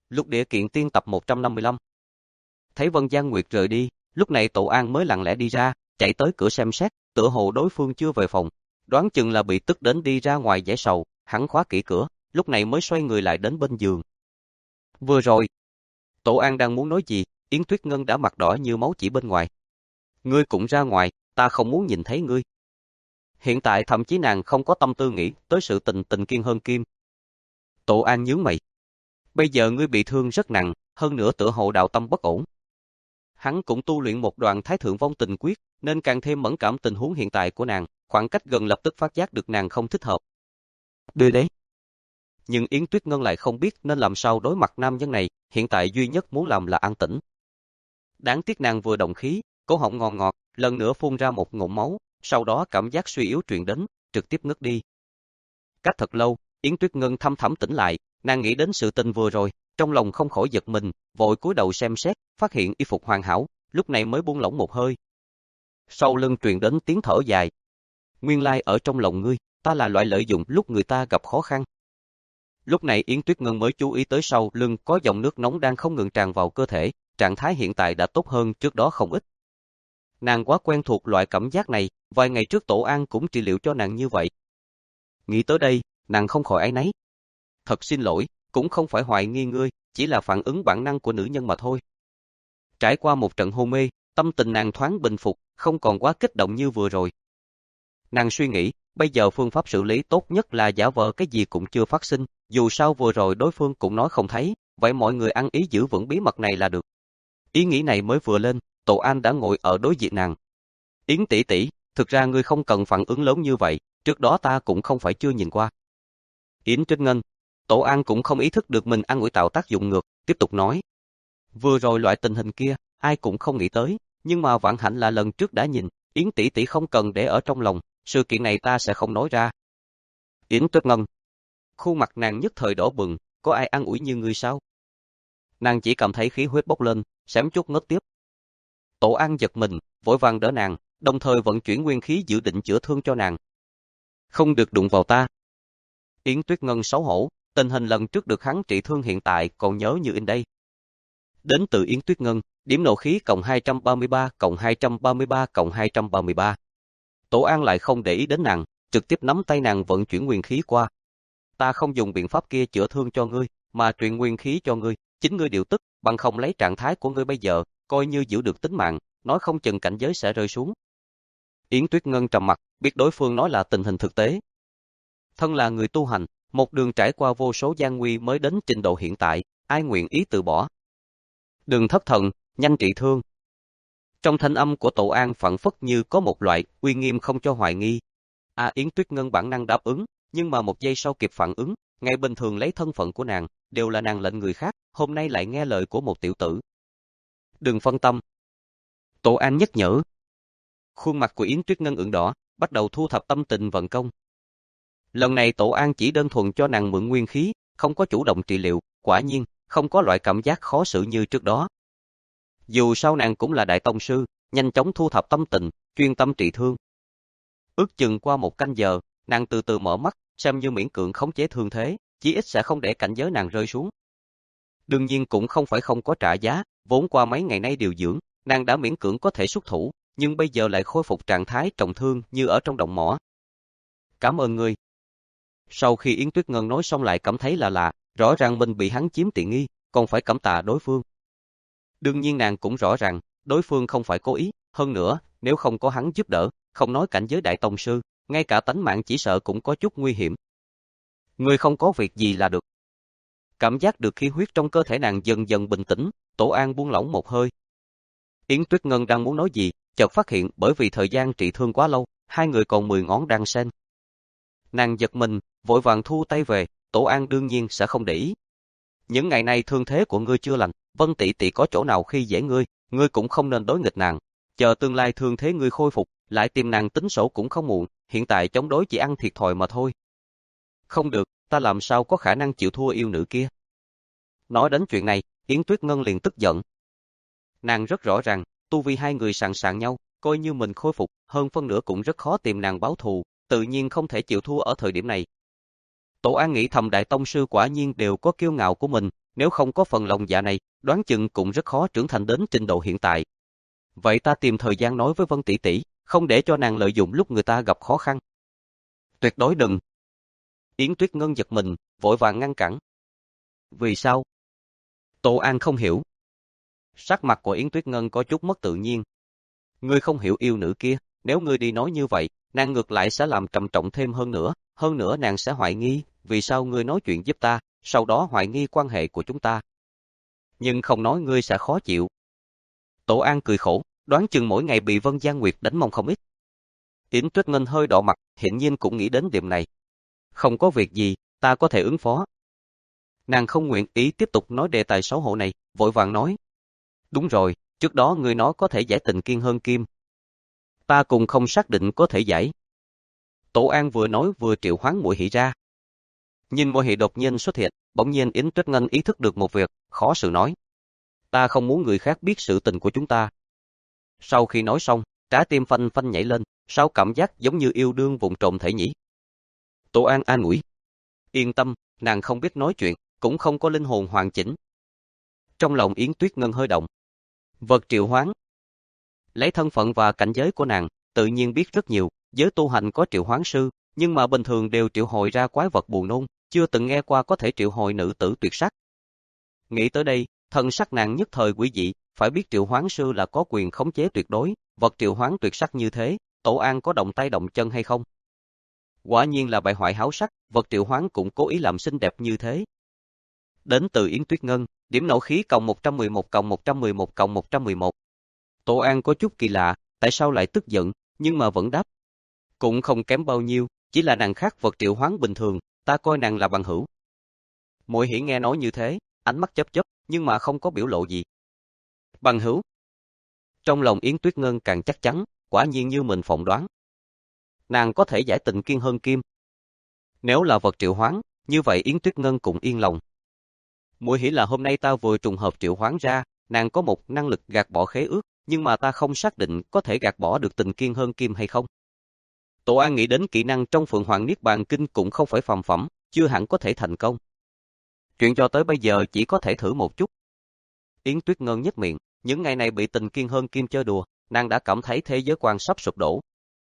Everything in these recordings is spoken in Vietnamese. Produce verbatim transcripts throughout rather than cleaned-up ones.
Lục Địa Kiện Tiên tập một trăm năm mươi lăm. Thấy Vân Giang Nguyệt rời đi, lúc này Tổ An mới lặng lẽ đi ra, chạy tới cửa xem xét, tựa hồ đối phương chưa về phòng, đoán chừng là bị tức đến đi ra ngoài giải sầu, hắn khóa kỹ cửa, lúc này mới xoay người lại đến bên giường. Vừa rồi, Tổ An đang muốn nói gì, Yến Tuyết Ngân đã mặt đỏ như máu chỉ bên ngoài. Ngươi cũng ra ngoài, ta không muốn nhìn thấy ngươi. Hiện tại thậm chí nàng không có tâm tư nghĩ tới sự tình tình kiên hơn kim. Tổ An nhướng mày. Bây giờ ngươi bị thương rất nặng, hơn nữa tựa hồ đạo tâm bất ổn. Hắn cũng tu luyện một đoạn Thái Thượng Vong Tình Quyết, nên càng thêm mẫn cảm tình huống hiện tại của nàng, khoảng cách gần lập tức phát giác được nàng không thích hợp. Đưa đấy. Nhưng Yến Tuyết Ngân lại không biết nên làm sao đối mặt nam nhân này, hiện tại duy nhất muốn làm là an tĩnh. Đáng tiếc nàng vừa động khí, cổ họng ngọt ngọt, lần nữa phun ra một ngụm máu, sau đó cảm giác suy yếu truyền đến, trực tiếp ngất đi. Cách thật lâu, Yến Tuyết Ngân thâm thẳm tỉnh lại, nàng nghĩ đến sự tình vừa rồi, trong lòng không khỏi giật mình, vội cúi đầu xem xét, phát hiện y phục hoàn hảo, lúc này mới buông lỏng một hơi. Sau lưng truyền đến tiếng thở dài. Nguyên lai ở trong lòng ngươi, ta là loại lợi dụng lúc người ta gặp khó khăn. Lúc này Yến Tuyết Ngân mới chú ý tới sau lưng có dòng nước nóng đang không ngừng tràn vào cơ thể, trạng thái hiện tại đã tốt hơn trước đó không ít. Nàng quá quen thuộc loại cảm giác này, vài ngày trước Tổ An cũng trị liệu cho nàng như vậy. Nghĩ tới đây, nàng không khỏi áy náy. Thật xin lỗi, cũng không phải hoài nghi ngươi, chỉ là phản ứng bản năng của nữ nhân mà thôi. Trải qua một trận hôn mê, tâm tình nàng thoáng bình phục, không còn quá kích động như vừa rồi. Nàng suy nghĩ, bây giờ phương pháp xử lý tốt nhất là giả vờ cái gì cũng chưa phát sinh, dù sao vừa rồi đối phương cũng nói không thấy, vậy mọi người ăn ý giữ vững bí mật này là được. Ý nghĩ này mới vừa lên, Tổ An đã ngồi ở đối diện nàng. Yến tỷ tỷ, thực ra ngươi không cần phản ứng lớn như vậy, trước đó ta cũng không phải chưa nhìn qua. Yến Tuyết Ngân, Tổ An cũng không ý thức được mình an ủi tạo tác dụng ngược, tiếp tục nói. Vừa rồi loại tình hình kia, ai cũng không nghĩ tới, nhưng mà vạn hạnh là lần trước đã nhìn, Yến tỷ tỷ không cần để ở trong lòng, sự kiện này ta sẽ không nói ra. Yến Tuyết Ngân, khuôn mặt nàng nhất thời đỏ bừng, có ai an ủi như ngươi sao? Nàng chỉ cảm thấy khí huyết bốc lên, xém chút ngất tiếp. Tổ An giật mình, vội vàng đỡ nàng, đồng thời vận chuyển nguyên khí dự định chữa thương cho nàng. Không được đụng vào ta. Yến Tuyết Ngân xấu hổ, tình hình lần trước được hắn trị thương hiện tại còn nhớ như in đây. Đến từ Yến Tuyết Ngân, điểm nộ khí cộng hai trăm ba mươi ba cộng hai trăm ba mươi ba cộng hai trăm ba mươi ba. Tổ An lại không để ý đến nàng, trực tiếp nắm tay nàng vận chuyển nguyên khí qua. Ta không dùng biện pháp kia chữa thương cho ngươi, mà truyền nguyên khí cho ngươi, chính ngươi điều tức, bằng không lấy trạng thái của ngươi bây giờ, coi như giữ được tính mạng, nói không chừng cảnh giới sẽ rơi xuống. Yến Tuyết Ngân trầm mặt, biết đối phương nói là tình hình thực tế. Thân là người tu hành, một đường trải qua vô số gian nguy mới đến trình độ hiện tại, ai nguyện ý từ bỏ. Đừng thất thần, nhanh trị thương. Trong thanh âm của Tổ An phảng phất như có một loại uy nghiêm không cho hoài nghi. À, Yến Tuyết Ngân bản năng đáp ứng, nhưng mà một giây sau kịp phản ứng, ngày bình thường lấy thân phận của nàng, đều là nàng lệnh người khác, hôm nay lại nghe lời của một tiểu tử. Đừng phân tâm. Tổ An nhắc nhở. Khuôn mặt của Yến Tuyết Ngân ửng đỏ, bắt đầu thu thập tâm tình vận công. Lần này Tổ An chỉ đơn thuần cho nàng mượn nguyên khí, không có chủ động trị liệu, quả nhiên, không có loại cảm giác khó xử như trước đó. Dù sao nàng cũng là đại tông sư, nhanh chóng thu thập tâm tình, chuyên tâm trị thương. Ước chừng qua một canh giờ, nàng từ từ mở mắt, xem như miễn cưỡng khống chế thương thế, chí ít sẽ không để cảnh giới nàng rơi xuống. Đương nhiên cũng không phải không có trả giá, vốn qua mấy ngày nay điều dưỡng, nàng đã miễn cưỡng có thể xuất thủ, nhưng bây giờ lại khôi phục trạng thái trọng thương như ở trong động mỏ. Cảm ơn ngươi. Sau khi Yến Tuyết Ngân nói xong lại cảm thấy là lạ, rõ ràng mình bị hắn chiếm tiện nghi, còn phải cảm tạ đối phương. Đương nhiên nàng cũng rõ ràng, đối phương không phải cố ý, hơn nữa, nếu không có hắn giúp đỡ, không nói cảnh giới đại tông sư, ngay cả tánh mạng chỉ sợ cũng có chút nguy hiểm. Ngươi không có việc gì là được. Cảm giác được khí huyết trong cơ thể nàng dần dần bình tĩnh, Tổ An buông lỏng một hơi. Yến Tuyết Ngân đang muốn nói gì, chợt phát hiện bởi vì thời gian trị thương quá lâu, hai người còn mười ngón đan sen. Nàng giật mình, vội vàng thu tay về, Tổ An đương nhiên sẽ không để ý. Những ngày này thương thế của ngươi chưa lành, Vân tỷ tỷ có chỗ nào khi dễ ngươi, ngươi cũng không nên đối nghịch nàng. Chờ tương lai thương thế ngươi khôi phục, lại tìm nàng tính sổ cũng không muộn, hiện tại chống đối chỉ ăn thiệt thòi mà thôi. Không được, ta làm sao có khả năng chịu thua yêu nữ kia. Nói đến chuyện này, Yến Tuyết Ngân liền tức giận. Nàng rất rõ ràng, tu vi hai người sàng sàng nhau, coi như mình khôi phục, hơn phân nửa cũng rất khó tìm nàng báo thù, tự nhiên không thể chịu thua ở thời điểm này. Tổ An nghĩ thầm đại tông sư quả nhiên đều có kiêu ngạo của mình, nếu không có phần lòng dạ này, đoán chừng cũng rất khó trưởng thành đến trình độ hiện tại. Vậy ta tìm thời gian nói với Vân tỷ tỷ, không để cho nàng lợi dụng lúc người ta gặp khó khăn. Tuyệt đối đừng. Yến Tuyết Ngân giật mình, vội vàng ngăn cản. Vì sao? Tô An không hiểu. Sắc mặt của Yến Tuyết Ngân có chút mất tự nhiên. Ngươi không hiểu yêu nữ kia, nếu ngươi đi nói như vậy, nàng ngược lại sẽ làm trầm trọng thêm hơn nữa, hơn nữa nàng sẽ hoài nghi, vì sao ngươi nói chuyện giúp ta, sau đó hoài nghi quan hệ của chúng ta. Nhưng không nói ngươi sẽ khó chịu. Tổ An cười khổ, đoán chừng mỗi ngày bị Vân Giang Nguyệt đánh mông không ít. Yến Tuyết Ngân hơi đỏ mặt, hiển nhiên cũng nghĩ đến điểm này. Không có việc gì, ta có thể ứng phó. Nàng không nguyện ý tiếp tục nói đề tài xấu hổ này, vội vàng nói. Đúng rồi, trước đó ngươi nói có thể giải tình Kiên Hơn Kim. Ta cũng không xác định có thể giải. Tổ An vừa nói vừa triệu hoán Muội Hỷ ra. Nhìn Muội Hỷ đột nhiên xuất hiện, bỗng nhiên Yến Tuyết Ngân ý thức được một việc, khó xử nói. Ta không muốn người khác biết sự tình của chúng ta. Sau khi nói xong, trái tim phanh phanh nhảy lên, sao cảm giác giống như yêu đương vụng trộm thể nhỉ? Tổ An an ủi. Yên tâm, nàng không biết nói chuyện, cũng không có linh hồn hoàn chỉnh. Trong lòng Yến Tuyết Ngân hơi động. Vật triệu hoán. Lấy thân phận và cảnh giới của nàng, tự nhiên biết rất nhiều, giới tu hành có triệu hoán sư, nhưng mà bình thường đều triệu hồi ra quái vật buồn nôn, chưa từng nghe qua có thể triệu hồi nữ tử tuyệt sắc. Nghĩ tới đây, thân sắc nàng nhất thời quỷ dị, phải biết triệu hoán sư là có quyền khống chế tuyệt đối, vật triệu hoán tuyệt sắc như thế, Tổ An có động tay động chân hay không? Quả nhiên là bại hoại háo sắc, vật triệu hoán cũng cố ý làm xinh đẹp như thế. Đến từ Yến Tuyết Ngân, điểm nộ khí cộng một trăm mười một cộng một trăm mười một cộng một trăm mười một. Tổ An có chút kỳ lạ, tại sao lại tức giận, nhưng mà vẫn đáp. Cũng không kém bao nhiêu, chỉ là nàng khác vật triệu hoán bình thường, ta coi nàng là bằng hữu. Muội Hỷ nghe nói như thế, ánh mắt chớp chớp, nhưng mà không có biểu lộ gì. Bằng hữu. Trong lòng Yến Tuyết Ngân càng chắc chắn, quả nhiên như mình phỏng đoán. Nàng có thể giải tình Kiên Hơn Kim. Nếu là vật triệu hoán, như vậy Yến Tuyết Ngân cũng yên lòng. Muội Hỷ là hôm nay ta vừa trùng hợp triệu hoán ra, nàng có một năng lực gạt bỏ khế ước, nhưng mà ta không xác định có thể gạt bỏ được tình Kiên Hơn Kim hay không. Tổ An nghĩ đến kỹ năng trong Phượng Hoàng Niết Bàn Kinh cũng không phải phàm phẩm, chưa hẳn có thể thành công. Chuyện cho tới bây giờ chỉ có thể thử một chút. Yến Tuyết Ngân nhếch miệng, những ngày này bị tình Kiên Hơn Kim chơi đùa, nàng đã cảm thấy thế giới quan sắp sụp đổ.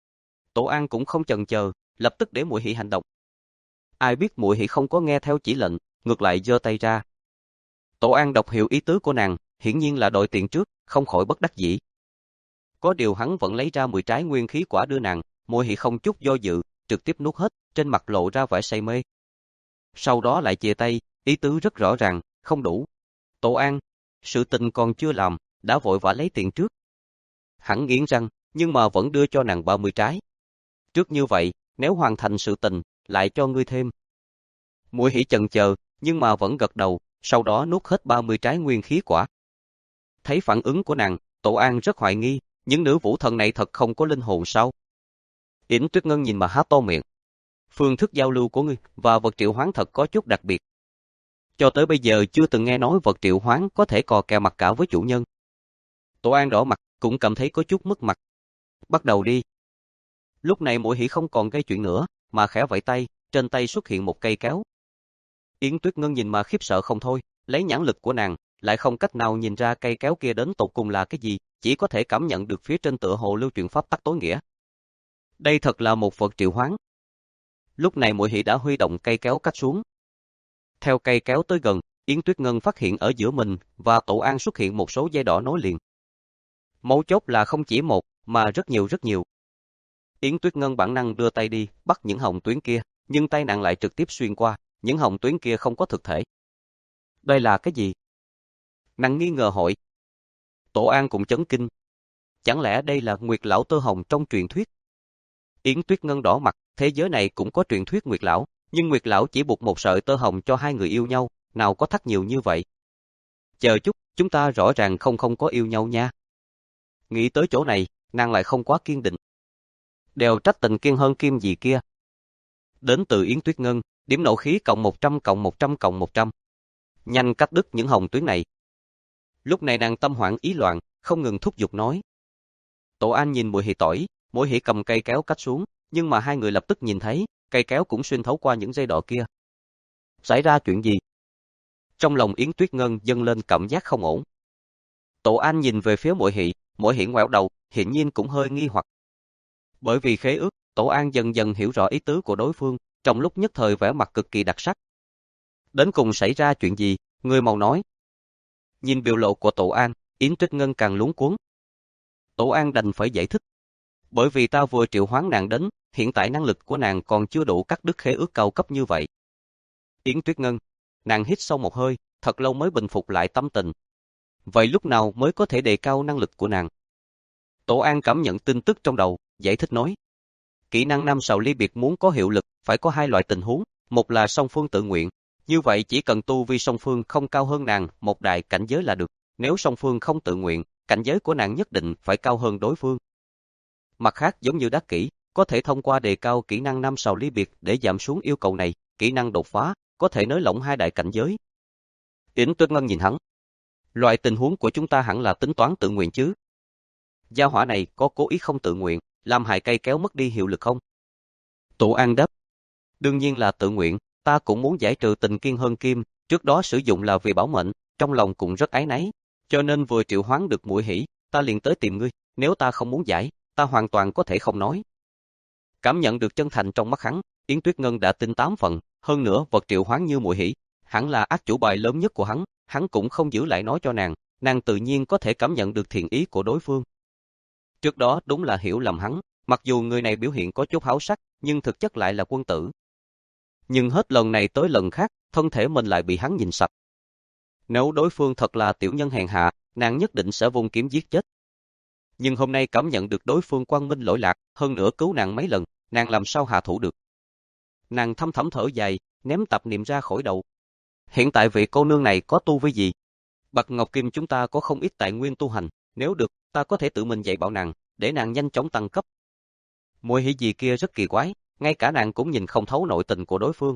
Tổ An cũng không chần chờ, lập tức để Muội Hỷ hành động. Ai biết Muội Hỷ không có nghe theo chỉ lệnh, ngược lại giơ tay ra. Tổ An đọc hiểu ý tứ của nàng, hiển nhiên là đòi tiền trước, không khỏi bất đắc dĩ. Có điều hắn vẫn lấy ra mười trái nguyên khí quả đưa nàng, Muội Hỷ không chút do dự, trực tiếp nuốt hết, trên mặt lộ ra vẻ say mê. Sau đó lại chia tay, ý tứ rất rõ ràng, không đủ. Tổ An, sự tình còn chưa làm, đã vội vã lấy tiền trước. Hắn nghiến răng, nhưng mà vẫn đưa cho nàng ba mươi trái. Trước như vậy, nếu hoàn thành sự tình, lại cho ngươi thêm. Muội Hỷ chần chờ, nhưng mà vẫn gật đầu, sau đó nuốt hết ba mươi trái nguyên khí quả. Thấy phản ứng của nàng, Tổ An rất hoài nghi, những nữ vũ thần này thật không có linh hồn sao? Yến Tuyết Ngân nhìn mà há to miệng. Phương thức giao lưu của ngươi và vật triệu hoán thật có chút đặc biệt. Cho tới bây giờ chưa từng nghe nói vật triệu hoán có thể cò kè mặt cả với chủ nhân. Tổ An đỏ mặt, cũng cảm thấy có chút mất mặt. Bắt đầu đi. Lúc này Muội Hỷ không còn gây chuyện nữa, mà khẽ vẫy tay, trên tay xuất hiện một cây kéo. Yến Tuyết Ngân nhìn mà khiếp sợ không thôi, lấy nhãn lực của nàng, lại không cách nào nhìn ra cây kéo kia đến tột cùng là cái gì, chỉ có thể cảm nhận được phía trên tựa hồ lưu truyền pháp tắc tối nghĩa. Đây thật là một vật triệu hoán. Lúc này Muội Hỷ đã huy động cây kéo cắt xuống. Theo cây kéo tới gần, Yến Tuyết Ngân phát hiện ở giữa mình và Tổ An xuất hiện một số dây đỏ nối liền. Mấu chốt là không chỉ một, mà rất nhiều rất nhiều. Yến Tuyết Ngân bản năng đưa tay đi, bắt những hồng tuyến kia, nhưng tay nàng lại trực tiếp xuyên qua, những hồng tuyến kia không có thực thể. Đây là cái gì? Nàng nghi ngờ hỏi. Tổ An cũng chấn kinh. Chẳng lẽ đây là Nguyệt Lão Tơ Hồng trong truyền thuyết? Yến Tuyết Ngân đỏ mặt, thế giới này cũng có truyền thuyết Nguyệt Lão, nhưng Nguyệt Lão chỉ buộc một sợi tơ hồng cho hai người yêu nhau, nào có thắt nhiều như vậy. Chờ chút, chúng ta rõ ràng không không có yêu nhau nha. Nghĩ tới chỗ này, nàng lại không quá kiên định. Đều trách tình Kiên Hơn Kim gì kia. Đến từ Yến Tuyết Ngân, điểm nộ khí cộng một trăm cộng một trăm cộng một trăm. Nhanh cắt đứt những hồng tuyến này. Lúc này nàng tâm hoảng ý loạn, không ngừng thúc giục nói. Tổ An nhìn Muội Hỷ tỏi, Muội Hỷ cầm cây kéo cắt xuống, nhưng mà hai người lập tức nhìn thấy, cây kéo cũng xuyên thấu qua những dây đỏ kia. Xảy ra chuyện gì? Trong lòng Yến Tuyết Ngân dâng lên cảm giác không ổn. Tổ An nhìn về phía Muội Hỷ, Muội Hỷ ngoẹo đầu, hiển nhiên cũng hơi nghi hoặc. Bởi vì khế ước, Tổ An dần dần hiểu rõ ý tứ của đối phương, trong lúc nhất thời vẻ mặt cực kỳ đặc sắc. Đến cùng xảy ra chuyện gì, ngươi mau nói. Nhìn biểu lộ của Tổ An, Yến Tuyết Ngân càng luống cuống. Tổ An đành phải giải thích. Bởi vì ta vừa triệu hoán nàng đến, hiện tại năng lực của nàng còn chưa đủ cắt đứt khế ước cao cấp như vậy. Yến Tuyết Ngân, nàng hít sâu một hơi, thật lâu mới bình phục lại tâm tình. Vậy lúc nào mới có thể đề cao năng lực của nàng? Tổ An cảm nhận tin tức trong đầu, giải thích nói. Kỹ năng năm sào ly biệt muốn có hiệu lực, phải có hai loại tình huống, một là song phương tự nguyện. Như vậy chỉ cần tu vi song phương không cao hơn nàng một đại cảnh giới là được. Nếu song phương không tự nguyện, cảnh giới của nàng nhất định phải cao hơn đối phương. Mặt khác giống như đắc kỹ, có thể thông qua đề cao kỹ năng năm sào ly biệt để giảm xuống yêu cầu này, kỹ năng đột phá, có thể nới lỏng hai đại cảnh giới. Yến Tuyết Ngân nhìn hắn. Loại tình huống của chúng ta hẳn là tính toán tự nguyện chứ. Gia hỏa này có cố ý không tự nguyện, làm hại cây kéo mất đi hiệu lực không? Tổ An đáp. Đương nhiên là tự nguyện, ta cũng muốn giải trừ tình kiên hơn kim, trước đó sử dụng là vì bảo mệnh, trong lòng cũng rất áy náy, cho nên vừa triệu hoán được Muội Hỷ, ta liền tới tìm ngươi, nếu ta không muốn giải, ta hoàn toàn có thể không nói. Cảm nhận được chân thành trong mắt hắn, Yến Tuyết Ngân đã tin tám phần, hơn nữa vật triệu hoán như Muội Hỷ, hẳn là ác chủ bài lớn nhất của hắn, hắn cũng không giữ lại nói cho nàng, nàng tự nhiên có thể cảm nhận được thiện ý của đối phương. Trước đó đúng là hiểu lầm hắn, mặc dù người này biểu hiện có chút háo sắc, nhưng thực chất lại là quân tử. Nhưng hết lần này tới lần khác, thân thể mình lại bị hắn nhìn sạch. Nếu đối phương thật là tiểu nhân hèn hạ, nàng nhất định sẽ vung kiếm giết chết. Nhưng hôm nay cảm nhận được đối phương quang minh lỗi lạc, hơn nữa cứu nàng mấy lần, nàng làm sao hạ thủ được. Nàng thâm thẳm thở dài, ném tạp niệm ra khỏi đầu. Hiện tại vị cô nương này có tu vi gì? Bạch Ngọc Kim chúng ta có không ít tài nguyên tu hành, nếu được, ta có thể tự mình dạy bảo nàng, để nàng nhanh chóng tăng cấp. Muội Hỷ gì kia rất kỳ quái, ngay cả nàng cũng nhìn không thấu nội tình của đối phương.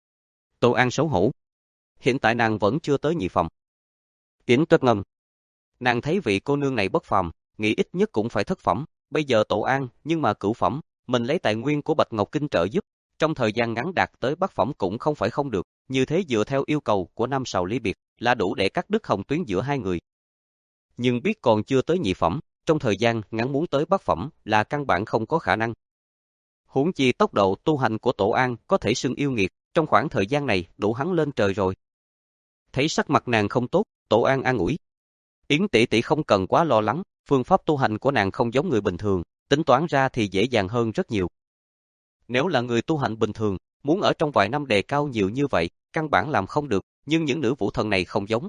Tô An xấu hổ. Hiện tại nàng vẫn chưa tới nhị phẩm. Yến Tuyết Ngân. Nàng thấy vị cô nương này bất phàm, nghĩ ít nhất cũng phải thất phẩm, bây giờ Tổ An, nhưng mà cửu phẩm, mình lấy tài nguyên của Bạch Ngọc Kinh trợ giúp, trong thời gian ngắn đạt tới bát phẩm cũng không phải không được, như thế dựa theo yêu cầu của năm sào ly biệt, là đủ để cắt đứt hồng tuyến giữa hai người. Nhưng biết còn chưa tới nhị phẩm, trong thời gian ngắn muốn tới bát phẩm là căn bản không có khả năng. Huống chi tốc độ tu hành của Tổ An có thể xưng yêu nghiệt, trong khoảng thời gian này đủ hắn lên trời rồi. Thấy sắc mặt nàng không tốt, Tổ An an ủi. Yến tỷ tỷ không cần quá lo lắng, phương pháp tu hành của nàng không giống người bình thường, tính toán ra thì dễ dàng hơn rất nhiều. Nếu là người tu hành bình thường, muốn ở trong vài năm đề cao nhiều như vậy, căn bản làm không được, nhưng những nữ vũ thần này không giống.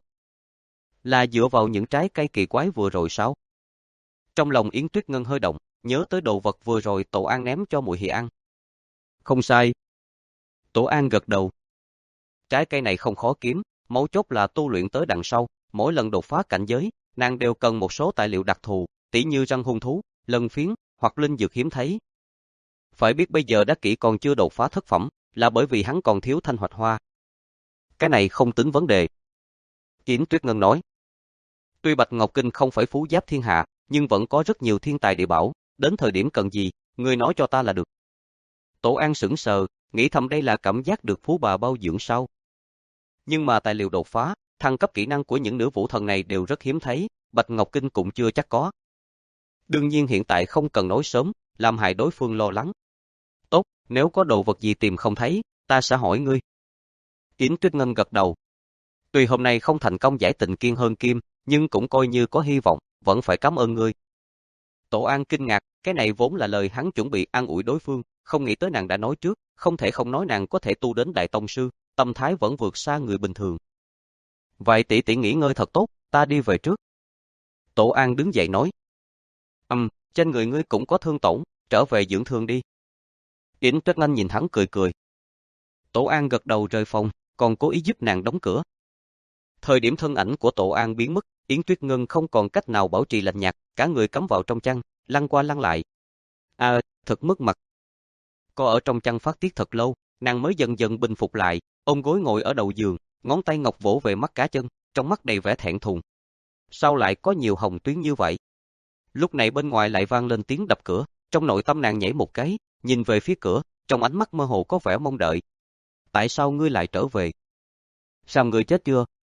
Là dựa vào những trái cây kỳ quái vừa rồi sao? Trong lòng Yến Tuyết Ngân hơi động, nhớ tới đồ vật vừa rồi Tổ An ném cho Muội Hỷ ăn. Không sai. Tổ An gật đầu. Trái cây này không khó kiếm, mấu chốt là tu luyện tới đằng sau, mỗi lần đột phá cảnh giới, nàng đều cần một số tài liệu đặc thù, tỉ như răng hung thú, lân phiến, hoặc linh dược hiếm thấy. Phải biết bây giờ Đắc Kỷ còn chưa đột phá thất phẩm, là bởi vì hắn còn thiếu thanh hoạch hoa. Cái này không tính vấn đề. Yến Tuyết Ngân nói. Tuy Bạch Ngọc Kinh không phải phú giáp thiên hạ, nhưng vẫn có rất nhiều thiên tài địa bảo, đến thời điểm cần gì, ngươi nói cho ta là được. Tổ An sững sờ, nghĩ thầm đây là cảm giác được phú bà bao dưỡng sao. Nhưng mà tài liệu đột phá, thăng cấp kỹ năng của những nữ vũ thần này đều rất hiếm thấy, Bạch Ngọc Kinh cũng chưa chắc có. Đương nhiên hiện tại không cần nói sớm, làm hại đối phương lo lắng. Tốt, nếu có đồ vật gì tìm không thấy, ta sẽ hỏi ngươi. Yến Tuyết Ngân gật đầu. Tuy hôm nay không thành công giải tình kiên hơn kim, nhưng cũng coi như có hy vọng, vẫn phải cảm ơn ngươi. Tổ An kinh ngạc, cái này vốn là lời hắn chuẩn bị an ủi đối phương, không nghĩ tới nàng đã nói trước, không thể không nói nàng có thể tu đến đại tông sư, tâm thái vẫn vượt xa người bình thường. Vậy tỷ tỷ nghỉ ngơi thật tốt, ta đi về trước. Tổ An đứng dậy nói. Ừm, um, trên người ngươi cũng có thương tổn, trở về dưỡng thương đi. Yến Tuyết Ngân nhìn hắn cười cười. Tổ An gật đầu rời phòng, còn cố ý giúp nàng đóng cửa. Thời điểm thân ảnh của Tổ An biến mất, Yến Tuyết Ngân không còn cách nào bảo trì lạnh nhạt, cả người cắm vào trong chăn, lăn qua lăn lại. À, thật mất mặt. Có ở trong chăn phát tiết thật lâu, nàng mới dần dần bình phục lại, ôm gối ngồi ở đầu giường, ngón tay ngọc vỗ về mắt cá chân, trong mắt đầy vẻ thẹn thùng. Sao lại có nhiều hồng tuyến như vậy? Lúc này bên ngoài lại vang lên tiếng đập cửa, trong nội tâm nàng nhảy một cái, nhìn về phía cửa, trong ánh mắt mơ hồ có vẻ mong đợi. Tại sao ngươi lại trở về? Sao ngươi chết chưa?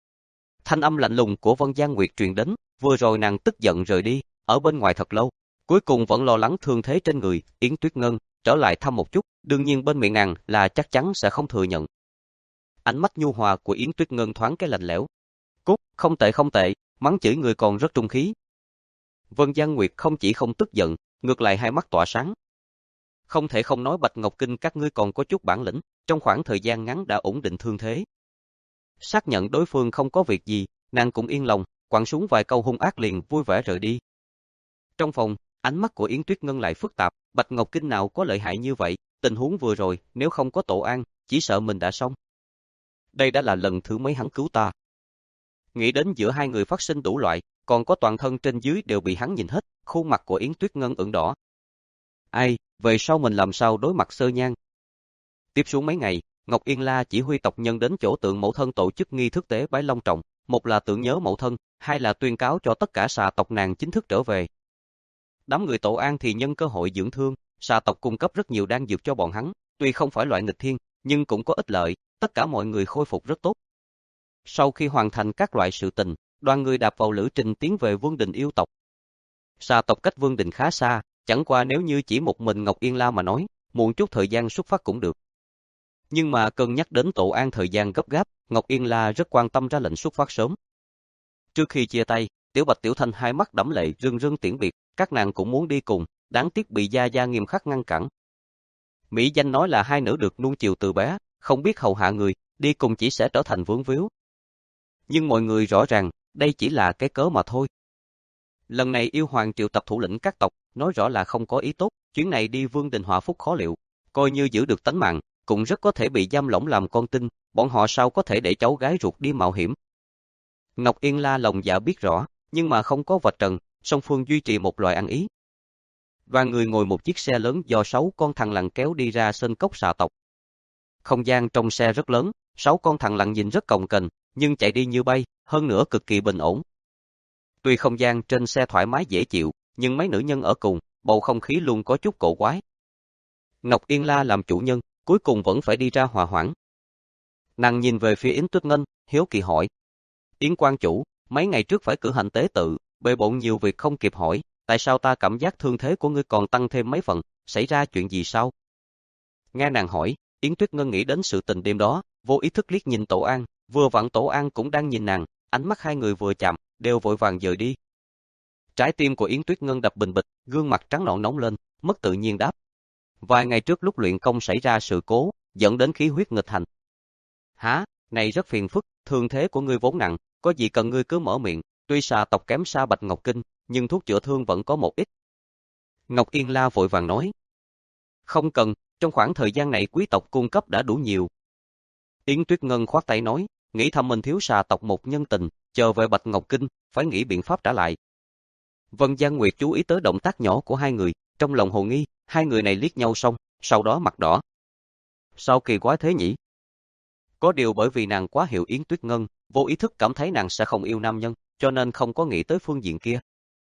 Thanh âm lạnh lùng của Vân Giang Nguyệt truyền đến, vừa rồi nàng tức giận rời đi, ở bên ngoài thật lâu, cuối cùng vẫn lo lắng thương thế trên người, Yến Tuyết Ngân trở lại thăm một chút, đương nhiên bên miệng nàng là chắc chắn sẽ không thừa nhận. Ánh mắt nhu hòa của Yến Tuyết Ngân thoáng cái lạnh lẽo. Cút, không tệ không tệ, mắng chửi người còn rất trung khí. Vân Giang Nguyệt không chỉ không tức giận, ngược lại hai mắt tỏa sáng. Không thể không nói Bạch Ngọc Kinh các ngươi còn có chút bản lĩnh, trong khoảng thời gian ngắn đã ổn định thương thế. Xác nhận đối phương không có việc gì, nàng cũng yên lòng, quẳng xuống vài câu hung ác liền vui vẻ rời đi. Trong phòng, ánh mắt của Yến Tuyết Ngân lại phức tạp, Bạch Ngọc Kinh nào có lợi hại như vậy, tình huống vừa rồi, nếu không có Tổ An, chỉ sợ mình đã xong. Đây đã là lần thứ mấy hắn cứu ta. Nghĩ đến giữa hai người phát sinh đủ loại, còn có toàn thân trên dưới đều bị hắn nhìn hết, khuôn mặt của Yến Tuyết Ngân ửng đỏ. Ai, về sau mình làm sao đối mặt Sơ Nhan? Tiếp xuống mấy ngày, Ngọc Yên La chỉ huy tộc nhân đến chỗ tượng mẫu thân tổ chức nghi thức tế bái long trọng, một là tưởng nhớ mẫu thân, hai là tuyên cáo cho tất cả xà tộc nàng chính thức trở về. Đám người Tổ An thì nhân cơ hội dưỡng thương, xà tộc cung cấp rất nhiều đan dược cho bọn hắn, tuy không phải loại nghịch thiên, nhưng cũng có ích lợi, tất cả mọi người khôi phục rất tốt. Sau khi hoàn thành các loại sự tình, đoàn người đạp vào lữ trình tiến về Vương Đình yêu tộc. Xà tộc cách Vương Đình khá xa, chẳng qua nếu như chỉ một mình Ngọc Yên La mà nói, muộn chút thời gian xuất phát cũng được. Nhưng mà cân nhắc đến Tổ An thời gian gấp gáp, Ngọc Yên La rất quan tâm ra lệnh xuất phát sớm. Trước khi chia tay, Tiểu Bạch Tiểu Thanh hai mắt đẫm lệ rưng rưng tiễn biệt, các nàng cũng muốn đi cùng, đáng tiếc bị Gia Gia nghiêm khắc ngăn cản. Mỹ danh nói là hai nữ được nuông chiều từ bé, không biết hầu hạ người, đi cùng chỉ sẽ trở thành vướng víu. Nhưng mọi người rõ ràng, đây chỉ là cái cớ mà thôi. Lần này yêu hoàng triệu tập thủ lĩnh các tộc, nói rõ là không có ý tốt, chuyến này đi Vương Đình họa phúc khó liệu, coi như giữ được tánh mạng, cũng rất có thể bị giam lỏng làm con tin, bọn họ sao có thể để cháu gái ruột đi mạo hiểm. Ngọc Yên La lòng dạ biết rõ, nhưng mà không có vạch trần, song phương duy trì một loại ăn ý. Đoàn người ngồi một chiếc xe lớn do sáu con thằn lằn kéo đi ra sơn cốc xà tộc. Không gian trong xe rất lớn, sáu con thằn lằn nhìn rất cồng kềnh, nhưng chạy đi như bay, hơn nữa cực kỳ bình ổn. Tuy không gian trên xe thoải mái dễ chịu, nhưng mấy nữ nhân ở cùng, bầu không khí luôn có chút cổ quái. Ngọc Yên La làm chủ nhân, cuối cùng vẫn phải đi ra hòa hoãn. Nàng nhìn về phía Yến Tuyết Ngân, hiếu kỳ hỏi. Yến quan chủ, mấy ngày trước phải cử hành tế tự, bề bộn nhiều việc không kịp hỏi, tại sao ta cảm giác thương thế của ngươi còn tăng thêm mấy phần, xảy ra chuyện gì sao? Nghe nàng hỏi, Yến Tuyết Ngân nghĩ đến sự tình đêm đó, vô ý thức liếc nhìn Tổ An, vừa vặn Tổ An cũng đang nhìn nàng, ánh mắt hai người vừa chạm, đều vội vàng dời đi. Trái tim của Yến Tuyết Ngân đập bình bịch, gương mặt trắng nõn nóng lên, mất tự nhiên đáp. Vài ngày trước lúc luyện công xảy ra sự cố, dẫn đến khí huyết nghịch hành. Hả, này rất phiền phức, thương thế của ngươi vốn nặng, có gì cần ngươi cứ mở miệng, tuy xà tộc kém xa Bạch Ngọc Kinh, nhưng thuốc chữa thương vẫn có một ít. Ngọc Yên La vội vàng nói. Không cần, trong khoảng thời gian này quý tộc cung cấp đã đủ nhiều. Yến Tuyết Ngân khoát tay nói, nghĩ thầm mình thiếu xà tộc một nhân tình, chờ về Bạch Ngọc Kinh, phải nghĩ biện pháp trả lại. Vân Giang Nguyệt chú ý tới động tác nhỏ của hai người, trong lòng hồ nghi, hai người này liếc nhau xong, sau đó mặt đỏ. Sao kỳ quái thế nhỉ? Có điều bởi vì nàng quá hiểu Yến Tuyết Ngân, vô ý thức cảm thấy nàng sẽ không yêu nam nhân, cho nên không có nghĩ tới phương diện kia.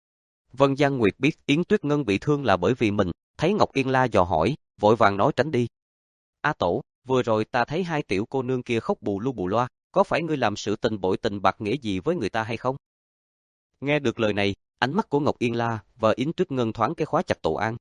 Vân Giang Nguyệt biết Yến Tuyết Ngân bị thương là bởi vì mình, thấy Ngọc Yên La dò hỏi, vội vàng nói tránh đi. A Tổ, vừa rồi ta thấy hai tiểu cô nương kia khóc bù lu bù loa, có phải ngươi làm sự tình bội tình bạc nghĩa gì với người ta hay không? Nghe được lời này, ánh mắt của Ngọc Yên La và Yến Tuyết Ngân thoáng cái khóa chặt Tổ An.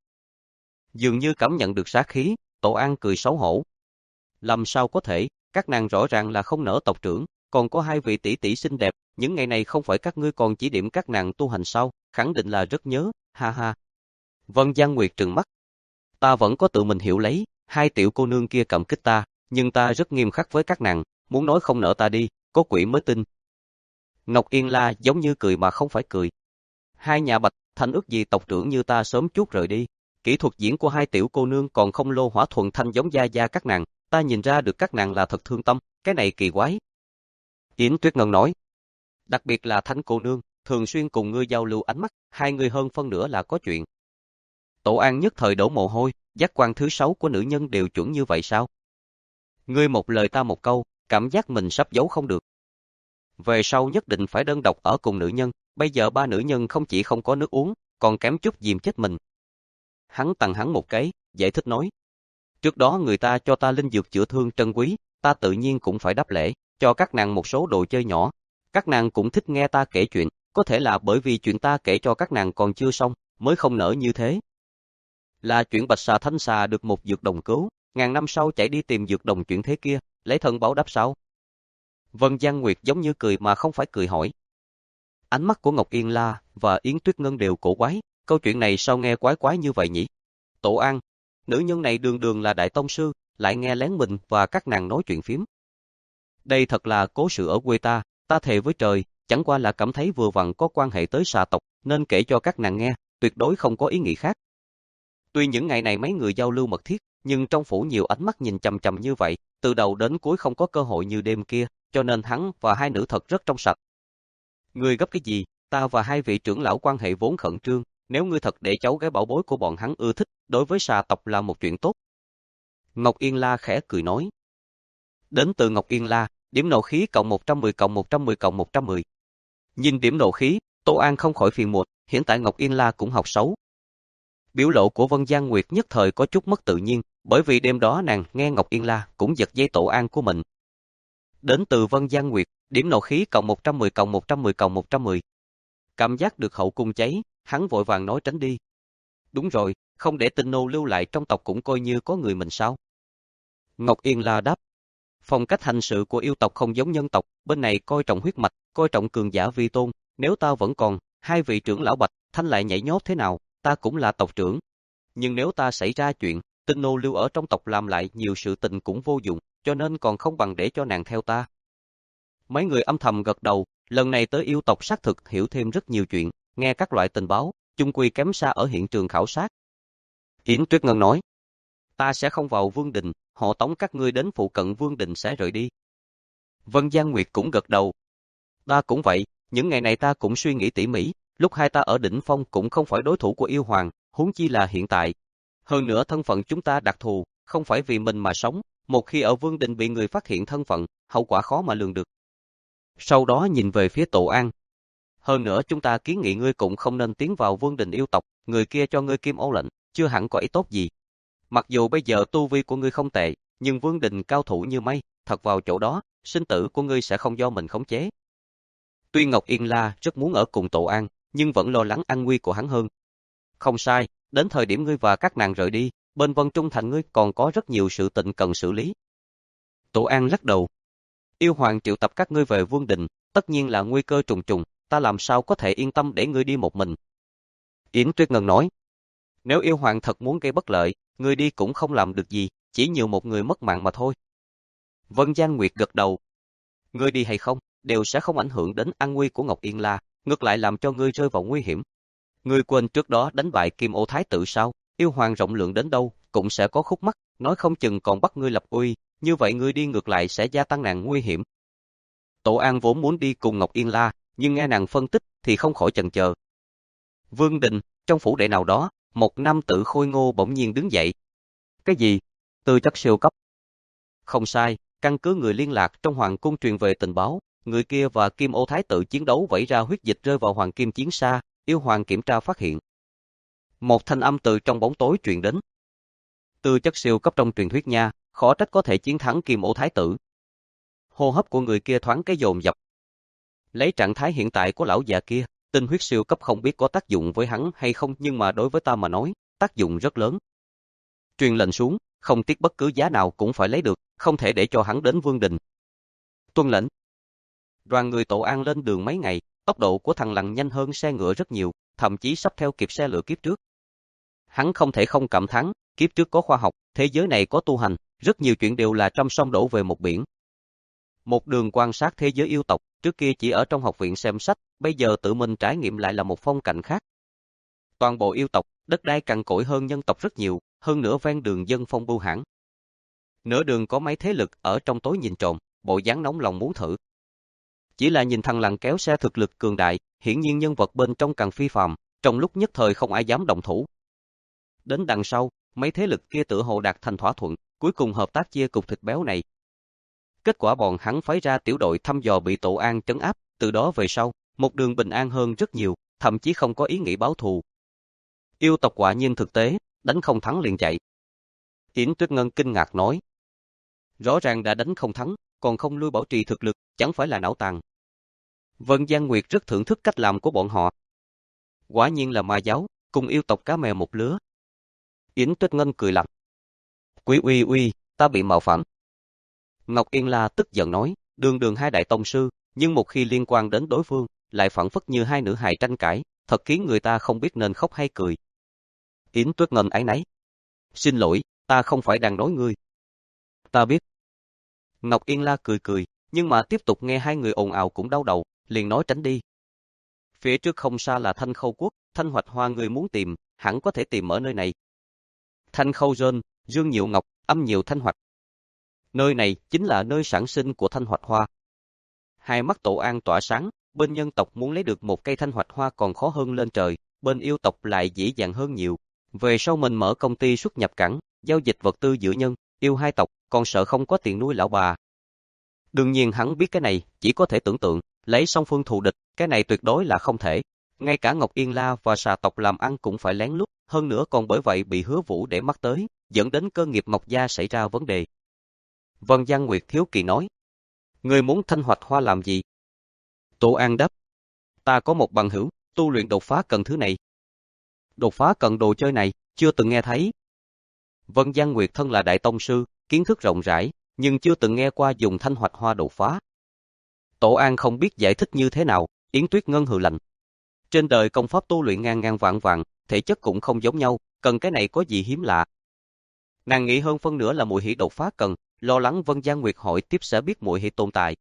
Dường như cảm nhận được sát khí, Tổ An cười xấu hổ. Làm sao có thể, các nàng rõ ràng là không nỡ tộc trưởng, còn có hai vị tỷ tỷ xinh đẹp, những ngày này không phải các ngươi còn chỉ điểm các nàng tu hành sao, khẳng định là rất nhớ, ha ha. Vân Giang Nguyệt trừng mắt. Ta vẫn có tự mình hiểu lấy, hai tiểu cô nương kia cảm kích ta, nhưng ta rất nghiêm khắc với các nàng, muốn nói không nỡ ta đi, có quỷ mới tin. Ngọc Yên La giống như cười mà không phải cười. Hai nhà Bạch, Thanh ước gì tộc trưởng như ta sớm chút rời đi. Kỹ thuật diễn của hai tiểu cô nương còn không lô hỏa thuần thanh giống Gia Gia các nàng, ta nhìn ra được các nàng là thật thương tâm, cái này kỳ quái. Yến Tuyết Ngân nói, đặc biệt là Thanh cô nương, thường xuyên cùng ngươi giao lưu ánh mắt, hai người hơn phân nửa là có chuyện. Tổ An nhất thời đổ mồ hôi, giác quan thứ sáu của nữ nhân đều chuẩn như vậy sao? Ngươi một lời ta một câu, cảm giác mình sắp giấu không được. Về sau nhất định phải đơn độc ở cùng nữ nhân, bây giờ ba nữ nhân không chỉ không có nước uống, còn kém chút dìm chết mình. Hắn tặng hắn một cái, giải thích nói. Trước đó người ta cho ta linh dược chữa thương trân quý, ta tự nhiên cũng phải đáp lễ, cho các nàng một số đồ chơi nhỏ. Các nàng cũng thích nghe ta kể chuyện, có thể là bởi vì chuyện ta kể cho các nàng còn chưa xong, mới không nỡ như thế. Là chuyện Bạch Xà Thanh Xà được một dược đồng cứu, ngàn năm sau chạy đi tìm dược đồng chuyển thế kia, lấy thân báo đáp sao? Vân Giang Nguyệt giống như cười mà không phải cười hỏi. Ánh mắt của Ngọc Yên La và Yến Tuyết Ngân đều cổ quái, câu chuyện này sao nghe quái quái như vậy nhỉ? Tổ An, nữ nhân này đường đường là đại tông sư, lại nghe lén mình và các nàng nói chuyện phím. Đây thật là cố sự ở quê ta, ta thề với trời, chẳng qua là cảm thấy vừa vặn có quan hệ tới xà tộc, nên kể cho các nàng nghe, tuyệt đối không có ý nghĩ khác. Tuy những ngày này mấy người giao lưu mật thiết, nhưng trong phủ nhiều ánh mắt nhìn chằm chằm như vậy, từ đầu đến cuối không có cơ hội như đêm kia, cho nên hắn và hai nữ thật rất trong sạch. Ngươi gấp cái gì, ta và hai vị trưởng lão quan hệ vốn khẩn trương, nếu ngươi thật để cháu gái bảo bối của bọn hắn ưa thích, đối với xà tộc là một chuyện tốt. Ngọc Yên La khẽ cười nói. Đến từ Ngọc Yên La, điểm nộ khí cộng một trăm mười cộng một trăm mười cộng một trăm mười. Nhìn điểm nộ khí, Tô An không khỏi phiền muộn, hiện tại Ngọc Yên La cũng học xấu. Biểu lộ của Vân Giang Nguyệt nhất thời có chút mất tự nhiên, bởi vì đêm đó nàng nghe Ngọc Yên La cũng giật dây Tổ An của mình. Đến từ Vân Giang Nguyệt, điểm nộ khí cộng một trăm mười cộng một trăm mười cộng một trăm mười. Cảm giác được hậu cung cháy, hắn vội vàng nói tránh đi. Đúng rồi, không để tinh nô lưu lại trong tộc cũng coi như có người mình sao? Ngọc Yên La đáp. Phong cách hành sự của yêu tộc không giống nhân tộc, bên này coi trọng huyết mạch, coi trọng cường giả vi tôn, nếu ta vẫn còn, hai vị trưởng lão Bạch, Thanh lại nhảy nhót thế nào, ta cũng là tộc trưởng. Nhưng nếu ta xảy ra chuyện, tinh nô lưu ở trong tộc làm lại nhiều sự tình cũng vô dụng, cho nên còn không bằng để cho nàng theo ta. Mấy người âm thầm gật đầu, lần này tới yêu tộc xác thực hiểu thêm rất nhiều chuyện, nghe các loại tình báo, chung quy kém xa ở hiện trường khảo sát. Yến Tuyết Ngân nói, ta sẽ không vào Vương Đình, họ tống các ngươi đến phụ cận Vương Đình sẽ rời đi. Vân Giang Nguyệt cũng gật đầu. Ta cũng vậy, những ngày này ta cũng suy nghĩ tỉ mỉ, lúc hai ta ở đỉnh phong cũng không phải đối thủ của yêu hoàng, huống chi là hiện tại. Hơn nữa thân phận chúng ta đặc thù, không phải vì mình mà sống, một khi ở Vương Đình bị người phát hiện thân phận, hậu quả khó mà lường được. Sau đó nhìn về phía Tổ An. Hơn nữa chúng ta kiến nghị ngươi cũng không nên tiến vào Vương Đình yêu tộc, người kia cho ngươi kim ô lệnh, chưa hẳn có ý tốt gì. Mặc dù bây giờ tu vi của ngươi không tệ, nhưng Vương Đình cao thủ như mây, thật vào chỗ đó, sinh tử của ngươi sẽ không do mình khống chế. Tuy Ngọc Yên La rất muốn ở cùng Tổ An, nhưng vẫn lo lắng an nguy của hắn hơn. Không sai, đến thời điểm ngươi và các nàng rời đi, bên Vân Trung Thành ngươi còn có rất nhiều sự tình cần xử lý. Tổ An lắc đầu. Yêu hoàng triệu tập các ngươi về Vương Đình, tất nhiên là nguy cơ trùng trùng, ta làm sao có thể yên tâm để ngươi đi một mình. Yến Tuyết Ngân nói, nếu yêu hoàng thật muốn gây bất lợi, ngươi đi cũng không làm được gì, chỉ nhiều một người mất mạng mà thôi. Vân Giang Nguyệt gật đầu. Ngươi đi hay không, đều sẽ không ảnh hưởng đến an nguy của Ngọc Yên La, ngược lại làm cho ngươi rơi vào nguy hiểm. Ngươi quên trước đó đánh bại Kim Ô Thái tử sao, yêu hoàng rộng lượng đến đâu, cũng sẽ có khúc mắc, nói không chừng còn bắt ngươi lập uy, như vậy ngươi đi ngược lại sẽ gia tăng nàng nguy hiểm. Tổ An vốn muốn đi cùng Ngọc Yên La, nhưng nghe nàng phân tích thì không khỏi chần chờ. Vương Đình, trong phủ đệ nào đó, một nam tử khôi ngô bỗng nhiên đứng dậy. Cái gì? Tư chất siêu cấp. Không sai, căn cứ người liên lạc trong hoàng cung truyền về tình báo, người kia và Kim Ô Thái tử chiến đấu vẩy ra huyết dịch rơi vào hoàng kim chiến xa, yêu hoàng kiểm tra phát hiện. Một thanh âm từ trong bóng tối truyền đến. Tư chất siêu cấp trong truyền thuyết nha, khó trách có thể chiến thắng Kim Ô Thái tử. Hô hấp của người kia thoáng cái dồn dập. Lấy trạng thái hiện tại của lão già kia, tinh huyết siêu cấp không biết có tác dụng với hắn hay không, nhưng mà đối với ta mà nói, tác dụng rất lớn. Truyền lệnh xuống, không tiếc bất cứ giá nào cũng phải lấy được, không thể để cho hắn đến Vương Đình. Tuân lệnh. Đoàn người Tổ An lên đường mấy ngày, tốc độ của thằng Lằn nhanh hơn xe ngựa rất nhiều, thậm chí sắp theo kịp xe lửa kiếp trước. Hắn không thể không cảm thán, kiếp trước có khoa học, thế giới này có tu hành, rất nhiều chuyện đều là trăm sông đổ về một biển. Một đường quan sát thế giới yêu tộc, trước kia chỉ ở trong học viện xem sách, bây giờ tự mình trải nghiệm lại là một phong cảnh khác. Toàn bộ yêu tộc, đất đai cằn cỗi hơn nhân tộc rất nhiều, hơn nữa ven đường dân phong bưu hãn. Nửa đường có mấy thế lực ở trong tối nhìn trộm, bộ dáng nóng lòng muốn thử. Chỉ là nhìn thằng Lằn kéo xe thực lực cường đại, hiển nhiên nhân vật bên trong càng phi phàm, trong lúc nhất thời không ai dám động thủ. Đến đằng sau, mấy thế lực kia tựa hồ đạt thành thỏa thuận, cuối cùng hợp tác chia cục thịt béo này. Kết quả bọn hắn phái ra tiểu đội thăm dò bị Tổ An trấn áp, từ đó về sau, một đường bình an hơn rất nhiều, thậm chí không có ý nghĩ báo thù. Yêu tộc quả nhiên thực tế, đánh không thắng liền chạy. Yến Tuyết Ngân kinh ngạc nói. Rõ ràng đã đánh không thắng, còn không lui bảo trì thực lực, chẳng phải là não tàn. Vân Giang Nguyệt rất thưởng thức cách làm của bọn họ. Quả nhiên là ma giáo, cùng yêu tộc cá mè một lứa. Yến Tuyết Ngân cười lạnh. Quý uy uy, ta bị mạo phạm. Ngọc Yên La tức giận nói, đường đường hai đại tông sư, nhưng một khi liên quan đến đối phương, lại phản phất như hai nữ hài tranh cãi, thật khiến người ta không biết nên khóc hay cười. Yến Tuyết Ngân áy náy. Xin lỗi, ta không phải đang nói ngươi. Ta biết. Ngọc Yên La cười cười, nhưng mà tiếp tục nghe hai người ồn ào cũng đau đầu, liền nói tránh đi. Phía trước không xa là Thanh Khâu Quốc, Thanh Hoạch Hoa người muốn tìm, hẳn có thể tìm ở nơi này. Thanh Khâu Rên, Dương Nhiệu Ngọc, Âm Nhiệu Thanh Hoạch. Nơi này chính là nơi sản sinh của Thanh Hoạch Hoa. Hai mắt Tổ An tỏa sáng, bên nhân tộc muốn lấy được một cây Thanh Hoạch Hoa còn khó hơn lên trời, bên yêu tộc lại dễ dàng hơn nhiều. Về sau mình mở công ty xuất nhập cảng, giao dịch vật tư giữa nhân, yêu hai tộc, còn sợ không có tiền nuôi lão bà. Đương nhiên hắn biết cái này, chỉ có thể tưởng tượng, lấy song phương thù địch, cái này tuyệt đối là không thể. Ngay cả Ngọc Yên La và xà tộc làm ăn cũng phải lén lút, hơn nữa còn bởi vậy bị Hứa Vũ để mắt tới, dẫn đến cơ nghiệp Ngọc Gia xảy ra vấn đề. Vân Giang Nguyệt thiếu kỳ nói, người muốn Thanh Hoạch Hoa làm gì? Tổ An đáp, ta có một bằng hữu, tu luyện đột phá cần thứ này. Đột phá cần đồ chơi này, chưa từng nghe thấy. Vân Giang Nguyệt thân là đại tông sư, kiến thức rộng rãi, nhưng chưa từng nghe qua dùng Thanh Hoạch Hoa đột phá. Tổ An không biết giải thích như thế nào, Yến Tuyết Ngân hừ lạnh. Trên đời công pháp tu luyện ngàn ngàn vạn vạn, thể chất cũng không giống nhau, cần cái này có gì hiếm lạ. Nàng nghĩ hơn phân nửa là muội hỉ đột phá cần, lo lắng Vân Giang Nguyệt hỏi tiếp sẽ biết muội hỉ tồn tại.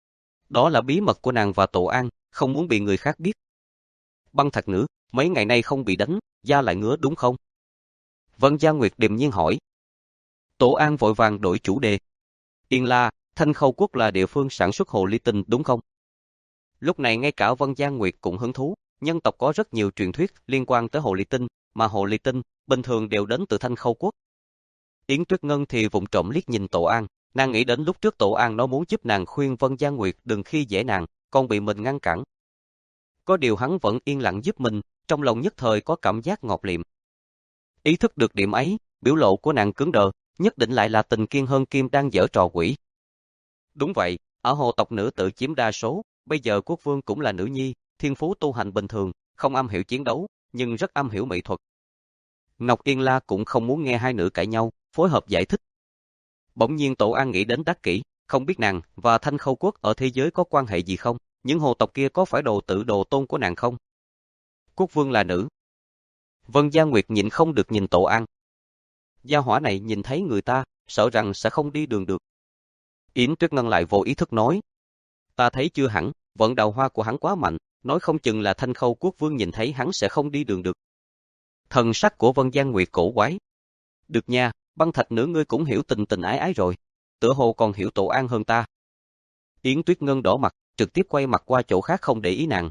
Đó là bí mật của nàng và Tổ An, không muốn bị người khác biết. Băng Thạch Nữ, mấy ngày nay không bị đánh, da lại ngứa đúng không? Vân Giang Nguyệt điềm nhiên hỏi. Tổ An vội vàng đổi chủ đề. Yên La, Thanh Khâu Quốc là địa phương sản xuất hồ ly tinh đúng không? Lúc này ngay cả Vân Giang Nguyệt cũng hứng thú, nhân tộc có rất nhiều truyền thuyết liên quan tới hồ ly tinh, mà hồ ly tinh bình thường đều đến từ Thanh Khâu Quốc. Yến Tuyết Ngân thì vụng trộm liếc nhìn Tổ An, nàng nghĩ đến lúc trước Tổ An nó muốn giúp nàng khuyên Vân Giang Nguyệt đừng khi dễ nàng, còn bị mình ngăn cản. Có điều hắn vẫn yên lặng giúp mình, trong lòng nhất thời có cảm giác ngọt liệm. Ý thức được điểm ấy, biểu lộ của nàng cứng đờ, nhất định lại là Tình Kiên Hơn Kim đang giở trò quỷ. Đúng vậy, ở hồ tộc nữ tự chiếm đa số, bây giờ quốc vương cũng là nữ nhi, thiên phú tu hành bình thường, không am hiểu chiến đấu, nhưng rất am hiểu mỹ thuật. Ngọc Yên La cũng không muốn nghe hai nữ cãi nhau, phối hợp giải thích. Bỗng nhiên Tổ An nghĩ đến Đắc Kỷ, không biết nàng và Thanh Khâu Quốc ở thế giới có quan hệ gì không, những hồ tộc kia có phải đồ tử đồ tôn của nàng không? Quốc vương là nữ. Vân Gia Nguyệt nhịn không được nhìn Tổ An. Gia hỏa này nhìn thấy người ta, sợ rằng sẽ không đi đường được. Yến Tuyết Ngân lại vô ý thức nói. Ta thấy chưa hẳn, vận đào hoa của hắn quá mạnh, nói không chừng là Thanh Khâu Quốc vương nhìn thấy hắn sẽ không đi đường được. Thần sắc của Vân Giang Nguyệt cổ quái. Được nha, Băng Thạch Nữ ngươi cũng hiểu tình tình ái ái rồi, tựa hồ còn hiểu Tổ An hơn ta. Yến Tuyết Ngân đỏ mặt, trực tiếp quay mặt qua chỗ khác không để ý nàng.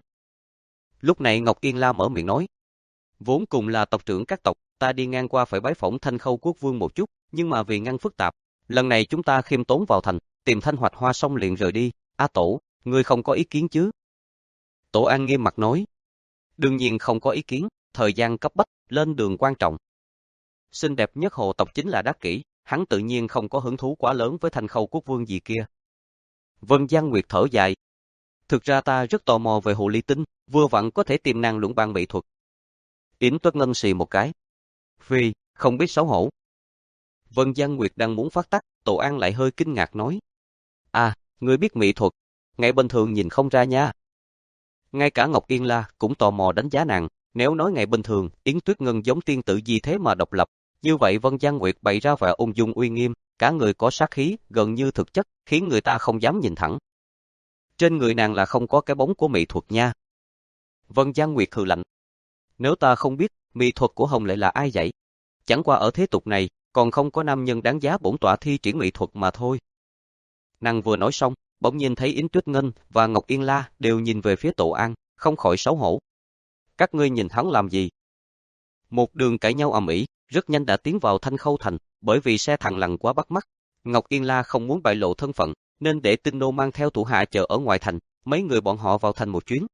Lúc này Ngọc Yên La mở miệng nói. Vốn cùng là tộc trưởng các tộc, ta đi ngang qua phải bái phỏng Thanh Khâu Quốc vương một chút, nhưng mà vì ngăn phức tạp, lần này chúng ta khiêm tốn vào thành, tìm Thanh Hoạch Hoa xong liền rời đi. A Tổ, ngươi không có ý kiến chứ? Tổ An nghiêm mặt nói. Đương nhiên không có ý kiến, thời gian cấp bách, lên đường quan trọng. Xinh đẹp nhất hồ tộc chính là Đắc Kỷ, hắn tự nhiên không có hứng thú quá lớn với Thanh Khâu Quốc vương gì kia. Vân Giang Nguyệt thở dài. Thực ra ta rất tò mò về hồ ly tinh, vừa vặn có thể tìm nàng luận bàn mỹ thuật. Yến Tuyết Ngân xì một cái. Phi, không biết xấu hổ. Vân Giang Nguyệt đang muốn phát tắc, Tổ An lại hơi kinh ngạc nói. À, ngươi biết mỹ thuật, ngày bình thường nhìn không ra nha. Ngay cả Ngọc Yên La cũng tò mò đánh giá nàng, nếu nói ngày bình thường, Yến Tuyết Ngân giống tiên tử gì thế mà độc lập, như vậy Vân Giang Nguyệt bày ra vẻ ung dung uy nghiêm, cả người có sát khí, gần như thực chất, khiến người ta không dám nhìn thẳng. Trên người nàng là không có cái bóng của mỹ thuật nha. Vân Giang Nguyệt hừ lạnh. Nếu ta không biết, mỹ thuật của Hồng Lệ là ai vậy? Chẳng qua ở thế tục này, còn không có nam nhân đáng giá bổn tọa thi triển mỹ thuật mà thôi. Nàng vừa nói xong, bỗng nhiên thấy Yến Tuyết Ngân và Ngọc Yên La đều nhìn về phía Tổ An, không khỏi xấu hổ. Các ngươi nhìn hắn làm gì? Một đường cãi nhau ầm ĩ, rất nhanh đã tiến vào Thanh Khâu thành, bởi vì xe thằng lằn quá bắt mắt. Ngọc Yên La không muốn bại lộ thân phận, nên để Tinh Nô mang theo thủ hạ chờ ở ngoài thành, mấy người bọn họ vào thành một chuyến.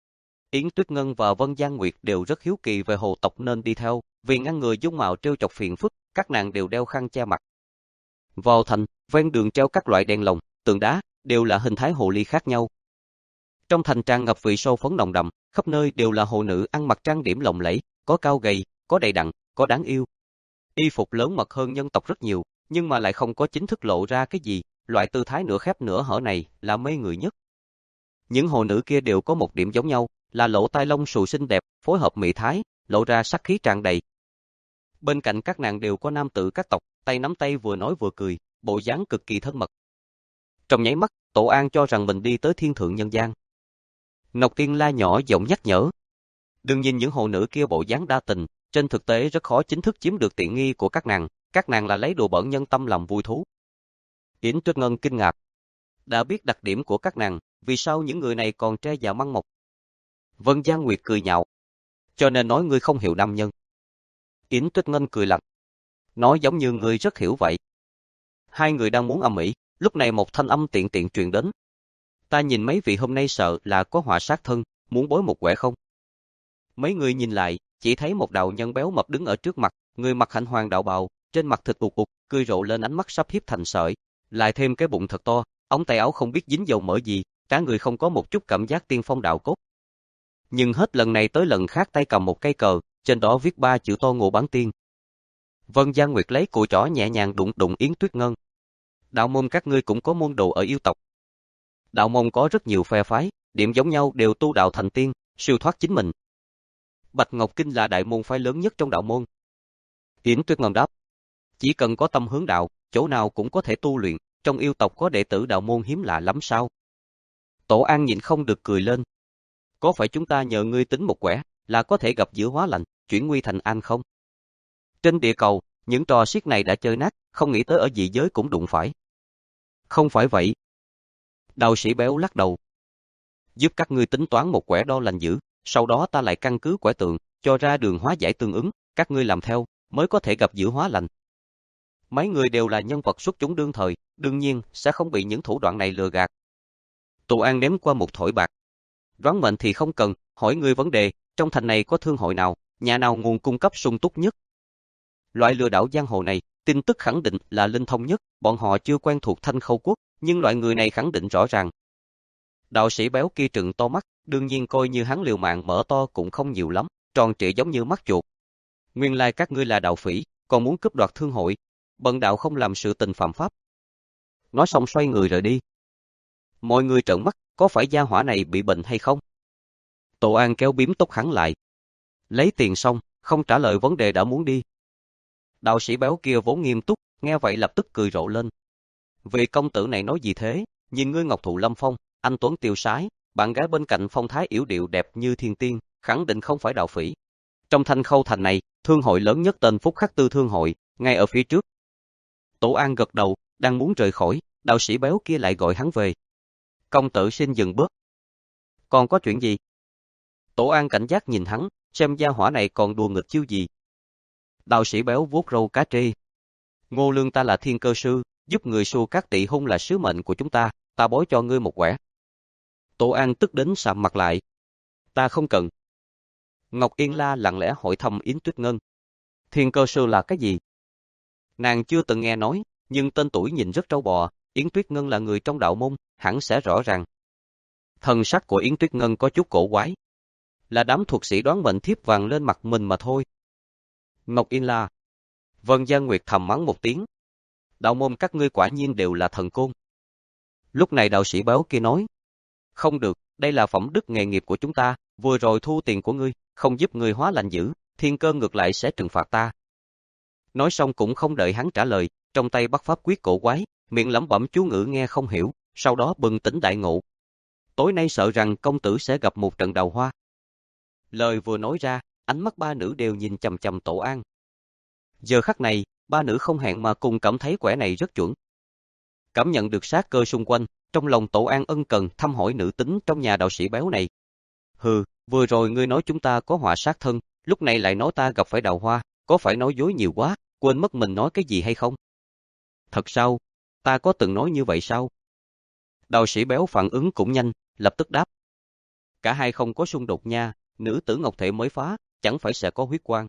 Yến Tuyết Ngân và Vân Giang Nguyệt đều rất hiếu kỳ về hồ tộc nên đi theo, vì ngăn ngừa dung mạo trêu chọc phiền phức, các nàng đều đeo khăn che mặt. Vào thành, ven đường treo các loại đèn lồng, tượng đá, đều là hình thái hồ ly khác nhau. Trong thành tràn ngập vị sô phấn nồng đậm, khắp nơi đều là hồ nữ ăn mặc trang điểm lộng lẫy, có cao gầy, có đầy đặn, có đáng yêu. Y phục lớn mật hơn nhân tộc rất nhiều, nhưng mà lại không có chính thức lộ ra cái gì, loại tư thái nửa khép nửa hở này là mê người nhất. Những hồ nữ kia đều có một điểm giống nhau, là lỗ tai lông xù xinh đẹp, phối hợp mỹ thái, lộ ra sắc khí tràn đầy. Bên cạnh các nàng đều có nam tử các tộc, tay nắm tay vừa nói vừa cười, bộ dáng cực kỳ thân mật. Trong nháy mắt, Tổ An cho rằng mình đi tới thiên thượng nhân gian. Ngọc Tiên La nhỏ giọng nhắc nhở. Đừng nhìn những hồ nữ kia bộ dáng đa tình, trên thực tế rất khó chính thức chiếm được tiện nghi của các nàng, các nàng là lấy đùa bỡn nhân tâm làm vui thú. Yến Tuyết Ngân kinh ngạc. Đã biết đặc điểm của các nàng, vì sao những người này còn tre già măng mọc? Vân Giang Nguyệt cười nhạo. Cho nên nói ngươi không hiểu nam nhân. Yến Tuyết Ngân cười lạnh. Nói giống như ngươi rất hiểu vậy. Hai người đang muốn ầm ĩ, lúc này một thanh âm tiện tiện truyền đến. Ta nhìn mấy vị hôm nay sợ là có họa sát thân, muốn bối một quẻ không? Mấy người nhìn lại, chỉ thấy một đạo nhân béo mập đứng ở trước mặt, người mặc hạnh hoàng đạo bào, trên mặt thịt ục ục, cười rộ lên ánh mắt sắp hiếp thành sợi, lại thêm cái bụng thật to, ống tay áo không biết dính dầu mỡ gì, cả người không có một chút cảm giác tiên phong đạo cốt. Nhưng hết lần này tới lần khác tay cầm một cây cờ, trên đó viết ba chữ to Ngộ Bán Tiên. Vân Giang Nguyệt lấy cùi trỏ nhẹ nhàng đụng đụng Yến Tuyết Ngân. Đạo môn các ngươi cũng có môn đồ ở yêu tộc. Đạo môn có rất nhiều phe phái, điểm giống nhau đều tu đạo thành tiên, siêu thoát chính mình. Bạch Ngọc Kinh là đại môn phái lớn nhất trong đạo môn. Yến Tuyết Ngân đáp. Chỉ cần có tâm hướng đạo, chỗ nào cũng có thể tu luyện, trong yêu tộc có đệ tử đạo môn hiếm lạ lắm sao? Tổ An nhịn không được cười lên. Có phải chúng ta nhờ ngươi tính một quẻ, là có thể gặp giữa hóa lành, chuyển nguy thành an không? Trên địa cầu, những trò siết này đã chơi nát, không nghĩ tới ở dị giới cũng đụng phải. Không phải vậy. Đạo sĩ béo lắc đầu. Giúp các ngươi tính toán một quẻ đo lành dữ, sau đó ta lại căn cứ quẻ tượng, cho ra đường hóa giải tương ứng, các ngươi làm theo, mới có thể gặp giữa hóa lành. Mấy người đều là nhân vật xuất chúng đương thời, đương nhiên sẽ không bị những thủ đoạn này lừa gạt. Tụ An ném qua một thỏi bạc. Đoán mệnh thì không cần, hỏi ngươi vấn đề, trong thành này có thương hội nào, nhà nào nguồn cung cấp sung túc nhất? Loại lừa đảo giang hồ này, tin tức khẳng định là linh thông nhất, bọn họ chưa quen thuộc Thanh Khâu Quốc, nhưng loại người này khẳng định rõ ràng. Đạo sĩ béo kia trừng to mắt, đương nhiên coi như hắn liều mạng mở to cũng không nhiều lắm, tròn trịa giống như mắt chuột. Nguyên lai các ngươi là đạo phỉ, còn muốn cướp đoạt thương hội, bần đạo không làm sự tình phạm pháp. Nói xong xoay người rời đi. Mọi người trợn mắt, có phải gia hỏa này bị bệnh hay không? Tổ An kéo bím tóc hắn lại. Lấy tiền xong, không trả lời vấn đề đã muốn đi. Đạo sĩ béo kia vốn nghiêm túc, nghe vậy lập tức cười rộ lên. Vị công tử này nói gì thế, nhìn ngươi ngọc thụ lâm phong, anh tuấn tiêu sái, bạn gái bên cạnh phong thái yểu điệu đẹp như thiên tiên, khẳng định không phải đạo phỉ. Trong Thanh Khâu thành này, thương hội lớn nhất tên Phúc Khắc Tư thương hội, ngay ở phía trước. Tổ An gật đầu, đang muốn rời khỏi, đạo sĩ béo kia lại gọi hắn về. Công tử xin dừng bước. Còn có chuyện gì? Tổ An cảnh giác nhìn hắn, xem gia hỏa này còn đùa nghịch chiêu gì. Đạo sĩ béo vuốt râu cá trê. Ngô Lương ta là thiên cơ sư, giúp người xua các tỵ hung là sứ mệnh của chúng ta, ta bối cho ngươi một quẻ. Tổ An tức đến sạm mặt lại. Ta không cần. Ngọc Yên La lặng lẽ hỏi thăm Yến Tuyết Ngân. Thiên cơ sư là cái gì? Nàng chưa từng nghe nói, nhưng tên tuổi nhìn rất trâu bò, Yến Tuyết Ngân là người trong đạo môn, hẳn sẽ rõ ràng. Thần sắc của Yến Tuyết Ngân có chút cổ quái. Là đám thuật sĩ đoán mệnh thiếp vàng lên mặt mình mà thôi. Ngọc Yên La. Vân Giang Nguyệt thầm mắng một tiếng. Đạo môn các ngươi quả nhiên đều là thần côn. Lúc này đạo sĩ béo kia nói. Không được, đây là phẩm đức nghề nghiệp của chúng ta, vừa rồi thu tiền của ngươi, không giúp ngươi hóa lành dữ, thiên cơ ngược lại sẽ trừng phạt ta. Nói xong cũng không đợi hắn trả lời, trong tay bắt pháp quyết cổ quái, miệng lẩm bẩm chú ngữ nghe không hiểu, sau đó bừng tỉnh đại ngộ. Tối nay sợ rằng công tử sẽ gặp một trận đào hoa. Lời vừa nói ra, ánh mắt ba nữ đều nhìn chằm chằm Tổ An. Giờ khắc này, ba nữ không hẹn mà cùng cảm thấy quẻ này rất chuẩn. Cảm nhận được sát cơ xung quanh, trong lòng Tổ An ân cần thăm hỏi nữ tính trong nhà đạo sĩ béo này. Hừ, vừa rồi ngươi nói chúng ta có họa sát thân, lúc này lại nói ta gặp phải đào hoa, có phải nói dối nhiều quá, quên mất mình nói cái gì hay không? Thật sao? Ta có từng nói như vậy sao? Đạo sĩ béo phản ứng cũng nhanh, lập tức đáp. Cả hai không có xung đột nha, nữ tử ngọc thể mới phá, chẳng phải sẽ có huyết quang.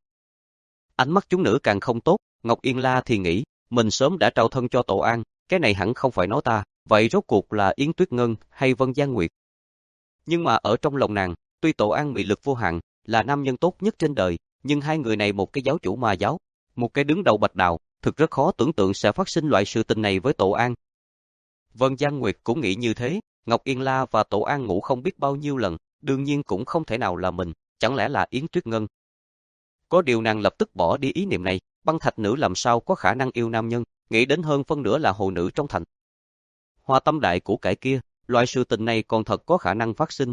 Ánh mắt chúng nữ càng không tốt, Ngọc Yên La thì nghĩ, mình sớm đã trao thân cho Tổ An, cái này hẳn không phải nói ta, vậy rốt cuộc là Yến Tuyết Ngân hay Vân Giang Nguyệt? Nhưng mà ở trong lòng nàng, tuy Tổ An mị lực vô hạn, là nam nhân tốt nhất trên đời, nhưng hai người này một cái giáo chủ ma giáo, một cái đứng đầu bạch đạo, thực rất khó tưởng tượng sẽ phát sinh loại sự tình này với Tổ An. Vân Giang Nguyệt cũng nghĩ như thế, Ngọc Yên La và Tổ An ngủ không biết bao nhiêu lần, đương nhiên cũng không thể nào là mình, chẳng lẽ là Yến Tuyết Ngân. Có điều nàng lập tức bỏ đi ý niệm này, băng thạch nữ làm sao có khả năng yêu nam nhân, nghĩ đến hơn phân nửa là hồ nữ trong thành. Hoa tâm đại của cải kia, loại sự tình này còn thật có khả năng phát sinh.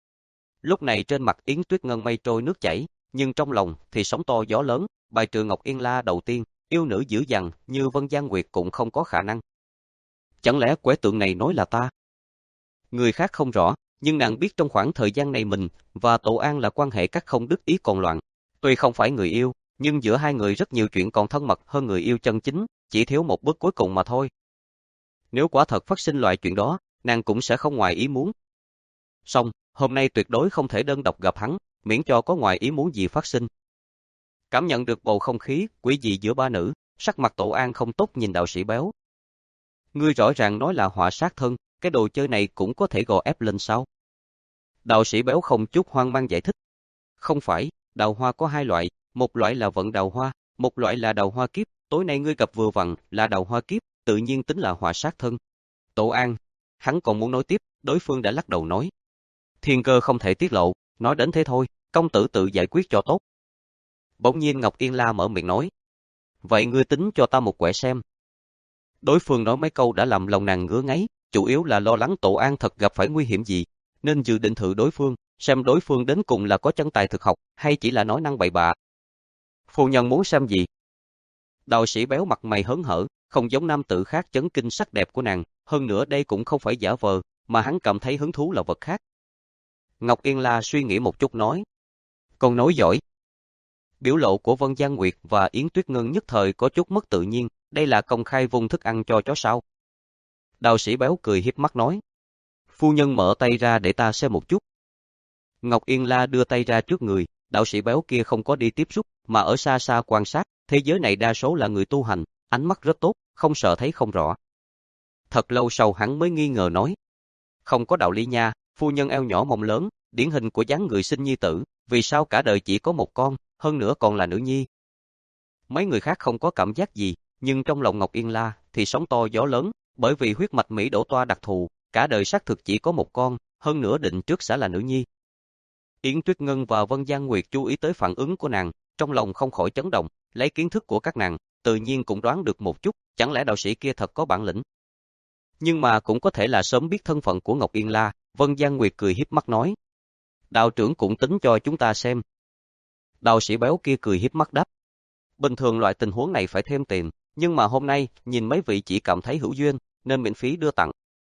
Lúc này trên mặt Yến Tuyết Ngân mây trôi nước chảy, nhưng trong lòng thì sóng to gió lớn, bài trừ Ngọc Yên La đầu tiên, yêu nữ dữ dằn như Vân Giang Nguyệt cũng không có khả năng. Chẳng lẽ quẻ tượng này nói là ta? Người khác không rõ, nhưng nàng biết trong khoảng thời gian này mình và Tổ An là quan hệ cắt không đứt ý còn loạn. Tuy không phải người yêu, nhưng giữa hai người rất nhiều chuyện còn thân mật hơn người yêu chân chính, chỉ thiếu một bước cuối cùng mà thôi. Nếu quả thật phát sinh loại chuyện đó, nàng cũng sẽ không ngoài ý muốn. Song, hôm nay tuyệt đối không thể đơn độc gặp hắn, miễn cho có ngoài ý muốn gì phát sinh. Cảm nhận được bầu không khí quỷ dị giữa ba nữ, sắc mặt Tổ An không tốt nhìn đạo sĩ béo. Ngươi rõ ràng nói là họa sát thân, cái đồ chơi này cũng có thể gò ép lên sao? Đạo sĩ béo không chút hoang mang giải thích. Không phải, đào hoa có hai loại, một loại là vận đào hoa, một loại là đào hoa kiếp, tối nay ngươi gặp vừa vặn là đào hoa kiếp, tự nhiên tính là họa sát thân. Tổ An, hắn còn muốn nói tiếp, đối phương đã lắc đầu nói. Thiên cơ không thể tiết lộ, nói đến thế thôi, công tử tự giải quyết cho tốt. Bỗng nhiên Ngọc Yên La mở miệng nói. Vậy ngươi tính cho ta một quẻ xem. Đối phương nói mấy câu đã làm lòng nàng ngứa ngáy, chủ yếu là lo lắng Tổ An thật gặp phải nguy hiểm gì, nên dự định thử đối phương, xem đối phương đến cùng là có chân tài thực học, hay chỉ là nói năng bậy bạ. Phu nhân muốn xem gì? Đạo sĩ béo mặt mày hớn hở, không giống nam tử khác chấn kinh sắc đẹp của nàng, hơn nữa đây cũng không phải giả vờ, mà hắn cảm thấy hứng thú là vật khác. Ngọc Yên La suy nghĩ một chút nói. Con nói giỏi. Biểu lộ của Vân Giang Nguyệt và Yến Tuyết Ngân nhất thời có chút mất tự nhiên, đây là công khai vung thức ăn cho chó sao. Đạo sĩ béo cười hiếp mắt nói. Phu nhân mở tay ra để ta xem một chút. Ngọc Yên La đưa tay ra trước người, đạo sĩ béo kia không có đi tiếp xúc, mà ở xa xa quan sát, thế giới này đa số là người tu hành, ánh mắt rất tốt, không sợ thấy không rõ. Thật lâu sau hắn mới nghi ngờ nói. Không có đạo lý nha, phu nhân eo nhỏ mông lớn, điển hình của dáng người sinh nhi tử, vì sao cả đời chỉ có một con, hơn nữa còn là nữ nhi. Mấy người khác không có cảm giác gì, nhưng trong lòng Ngọc Yên La thì sóng to gió lớn, bởi vì huyết mạch Mỹ đổ toa đặc thù, cả đời xác thực chỉ có một con, hơn nữa định trước sẽ là nữ nhi. Yến Tuyết Ngân và Vân Giang Nguyệt chú ý tới phản ứng của nàng, trong lòng không khỏi chấn động, lấy kiến thức của các nàng, tự nhiên cũng đoán được một chút, chẳng lẽ đạo sĩ kia thật có bản lĩnh. Nhưng mà cũng có thể là sớm biết thân phận của Ngọc Yên La, Vân Giang Nguyệt cười hiếp mắt nói. Đạo trưởng cũng tính cho chúng ta xem. Đạo sĩ béo kia cười hiếp mắt đáp. Bình thường loại tình huống này phải thêm tiền, nhưng mà hôm nay, nhìn mấy vị chỉ cảm thấy hữu duyên, nên miễn phí đưa tặng.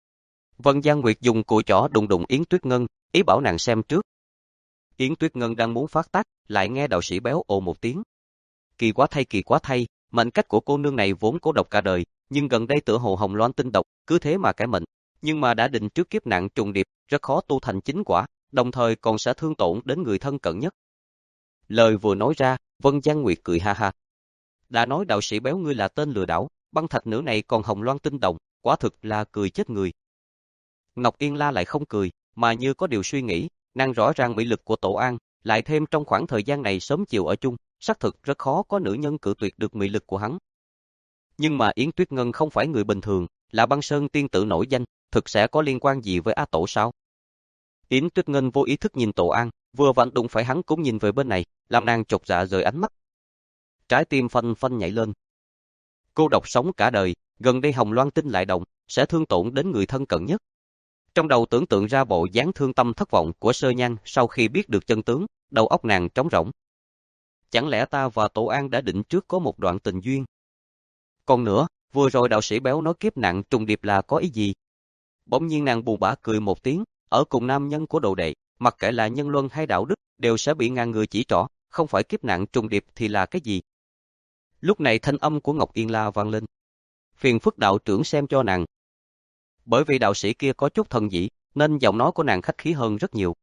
Vân Giang Nguyệt dùng cùi chỏ đùng đùng Yến Tuyết Ngân, ý bảo nàng xem trước. Yến Tuyết Ngân đang muốn phát tác, lại nghe đạo sĩ béo ồ một tiếng. Kỳ quá thay kỳ quá thay, mệnh cách của cô nương này vốn cố độc cả đời, nhưng gần đây tựa hồ hồng loan tinh độc, cứ thế mà cải mệnh. Nhưng mà đã định trước kiếp nạn trùng điệp, rất khó tu thành chính quả, đồng thời còn sẽ thương tổn đến người thân cận nhất. Lời vừa nói ra, Vân Giang Nguyệt cười ha ha. Đã nói đạo sĩ béo ngươi là tên lừa đảo, băng thạch nữ này còn hồng loan tinh đồng, quả thực là cười chết người. Ngọc Yên La lại không cười, mà như có điều suy nghĩ, nàng rõ ràng mỹ lực của Tổ An, lại thêm trong khoảng thời gian này sớm chiều ở chung, xác thực rất khó có nữ nhân cự tuyệt được mỹ lực của hắn. Nhưng mà Yến Tuyết Ngân không phải người bình thường, là băng sơn tiên tử nổi danh, thực sẽ có liên quan gì với A Tổ sao? Yến Tuyết Ngân vô ý thức nhìn Tổ An, vừa vặn đụng phải hắn cũng nhìn về bên này, làm nàng chột dạ rời ánh mắt. Trái tim phanh phanh nhảy lên. Cô độc sống cả đời, gần đây hồng loan tinh lại động, sẽ thương tổn đến người thân cận nhất. Trong đầu tưởng tượng ra bộ dáng thương tâm thất vọng của Sơ Nhan sau khi biết được chân tướng, đầu óc nàng trống rỗng. Chẳng lẽ ta và Tổ An đã định trước có một đoạn tình duyên? Còn nữa, vừa rồi đạo sĩ béo nói kiếp nạn trùng điệp là có ý gì? Bỗng nhiên nàng buồn bã cười một tiếng, ở cùng nam nhân của đồ đệ, mặc kệ là nhân luân hay đạo đức, đều sẽ bị ngàn người chỉ trỏ, không phải kiếp nạn trùng điệp thì là cái gì? Lúc này thanh âm của Ngọc Yên La vang lên. Phiền phức đạo trưởng xem cho nàng. Bởi vì đạo sĩ kia có chút thần dị, nên giọng nói của nàng khách khí hơn rất nhiều.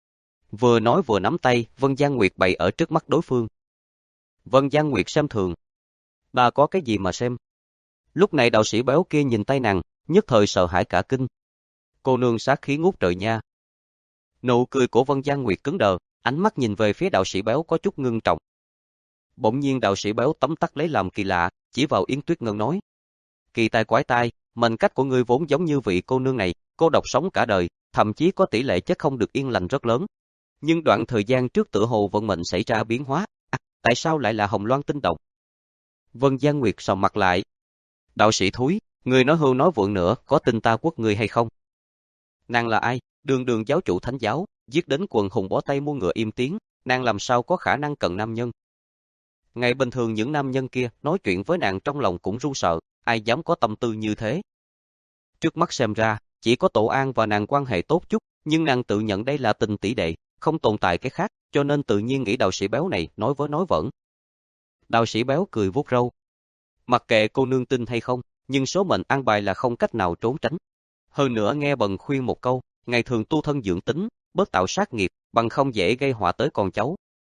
Vừa nói vừa nắm tay, Vân Giang Nguyệt bày ở trước mắt đối phương. Vân Giang Nguyệt xem thường. Bà có cái gì mà xem? Lúc này đạo sĩ béo kia nhìn tay nàng, nhất thời sợ hãi cả kinh. Cô nương sát khí ngút trời nha. Nụ cười của Vân Giang Nguyệt cứng đờ, ánh mắt nhìn về phía đạo sĩ béo có chút ngưng trọng. Bỗng nhiên đạo sĩ béo tấm tắc lấy làm kỳ lạ, chỉ vào Yến Tuyết Ngân nói. Kỳ tai quái tai, mệnh cách của ngươi vốn giống như vị cô nương này, cô độc sống cả đời, thậm chí có tỷ lệ chết không được yên lành rất lớn. Nhưng đoạn thời gian trước tựa hồ vận mệnh xảy ra biến hóa, à, tại sao lại là Hồng Loan tinh độc? Vân Giang Nguyệt sầm mặt lại. Đạo sĩ thúi, người nói hưu nói vượng nữa, có tin ta quất người hay không? Nàng là ai? Đường đường giáo chủ thánh giáo, giết đến quần hùng bó tay mua ngựa im tiếng, nàng làm sao có khả năng cận nam nhân? Ngày bình thường những nam nhân kia nói chuyện với nàng trong lòng cũng run sợ, ai dám có tâm tư như thế? Trước mắt xem ra, chỉ có Tổ An và nàng quan hệ tốt chút, nhưng nàng tự nhận đây là tình tỷ đệ, không tồn tại cái khác, cho nên tự nhiên nghĩ đạo sĩ béo này nói với nói vẩn. Đạo sĩ béo cười vuốt râu. Mặc kệ cô nương tin hay không, nhưng số mệnh an bài là không cách nào trốn tránh. Hơn nữa nghe bần khuyên một câu, ngày thường tu thân dưỡng tính, bớt tạo sát nghiệp, bằng không dễ gây họa tới con cháu.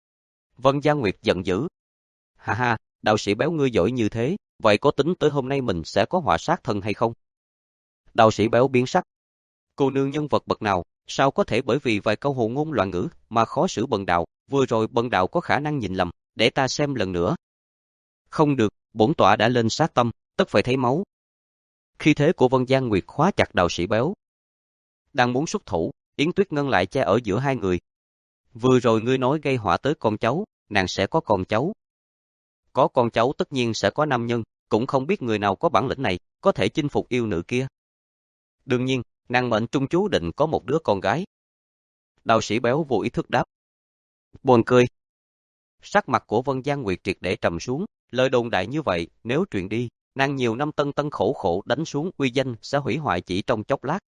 Vân Giang Nguyệt giận dữ. Ha ha, đạo sĩ béo ngươi giỏi như thế, vậy có tính tới hôm nay mình sẽ có họa sát thân hay không? Đạo sĩ béo biến sắc. Cô nương nhân vật bậc nào, sao có thể bởi vì vài câu hồ ngôn loạn ngữ mà khó xử bần đạo, vừa rồi bần đạo có khả năng nhìn lầm, để ta xem lần nữa. Không được, bổn tọa đã lên sát tâm, tất phải thấy máu. Khi thế của Vân Giang Nguyệt khóa chặt đạo sĩ béo. Đang muốn xuất thủ, Yến Tuyết Ngân lại che ở giữa hai người. Vừa rồi ngươi nói gây họa tới con cháu, nàng sẽ có con cháu. Có con cháu tất nhiên sẽ có nam nhân, cũng không biết người nào có bản lĩnh này, có thể chinh phục yêu nữ kia. Đương nhiên, nàng mệnh trung chú định có một đứa con gái. Đạo sĩ béo vô ý thức đáp. Buồn cười. Sắc mặt của Vân Giang Nguyệt triệt để trầm xuống, lời đồn đại như vậy, nếu truyền đi, nàng nhiều năm tân tân khổ khổ đánh xuống uy danh sẽ hủy hoại chỉ trong chốc lát.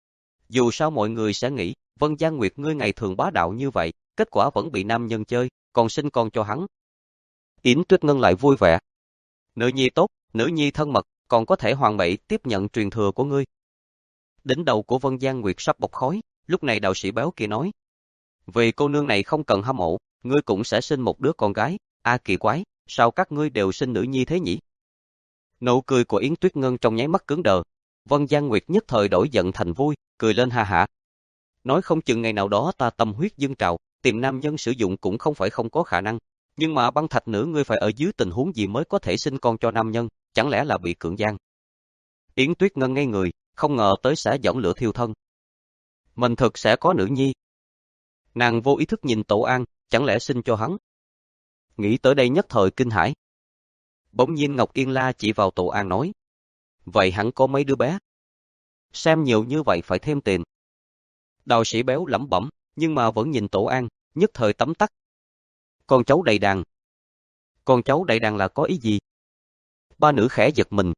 Dù sao mọi người sẽ nghĩ, Vân Giang Nguyệt ngươi ngày thường bá đạo như vậy, kết quả vẫn bị nam nhân chơi, còn sinh con cho hắn. Yến Tuyết Ngân lại vui vẻ. Nữ nhi tốt, nữ nhi thân mật, còn có thể hoàn mỹ tiếp nhận truyền thừa của ngươi. Đỉnh đầu của Vân Giang Nguyệt sắp bốc khói, lúc này đạo sĩ béo kia nói. Vì cô nương này không cần hâm mộ, ngươi cũng sẽ sinh một đứa con gái, a à, kỳ quái, sao các ngươi đều sinh nữ nhi thế nhỉ? Nụ cười của Yến Tuyết Ngân trong nháy mắt cứng đờ, Vân Giang Nguyệt nhất thời đổi giận thành vui, cười lên ha hả. Nói không chừng ngày nào đó ta tâm huyết dâng trào, tìm nam nhân sử dụng cũng không phải không có khả năng, nhưng mà băng thạch nữ ngươi phải ở dưới tình huống gì mới có thể sinh con cho nam nhân, chẳng lẽ là bị cưỡng gian? Yến Tuyết Ngân ngây người, không ngờ tới sẽ dẫn lửa thiêu thân. Mình thực sẽ có nữ nhi. Nàng vô ý thức nhìn Tổ An, chẳng lẽ sinh cho hắn? Nghĩ tới đây nhất thời kinh hãi. Bỗng nhiên Ngọc Yên La chỉ vào Tổ An nói. Vậy hắn có mấy đứa bé? Xem nhiều như vậy phải thêm tiền. Đạo sĩ béo lẩm bẩm, nhưng mà vẫn nhìn Tổ An, nhất thời tấm tắc. Con cháu đầy đàn. Con cháu đầy đàn là có ý gì? Ba nữ khẽ giật mình.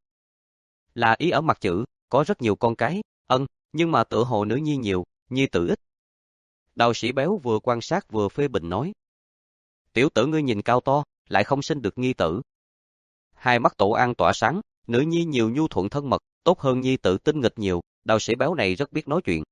Là ý ở mặt chữ, có rất nhiều con cái, ân, nhưng mà tựa hồ nữ nhi nhiều, nhi tử ít. Đạo sĩ béo vừa quan sát vừa phê bình nói. Tiểu tử ngươi nhìn cao to, lại không sinh được nhi tử. Hai mắt Tổ An tỏa sáng, nữ nhi nhiều nhu thuận thân mật, tốt hơn nhi tử tinh nghịch nhiều, đạo sĩ béo này rất biết nói chuyện.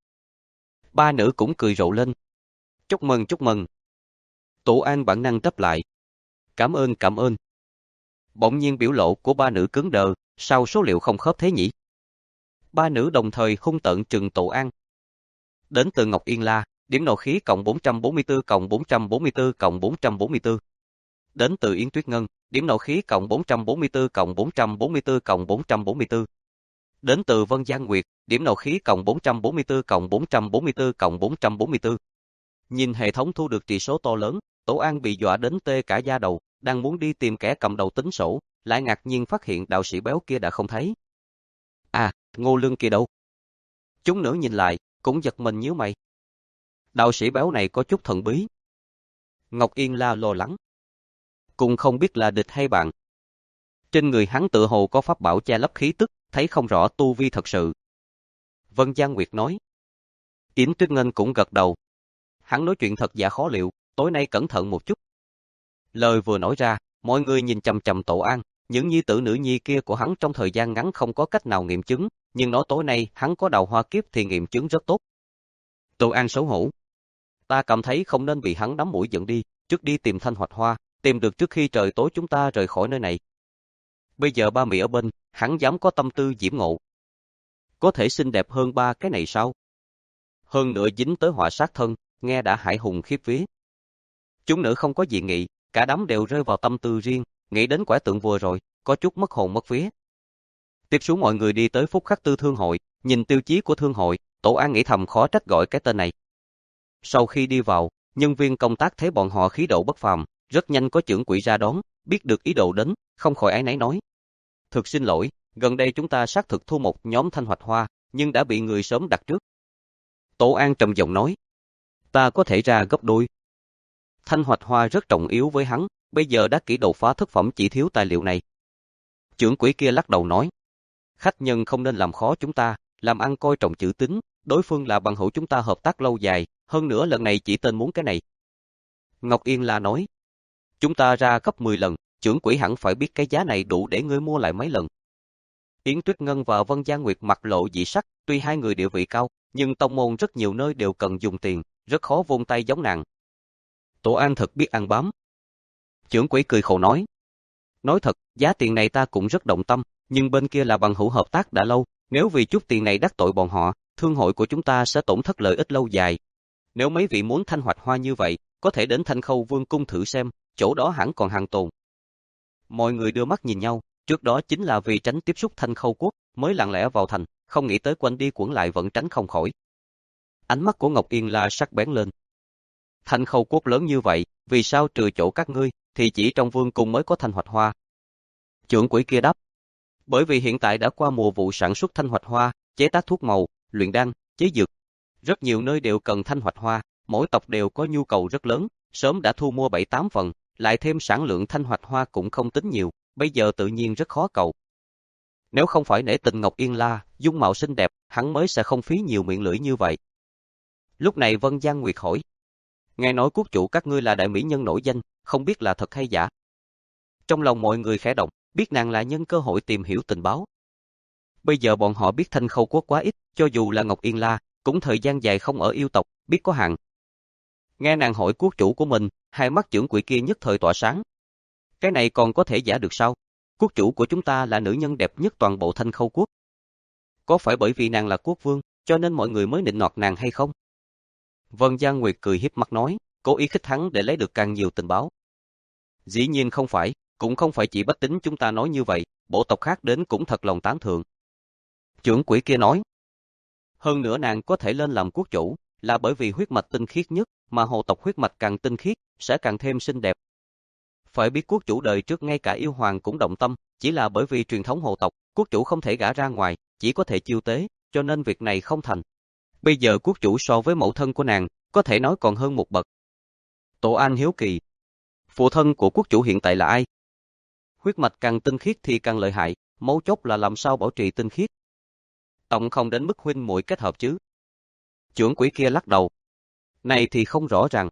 Ba nữ cũng cười rộ lên. Chúc mừng chúc mừng. Tổ An bản năng đáp lại. Cảm ơn cảm ơn. Bỗng nhiên biểu lộ của ba nữ cứng đờ, sao số liệu không khớp thế nhỉ? Ba nữ đồng thời hung tợn trừng Tổ An. Đến từ Ngọc Yên La, điểm nộ khí cộng bốn trăm bốn mươi tư cộng bốn trăm bốn mươi tư cộng bốn trăm bốn mươi tư. Đến từ Yến Tuyết Ngân, điểm nộ khí cộng bốn trăm bốn mươi tư cộng bốn trăm bốn mươi tư cộng bốn trăm bốn mươi tư. Đến từ Vân Giang Nguyệt, điểm nộ khí cộng bốn trăm bốn mươi tư cộng bốn trăm bốn mươi tư cộng bốn trăm bốn mươi tư. Nhìn hệ thống thu được trị số to lớn, Tổ An bị dọa đến tê cả da đầu, đang muốn đi tìm kẻ cầm đầu tính sổ, lại ngạc nhiên phát hiện đạo sĩ béo kia đã không thấy. À, Ngô Lương kia đâu? Chúng nữ nhìn lại, cũng giật mình nhíu mày. Đạo sĩ béo này có chút thần bí. Ngọc Yên La lo lắng. Cũng không biết là địch hay bạn. Trên người hắn tựa hồ có pháp bảo che lấp khí tức, thấy không rõ tu vi thật sự. Vân Giang Nguyệt nói. Yến Tuyết Ngân cũng gật đầu. Hắn nói chuyện thật giả khó liệu, tối nay cẩn thận một chút. Lời vừa nói ra, mọi người nhìn chằm chằm Tổ An, những nhi tử nữ nhi kia của hắn trong thời gian ngắn không có cách nào nghiệm chứng, nhưng nói tối nay hắn có đào hoa kiếp thì nghiệm chứng rất tốt. Tổ An xấu hổ. Ta cảm thấy không nên bị hắn nắm mũi dẫn đi, trước đi tìm Thanh Hoạch Hoa, tìm được trước khi trời tối chúng ta rời khỏi nơi này. Bây giờ ba Mỹ ở bên, hắn dám có tâm tư diễm ngộ. Có thể xinh đẹp hơn ba cái này sao? hơn nữa dính tới họa sát thân, nghe đã hãi hùng khiếp vía. Chúng nữ không có dị nghị, cả đám đều rơi vào tâm tư riêng, nghĩ đến quả tượng vừa rồi, có chút mất hồn mất vía. Tiếp xuống mọi người đi tới Phúc Khắc Tư Thương hội, nhìn tiêu chí của thương hội, Tổ An nghĩ thầm khó trách gọi cái tên này. Sau khi đi vào, nhân viên công tác thấy bọn họ khí độ bất phàm, rất nhanh có trưởng quỹ ra đón, biết được ý đồ đến, không khỏi áy náy nói. Thực xin lỗi, gần đây chúng ta xác thực thu một nhóm thanh hoạch hoa, nhưng đã bị người sớm đặt trước. Tổ An trầm giọng nói. Ta có thể ra gấp đôi. Thanh hoạch hoa rất trọng yếu với hắn, bây giờ đã kỹ đột phá thất phẩm chỉ thiếu tài liệu này. Trưởng quỹ kia lắc đầu nói. Khách nhân không nên làm khó chúng ta, làm ăn coi trọng chữ tín, đối phương là bằng hữu chúng ta hợp tác lâu dài, hơn nữa lần này chỉ tên muốn cái này. Ngọc Yên La nói. Chúng ta ra gấp mười lần, trưởng quỹ hẳn phải biết cái giá này đủ để ngươi mua lại mấy lần. Yến Tuyết Ngân và Vân Gia Nguyệt mặt lộ dị sắc, tuy hai người địa vị cao, nhưng tông môn rất nhiều nơi đều cần dùng tiền, rất khó vung tay giống nàng. Tổ An thật biết ăn bám. Trưởng quỹ cười khổ nói. Nói thật, giá tiền này ta cũng rất động tâm, nhưng bên kia là bằng hữu hợp tác đã lâu, nếu vì chút tiền này đắc tội bọn họ, thương hội của chúng ta sẽ tổn thất lợi ích lâu dài. Nếu mấy vị muốn thanh hoạch hoa như vậy, có thể đến Thanh Khâu Vương cung thử xem, chỗ đó hẳn còn hàng tồn. Mọi người đưa mắt nhìn nhau, trước đó chính là vì tránh tiếp xúc Thanh Khâu quốc, mới lặng lẽ vào thành, không nghĩ tới quanh đi quẩn lại vẫn tránh không khỏi. Ánh mắt của Ngọc Yên La sắc bén lên. Thanh Khâu quốc lớn như vậy, vì sao trừ chỗ các ngươi, thì chỉ trong vương cung mới có thanh hoạch hoa? Trưởng quỹ kia đáp. Bởi vì hiện tại đã qua mùa vụ sản xuất thanh hoạch hoa, chế tác thuốc màu, luyện đan, chế dược. Rất nhiều nơi đều cần thanh hoạch hoa, mỗi tộc đều có nhu cầu rất lớn, sớm đã thu mua bảy tám phần, lại thêm sản lượng thanh hoạch hoa cũng không tính nhiều, bây giờ tự nhiên rất khó cầu. Nếu không phải nể tình Ngọc Yên La, dung mạo xinh đẹp, hắn mới sẽ không phí nhiều miệng lưỡi như vậy. Lúc này Vân Giang Nguyệt hỏi. Nghe nói quốc chủ các ngươi là đại mỹ nhân nổi danh, không biết là thật hay giả? Trong lòng mọi người khẽ động, biết nàng là nhân cơ hội tìm hiểu tình báo. Bây giờ bọn họ biết Thanh Khâu quốc quá ít, cho dù là Ngọc Yên La, cũng thời gian dài không ở yêu tộc, biết có hạn. Nghe nàng hỏi quốc chủ của mình, hai mắt trưởng quỹ kia nhất thời tỏa sáng. Cái này còn có thể giả được sao? Quốc chủ của chúng ta là nữ nhân đẹp nhất toàn bộ Thanh Khâu quốc. Có phải bởi vì nàng là quốc vương, cho nên mọi người mới nịnh nọt nàng hay không? Vân Giang Nguyệt cười hiếp mắt nói, cố ý khích hắn để lấy được càng nhiều tình báo. Dĩ nhiên không phải, cũng không phải chỉ Bách Tính chúng ta nói như vậy, bộ tộc khác đến cũng thật lòng tán thưởng. Trưởng quỹ kia nói. Hơn nữa nàng có thể lên làm quốc chủ, là bởi vì huyết mạch tinh khiết nhất, mà hồ tộc huyết mạch càng tinh khiết, sẽ càng thêm xinh đẹp. Phải biết quốc chủ đời trước ngay cả yêu hoàng cũng động tâm, chỉ là bởi vì truyền thống hồ tộc, quốc chủ không thể gả ra ngoài, chỉ có thể chiêu tế, cho nên việc này không thành. Bây giờ quốc chủ so với mẫu thân của nàng, có thể nói còn hơn một bậc. Tổ An hiếu kỳ. Phụ thân của quốc chủ hiện tại là ai? Huyết mạch càng tinh khiết thì càng lợi hại, mấu chốt là làm sao bảo trì tinh khiết. Tổng không đến mức huynh muội kết hợp chứ. Trưởng quỹ kia lắc đầu. Này thì không rõ ràng.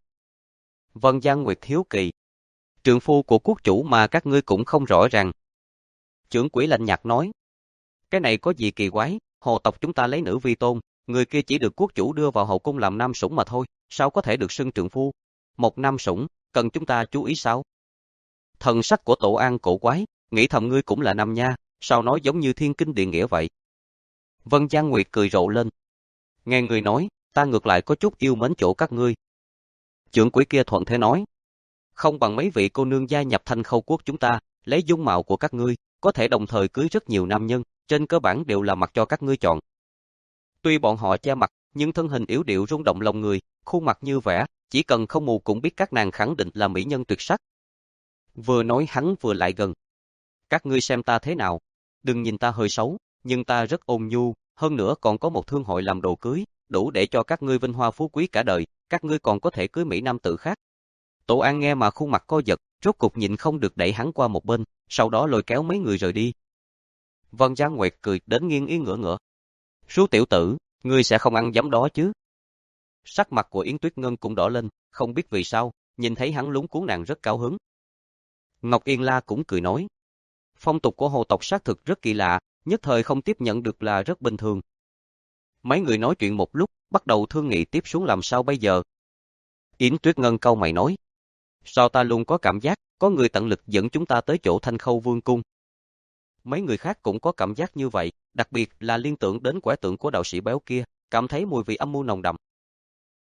Vân Giang Nguyệt hiếu kỳ. Trượng phu của quốc chủ mà các ngươi cũng không rõ ràng. Trưởng quỹ lạnh nhạt nói. Cái này có gì kỳ quái, hồ tộc chúng ta lấy nữ vi tôn, người kia chỉ được quốc chủ đưa vào hậu cung làm nam sủng mà thôi, sao có thể được xưng trượng phu? Một nam sủng, cần chúng ta chú ý sao? Thần sắc của Tổ An cổ quái, nghĩ thầm ngươi cũng là nam nha, sao nói giống như thiên kinh địa nghĩa vậy? Vân Giang Nguyệt cười rộ lên. Nghe người nói, ta ngược lại có chút yêu mến chỗ các ngươi. Trưởng quỹ kia thuận thế nói. Không bằng mấy vị cô nương gia nhập Thanh Khâu quốc chúng ta, lấy dung mạo của các ngươi, có thể đồng thời cưới rất nhiều nam nhân, trên cơ bản đều là mặt cho các ngươi chọn. Tuy bọn họ che mặt, nhưng thân hình yếu điệu rung động lòng người, khuôn mặt như vẽ, chỉ cần không mù cũng biết các nàng khẳng định là mỹ nhân tuyệt sắc. Vừa nói hắn vừa lại gần. Các ngươi xem ta thế nào, đừng nhìn ta hơi xấu, nhưng ta rất ôn nhu, hơn nữa còn có một thương hội làm đồ cưới, đủ để cho các ngươi vinh hoa phú quý cả đời, các ngươi còn có thể cưới mỹ nam tử khác. Tổ An nghe mà khuôn mặt co giật, rốt cục nhịn không được đẩy hắn qua một bên, sau đó lôi kéo mấy người rời đi. Vân Giang Nguyệt cười đến nghiêng ý ngửa ngửa. Sú tiểu tử, ngươi sẽ không ăn giấm đó chứ? Sắc mặt của Yến Tuyết Ngân cũng đỏ lên, không biết vì sao, nhìn thấy hắn lúng cuốn nàng rất cao hứng. Ngọc Yên La cũng cười nói. Phong tục của hồ tộc xác thực rất kỳ lạ, nhất thời không tiếp nhận được là rất bình thường. Mấy người nói chuyện một lúc, bắt đầu thương nghị tiếp xuống làm sao bây giờ. Yến Tuyết Ngân cau mày nói. Sao ta luôn có cảm giác, có người tận lực dẫn chúng ta tới chỗ Thanh Khâu Vương cung. Mấy người khác cũng có cảm giác như vậy, đặc biệt là liên tưởng đến quẻ tượng của đạo sĩ béo kia, cảm thấy mùi vị âm mưu nồng đậm,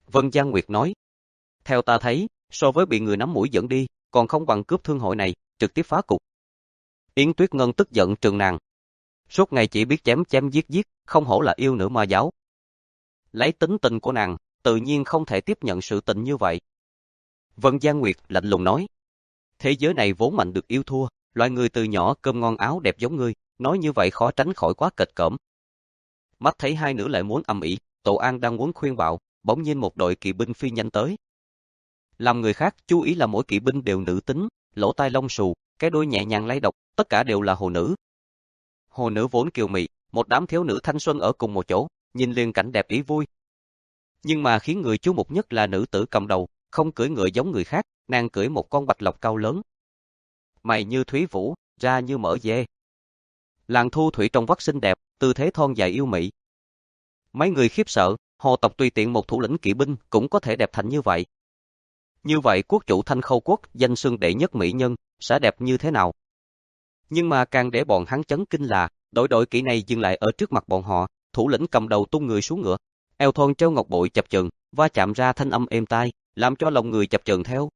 Vân Giang Nguyệt nói. Theo ta thấy, so với bị người nắm mũi dẫn đi, còn không bằng cướp thương hội này, trực tiếp phá cục. Yến Tuyết Ngân tức giận trừng nàng. Suốt ngày chỉ biết chém chém giết giết, không hổ là yêu nữ ma giáo. Lấy tính tình của nàng, tự nhiên không thể tiếp nhận sự tình như vậy. Vân Giang Nguyệt lạnh lùng nói. Thế giới này vốn mạnh được yêu thua, loại người từ nhỏ cơm ngon áo đẹp giống ngươi, nói như vậy khó tránh khỏi quá kịch cỡm. Mắt thấy hai nữ lại muốn ầm ĩ, Tổ An đang muốn khuyên bảo, bỗng nhiên một đội kỵ binh phi nhanh tới. Làm người khác chú ý là mỗi kỵ binh đều nữ tính, lỗ tai lông xù, cái đuôi nhẹ nhàng lay động, tất cả đều là hồ nữ. Hồ nữ vốn kiều mị, một đám thiếu nữ thanh xuân ở cùng một chỗ, nhìn liền cảnh đẹp ý vui. Nhưng mà khiến người chú mục nhất là nữ tử cầm đầu, không cưỡi ngựa giống người khác, nàng cưỡi một con bạch lộc cao lớn. Mày như thúy vũ, da như mỡ dê. Làn thu thủy trong vắt xinh đẹp, tư thế thon dài yêu mị. Mấy người khiếp sợ, hồ tộc tùy tiện một thủ lĩnh kỵ binh cũng có thể đẹp thành như vậy. Như vậy quốc chủ Thanh Khâu quốc danh xưng đệ nhất mỹ nhân, sẽ đẹp như thế nào? Nhưng mà càng để bọn hắn chấn kinh là, đội đội kỵ này dừng lại ở trước mặt bọn họ, thủ lĩnh cầm đầu tung người xuống ngựa, eo thon treo ngọc bội chập chờn, va chạm ra thanh âm êm tai, làm cho lòng người chập chờn theo.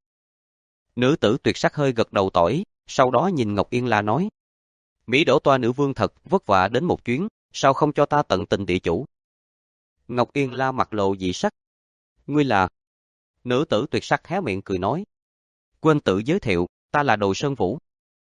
Nữ tử tuyệt sắc hơi gật đầu tỏi, sau đó nhìn Ngọc Yên La nói: Mỹ đổ toa nữ vương thật vất vả đến một chuyến, sao không cho ta tận tình địa chủ? Ngọc Yên La mặt lộ dị sắc. Ngươi là? Nữ tử tuyệt sắc hé miệng cười nói. Quên tự giới thiệu, ta là Đồ Sơn Vũ.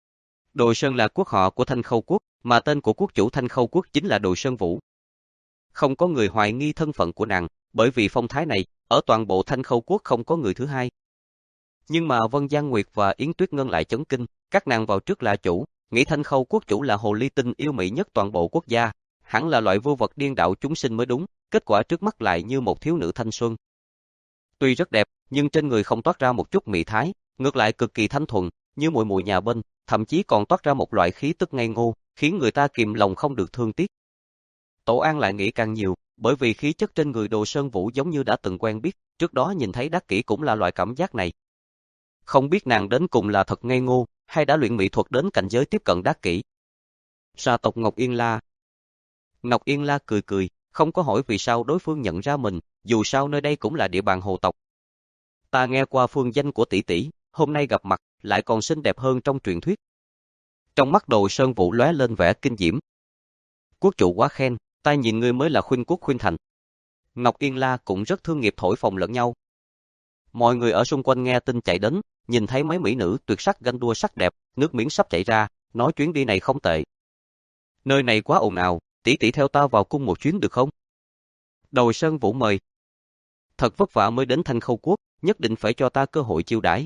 Đồ Sơn là quốc họ của Thanh Khâu quốc, mà tên của quốc chủ Thanh Khâu quốc chính là Đồ Sơn Vũ. Không có người hoài nghi thân phận của nàng, bởi vì phong thái này, ở toàn bộ Thanh Khâu quốc không có người thứ hai. Nhưng mà Vân Giang Nguyệt và Yến Tuyết Ngân lại chấn kinh, các nàng vào trước là chủ, nghĩ Thanh Khâu quốc chủ là hồ ly tinh yêu mỹ nhất toàn bộ quốc gia, hẳn là loại vô vật điên đạo chúng sinh mới đúng, kết quả trước mắt lại như một thiếu nữ thanh xuân. Tuy rất đẹp, nhưng trên người không toát ra một chút mỹ thái, ngược lại cực kỳ thanh thuần, như muội muội nhà bên, thậm chí còn toát ra một loại khí tức ngây ngô, khiến người ta kìm lòng không được thương tiếc. Tổ An lại nghĩ càng nhiều, bởi vì khí chất trên người Đồ Sơn Vũ giống như đã từng quen biết, trước đó nhìn thấy Đắc Kỷ cũng là loại cảm giác này. Không biết nàng đến cùng là thật ngây ngô, hay đã luyện mỹ thuật đến cảnh giới tiếp cận Đắc Kỷ. Sa tộc Ngọc Yên La. Ngọc Yên La cười cười, không có hỏi vì sao đối phương nhận ra mình, dù sao nơi đây cũng là địa bàn hồ tộc. Ta nghe qua phương danh của tỷ tỷ, hôm nay gặp mặt, lại còn xinh đẹp hơn trong truyền thuyết. Trong mắt Đồ Sơn Vũ lóe lên vẻ kinh diễm. Quốc chủ quá khen, ta nhìn ngươi mới là khuynh quốc khuynh thành. Ngọc Yên La cũng rất thương nghiệp thổi phồng lẫn nhau. Mọi người ở xung quanh nghe tin chạy đến, nhìn thấy mấy mỹ nữ tuyệt sắc ganh đua sắc đẹp, nước miếng sắp chảy ra, nói chuyến đi này không tệ. Nơi này quá ồn ào, tỷ tỷ theo ta vào cung một chuyến được không? Đồ Sơn Vũ mời. Thật vất vả mới đến Thanh Khâu quốc, nhất định phải cho ta cơ hội chiêu đãi.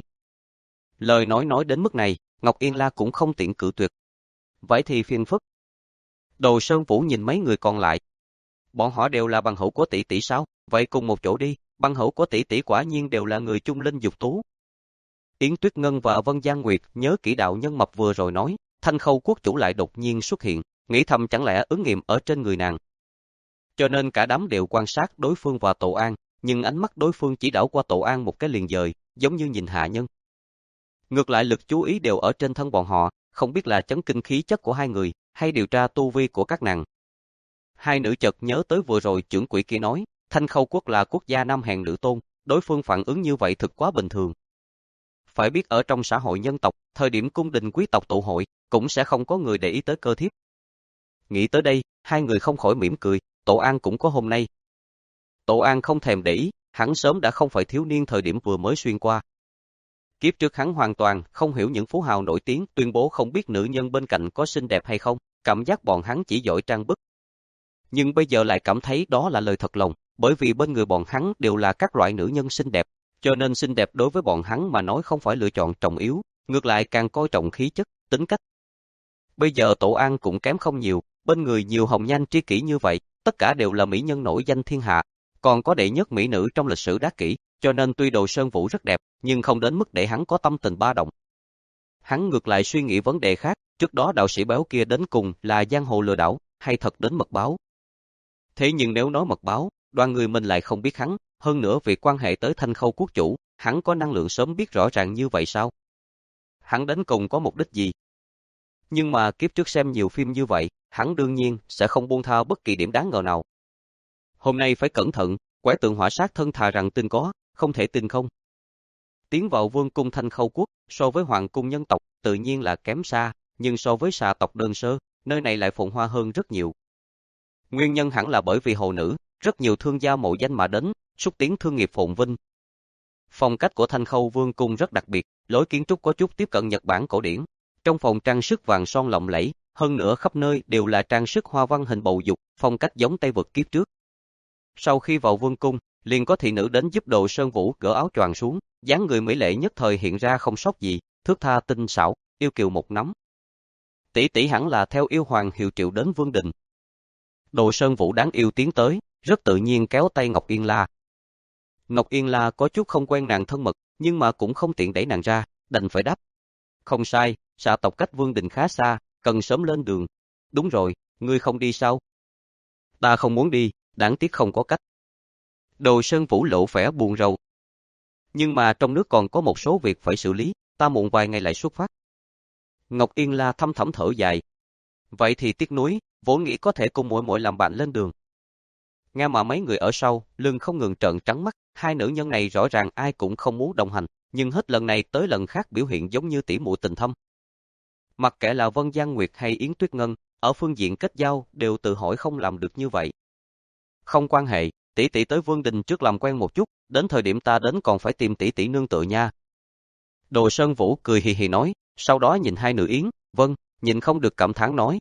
Lời nói nói đến mức này, Ngọc Yên La cũng không tiện cự tuyệt. Vậy thì phiền phức. Đồ Sơn Vũ nhìn mấy người còn lại. Bọn họ đều là bằng hữu của tỷ tỷ sao? Vậy cùng một chỗ đi, bằng hữu của tỷ tỷ quả nhiên đều là người chung linh dục tú. Yến Tuyết Ngân và Vân Giang Nguyệt nhớ kỹ đạo nhân mập vừa rồi nói, Thanh Khâu quốc chủ lại đột nhiên xuất hiện, nghĩ thầm chẳng lẽ ứng nghiệm ở trên người nàng. Cho nên cả đám đều quan sát đối phương và Tổ An, nhưng ánh mắt đối phương chỉ đảo qua Tổ An một cái liền dời, giống như nhìn hạ nhân. Ngược lại lực chú ý đều ở trên thân bọn họ, không biết là chấn kinh khí chất của hai người, hay điều tra tu vi của các nàng. Hai nữ chợt nhớ tới vừa rồi trưởng quỹ kia nói, Thanh Khâu quốc là quốc gia nam hèn nữ tôn, đối phương phản ứng như vậy thực quá bình thường. Phải biết ở trong xã hội nhân tộc, thời điểm cung đình quý tộc tụ hội, cũng sẽ không có người để ý tới cơ thiếp. Nghĩ tới đây, hai người không khỏi mỉm cười, Tổ An cũng có hôm nay. Tổ An không thèm để ý, hắn sớm đã không phải thiếu niên thời điểm vừa mới xuyên qua. Kiếp trước hắn hoàn toàn không hiểu những phú hào nổi tiếng tuyên bố không biết nữ nhân bên cạnh có xinh đẹp hay không, cảm giác bọn hắn chỉ giỏi trang bức. Nhưng bây giờ lại cảm thấy đó là lời thật lòng, bởi vì bên người bọn hắn đều là các loại nữ nhân xinh đẹp, cho nên xinh đẹp đối với bọn hắn mà nói không phải lựa chọn trọng yếu, ngược lại càng coi trọng khí chất, tính cách. Bây giờ Tổ An cũng kém không nhiều, bên người nhiều hồng nhan tri kỷ như vậy, tất cả đều là mỹ nhân nổi danh thiên hạ, còn có đệ nhất mỹ nữ trong lịch sử Đắc Kỷ, cho nên tuy Đồ Sơn Vũ rất đẹp, nhưng không đến mức để hắn có tâm tình ba động. Hắn ngược lại suy nghĩ vấn đề khác, trước đó đạo sĩ béo kia đến cùng là giang hồ lừa đảo, hay thật đến mật báo. Thế nhưng nếu nói mật báo, đoàn người mình lại không biết hắn, hơn nữa việc quan hệ tới Thanh Khâu quốc chủ, hắn có năng lượng sớm biết rõ ràng như vậy sao? Hắn đến cùng có mục đích gì? Nhưng mà kiếp trước xem nhiều phim như vậy, hắn đương nhiên sẽ không buông tha bất kỳ điểm đáng ngờ nào. Hôm nay phải cẩn thận, Quẻ tượng hỏa sát thân thà rằng tin có, không thể tin không. Tiến vào vương cung Thanh Khâu quốc, so với hoàng cung nhân tộc, tự nhiên là kém xa, nhưng so với xà tộc đơn sơ, nơi này lại phồn hoa hơn rất nhiều. Nguyên nhân hẳn là bởi vì hồ nữ, rất nhiều thương gia mộ danh mà đến, xúc tiến thương nghiệp phồn vinh. Phong cách của Thanh Khâu vương cung rất đặc biệt, lối kiến trúc có chút tiếp cận Nhật Bản cổ điển. Trong phòng trang sức vàng son lộng lẫy, hơn nữa khắp nơi đều là trang sức hoa văn hình bầu dục, phong cách giống Tây vực kiếp trước. Sau khi vào vương cung, liền có thị nữ đến giúp Đồ Sơn Vũ gỡ áo choàng xuống, dáng người mỹ lệ nhất thời hiện ra không sót gì, thước tha tinh xảo, yêu kiều một nắm. Tỷ tỷ hẳn là theo yêu hoàng hiệu triệu đến vương đình. Đồ Sơn Vũ đáng yêu tiến tới, rất tự nhiên kéo tay Ngọc Yên La. Ngọc Yên La có chút không quen nàng thân mật, nhưng mà cũng không tiện đẩy nàng ra, đành phải đáp. Không sai, xà tộc cách vương đình khá xa, cần sớm lên đường. Đúng rồi, ngươi không đi sao? Ta không muốn đi, đáng tiếc không có cách. Đồ Sơn Vũ lộ vẻ buồn rầu. Nhưng mà trong nước còn có một số việc phải xử lý, ta muộn vài ngày lại xuất phát. Ngọc Yên La thâm thẳm thở dài. Vậy thì tiếc nuối, vốn nghĩ có thể cùng muội muội làm bạn lên đường. Nghe mà mấy người ở sau, lưng không ngừng trợn trắng mắt, hai nữ nhân này rõ ràng ai cũng không muốn đồng hành, nhưng hết lần này tới lần khác biểu hiện giống như tỉ muội tình thâm. Mặc kệ là Vân Giang Nguyệt hay Yến Tuyết Ngân, ở phương diện kết giao đều tự hỏi không làm được như vậy. Không quan hệ, tỷ tỷ tới Vương đình trước làm quen một chút, đến thời điểm ta đến còn phải tìm tỷ tỷ nương tựa nha. Đồ Sơn Vũ cười hì hì nói, sau đó nhìn hai nữ Yến, vâng, nhìn không được cảm thán nói.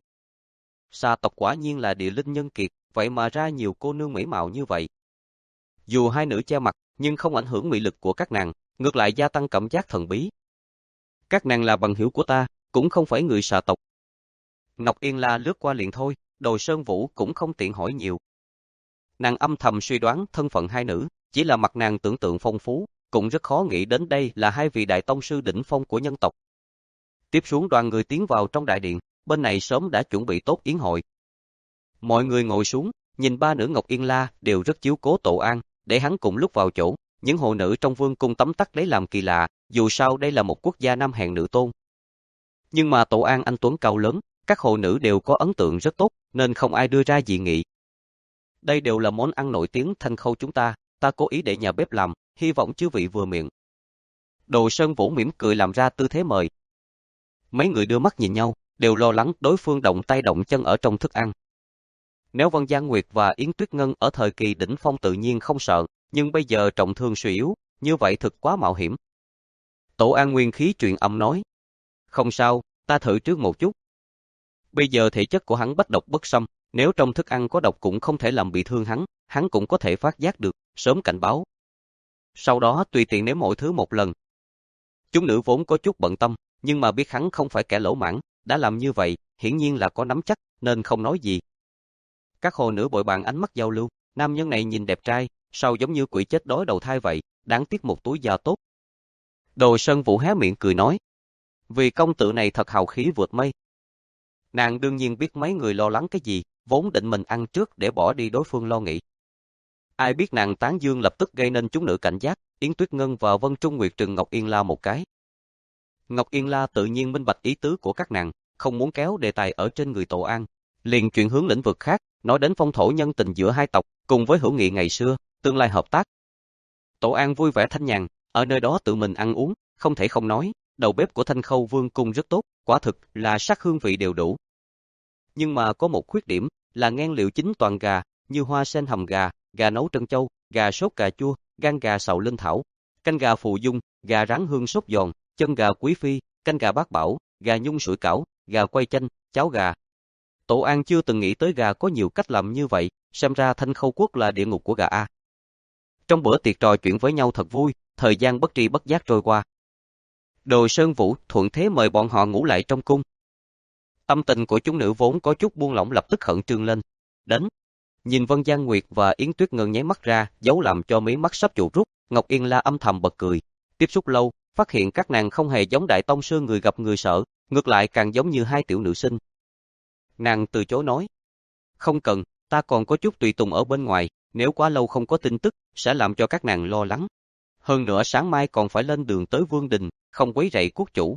Xà tộc quả nhiên là địa linh nhân kiệt, vậy mà ra nhiều cô nương mỹ mạo như vậy. Dù hai nữ che mặt, nhưng không ảnh hưởng mị lực của các nàng, ngược lại gia tăng cảm giác thần bí. Các nàng là bằng hữu của ta, cũng không phải người xà tộc. Ngọc Yên La lướt qua liền thôi, Đồ Sơn Vũ cũng không tiện hỏi nhiều. Nàng âm thầm suy đoán thân phận hai nữ, chỉ là mặt nàng tưởng tượng phong phú, cũng rất khó nghĩ đến đây là hai vị đại tông sư đỉnh phong của nhân tộc. Tiếp xuống đoàn người tiến vào trong đại điện, bên này sớm đã chuẩn bị tốt yến hội. Mọi người ngồi xuống, nhìn ba nữ Ngọc Yên La đều rất chiếu cố Tổ An, để hắn cùng lúc vào chỗ. Những hồ nữ trong vương cung tấm tắc lấy làm kỳ lạ, dù sao đây là một quốc gia nam hèn nữ tôn. Nhưng mà Tổ An anh tuấn cao lớn, các hồ nữ đều có ấn tượng rất tốt, nên không ai đưa ra dị nghị. Đây đều là món ăn nổi tiếng Thanh Khâu chúng ta, ta cố ý để nhà bếp làm, hy vọng chư vị vừa miệng. Đồ Sơn Vũ mỉm cười làm ra tư thế mời. Mấy người đưa mắt nhìn nhau, đều lo lắng đối phương động tay động chân ở trong thức ăn. Nếu Vân Giang Nguyệt và Yến Tuyết Ngân ở thời kỳ đỉnh phong tự nhiên không sợ, nhưng bây giờ trọng thương suy yếu, như vậy thực quá mạo hiểm. Tổ An nguyên khí truyền âm nói. Không sao, ta thử trước một chút. Bây giờ thể chất của hắn bách độc bất xâm, nếu trong thức ăn có độc cũng không thể làm bị thương hắn, hắn cũng có thể phát giác được, sớm cảnh báo. Sau đó tùy tiện nếm mọi thứ một lần. Chúng nữ vốn có chút bận tâm, nhưng mà biết hắn không phải kẻ lỗ mãng, đã làm như vậy, hiển nhiên là có nắm chắc, nên không nói gì. Các hồ nữ bội bàn ánh mắt giao lưu, nam nhân này nhìn đẹp trai, sao giống như quỷ chết đói đầu thai vậy, đáng tiếc một túi da tốt. Đồ Sơn Vũ hé miệng cười nói, vì công tử này thật hào khí vượt mây. Nàng đương nhiên biết mấy người lo lắng cái gì, vốn định mình ăn trước để bỏ đi đối phương lo nghĩ. Ai biết nàng tán dương lập tức gây nên chúng nữ cảnh giác, Yến Tuyết Ngân và Vân Trung Nguyệt trừng Ngọc Yên La một cái. Ngọc Yên La tự nhiên minh bạch ý tứ của các nàng, không muốn kéo đề tài ở trên người Tổ An, liền chuyển hướng lĩnh vực khác, nói đến phong thổ nhân tình giữa hai tộc, cùng với hữu nghị ngày xưa, tương lai hợp tác. Tổ An vui vẻ thanh nhàn, ở nơi đó tự mình ăn uống, không thể không nói, đầu bếp của Thanh Khâu Vương cung rất tốt, quả thực là sắc hương vị đều đủ. Nhưng mà có một khuyết điểm, là nguyên liệu chính toàn gà, như hoa sen hầm gà, gà nấu trân châu, gà sốt cà chua, gan gà xào linh thảo, canh gà phù dung, gà rán hương sốt giòn, chân gà quý phi, canh gà bát bảo, gà nhung sủi cảo, gà quay chanh, cháo gà. Tổ An chưa từng nghĩ tới gà có nhiều cách làm như vậy, xem ra Thanh Khâu quốc là địa ngục của gà a. Trong bữa tiệc trò chuyện với nhau thật vui, thời gian bất tri bất giác trôi qua. Đồ Sơn Vũ thuận thế mời bọn họ ngủ lại trong cung. Tâm tình của chúng nữ vốn có chút buông lỏng lập tức khẩn trương lên. Đến, nhìn Vân Giang Nguyệt và Yến Tuyết Ngân nháy mắt ra, dấu làm cho mí mắt sắp chuột rút, Ngọc Yên La âm thầm bật cười. Tiếp xúc lâu, phát hiện các nàng không hề giống đại tông sư người gặp người sợ, ngược lại càng giống như hai tiểu nữ sinh. Nàng từ chối nói, không cần, ta còn có chút tùy tùng ở bên ngoài, nếu quá lâu không có tin tức, sẽ làm cho các nàng lo lắng. Hơn nữa sáng mai còn phải lên đường tới Vương đình, không quấy rầy quốc chủ.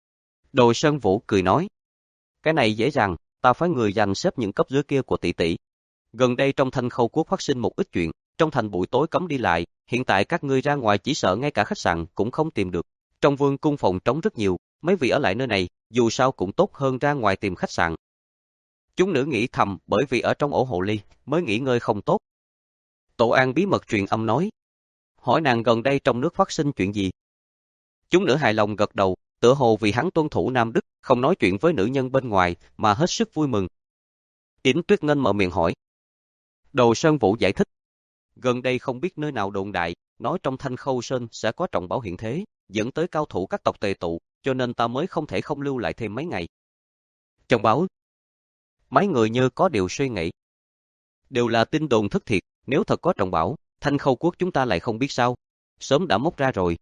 Đồ Sơn Vũ cười nói, cái này dễ dàng, ta phái người dành xếp những cấp dưới kia của tỷ tỷ. Gần đây trong Thanh Khâu quốc phát sinh một ít chuyện, trong thành buổi tối cấm đi lại, hiện tại các ngươi ra ngoài chỉ sợ ngay cả khách sạn cũng không tìm được. Trong vương cung phòng trống rất nhiều, mấy vị ở lại nơi này, dù sao cũng tốt hơn ra ngoài tìm khách sạn. Chúng nữ nghĩ thầm, bởi vì ở trong ổ hồ ly, mới nghỉ ngơi không tốt. Tổ An bí mật truyền âm nói, hỏi nàng gần đây trong nước phát sinh chuyện gì. Chúng nữ hài lòng gật đầu, tựa hồ vì hắn tuân thủ Nam Đức, không nói chuyện với nữ nhân bên ngoài, mà hết sức vui mừng. Yến Tuyết Nghênh mở miệng hỏi. Đồ Sơn Vũ giải thích, gần đây không biết nơi nào đồn đại, nói trong Thanh Khâu Sơn sẽ có trọng bảo hiện thế, dẫn tới cao thủ các tộc tề tụ, cho nên ta mới không thể không lưu lại thêm mấy ngày. Trọng bảo, mấy người như có điều suy nghĩ. Đều là tin đồn thất thiệt, nếu thật có trọng bảo, Thanh Khâu quốc chúng ta lại không biết sao, sớm đã móc ra rồi.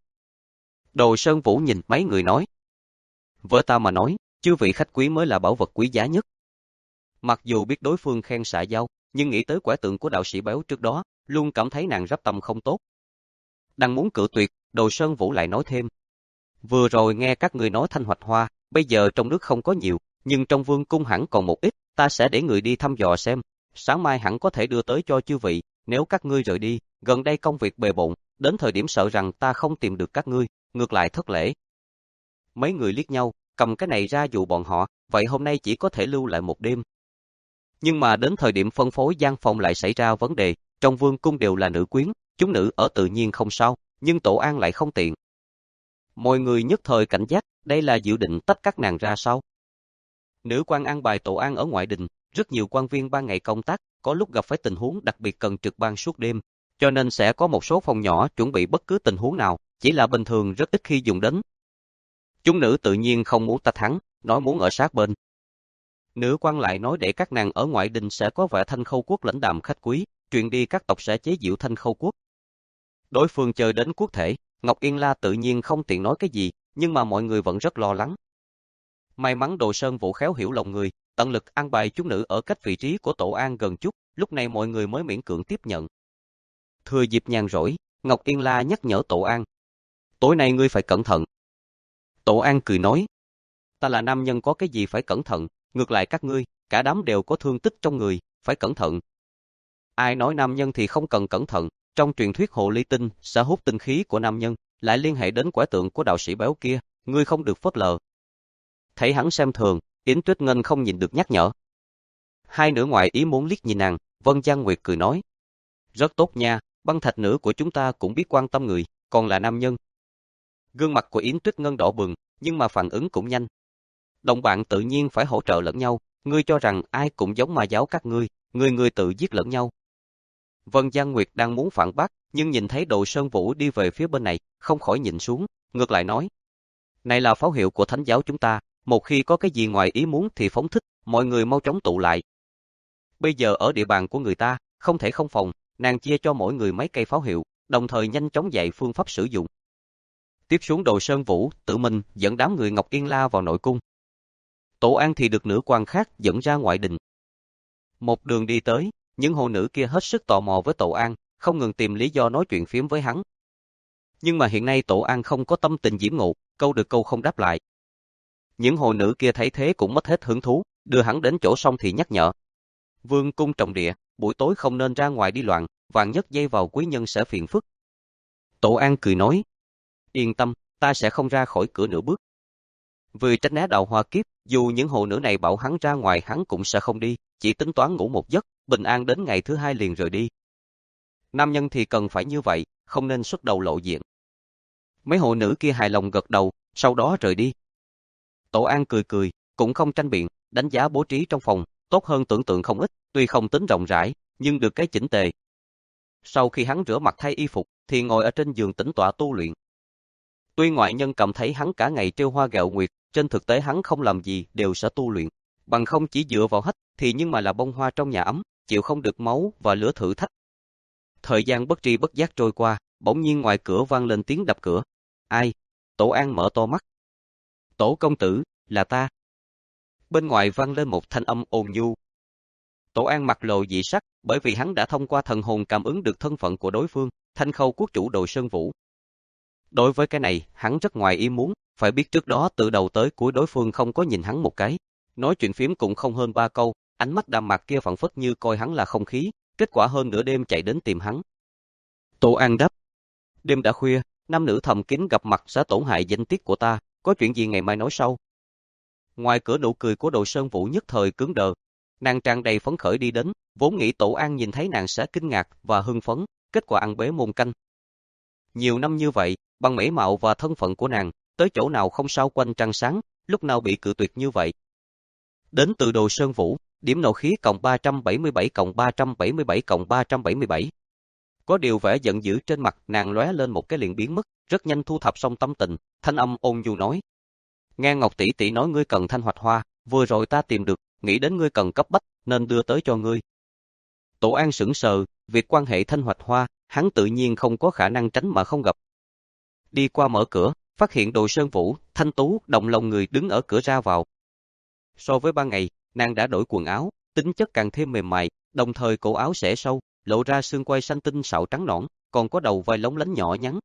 Đồ Sơn Vũ nhìn mấy người nói. Với ta mà nói, chư vị khách quý mới là bảo vật quý giá nhất. Mặc dù biết đối phương khen xạ giao, nhưng nghĩ tới quẻ tượng của đạo sĩ béo trước đó, luôn cảm thấy nàng rắp tâm không tốt. Đang muốn cự tuyệt, Đồ Sơn Vũ lại nói thêm. Vừa rồi nghe các người nói thanh hoạch hoa, bây giờ trong nước không có nhiều, nhưng trong vương cung hẳn còn một ít, ta sẽ để người đi thăm dò xem. Sáng mai hẳn có thể đưa tới cho chư vị, nếu các ngươi rời đi, gần đây công việc bề bộn, đến thời điểm sợ rằng ta không tìm được các ngươi, ngược lại thất lễ. Mấy người liếc nhau, cầm cái này ra dụ bọn họ, vậy hôm nay chỉ có thể lưu lại một đêm. Nhưng mà đến thời điểm phân phối gian phòng lại xảy ra vấn đề, trong vương cung đều là nữ quyến, chúng nữ ở tự nhiên không sao, nhưng Tổ An lại không tiện. Mọi người nhất thời cảnh giác, đây là dự định tách các nàng ra sao? Nữ quan an bài Tổ An ở ngoại đình, rất nhiều quan viên ban ngày công tác, có lúc gặp phải tình huống đặc biệt cần trực ban suốt đêm, cho nên sẽ có một số phòng nhỏ chuẩn bị bất cứ tình huống nào, chỉ là bình thường rất ít khi dùng đến. Chúng nữ tự nhiên không muốn tách hắn, nói muốn ở sát bên. Nữ quan lại nói để các nàng ở ngoại đình sẽ có vẻ Thanh Khâu quốc lãnh đạm khách quý, truyền đi các tộc sẽ chế giễu Thanh Khâu quốc. Đối phương chơi đến quốc thể, Ngọc Yên La tự nhiên không tiện nói cái gì, nhưng mà mọi người vẫn rất lo lắng. May mắn Đồ Sơn Vũ khéo hiểu lòng người, tận lực an bài chúng nữ ở cách vị trí của Tổ An gần chút, lúc này mọi người mới miễn cưỡng tiếp nhận. Thừa dịp nhàn rỗi, Ngọc Yên La nhắc nhở Tổ An. Tối nay ngươi phải cẩn thận. Tổ An cười nói. Ta là nam nhân có cái gì phải cẩn thận, ngược lại các ngươi, cả đám đều có thương tích trong người, phải cẩn thận. Ai nói nam nhân thì không cần cẩn thận, trong truyền thuyết hồ ly tinh sẽ hút tinh khí của nam nhân, lại liên hệ đến quẻ tượng của đạo sĩ béo kia, ngươi không được phớt lờ. Thấy hắn xem thường, Yến Tuyết Nghênh không nhìn được nhắc nhở. Hai nữ ngoại ý muốn liếc nhìn nàng, Vân Giang Nguyệt cười nói. Rất tốt nha, băng thạch nữ của chúng ta cũng biết quan tâm người, còn là nam nhân. Gương mặt của Yến Tuyết Nghênh đỏ bừng, nhưng mà phản ứng cũng nhanh. Đồng bạn tự nhiên phải hỗ trợ lẫn nhau, ngươi cho rằng ai cũng giống ma giáo các ngươi, người người tự giết lẫn nhau. Vân Giang Nguyệt đang muốn phản bác, nhưng nhìn thấy Đồ Sơn Vũ đi về phía bên này, không khỏi nhìn xuống, ngược lại nói. Này là pháo hiệu của thánh giáo chúng ta, một khi có cái gì ngoài ý muốn thì phóng thích, mọi người mau chóng tụ lại. Bây giờ ở địa bàn của người ta, không thể không phòng, nàng chia cho mỗi người mấy cây pháo hiệu, đồng thời nhanh chóng dạy phương pháp sử dụng. Tiếp xuống Đồ Sơn Vũ tự mình dẫn đám người Ngọc Yên La vào nội cung. Tổ An thì được nữ quan khác dẫn ra ngoại đình. Một đường đi tới, những hồ nữ kia hết sức tò mò với Tổ An, không ngừng tìm lý do nói chuyện phiếm với hắn. Nhưng mà hiện nay Tổ An không có tâm tình diễm ngộ, câu được câu không đáp lại. Những hồ nữ kia thấy thế cũng mất hết hứng thú, đưa hắn đến chỗ xong thì nhắc nhở. Vương cung trọng địa, buổi tối không nên ra ngoài đi loạn, vạn nhất dây vào quý nhân sẽ phiền phức. Tổ An cười nói. Yên tâm, ta sẽ không ra khỏi cửa nửa bước. Vì tránh né đạo hoa kiếp, dù những hồ nữ này bảo hắn ra ngoài hắn cũng sẽ không đi, chỉ tính toán ngủ một giấc, bình an đến ngày thứ hai liền rời đi. Nam nhân thì cần phải như vậy, không nên xuất đầu lộ diện. Mấy hồ nữ kia hài lòng gật đầu, sau đó rời đi. Tổ An cười cười, cũng không tranh biện, đánh giá bố trí trong phòng, tốt hơn tưởng tượng không ít, tuy không tính rộng rãi, nhưng được cái chỉnh tề. Sau khi hắn rửa mặt thay y phục, thì ngồi ở trên giường tĩnh tọa tu luyện. Tuy ngoại nhân cảm thấy hắn cả ngày trêu hoa ghẹo nguyệt, trên thực tế hắn không làm gì đều sẽ tu luyện, bằng không chỉ dựa vào hách thì nhưng mà là bông hoa trong nhà ấm, chịu không được máu và lửa thử thách. Thời gian bất tri bất giác trôi qua, bỗng nhiên ngoài cửa vang lên tiếng đập cửa. Ai? Tổ An mở to mắt. Tổ công tử, là ta. Bên ngoài vang lên một thanh âm ồn nhu. Tổ An mặt lộ dị sắc, bởi vì hắn đã thông qua thần hồn cảm ứng được thân phận của đối phương, Thanh Khâu quốc chủ Đồ Sơn Vũ. Đối với cái này, hắn rất ngoài ý muốn, phải biết trước đó từ đầu tới cuối đối phương không có nhìn hắn một cái. Nói chuyện phiếm cũng không hơn ba câu, ánh mắt đạm mạc kia phảng phất như coi hắn là không khí, kết quả hơn nửa đêm chạy đến tìm hắn. Tổ An đáp. Đêm đã khuya, nam nữ thầm kín gặp mặt sẽ tổn hại danh tiết của ta, có chuyện gì ngày mai nói sau. Ngoài cửa nụ cười của Đồ Sơn Vũ nhất thời cứng đờ. Nàng tràn đầy phấn khởi đi đến, vốn nghĩ Tổ An nhìn thấy nàng sẽ kinh ngạc và hưng phấn, kết quả ăn bế môn canh. Nhiều năm như vậy, bằng mỹ mạo và thân phận của nàng, tới chỗ nào không sao quanh trăng sáng, lúc nào bị cự tuyệt như vậy. Đến từ Đồ Sơn Vũ, điểm nộ khí cộng ba trăm bảy mươi bảy cộng ba trăm bảy mươi bảy cộng ba trăm bảy mươi bảy. Có điều vẻ giận dữ trên mặt nàng lóe lên một cái liền biến mất, rất nhanh thu thập xong tâm tình, thanh âm ôn nhu nói. Nghe Ngọc tỷ tỷ nói ngươi cần thanh hoạch hoa, vừa rồi ta tìm được, nghĩ đến ngươi cần cấp bách, nên đưa tới cho ngươi. Tổ An sững sờ, việc quan hệ thanh hoạch hoa, hắn tự nhiên không có khả năng tránh mà không gặp. Đi qua mở cửa, phát hiện Đồ Sơn Vũ, thanh tú, động lòng người đứng ở cửa ra vào. So với ban ngày, nàng đã đổi quần áo, tính chất càng thêm mềm mại, đồng thời cổ áo xẻ sâu, lộ ra xương quai xanh tinh xảo trắng nõn, còn có đầu vai lóng lánh nhỏ nhắn.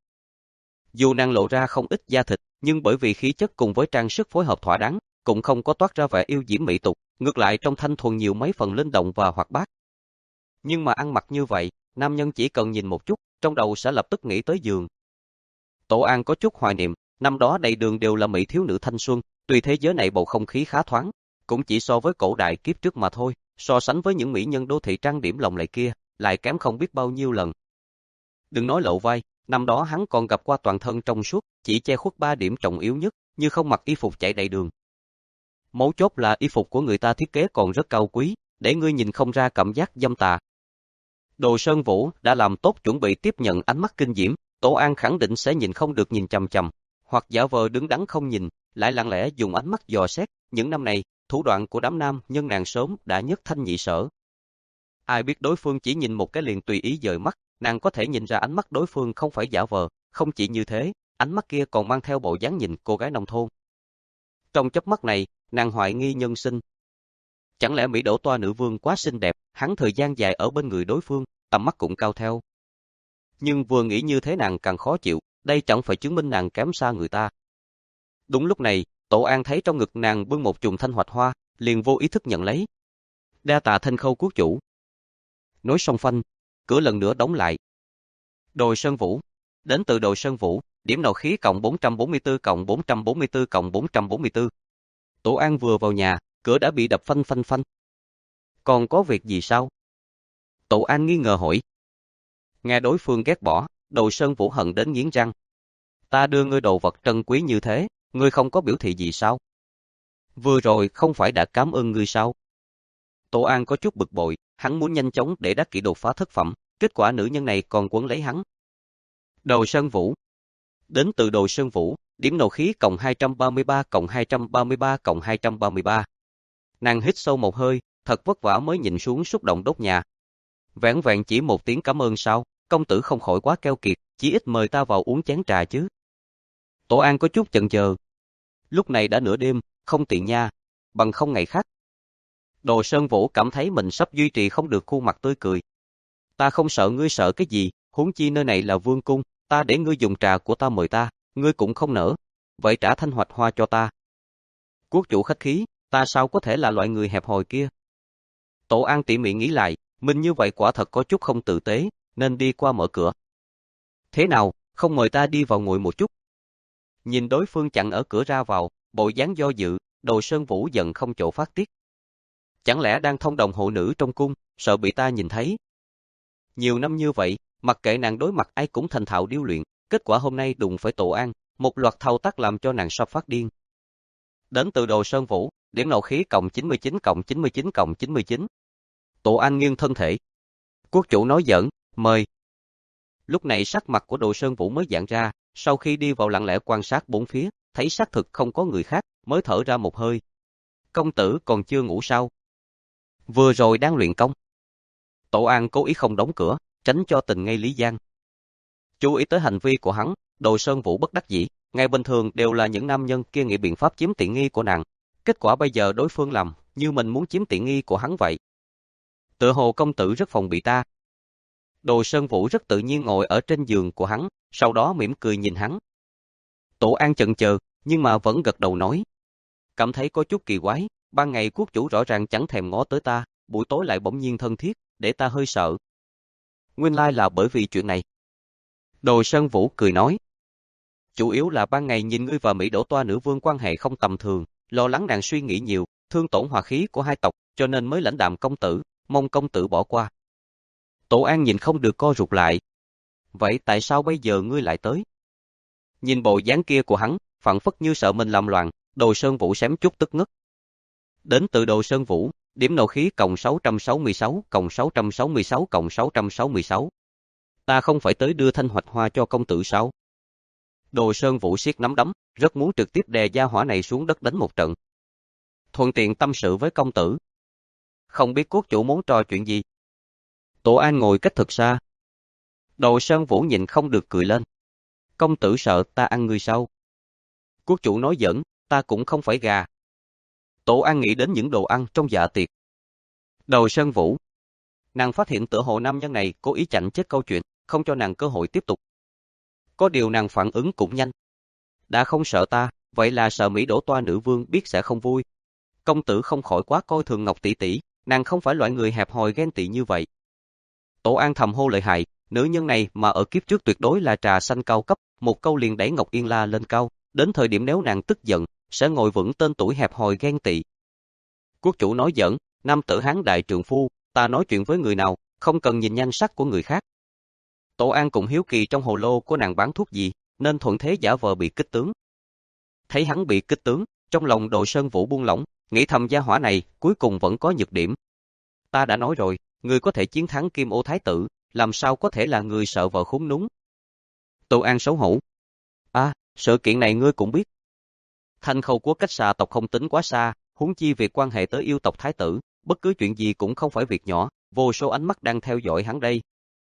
Dù nàng lộ ra không ít da thịt, nhưng bởi vì khí chất cùng với trang sức phối hợp thỏa đáng, cũng không có toát ra vẻ yêu diễm mỹ tục, ngược lại trong thanh thuần nhiều mấy phần linh động và hoạt bát. Nhưng mà ăn mặc như vậy, nam nhân chỉ cần nhìn một chút, trong đầu sẽ lập tức nghĩ tới giường. Tổ An có chút hoài niệm, năm đó đầy đường đều là mỹ thiếu nữ thanh xuân, tuy thế giới này bầu không khí khá thoáng, cũng chỉ so với cổ đại kiếp trước mà thôi, so sánh với những mỹ nhân đô thị trang điểm lộng lẫy kia, lại kém không biết bao nhiêu lần. Đừng nói lộ vai, năm đó hắn còn gặp qua toàn thân trong suốt, chỉ che khuất ba điểm trọng yếu nhất, như không mặc y phục chạy đầy đường. Mấu chốt là y phục của người ta thiết kế còn rất cao quý, để ngươi nhìn không ra cảm giác dâm tà. Đồ Sơn Vũ đã làm tốt chuẩn bị tiếp nhận ánh mắt kinh diễm, Tổ An khẳng định sẽ nhìn không được nhìn chằm chằm, hoặc giả vờ đứng đắn không nhìn, lại lặng lẽ dùng ánh mắt dò xét. Những năm này, thủ đoạn của đám nam nhân nàng sớm đã nhất thanh nhị sở. Ai biết đối phương chỉ nhìn một cái liền tùy ý dời mắt, nàng có thể nhìn ra ánh mắt đối phương không phải giả vờ, không chỉ như thế, ánh mắt kia còn mang theo bộ dáng nhìn cô gái nông thôn. Trong chớp mắt này, nàng hoài nghi nhân sinh. Chẳng lẽ Mỹ Đỗ Toa nữ vương quá xinh đẹp, hắn thời gian dài ở bên người đối phương, tầm mắt cũng cao theo. Nhưng vừa nghĩ như thế nàng càng khó chịu, đây chẳng phải chứng minh nàng kém xa người ta. Đúng lúc này, Tổ An thấy trong ngực nàng bưng một chùm thanh hoạch hoa, liền vô ý thức nhận lấy. Đa tạ Thanh Khâu quốc chủ. Nói xong phanh, cửa lần nữa đóng lại. Đồ Sơn Vũ. Đến từ Đồ Sơn Vũ, điểm nộ khí cộng bốn trăm bốn mươi tư cộng bốn trăm bốn mươi tư cộng bốn trăm bốn mươi tư. Tổ An vừa vào nhà, cửa đã bị đập phanh phanh phanh. Còn có việc gì sao? Tổ An nghi ngờ hỏi. Nghe đối phương ghét bỏ, Đồ Sơn Vũ hận đến nghiến răng. Ta đưa ngươi đồ vật trân quý như thế, ngươi không có biểu thị gì sao? Vừa rồi không phải đã cảm ơn ngươi sao? Tổ An có chút bực bội, hắn muốn nhanh chóng để đắc kỷ đột phá thất phẩm, kết quả nữ nhân này còn quấn lấy hắn. Đồ Sơn Vũ. Đến từ Đồ Sơn Vũ, điểm nộ khí cộng hai trăm ba mươi ba cộng hai trăm ba mươi ba cộng hai trăm ba mươi ba. Nàng hít sâu một hơi, thật vất vả mới nhìn xuống xúc động đốt nhà. Vẻn vẹn chỉ một tiếng cảm ơn sao, công tử không khỏi quá keo kiệt, chỉ ít mời ta vào uống chén trà chứ. Tổ An có chút chần chờ. Lúc này đã nửa đêm, không tiện nha, bằng không ngày khác. Đồ Sơn Vũ cảm thấy mình sắp duy trì không được khuôn mặt tươi cười. Ta không sợ ngươi sợ cái gì, huống chi nơi này là vương cung, ta để ngươi dùng trà của ta mời ta, ngươi cũng không nỡ, vậy trả thanh hoạch hoa cho ta. Quốc chủ khách khí, ta sao có thể là loại người hẹp hòi kia. Tổ An tỉ mỉ nghĩ lại, mình như vậy quả thật có chút không tử tế, nên đi qua mở cửa. Thế nào, không mời ta đi vào ngồi một chút. Nhìn đối phương chặn ở cửa ra vào, bộ dáng do dự, Đồ Sơn Vũ giận không chỗ phát tiết. Chẳng lẽ đang thông đồng hộ nữ trong cung, sợ bị ta nhìn thấy. Nhiều năm như vậy, mặc kệ nàng đối mặt ai cũng thành thạo điêu luyện, kết quả hôm nay đụng phải Tổ An, một loạt thao tác làm cho nàng sắp phát điên. Đến từ Đồ Sơn Vũ, điểm nộ khí cộng chín mươi chín cộng chín mươi chín cộng chín mươi chín. Tổ An nghiêng thân thể. Quốc chủ nói giỡn, mời. Lúc này sắc mặt của Đồ Sơn Vũ mới giãn ra, sau khi đi vào lặng lẽ quan sát bốn phía, thấy xác thực không có người khác, mới thở ra một hơi. Công tử còn chưa ngủ sao? Vừa rồi đang luyện công. Tổ An cố ý không đóng cửa, tránh cho tình ngay lý gian. Chú ý tới hành vi của hắn, Đồ Sơn Vũ bất đắc dĩ, ngày bình thường đều là những nam nhân kia nghĩ biện pháp chiếm tiện nghi của nàng, kết quả bây giờ đối phương làm như mình muốn chiếm tiện nghi của hắn vậy. Tựa hồ công tử rất phòng bị ta. Đồ Sơn Vũ rất tự nhiên ngồi ở trên giường của hắn, sau đó mỉm cười nhìn hắn. Tổ An chần chờ, nhưng mà vẫn gật đầu nói. Cảm thấy có chút kỳ quái, ban ngày quốc chủ rõ ràng chẳng thèm ngó tới ta, buổi tối lại bỗng nhiên thân thiết, để ta hơi sợ. Nguyên lai là bởi vì chuyện này. Đồ Sơn Vũ cười nói. Chủ yếu là ban ngày nhìn ngươi và Mỹ Đỗ Toa nữ vương quan hệ không tầm thường, lo lắng nàng suy nghĩ nhiều, thương tổn hòa khí của hai tộc, cho nên mới lãnh đạm công tử, mong công tử bỏ qua. Tổ An nhìn không được co rụt lại. Vậy tại sao bây giờ ngươi lại tới? Nhìn bộ dáng kia của hắn, phảng phất như sợ mình làm loạn, Đồ Sơn Vũ xém chút tức ngất. Đến từ Đồ Sơn Vũ, điểm nộ khí cộng sáu trăm sáu mươi sáu, cộng sáu trăm sáu mươi sáu, cộng sáu trăm sáu mươi sáu. Ta không phải tới đưa thanh hoạch hoa cho công tử sao? Đồ Sơn Vũ siết nắm đấm, rất muốn trực tiếp đè gia hỏa này xuống đất đánh một trận. Thuận tiện tâm sự với công tử. Không biết cốt chủ muốn trò chuyện gì? Tổ An ngồi cách thật xa. Đồ Sơn Vũ nhìn không được cười lên. Công tử sợ ta ăn ngươi sao? Quốc chủ nói giỡn, ta cũng không phải gà. Tổ An nghĩ đến những đồ ăn trong dạ tiệc. Đồ Sơn Vũ. Nàng phát hiện tựa hồ nam nhân này cố ý chặn chết câu chuyện, không cho nàng cơ hội tiếp tục. Có điều nàng phản ứng cũng nhanh. Đã không sợ ta, vậy là sợ Mỹ Đỗ Toa nữ vương biết sẽ không vui. Công tử không khỏi quá coi thường Ngọc tỷ tỷ, nàng không phải loại người hẹp hòi ghen tị như vậy. Tổ An thầm hô lợi hại, nữ nhân này mà ở kiếp trước tuyệt đối là trà xanh cao cấp, một câu liền đẩy Ngọc Yên La lên cao, đến thời điểm nếu nàng tức giận, sẽ ngồi vững tên tuổi hẹp hòi ghen tị. Quốc chủ nói giỡn, nam tử Hán đại trượng phu, ta nói chuyện với người nào, không cần nhìn nhan sắc của người khác. Tổ An cũng hiếu kỳ trong hồ lô của nàng bán thuốc gì, nên thuận thế giả vờ bị kích tướng. Thấy hắn bị kích tướng, trong lòng Đồ Sơn Vũ buông lỏng, nghĩ thầm gia hỏa này cuối cùng vẫn có nhược điểm. Ta đã nói rồi, người có thể chiến thắng Kim Ô Thái tử, làm sao có thể là người sợ vợ khốn núng. Tổ An xấu hổ. À, sự kiện này ngươi cũng biết. Thanh Khâu Quốc cách xà tộc không tính quá xa, huống chi việc quan hệ tới yêu tộc Thái tử, bất cứ chuyện gì cũng không phải việc nhỏ, vô số ánh mắt đang theo dõi hắn đây.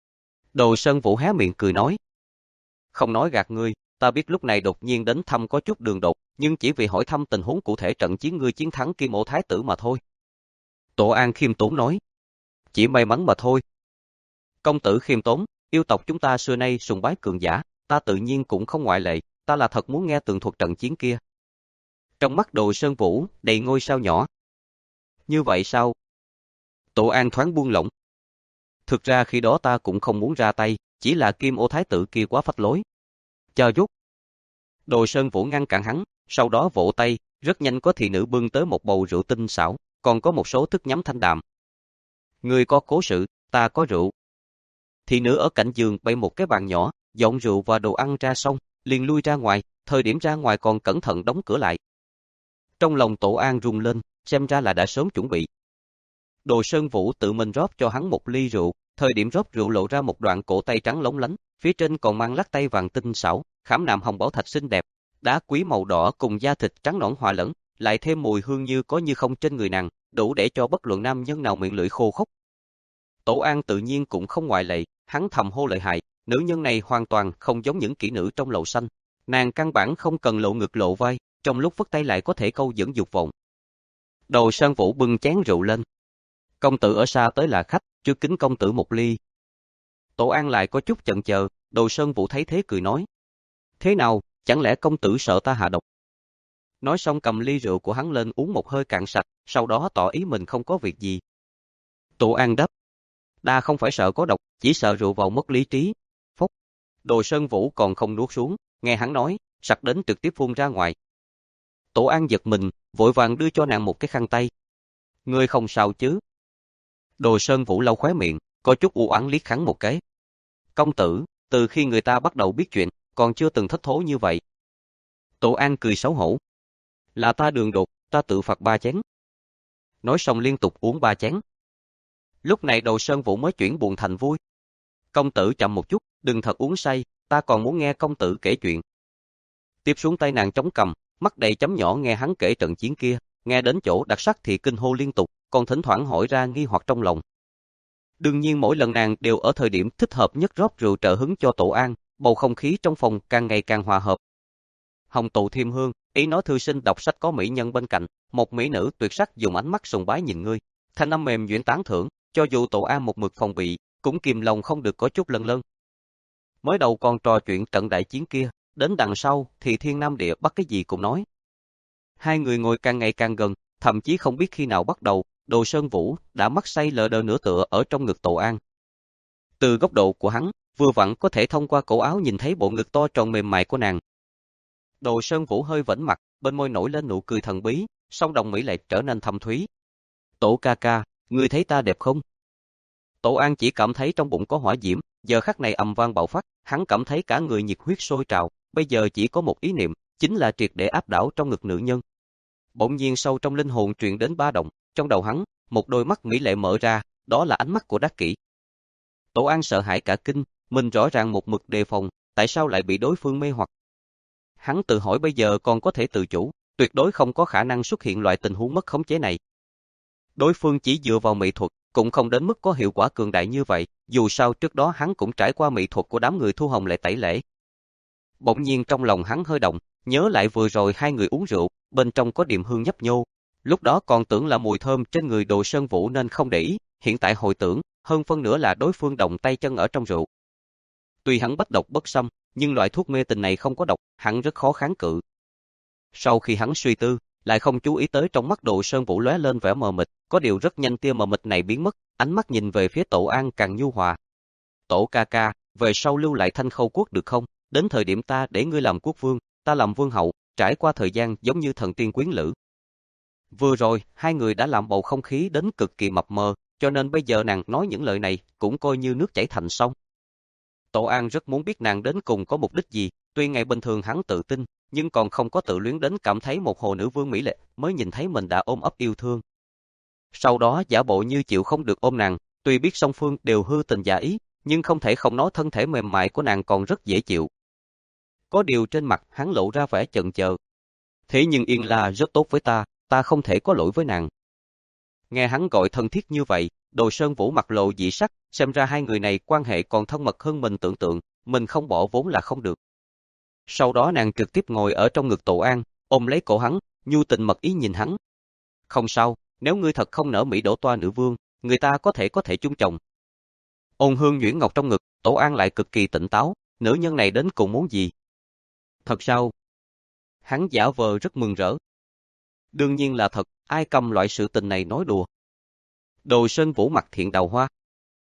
Đồ Sơn Vũ hé miệng cười nói. Không nói gạt ngươi, ta biết lúc này đột nhiên đến thăm có chút đường đột, nhưng chỉ vì hỏi thăm tình huống cụ thể trận chiến ngươi chiến thắng Kim Ô Thái tử mà thôi. Tổ An khiêm tốn nói. Chỉ may mắn mà thôi. Công tử khiêm tốn, yêu tộc chúng ta xưa nay sùng bái cường giả, ta tự nhiên cũng không ngoại lệ, ta là thật muốn nghe tường thuật trận chiến kia. Trong mắt Đồ Sơn Vũ đầy ngôi sao nhỏ. Như vậy sao? Tổ An thoáng buông lỏng. Thực ra khi đó ta cũng không muốn ra tay, chỉ là Kim Ô Thái tử kia quá phách lối. Chờ chút. Đồ Sơn Vũ ngăn cản hắn, sau đó vỗ tay, rất nhanh có thị nữ bưng tới một bầu rượu tinh xảo, còn có một số thức nhắm thanh đạm. Ngươi có cố sự, ta có rượu. Thị nữ ở cạnh giường bày một cái bàn nhỏ, dọn rượu và đồ ăn ra xong, liền lui ra ngoài, thời điểm ra ngoài còn cẩn thận đóng cửa lại. Trong lòng Tổ An rung lên, xem ra là đã sớm chuẩn bị. Đồ Sơn Vũ tự mình rót cho hắn một ly rượu, thời điểm rót rượu lộ ra một đoạn cổ tay trắng lóng lánh, phía trên còn mang lắc tay vàng tinh xảo, khảm nạm hồng bảo thạch xinh đẹp, đá quý màu đỏ cùng da thịt trắng nõn hòa lẫn, lại thêm mùi hương như có như không trên người nàng, đủ để cho bất luận nam nhân nào miệng lưỡi khô khốc. Tổ An tự nhiên cũng không ngoại lệ, hắn thầm hô lợi hại, nữ nhân này hoàn toàn không giống những kỹ nữ trong lầu xanh, nàng căn bản không cần lộ ngực lộ vai, trong lúc vất tay lại có thể câu dẫn dục vọng. Đồ Sơn Vũ bưng chén rượu lên. Công tử ở xa tới là khách, trước kính công tử một ly. Tổ An lại có chút chần chờ, Đồ Sơn Vũ thấy thế cười nói. Thế nào, chẳng lẽ công tử sợ ta hạ độc? Nói xong cầm ly rượu của hắn lên uống một hơi cạn sạch, sau đó tỏ ý mình không có việc gì. Tổ An đáp. Ta không phải sợ có độc, chỉ sợ rượu vào mất lý trí. Phốc. Đồ Sơn Vũ còn không nuốt xuống, nghe hắn nói, sặc đến trực tiếp phun ra ngoài. Tổ An giật mình, vội vàng đưa cho nàng một cái khăn tay. Ngươi không sao chứ? Đồ Sơn Vũ lau khóe miệng, có chút u oán liếc hắn một cái. Công tử, từ khi người ta bắt đầu biết chuyện, còn chưa từng thất thố như vậy. Tổ An cười xấu hổ. Là ta đường đột, ta tự phạt ba chén. Nói xong liên tục uống ba chén. Lúc này Đồ Sơn Vũ mới chuyển buồn thành vui. Công tử chậm một chút, đừng thật uống say, ta còn muốn nghe công tử kể chuyện. Tiếp xuống tay nàng chống cằm, mắt đầy chấm nhỏ nghe hắn kể trận chiến kia, nghe đến chỗ đặc sắc thì kinh hô liên tục, còn thỉnh thoảng hỏi ra nghi hoặc trong lòng. Đương nhiên mỗi lần nàng đều ở thời điểm thích hợp nhất rót rượu trợ hứng cho Tổ An, bầu không khí trong phòng càng ngày càng hòa hợp. Hồng tụ thiêm hương, ý nói thư sinh đọc sách có mỹ nhân bên cạnh, một mỹ nữ tuyệt sắc dùng ánh mắt sùng bái nhìn ngươi, thanh âm mềm nhuyễn tán thưởng, cho dù Tổ An một mực phòng bị, cũng kìm lòng không được có chút lân lân. Mới đầu còn trò chuyện trận đại chiến kia, đến đằng sau thì thiên nam địa bắc cái gì cũng nói. Hai người ngồi càng ngày càng gần, thậm chí không biết khi nào bắt đầu, Đồ Sơn Vũ đã mắt say lờ đờ nửa tựa ở trong ngực Tổ An. Từ góc độ của hắn, vừa vặn có thể thông qua cổ áo nhìn thấy bộ ngực to tròn mềm mại của nàng. Đồ Sơn Vũ hơi vẫn mặt, bên môi nổi lên nụ cười thần bí, song đồng mỹ lệ trở nên thâm thúy. Tổ ca ca, ngươi thấy ta đẹp không? Tổ An chỉ cảm thấy trong bụng có hỏa diễm, giờ khắc này ầm vang bạo phát, hắn cảm thấy cả người nhiệt huyết sôi trào, bây giờ chỉ có một ý niệm, chính là triệt để áp đảo trong ngực nữ nhân. Bỗng nhiên sâu trong linh hồn truyền đến ba động, trong đầu hắn, một đôi mắt mỹ lệ mở ra, đó là ánh mắt của Đắc Kỷ. Tổ An sợ hãi cả kinh, mình rõ ràng một mực đề phòng, tại sao lại bị đối phương mê hoặc? Hắn tự hỏi bây giờ còn có thể tự chủ, tuyệt đối không có khả năng xuất hiện loại tình huống mất khống chế này. Đối phương chỉ dựa vào mỹ thuật, cũng không đến mức có hiệu quả cường đại như vậy, dù sao trước đó hắn cũng trải qua mỹ thuật của đám người Thu Hồng Lệ tẩy lễ. Bỗng nhiên trong lòng hắn hơi động, nhớ lại vừa rồi hai người uống rượu, bên trong có điềm hương nhấp nhô. Lúc đó còn tưởng là mùi thơm trên người Đồ Sơn Vũ nên không để ý, hiện tại hồi tưởng, hơn phân nửa là đối phương động tay chân ở trong rượu. Tuy hắn bất độc bất xâm, nhưng loại thuốc mê tình này không có độc, hắn rất khó kháng cự. Sau khi hắn suy tư, lại không chú ý tới trong mắt Đồ Sơn Vũ lóe lên vẻ mờ mịt, có điều rất nhanh tia mờ mịt này biến mất, ánh mắt nhìn về phía Tổ An càng nhu hòa. Tổ ca ca, về sau lưu lại Thanh Khâu quốc được không? Đến thời điểm ta để ngươi làm quốc vương, ta làm vương hậu, trải qua thời gian giống như thần tiên quyến lữ. Vừa rồi, hai người đã làm bầu không khí đến cực kỳ mập mờ, cho nên bây giờ nàng nói những lời này cũng coi như nước chảy thành sông. Tổ An rất muốn biết nàng đến cùng có mục đích gì, tuy ngày bình thường hắn tự tin, nhưng còn không có tự luyến đến cảm thấy một hồ nữ vương mỹ lệ mới nhìn thấy mình đã ôm ấp yêu thương. Sau đó giả bộ như chịu không được ôm nàng, tuy biết song phương đều hư tình giả ý, nhưng không thể không nói thân thể mềm mại của nàng còn rất dễ chịu. Có điều trên mặt hắn lộ ra vẻ chần chờ. Thế nhưng Yên La rất tốt với ta, ta không thể có lỗi với nàng. Nghe hắn gọi thân thiết như vậy, Đồ Sơn Vũ mặt lộ dị sắc, xem ra hai người này quan hệ còn thân mật hơn mình tưởng tượng, mình không bỏ vốn là không được. Sau đó nàng trực tiếp ngồi ở trong ngực Tổ An, ôm lấy cổ hắn, nhu tình mật ý nhìn hắn. Không sao, nếu ngươi thật không nỡ Mỹ đổ toa nữ vương, người ta có thể có thể chung chồng. Ôn hương nhuyễn ngọc trong ngực, Tổ An lại cực kỳ tỉnh táo, nữ nhân này đến cùng muốn gì? Thật sao? Hắn giả vờ rất mừng rỡ. Đương nhiên là thật, ai cầm loại sự tình này nói đùa. Đồ Sơn Vũ mặt thiện đào hoa.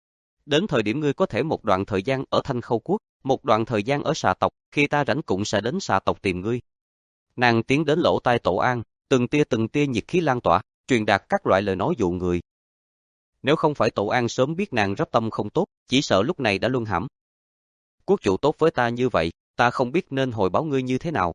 Đến thời điểm ngươi có thể một đoạn thời gian ở Thanh Khâu quốc, một đoạn thời gian ở xà tộc, khi ta rảnh cũng sẽ đến xà tộc tìm ngươi. Nàng tiến đến lỗ tai Tổ An, từng tia từng tia nhiệt khí lan tỏa, truyền đạt các loại lời nói dụ người. Nếu không phải Tổ An sớm biết nàng rất tâm không tốt, chỉ sợ lúc này đã luân hãm. Quốc chủ tốt với ta như vậy, ta không biết nên hồi báo ngươi như thế nào.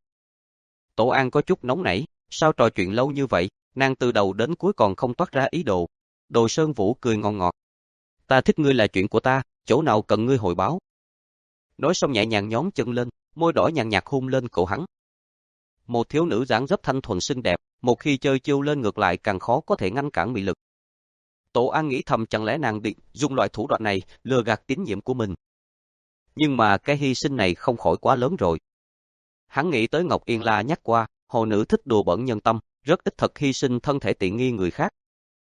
Tổ An có chút nóng nảy, sao trò chuyện lâu như vậy, nàng từ đầu đến cuối còn không toát ra ý đồ. Đồ Sơn Vũ cười ngon ngọt. Ta thích ngươi là chuyện của ta, chỗ nào cần ngươi hồi báo. Nói xong nhẹ nhàng nhón chân lên, môi đỏ nhàn nhạt hôn lên cổ hắn. Một thiếu nữ dáng dấp thanh thuần xinh đẹp, một khi chơi chiêu lên ngược lại càng khó có thể ngăn cản mị lực. Tổ An nghĩ thầm chẳng lẽ nàng định dùng loại thủ đoạn này lừa gạt tín nhiệm của mình. Nhưng mà cái hy sinh này không khỏi quá lớn rồi. Hắn nghĩ tới Ngọc Yên La nhắc qua, hồ nữ thích đùa bỡn nhân tâm, rất ít thật hy sinh thân thể tiện nghi người khác.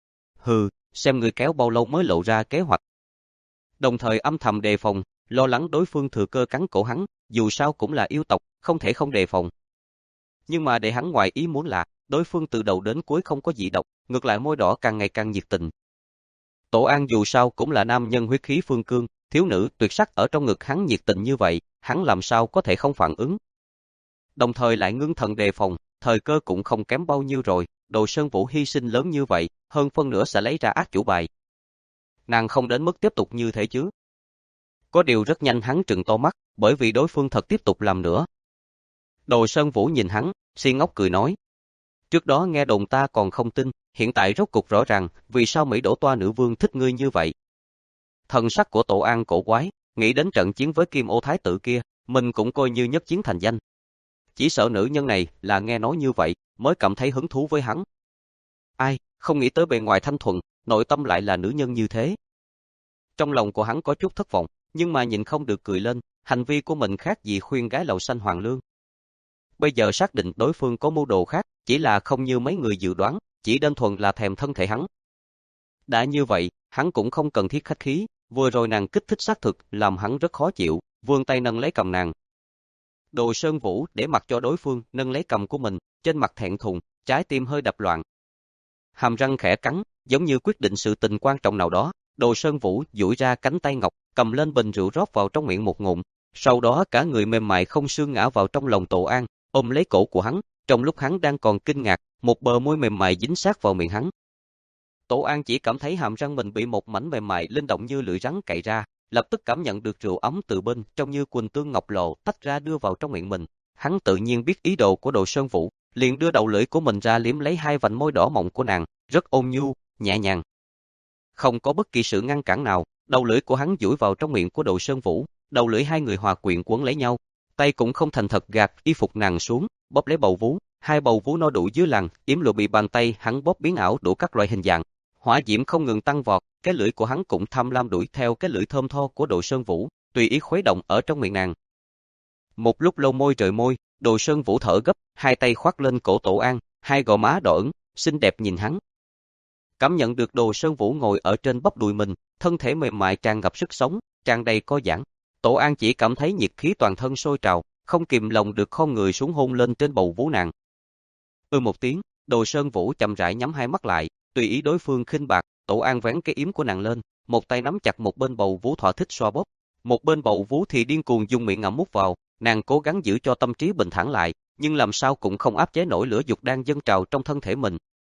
Hừ, xem người kéo bao lâu mới lộ ra kế hoạch. Đồng thời âm thầm đề phòng, lo lắng đối phương thừa cơ cắn cổ hắn, dù sao cũng là yêu tộc, không thể không đề phòng. Nhưng mà để hắn ngoài ý muốn là, đối phương từ đầu đến cuối không có dị độc, ngược lại môi đỏ càng ngày càng nhiệt tình. Tổ An dù sao cũng là nam nhân huyết khí phương cương, thiếu nữ tuyệt sắc ở trong ngực hắn nhiệt tình như vậy, hắn làm sao có thể không phản ứng. Đồng thời lại ngưng thần đề phòng, thời cơ cũng không kém bao nhiêu rồi, Đồ Sơn Vũ hy sinh lớn như vậy, hơn phân nửa sẽ lấy ra ác chủ bài. Nàng không đến mức tiếp tục như thế chứ. Có điều rất nhanh hắn trừng to mắt, bởi vì đối phương thật tiếp tục làm nữa. Đồ Sơn Vũ nhìn hắn, si ngốc cười nói. Trước đó nghe đồn ta còn không tin, hiện tại rốt cục rõ ràng, vì sao Mỹ đổ toa nữ vương thích ngươi như vậy. Thần sắc của Tổ An cổ quái, nghĩ đến trận chiến với Kim Ô Thái tử kia, mình cũng coi như nhất chiến thành danh. Chỉ sợ nữ nhân này là nghe nói như vậy, mới cảm thấy hứng thú với hắn. Ai, không nghĩ tới bề ngoài thanh thuần, nội tâm lại là nữ nhân như thế. Trong lòng của hắn có chút thất vọng, nhưng mà nhìn không được cười lên, hành vi của mình khác gì khuyên gái lầu xanh hoàng lương. Bây giờ xác định đối phương có mưu đồ khác, chỉ là không như mấy người dự đoán, chỉ đơn thuần là thèm thân thể hắn. Đã như vậy, hắn cũng không cần thiết khách khí, vừa rồi nàng kích thích xác thực, làm hắn rất khó chịu, vươn tay nâng lấy cầm nàng. Đồ Sơn Vũ để mặc cho đối phương nâng lấy cầm của mình, trên mặt thẹn thùng, trái tim hơi đập loạn. Hàm răng khẽ cắn, giống như quyết định sự tình quan trọng nào đó, Đồ Sơn Vũ duỗi ra cánh tay ngọc, cầm lên bình rượu rót vào trong miệng một ngụm, sau đó cả người mềm mại không xương ngã vào trong lòng Tổ An, ôm lấy cổ của hắn, trong lúc hắn đang còn kinh ngạc, một bờ môi mềm mại dính sát vào miệng hắn. Tổ An chỉ cảm thấy hàm răng mình bị một mảnh mềm mại linh động như lưỡi rắn cạy ra, lập tức cảm nhận được rượu ấm từ bên trong như quỳnh tương ngọc lộ tách ra đưa vào trong miệng mình. Hắn tự nhiên biết ý đồ của Đồ Sơn Vũ, liền đưa đầu lưỡi của mình ra liếm lấy hai vành môi đỏ mọng của nàng, rất ôn nhu, nhẹ nhàng. Không có bất kỳ sự ngăn cản nào, đầu lưỡi của hắn duỗi vào trong miệng của Đồ Sơn Vũ, đầu lưỡi hai người hòa quyện quấn lấy nhau, tay cũng không thành thật gạt y phục nàng xuống, bóp lấy bầu vú, hai bầu vú no đủ dưới làn, yếm lụa bị bàn tay hắn bóp biến ảo đủ các loại hình dạng. Hỏa diễm không ngừng tăng vọt, cái lưỡi của hắn cũng tham lam đuổi theo cái lưỡi thơm tho của Đồ Sơn Vũ, tùy ý khuấy động ở trong miệng nàng. Một lúc lâu môi rời môi, Đồ Sơn Vũ thở gấp, hai tay khoác lên cổ Tổ An, hai gò má đỏ ửng, xinh đẹp nhìn hắn. Cảm nhận được Đồ Sơn Vũ ngồi ở trên bắp đùi mình, thân thể mềm mại tràn ngập sức sống, tràn đầy co giãn. Tổ An chỉ cảm thấy nhiệt khí toàn thân sôi trào, không kìm lòng được khom người xuống hôn lên trên bầu vú nàng. Ừ một tiếng, Đồ Sơn Vũ chậm rãi nhắm hai mắt lại, tùy ý đối phương khinh bạc. Tổ An vén cái yếm của nàng lên, một tay nắm chặt một bên bầu vú thỏa thích xoa bóp, một bên bầu vú thì điên cuồng dùng miệng ngậm mút vào. Nàng cố gắng giữ cho tâm trí bình thản lại, nhưng làm sao cũng không áp chế nổi lửa dục đang dâng trào trong thân thể mình.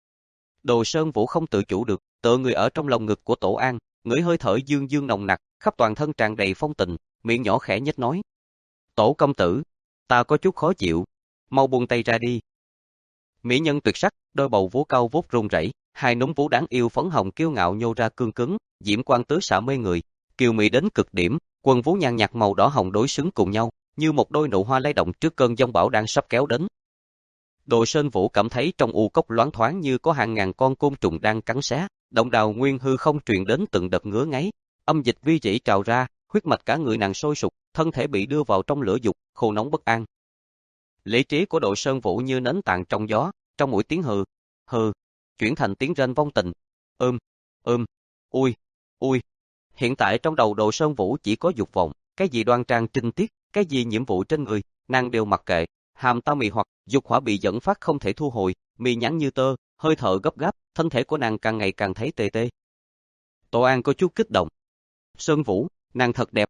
Đồ Sơn Vũ không tự chủ được, tựa người ở trong lòng ngực của Tổ An, ngửi hơi thở dương dương nồng nặc, khắp toàn thân tràn đầy phong tình, miệng nhỏ khẽ nhếch nói: "Tổ công tử, ta có chút khó chịu, mau buông tay ra đi." Mỹ nhân tuyệt sắc, đôi bầu vú cao vút run rẩy, hai núm vú đáng yêu phấn hồng kiêu ngạo nhô ra cương cứng, diễm quang tứ xạ mê người, kiều mỹ đến cực điểm, quần vú nhàn nhạt màu đỏ hồng đối xứng cùng nhau, như một đôi nụ hoa lay động trước cơn giông bão đang sắp kéo đến. Đồ Sơn Vũ cảm thấy trong u cốc loáng thoáng như có hàng ngàn con côn trùng đang cắn xé, động đào nguyên hư không truyền đến từng đợt ngứa ngáy, âm dịch vi rỉ trào ra, huyết mạch cả người nàng sôi sục, thân thể bị đưa vào trong lửa dục, khô nóng bất an. Lý trí của Đồ Sơn Vũ như nến tàn trong gió, trong mũi tiếng hừ, hừ, chuyển thành tiếng rên vong tình. Ưm, ưm, ui, ui. Hiện tại trong đầu Đồ Sơn Vũ chỉ có dục vọng, cái gì đoan trang trinh tiết, cái gì nhiệm vụ trên người, nàng đều mặc kệ. Hàm ta mị hoặc, dục hỏa bị dẫn phát không thể thu hồi, mi nhắn như tơ, hơi thở gấp gáp, thân thể của nàng càng ngày càng thấy tê tê. Tổ An có chút kích động. Sơn Vũ, nàng thật đẹp.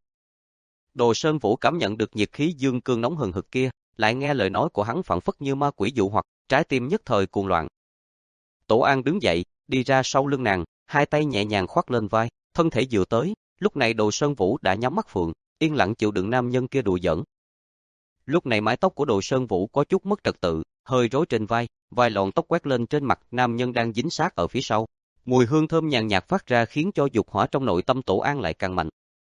Đồ Sơn Vũ cảm nhận được nhiệt khí dương cương nóng hừng hực kia, lại nghe lời nói của hắn phảng phất như ma quỷ dụ hoặc, trái tim nhất thời cuồng loạn. Tổ An đứng dậy, đi ra sau lưng nàng, hai tay nhẹ nhàng khoác lên vai, thân thể dựa tới, lúc này Đồ Sơn Vũ đã nhắm mắt phượng, yên lặng chịu đựng nam nhân kia đùa giỡn. Lúc này mái tóc của Đồ Sơn Vũ có chút mất trật tự, hơi rối trên vai, vài lọn tóc quét lên trên mặt nam nhân đang dính sát ở phía sau. Mùi hương thơm nhàn nhạt phát ra khiến cho dục hỏa trong nội tâm Tổ An lại càng mạnh.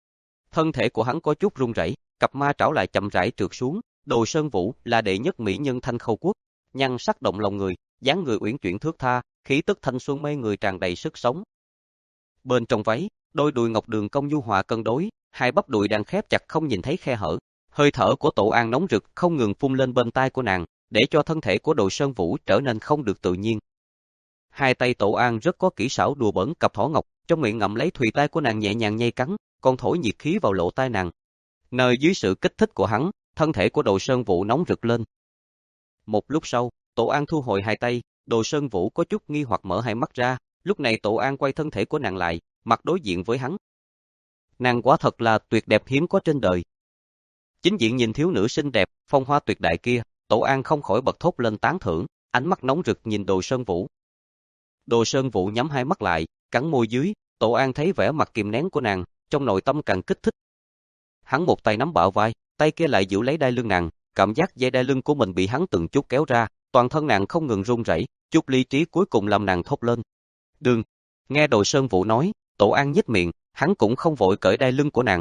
Thân thể của hắn có chút run rẩy, cặp ma trảo lại chậm rãi trượt xuống. Đồ Sơn Vũ là đệ nhất mỹ nhân Thanh Khâu Quốc, nhan sắc động lòng người, dáng người uyển chuyển thướt tha, khí tức thanh xuân mê người tràn đầy sức sống. Bên trong váy, đôi đùi ngọc đường cong nhu hòa cân đối, hai bắp đùi đang khép chặt không nhìn thấy khe hở. Hơi thở của Tổ An nóng rực không ngừng phun lên bên tai của nàng, để cho thân thể của Đồ Sơn Vũ trở nên không được tự nhiên. Hai tay Tổ An rất có kỹ xảo đùa bỡn cặp thỏ ngọc, trong miệng ngậm lấy thùy tai của nàng nhẹ nhàng nhai cắn, còn thổi nhiệt khí vào lỗ tai nàng. Nơi dưới sự kích thích của hắn, thân thể của Đồ Sơn Vũ nóng rực lên. Một lúc sau, Tổ An thu hồi hai tay, Đồ Sơn Vũ có chút nghi hoặc mở hai mắt ra, lúc này Tổ An quay thân thể của nàng lại, mặt đối diện với hắn. Nàng quả thật là tuyệt đẹp hiếm có trên đời. Chính diện nhìn thiếu nữ xinh đẹp, phong hoa tuyệt đại kia, Tổ An không khỏi bật thốt lên tán thưởng, ánh mắt nóng rực nhìn Đồ Sơn Vũ. Đồ Sơn Vũ nhắm hai mắt lại, cắn môi dưới, Tổ An thấy vẻ mặt kìm nén của nàng, trong nội tâm càng kích thích. Hắn một tay nắm bạo vai, tay kia lại giữ lấy đai lưng nàng, cảm giác dây đai lưng của mình bị hắn từng chút kéo ra, toàn thân nàng không ngừng run rẩy, chút lý trí cuối cùng làm nàng thốt lên. "Đừng." Nghe Đồ Sơn Vũ nói, Tổ An nhếch miệng, hắn cũng không vội cởi đai lưng của nàng.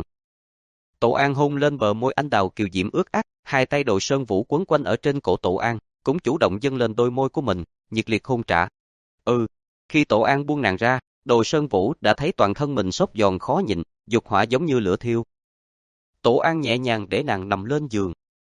Tổ An hôn lên bờ môi anh đào kiều diễm ướt át, hai tay Đồ Sơn Vũ quấn quanh ở trên cổ Tổ An, cũng chủ động dâng lên đôi môi của mình, nhiệt liệt hôn trả. Ừ, khi Tổ An buông nàng ra, Đồ Sơn Vũ đã thấy toàn thân mình xốp giòn khó nhịn, dục hỏa giống như lửa thiêu. Tổ An nhẹ nhàng để nàng nằm lên giường.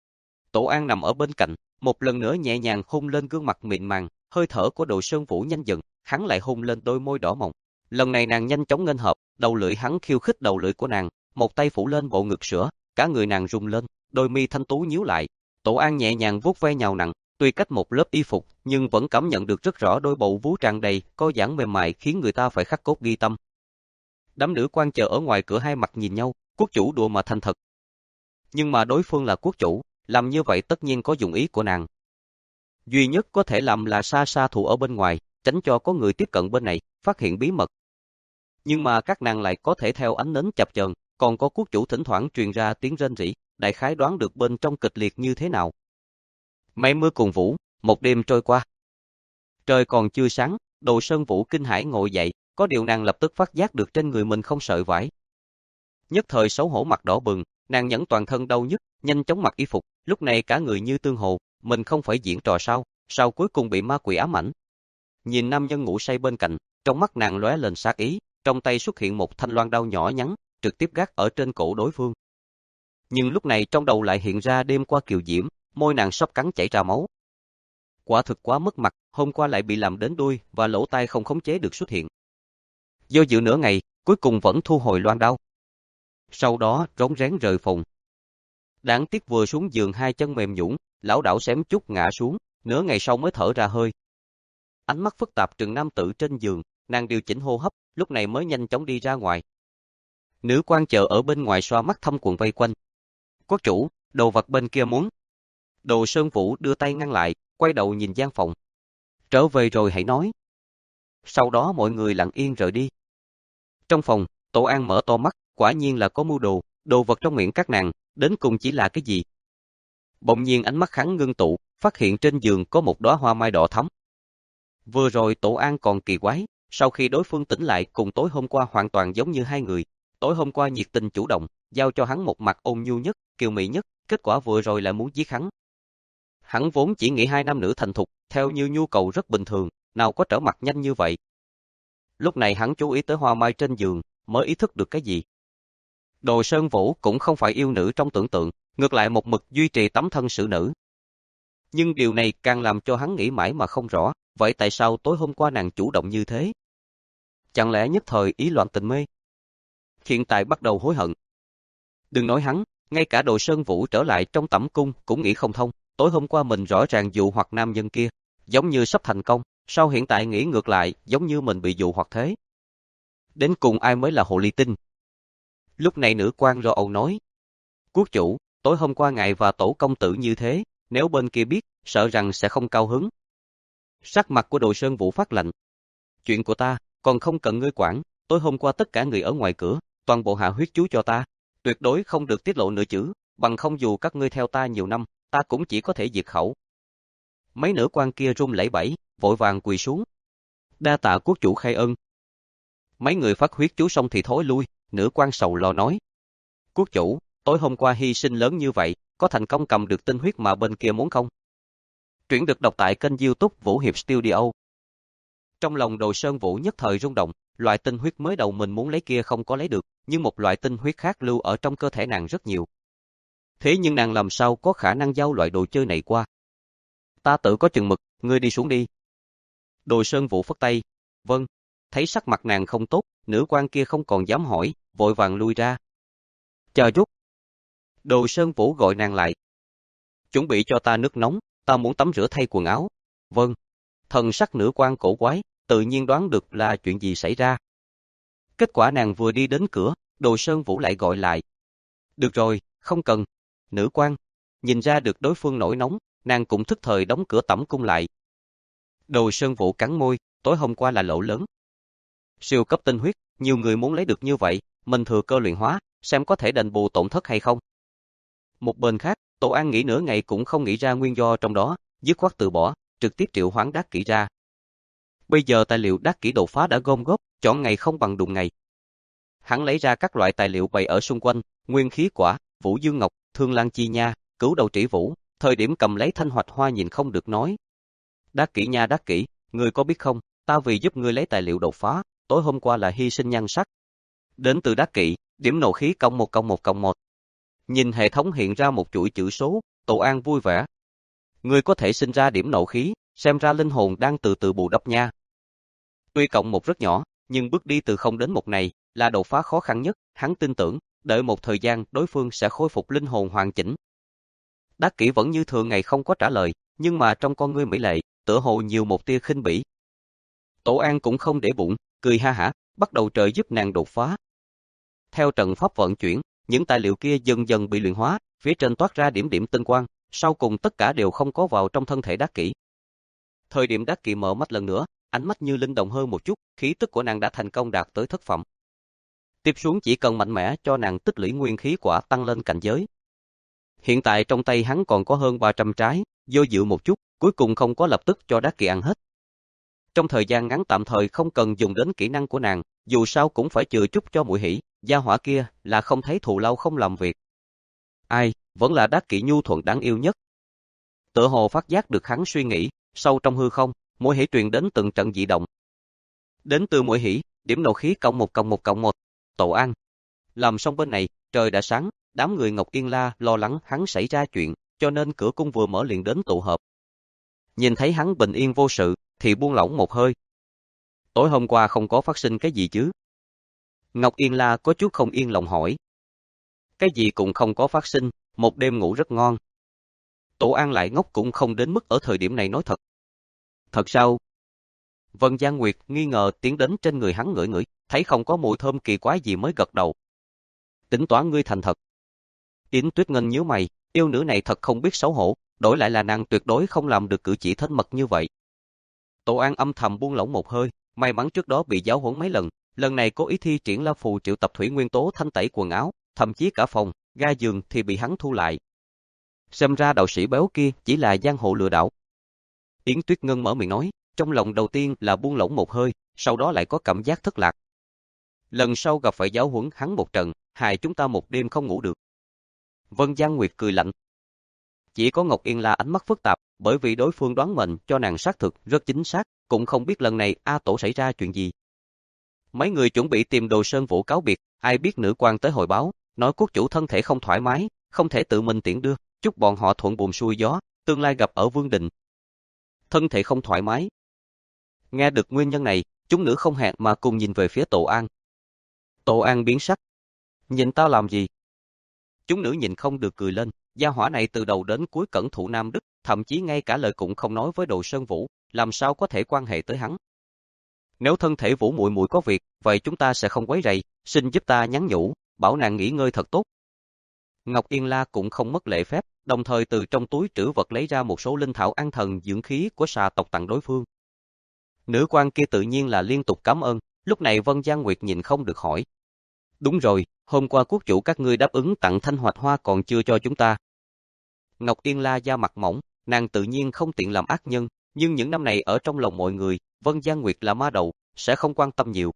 Tổ An nằm ở bên cạnh, một lần nữa nhẹ nhàng hôn lên gương mặt mịn màng, hơi thở của Đồ Sơn Vũ nhanh dần, hắn lại hôn lên đôi môi đỏ mọng. Lần này nàng nhanh chóng nghênh hợp, đầu lưỡi hắn khiêu khích đầu lưỡi của nàng, một tay phủ lên bộ ngực sữa, cả người nàng rung lên, đôi mi thanh tú nhíu lại. Tổ An nhẹ nhàng vuốt ve nhào nặng, tuy cách một lớp y phục, nhưng vẫn cảm nhận được rất rõ đôi bầu vú tràn đầy, co giãn mềm mại khiến người ta phải khắc cốt ghi tâm. Đám nữ quan chờ ở ngoài cửa hai mặt nhìn nhau, quốc chủ đùa mà thành thật. Nhưng mà đối phương là quốc chủ, làm như vậy tất nhiên có dụng ý của nàng. Duy nhất có thể làm là xa xa thủ ở bên ngoài, tránh cho có người tiếp cận bên này, phát hiện bí mật. Nhưng mà các nàng lại có thể theo ánh nến chập chờn, còn có quốc chủ thỉnh thoảng truyền ra tiếng rên rỉ, đại khái đoán được bên trong kịch liệt như thế nào. Mây mưa cùng vũ, một đêm trôi qua. Trời còn chưa sáng, Đồ Sơn Vũ kinh hãi ngồi dậy, có điều nàng lập tức phát giác được trên người mình không sợi vải. Nhất thời xấu hổ mặt đỏ bừng, nàng nhẫn toàn thân đau nhức, nhanh chóng mặc y phục, lúc này cả người như tương hồ, mình không phải diễn trò sao, sao cuối cùng bị ma quỷ ám ảnh. Nhìn nam nhân ngủ say bên cạnh, trong mắt nàng lóe lên sát ý, trong tay xuất hiện một thanh loan đao nhỏ nhắn, trực tiếp gác ở trên cổ đối phương. Nhưng lúc này trong đầu lại hiện ra đêm qua kiều diễm, môi nàng sắp cắn chảy ra máu. Quả thực quá mất mặt, hôm qua lại bị làm đến đuôi và lỗ tai không khống chế được xuất hiện. Do dự nửa ngày, cuối cùng vẫn thu hồi loan đao. Sau đó rón rén rời phòng. Đáng tiếc vừa xuống giường hai chân mềm nhũn, lão đảo xém chút ngã xuống, nửa ngày sau mới thở ra hơi. Ánh mắt phức tạp trừng nam tử trên giường, nàng điều chỉnh hô hấp, lúc này mới nhanh chóng đi ra ngoài. Nữ quan chờ ở bên ngoài xoa mắt thâm quần vây quanh. Quốc chủ, đồ vật bên kia muốn. Đồ Sơn Vũ đưa tay ngăn lại, quay đầu nhìn gian phòng. Trở về rồi hãy nói. Sau đó mọi người lặng yên rời đi. Trong phòng, Tổ An mở to mắt, quả nhiên là có mưu đồ, đồ vật trong miệng các nàng, đến cùng chỉ là cái gì? Bỗng nhiên ánh mắt hắn ngưng tụ, phát hiện trên giường có một đóa hoa mai đỏ thắm. Vừa rồi Tổ An còn kỳ quái, sau khi đối phương tỉnh lại cùng tối hôm qua hoàn toàn giống như hai người. Tối hôm qua nhiệt tình chủ động, giao cho hắn một mặt ôn nhu nhất, kiều mỹ nhất, kết quả vừa rồi lại muốn giết hắn. Hắn vốn chỉ nghĩ hai nam nữ thành thục, theo như nhu cầu rất bình thường, nào có trở mặt nhanh như vậy. Lúc này hắn chú ý tới hoa mai trên giường, mới ý thức được cái gì. Đồ Sơn Vũ cũng không phải yêu nữ trong tưởng tượng, ngược lại một mực duy trì tấm thân xử nữ. Nhưng điều này càng làm cho hắn nghĩ mãi mà không rõ, vậy tại sao tối hôm qua nàng chủ động như thế? Chẳng lẽ nhất thời ý loạn tình mê? Hiện tại bắt đầu hối hận. Đừng nói hắn, ngay cả Đồ Sơn Vũ trở lại trong tẩm cung cũng nghĩ không thông, tối hôm qua mình rõ ràng dụ hoặc nam nhân kia, giống như sắp thành công, sao hiện tại nghĩ ngược lại, giống như mình bị dụ hoặc thế? Đến cùng ai mới là hồ ly tinh? Lúc này nữ quan rồ ầu nói, quốc chủ, tối hôm qua ngài và tổ công tử như thế, nếu bên kia biết, sợ rằng sẽ không cao hứng. Sắc mặt của Đồ Sơn Vũ phát lạnh. Chuyện của ta, còn không cần ngươi quản, tối hôm qua tất cả người ở ngoài cửa, toàn bộ hạ huyết chú cho ta, tuyệt đối không được tiết lộ nửa chữ, bằng không dù các ngươi theo ta nhiều năm, ta cũng chỉ có thể diệt khẩu. Mấy nữ quan kia run lẩy bẩy, vội vàng quỳ xuống. Đa tạ quốc chủ khai ân. Mấy người phát huyết chú xong thì thối lui, nữ quan sầu lo nói. Quốc chủ, tối hôm qua hy sinh lớn như vậy, có thành công cầm được tinh huyết mà bên kia muốn không? Truyện được đọc tại kênh YouTube Vũ Hiệp Studio. Trong lòng Đồ Sơn Vũ nhất thời rung động, loại tinh huyết mới đầu mình muốn lấy kia không có lấy được, nhưng một loại tinh huyết khác lưu ở trong cơ thể nàng rất nhiều. Thế nhưng nàng làm sao có khả năng giao loại đồ chơi này qua? Ta tự có chừng mực, ngươi đi xuống đi. Đồ Sơn Vũ phất tay. Vâng. Thấy sắc mặt nàng không tốt, nữ quan kia không còn dám hỏi, vội vàng lui ra. Chờ chút. Đồ Sơn Vũ gọi nàng lại. Chuẩn bị cho ta nước nóng, ta muốn tắm rửa thay quần áo. Vâng. Thần sắc nữ quan cổ quái, tự nhiên đoán được là chuyện gì xảy ra. Kết quả nàng vừa đi đến cửa, Đồ Sơn Vũ lại gọi lại. Được rồi, không cần. Nữ quan, nhìn ra được đối phương nổi nóng, nàng cũng thức thời đóng cửa tẩm cung lại. Đồ Sơn Vũ cắn môi, tối hôm qua là lỗ lớn. Siêu cấp tinh huyết, nhiều người muốn lấy được như vậy, mình thừa cơ luyện hóa, xem có thể đền bù tổn thất hay không. Một bên khác, Tổ An nghĩ nửa ngày cũng không nghĩ ra nguyên do trong đó, dứt khoát từ bỏ, trực tiếp triệu hoán Đắc Kỷ ra. Bây giờ tài liệu Đắc Kỷ đột phá đã gom góp, chọn ngày không bằng đụng ngày. Hắn lấy ra các loại tài liệu bày ở xung quanh, nguyên khí quả, Vũ Dương Ngọc, Thương Lan Chi Nha, Cửu Đầu Trĩ Vũ, thời điểm cầm lấy thanh hoạch hoa nhìn không được nói. Đắc Kỷ nha Đắc Kỷ, ngươi có biết không, ta vì giúp ngươi lấy tài liệu đột phá, tối hôm qua là hy sinh nhan sắc. Đến từ Đắc Kỷ, điểm nộ khí cộng một cộng một cộng một. Nhìn hệ thống hiện ra một chuỗi chữ số, Tổ An vui vẻ. Ngươi có thể sinh ra điểm nộ khí, xem ra linh hồn đang từ từ bù đắp nha. Tuy cộng một rất nhỏ, nhưng bước đi từ không đến một này là đột phá khó khăn nhất, hắn tin tưởng, đợi một thời gian đối phương sẽ khôi phục linh hồn hoàn chỉnh. Đắc Kỷ vẫn như thường ngày không có trả lời, nhưng mà trong con ngươi mỹ lệ, tựa hồ nhiều một tia khinh bỉ. Tổ An cũng không để bụng, cười ha hả, bắt đầu trợ giúp nàng đột phá, Theo trận pháp vận chuyển, những tài liệu kia dần dần bị luyện hóa, phía trên toát ra điểm điểm tinh quang, sau cùng tất cả đều không có vào trong thân thể Đắc Kỷ. Thời điểm Đắc Kỷ mở mắt lần nữa, ánh mắt như linh động hơn một chút, khí tức của nàng đã thành công đạt tới thất phẩm. Tiếp xuống chỉ cần mạnh mẽ cho nàng tích lũy nguyên khí quả tăng lên cảnh giới. Hiện tại trong tay hắn còn có hơn ba trăm trái, do dự một chút, cuối cùng không có lập tức cho Đắc Kỷ ăn hết. Trong thời gian ngắn tạm thời không cần dùng đến kỹ năng của nàng, dù sao cũng phải chừa chút cho Muội Hỷ, gia hỏa kia là không thấy thù lâu không làm việc. Ai, vẫn là Đắc Kỷ nhu thuận đáng yêu nhất. Tựa hồ phát giác được hắn suy nghĩ, sâu trong hư không, Muội Hỷ truyền đến từng trận dị động. Đến từ Muội Hỷ, điểm nộ khí cộng một cộng một cộng một. Tổ An. Làm xong bên này, trời đã sáng, đám người Ngọc Yên La lo lắng hắn xảy ra chuyện, cho nên cửa cung vừa mở liền đến tụ họp. Nhìn thấy hắn bình yên vô sự, thì buông lỏng một hơi. Tối hôm qua không có phát sinh cái gì chứ? Ngọc Yên La có chút không yên lòng hỏi. Cái gì cũng không có phát sinh, một đêm ngủ rất ngon. Tổ An lại ngốc cũng không đến mức ở thời điểm này nói thật. Thật sao? Vân Giang Nguyệt nghi ngờ tiến đến trên người hắn ngửi ngửi, thấy không có mùi thơm kỳ quái gì mới gật đầu. Tính toán ngươi thành thật. Yến Tuyết Ngân nhíu mày, yêu nữ này thật không biết xấu hổ, đổi lại là nàng tuyệt đối không làm được cử chỉ thân mật như vậy. Tổ An âm thầm buông lỏng một hơi, may mắn trước đó bị giáo huấn mấy lần, lần này cố ý thi triển La Phù triệu tập thủy nguyên tố thanh tẩy quần áo, thậm chí cả phòng, ga giường thì bị hắn thu lại. Xem ra đạo sĩ béo kia chỉ là giang hồ lừa đảo. Yến Tuyết Ngân mở miệng nói, trong lòng đầu tiên là buông lỏng một hơi, sau đó lại có cảm giác thất lạc. Lần sau gặp phải giáo huấn hắn một trận, hại chúng ta một đêm không ngủ được. Vân Giang Nguyệt cười lạnh. Chỉ có Ngọc Yên La ánh mắt phức tạp, bởi vì đối phương đoán mệnh cho nàng xác thực rất chính xác, cũng không biết lần này A Tổ xảy ra chuyện gì. Mấy người chuẩn bị tìm Đồ Sơn Vũ cáo biệt, ai biết nữ quan tới hồi báo, nói quốc chủ thân thể không thoải mái, không thể tự mình tiễn đưa, chúc bọn họ thuận buồm xuôi gió, tương lai gặp ở Vương Đình. Thân thể không thoải mái. Nghe được nguyên nhân này, chúng nữ không hẹn mà cùng nhìn về phía Tổ An. Tổ An biến sắc. Nhìn tao làm gì? Chúng nữ nhìn không được cười lên, gia hỏa này từ đầu đến cuối cẩn thụ Nam Đức, thậm chí ngay cả lời cũng không nói với Đồ Sơn Vũ, làm sao có thể quan hệ tới hắn. Nếu thân thể Vũ muội muội có việc, vậy chúng ta sẽ không quấy rầy, xin giúp ta nhắn nhủ, bảo nàng nghỉ ngơi thật tốt. Ngọc Yên La cũng không mất lễ phép, đồng thời từ trong túi trữ vật lấy ra một số linh thảo an thần dưỡng khí của xà tộc tặng đối phương. Nữ quan kia tự nhiên là liên tục cảm ơn, lúc này Vân Giang Nguyệt nhìn không được hỏi. Đúng rồi, hôm qua quốc chủ các ngươi đáp ứng tặng thanh hoạch hoa còn chưa cho chúng ta. Ngọc Yên La da mặt mỏng, nàng tự nhiên không tiện làm ác nhân, nhưng những năm này ở trong lòng mọi người, Vân Giang Nguyệt là ma đầu, sẽ không quan tâm nhiều.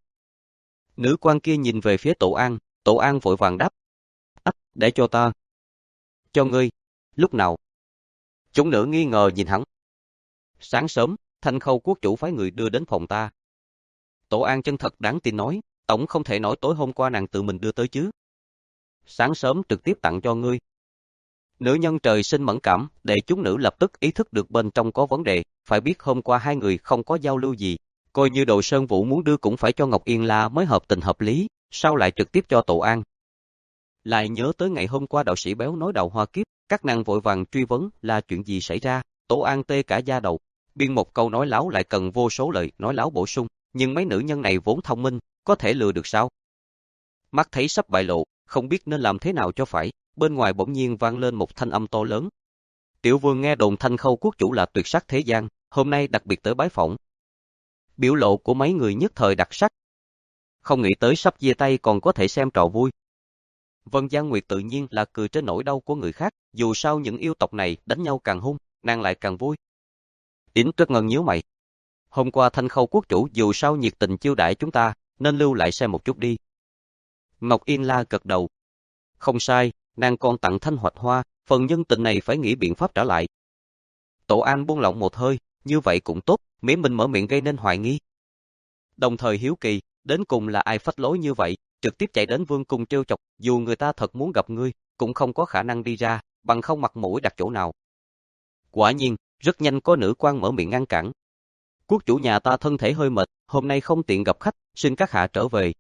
Nữ quan kia nhìn về phía Tổ An, Tổ An vội vàng đáp. Ách, để cho ta. Cho ngươi. Lúc nào? Chúng nữ nghi ngờ nhìn hắn. Sáng sớm, Thanh Khâu quốc chủ phái người đưa đến phòng ta. Tổ An chân thật đáng tin nói, tổng không thể nói tối hôm qua nàng tự mình đưa tới chứ. Sáng sớm trực tiếp tặng cho ngươi. Nữ nhân trời sinh mẫn cảm, để chúng nữ lập tức ý thức được bên trong có vấn đề, phải biết hôm qua hai người không có giao lưu gì, coi như Đồ Sơn Vũ muốn đưa cũng phải cho Ngọc Yên La mới hợp tình hợp lý, sao lại trực tiếp cho Tổ An. Lại nhớ tới ngày hôm qua đạo sĩ béo nói đầu hoa kiếp, các nàng vội vàng truy vấn là chuyện gì xảy ra, Tổ An tê cả da đầu, biên một câu nói láo lại cần vô số lời nói láo bổ sung, nhưng mấy nữ nhân này vốn thông minh, có thể lừa được sao? Mắt thấy sắp bại lộ, không biết nên làm thế nào cho phải, bên ngoài bỗng nhiên vang lên một thanh âm to lớn. Tiểu Vương nghe đồn Thanh Khâu quốc chủ là tuyệt sắc thế gian, hôm nay đặc biệt tới bái phỏng. Biểu lộ của mấy người nhất thời đặc sắc. Không nghĩ tới sắp chia tay còn có thể xem trò vui. Vân Giang Nguyệt tự nhiên là cười trên nỗi đau của người khác, dù sao những yêu tộc này đánh nhau càng hung, nàng lại càng vui. Yến Tuyết Ngân nhíu mày. Hôm qua Thanh Khâu quốc chủ dù sao nhiệt tình chiêu đãi chúng ta, nên lưu lại xem một chút đi. Ngọc Yên La gật đầu. Không sai, nàng còn tặng thanh hoạch hoa, phần nhân tình này phải nghĩ biện pháp trả lại. Tổ An buông lỏng một hơi, như vậy cũng tốt, miễn mình mở miệng gây nên hoài nghi. Đồng thời hiếu kỳ, đến cùng là ai phách lối như vậy, trực tiếp chạy đến vương cung trêu chọc, dù người ta thật muốn gặp ngươi, cũng không có khả năng đi ra, bằng không mặt mũi đặt chỗ nào. Quả nhiên, rất nhanh có nữ quan mở miệng ngăn cản. Quốc chủ nhà ta thân thể hơi mệt, hôm nay không tiện gặp khách, xin các hạ trở về.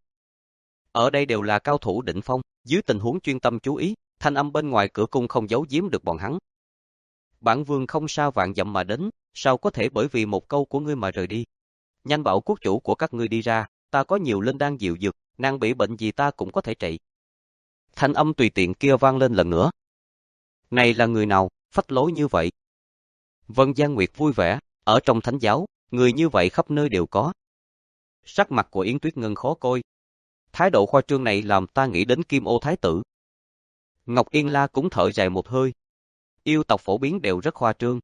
Ở đây đều là cao thủ đỉnh phong, dưới tình huống chuyên tâm chú ý, thanh âm bên ngoài cửa cung không giấu giếm được bọn hắn. Bản vương không sao vạn dặm mà đến, sao có thể bởi vì một câu của ngươi mà rời đi. Nhanh bảo quốc chủ của các ngươi đi ra, ta có nhiều linh đan diệu dược, nàng bị bệnh gì ta cũng có thể trị, Thanh âm tùy tiện kia vang lên lần nữa. Này là người nào, phách lối như vậy? Vân Giang Nguyệt vui vẻ, ở trong thánh giáo, người như vậy khắp nơi đều có. Sắc mặt của Yến Tuyết Ngân khó coi. Thái độ khoa trương này làm ta nghĩ đến Kim Ô Thái tử. Ngọc Yên La cũng thở dài một hơi. Yêu tộc phổ biến đều rất khoa trương.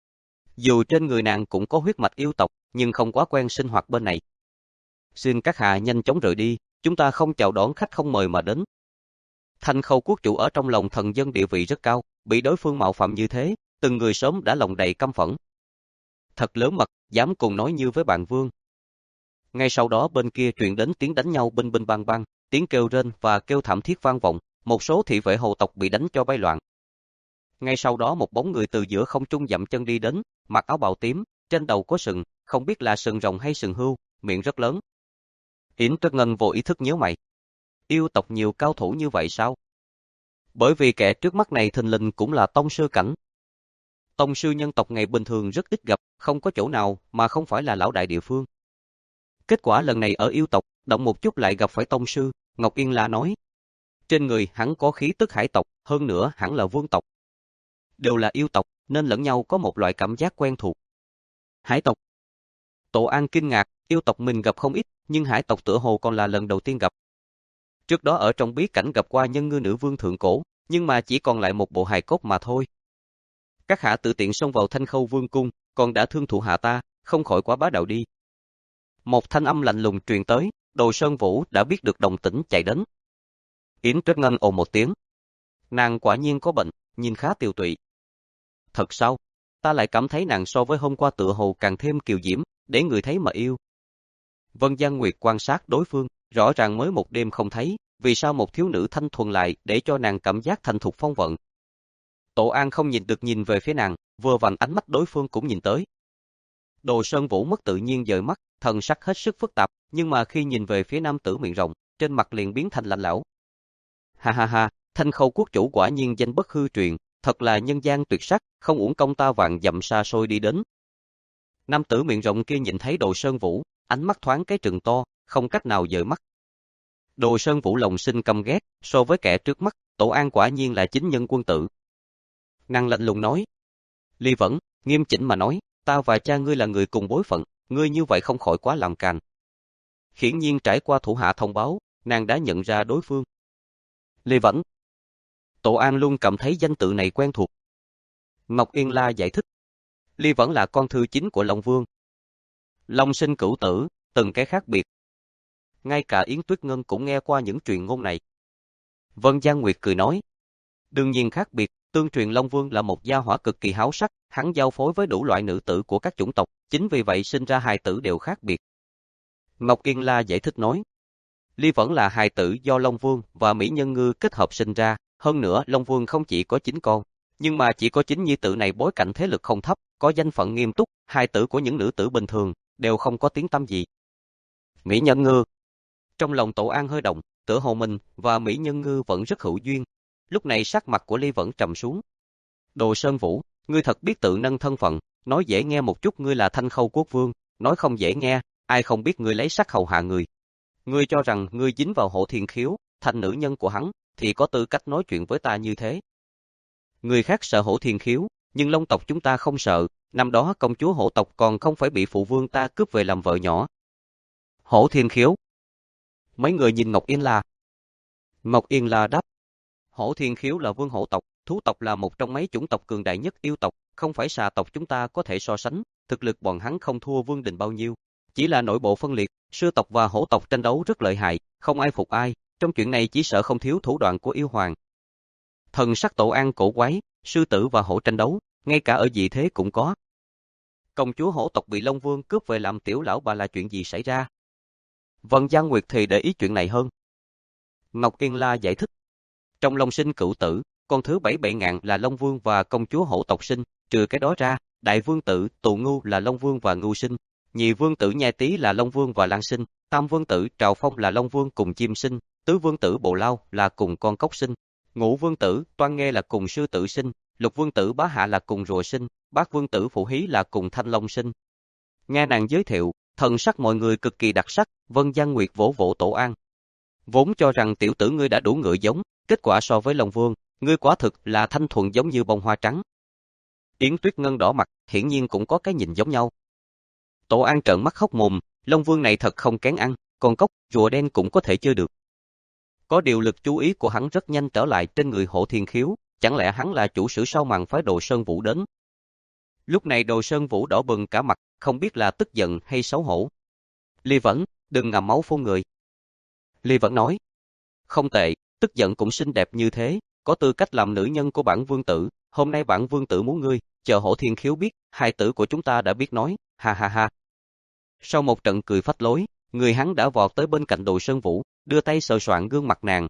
Dù trên người nàng cũng có huyết mạch yêu tộc, nhưng không quá quen sinh hoạt bên này. Xin các hạ nhanh chóng rời đi, chúng ta không chào đón khách không mời mà đến. Thanh Khâu quốc chủ ở trong lòng thần dân địa vị rất cao, bị đối phương mạo phạm như thế, từng người sớm đã lòng đầy căm phẫn. Thật lớn mật, dám cùng nói như với bạn vương. Ngay sau đó bên kia truyền đến tiếng đánh nhau binh binh bang bang, tiếng kêu rên và kêu thảm thiết vang vọng, một số thị vệ hồ tộc bị đánh cho bay loạn. Ngay sau đó một bóng người từ giữa không trung dậm chân đi đến, mặc áo bào tím, trên đầu có sừng, không biết là sừng rồng hay sừng hươu, miệng rất lớn. Yến Tuyết Ngân vô ý thức nhíu mày. Yêu tộc nhiều cao thủ như vậy sao? Bởi vì kẻ trước mắt này thình lình cũng là tông sư cảnh. Tông sư nhân tộc ngày bình thường rất ít gặp, không có chỗ nào mà không phải là lão đại địa phương. Kết quả lần này ở yêu tộc, động một chút lại gặp phải tông sư, Ngọc Yên La nói. Trên người hắn có khí tức hải tộc, hơn nữa hẳn là vương tộc. Đều là yêu tộc, nên lẫn nhau có một loại cảm giác quen thuộc. Hải tộc. Tổ An kinh ngạc, yêu tộc mình gặp không ít, nhưng hải tộc tựa hồ còn là lần đầu tiên gặp. Trước đó ở trong bí cảnh gặp qua nhân ngư nữ vương thượng cổ, nhưng mà chỉ còn lại một bộ hài cốt mà thôi. Các hạ tự tiện xông vào Thanh Khâu vương cung, còn đã thương thủ hạ ta, không khỏi quá bá đạo đi. Một thanh âm lạnh lùng truyền tới, Đồ Sơn Vũ đã biết được đồng tĩnh chạy đến. Yến Tuyết Ngân ồ một tiếng. Nàng quả nhiên có bệnh, nhìn khá tiều tụy. Thật sao? Ta lại cảm thấy nàng so với hôm qua tựa hồ càng thêm kiều diễm, để người thấy mà yêu. Vân Giang Nguyệt quan sát đối phương, rõ ràng mới một đêm không thấy, vì sao một thiếu nữ thanh thuần lại để cho nàng cảm giác thành thục phong vận. Tổ An không nhìn được nhìn về phía nàng, vừa vặn ánh mắt đối phương cũng nhìn tới. Đồ Sơn Vũ mất tự nhiên dời mắt, thần sắc hết sức phức tạp, nhưng mà khi nhìn về phía nam tử miệng rộng, trên mặt liền biến thành lạnh lẽo. Ha ha ha, Thanh Khâu quốc chủ quả nhiên danh bất hư truyền, thật là nhân gian tuyệt sắc, không uổng công ta vạn dặm xa xôi đi đến. Nam tử miệng rộng kia nhìn thấy Đồ Sơn Vũ, ánh mắt thoáng cái trừng to, không cách nào dời mắt. Đồ Sơn Vũ lòng sinh căm ghét, so với kẻ trước mắt, Tổ An quả nhiên là chính nhân quân tử. Nàng lạnh lùng nói. Ly Vẫn, nghiêm chỉnh mà nói, ta và cha ngươi là người cùng bối phận, ngươi như vậy không khỏi quá làm càn. Hiển nhiên trải qua thủ hạ thông báo, nàng đã nhận ra đối phương. Ly Vẫn. Tổ An luôn cảm thấy danh tự này quen thuộc. Ngọc Yên La giải thích. Ly Vẫn là con thư chính của Long Vương. Long sinh cửu tử, từng cái khác biệt. Ngay cả Yến Tuyết Ngân cũng nghe qua những truyền ngôn này. Vân Giang Nguyệt cười nói. Đương nhiên khác biệt, tương truyền Long Vương là một gia hỏa cực kỳ háo sắc, hắn giao phối với đủ loại nữ tử của các chủng tộc, chính vì vậy sinh ra hài tử đều khác biệt. Ngọc Yên La giải thích nói. Ly Vẫn là hài tử do Long Vương và Mỹ Nhân Ngư kết hợp sinh ra, hơn nữa Long Vương không chỉ có chín con, nhưng mà chỉ có chín nhi tử này bối cảnh thế lực không thấp, có danh phận nghiêm túc, hài tử của những nữ tử bình thường, đều không có tiếng tăm gì. Mỹ Nhân Ngư. Trong lòng Tổ An hơi động, tựa hồ mình và Mỹ Nhân Ngư vẫn rất hữu duyên. Lúc này sắc mặt của Ly Vẫn trầm xuống. Đồ Sơn Vũ, ngươi thật biết tự nâng thân phận, nói dễ nghe một chút ngươi là Thanh Khâu quốc vương, nói không dễ nghe, ai không biết ngươi lấy sắc hầu hạ người. Ngươi cho rằng ngươi dính vào Hổ Thiên Khiếu, thành nữ nhân của hắn, thì có tư cách nói chuyện với ta như thế. Người khác sợ Hổ Thiên Khiếu, nhưng Long tộc chúng ta không sợ, năm đó công chúa Hổ tộc còn không phải bị phụ vương ta cướp về làm vợ nhỏ. Hổ Thiên Khiếu. Mấy người nhìn Ngọc Yên La. Ngọc Yên La đáp. Hổ Thiên Khiếu là vương hổ tộc, thú tộc là một trong mấy chủng tộc cường đại nhất yêu tộc, không phải xà tộc chúng ta có thể so sánh, thực lực bọn hắn không thua vương đình bao nhiêu. Chỉ là nội bộ phân liệt, sư tộc và hổ tộc tranh đấu rất lợi hại, không ai phục ai, trong chuyện này chỉ sợ không thiếu thủ đoạn của yêu hoàng. Thần sắc Tổ An cổ quái, sư tử và hổ tranh đấu, ngay cả ở dị thế cũng có. Công chúa hổ tộc bị Long Vương cướp về làm tiểu lão bà là chuyện gì xảy ra? Vân Giang Nguyệt thì để ý chuyện này hơn. Ngọc Yên La giải thích. Trong Long sinh cửu tử, con thứ bảy bệ ngạn là Long Vương và công chúa hổ tộc sinh, trừ cái đó ra, đại vương tử Tù Ngưu là Long Vương và Ngưu sinh, nhị vương tử Nhai Tý là Long Vương và Lan sinh, tam vương tử Trào Phong là Long Vương cùng chim sinh, tứ vương tử Bồ Lao là cùng con cốc sinh, ngũ vương tử Toan Nghê là cùng sư tử sinh, lục vương tử Bá Hạ là cùng rùa sinh, bát vương tử Phụ Hí là cùng Thanh Long sinh. Nghe nàng giới thiệu, thần sắc mọi người cực kỳ đặc sắc, Vân Giang Nguyệt vỗ vỗ Tổ An. Vốn cho rằng tiểu tử ngươi đã đủ ngựa giống, kết quả so với Long Vương, ngươi quả thực là thanh thuần giống như bông hoa trắng. Yến Tuyết Ngân đỏ mặt, hiển nhiên cũng có cái nhìn giống nhau. Tổ An trợn mắt hốc mồm, Long Vương này thật không kén ăn, còn cốc, rùa đen cũng có thể chơi được. Có điều lực chú ý của hắn rất nhanh trở lại trên người Hộ Thiên Khiếu, chẳng lẽ hắn là chủ sử sau màn phái Đồ Sơn Vũ đến. Lúc này Đồ Sơn Vũ đỏ bừng cả mặt, không biết là tức giận hay xấu hổ. Ly Vẫn, đừng ngậm máu phun người. Ly Vẫn nói, không tệ, tức giận cũng xinh đẹp như thế, có tư cách làm nữ nhân của bản vương tử, hôm nay bản vương tử muốn ngươi, chờ Hộ Thiên Khiếu biết, hai tử của chúng ta đã biết nói, ha ha ha. Sau một trận cười phách lối, người hắn đã vọt tới bên cạnh Đồ Sơn Vũ, đưa tay sờ soạn gương mặt nàng.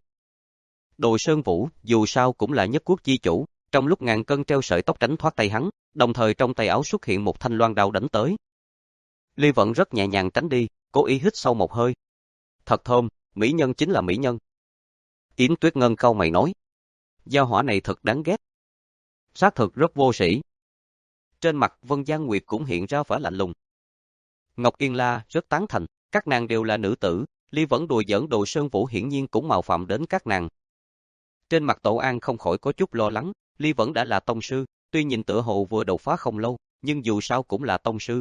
Đồ Sơn Vũ, dù sao cũng là nhất quốc chi chủ, trong lúc ngàn cân treo sợi tóc tránh thoát tay hắn, đồng thời trong tay áo xuất hiện một thanh loan đao đánh tới. Ly Vẫn rất nhẹ nhàng tránh đi, cố ý hít sâu một hơi. Thật thơm, mỹ nhân chính là mỹ nhân. Yến Tuyết Ngân cau mày nói, giao hỏa này thật đáng ghét. Xác thực rất vô sĩ. Trên mặt Vân Giang Nguyệt cũng hiện ra vẻ lạnh lùng. Ngọc Yên La rất tán thành, các nàng đều là nữ tử, Ly Vẫn đùa giỡn Đồ Sơn Vũ hiển nhiên cũng mạo phạm đến các nàng. Trên mặt Tổ An không khỏi có chút lo lắng, Ly Vẫn đã là tông sư, tuy nhìn tựa hồ vừa đột phá không lâu, nhưng dù sao cũng là tông sư.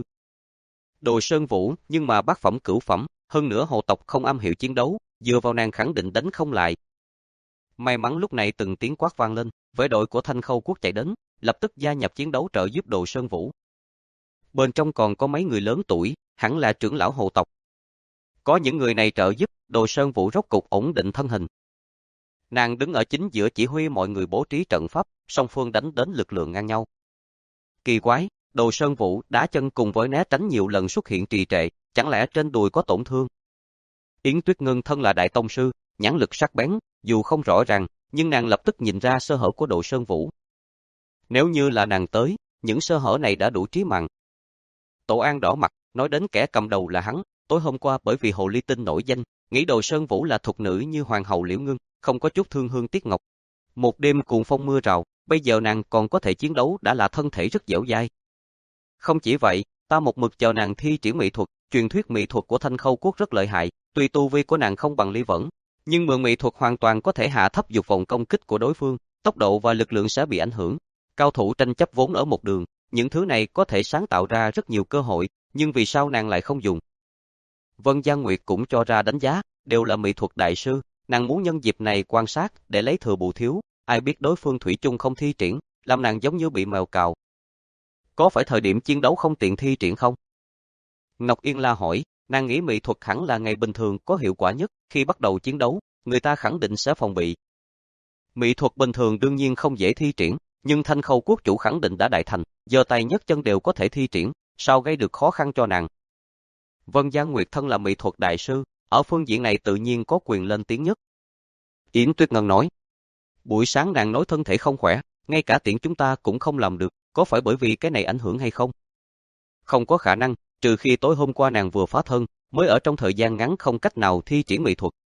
Đồ Sơn Vũ, nhưng mà bát phẩm cửu phẩm, hơn nữa hộ tộc không am hiểu chiến đấu, dựa vào nàng khẳng định đánh không lại. May mắn lúc này từng tiếng quát vang lên, vệ đội của Thanh Khâu Quốc chạy đến, lập tức gia nhập chiến đấu trợ giúp Đồ Sơn Vũ. Bên trong còn có mấy người lớn tuổi, hẳn là trưởng lão hộ tộc. Có những người này trợ giúp, Đồ Sơn Vũ rốt cục ổn định thân hình. Nàng đứng ở chính giữa chỉ huy mọi người bố trí trận pháp, song phương đánh đến lực lượng ngang nhau. Kỳ quái, Đồ Sơn Vũ đá chân cùng với né tránh nhiều lần xuất hiện trì trệ, chẳng lẽ trên đùi có tổn thương? Yến Tuyết Ngân thân là đại tông sư, nhãn lực sắc bén, dù không rõ ràng, nhưng nàng lập tức nhìn ra sơ hở của Đồ Sơn Vũ. Nếu như là nàng tới, những sơ hở này đã đủ trí mạng. Tổ An đỏ mặt, nói đến kẻ cầm đầu là hắn, tối hôm qua bởi vì Hồ Ly Tinh nổi danh, nghĩ Đồ Sơn Vũ là thục nữ như hoàng hậu Liễu Ngưng, không có chút thương hương tiếc ngọc. Một đêm cuồng phong mưa rào, bây giờ nàng còn có thể chiến đấu đã là thân thể rất dẻo dai. Không chỉ vậy, ta một mực chờ nàng thi triển mỹ thuật, truyền thuyết mỹ thuật của Thanh Khâu Quốc rất lợi hại, tuy tu vi của nàng không bằng Ly Vẫn, nhưng mượn mỹ thuật hoàn toàn có thể hạ thấp dục vọng công kích của đối phương, tốc độ và lực lượng sẽ bị ảnh hưởng. Cao thủ tranh chấp vốn ở một đường, những thứ này có thể sáng tạo ra rất nhiều cơ hội, nhưng vì sao nàng lại không dùng? Vân Giang Nguyệt cũng cho ra đánh giá, đều là mỹ thuật đại sư, nàng muốn nhân dịp này quan sát để lấy thừa bù thiếu, ai biết đối phương thủy chung không thi triển, làm nàng giống như bị mèo cào. Có phải thời điểm chiến đấu không tiện thi triển không? Ngọc Yên La hỏi, nàng nghĩ mỹ thuật hẳn là ngày bình thường có hiệu quả nhất, khi bắt đầu chiến đấu, người ta khẳng định sẽ phòng bị. Mỹ thuật bình thường đương nhiên không dễ thi triển, nhưng Thanh Khâu Quốc chủ khẳng định đã đại thành, giờ tay nhất chân đều có thể thi triển, sao gây được khó khăn cho nàng? Vân Giang Nguyệt thân là mỹ thuật đại sư, ở phương diện này tự nhiên có quyền lên tiếng nhất. Yến Tuyết Ngân nói, buổi sáng nàng nói thân thể không khỏe, ngay cả tiện chúng ta cũng không làm được, có phải bởi vì cái này ảnh hưởng hay không? Không có khả năng, trừ khi tối hôm qua nàng vừa phá thân, mới ở trong thời gian ngắn không cách nào thi triển mỹ thuật.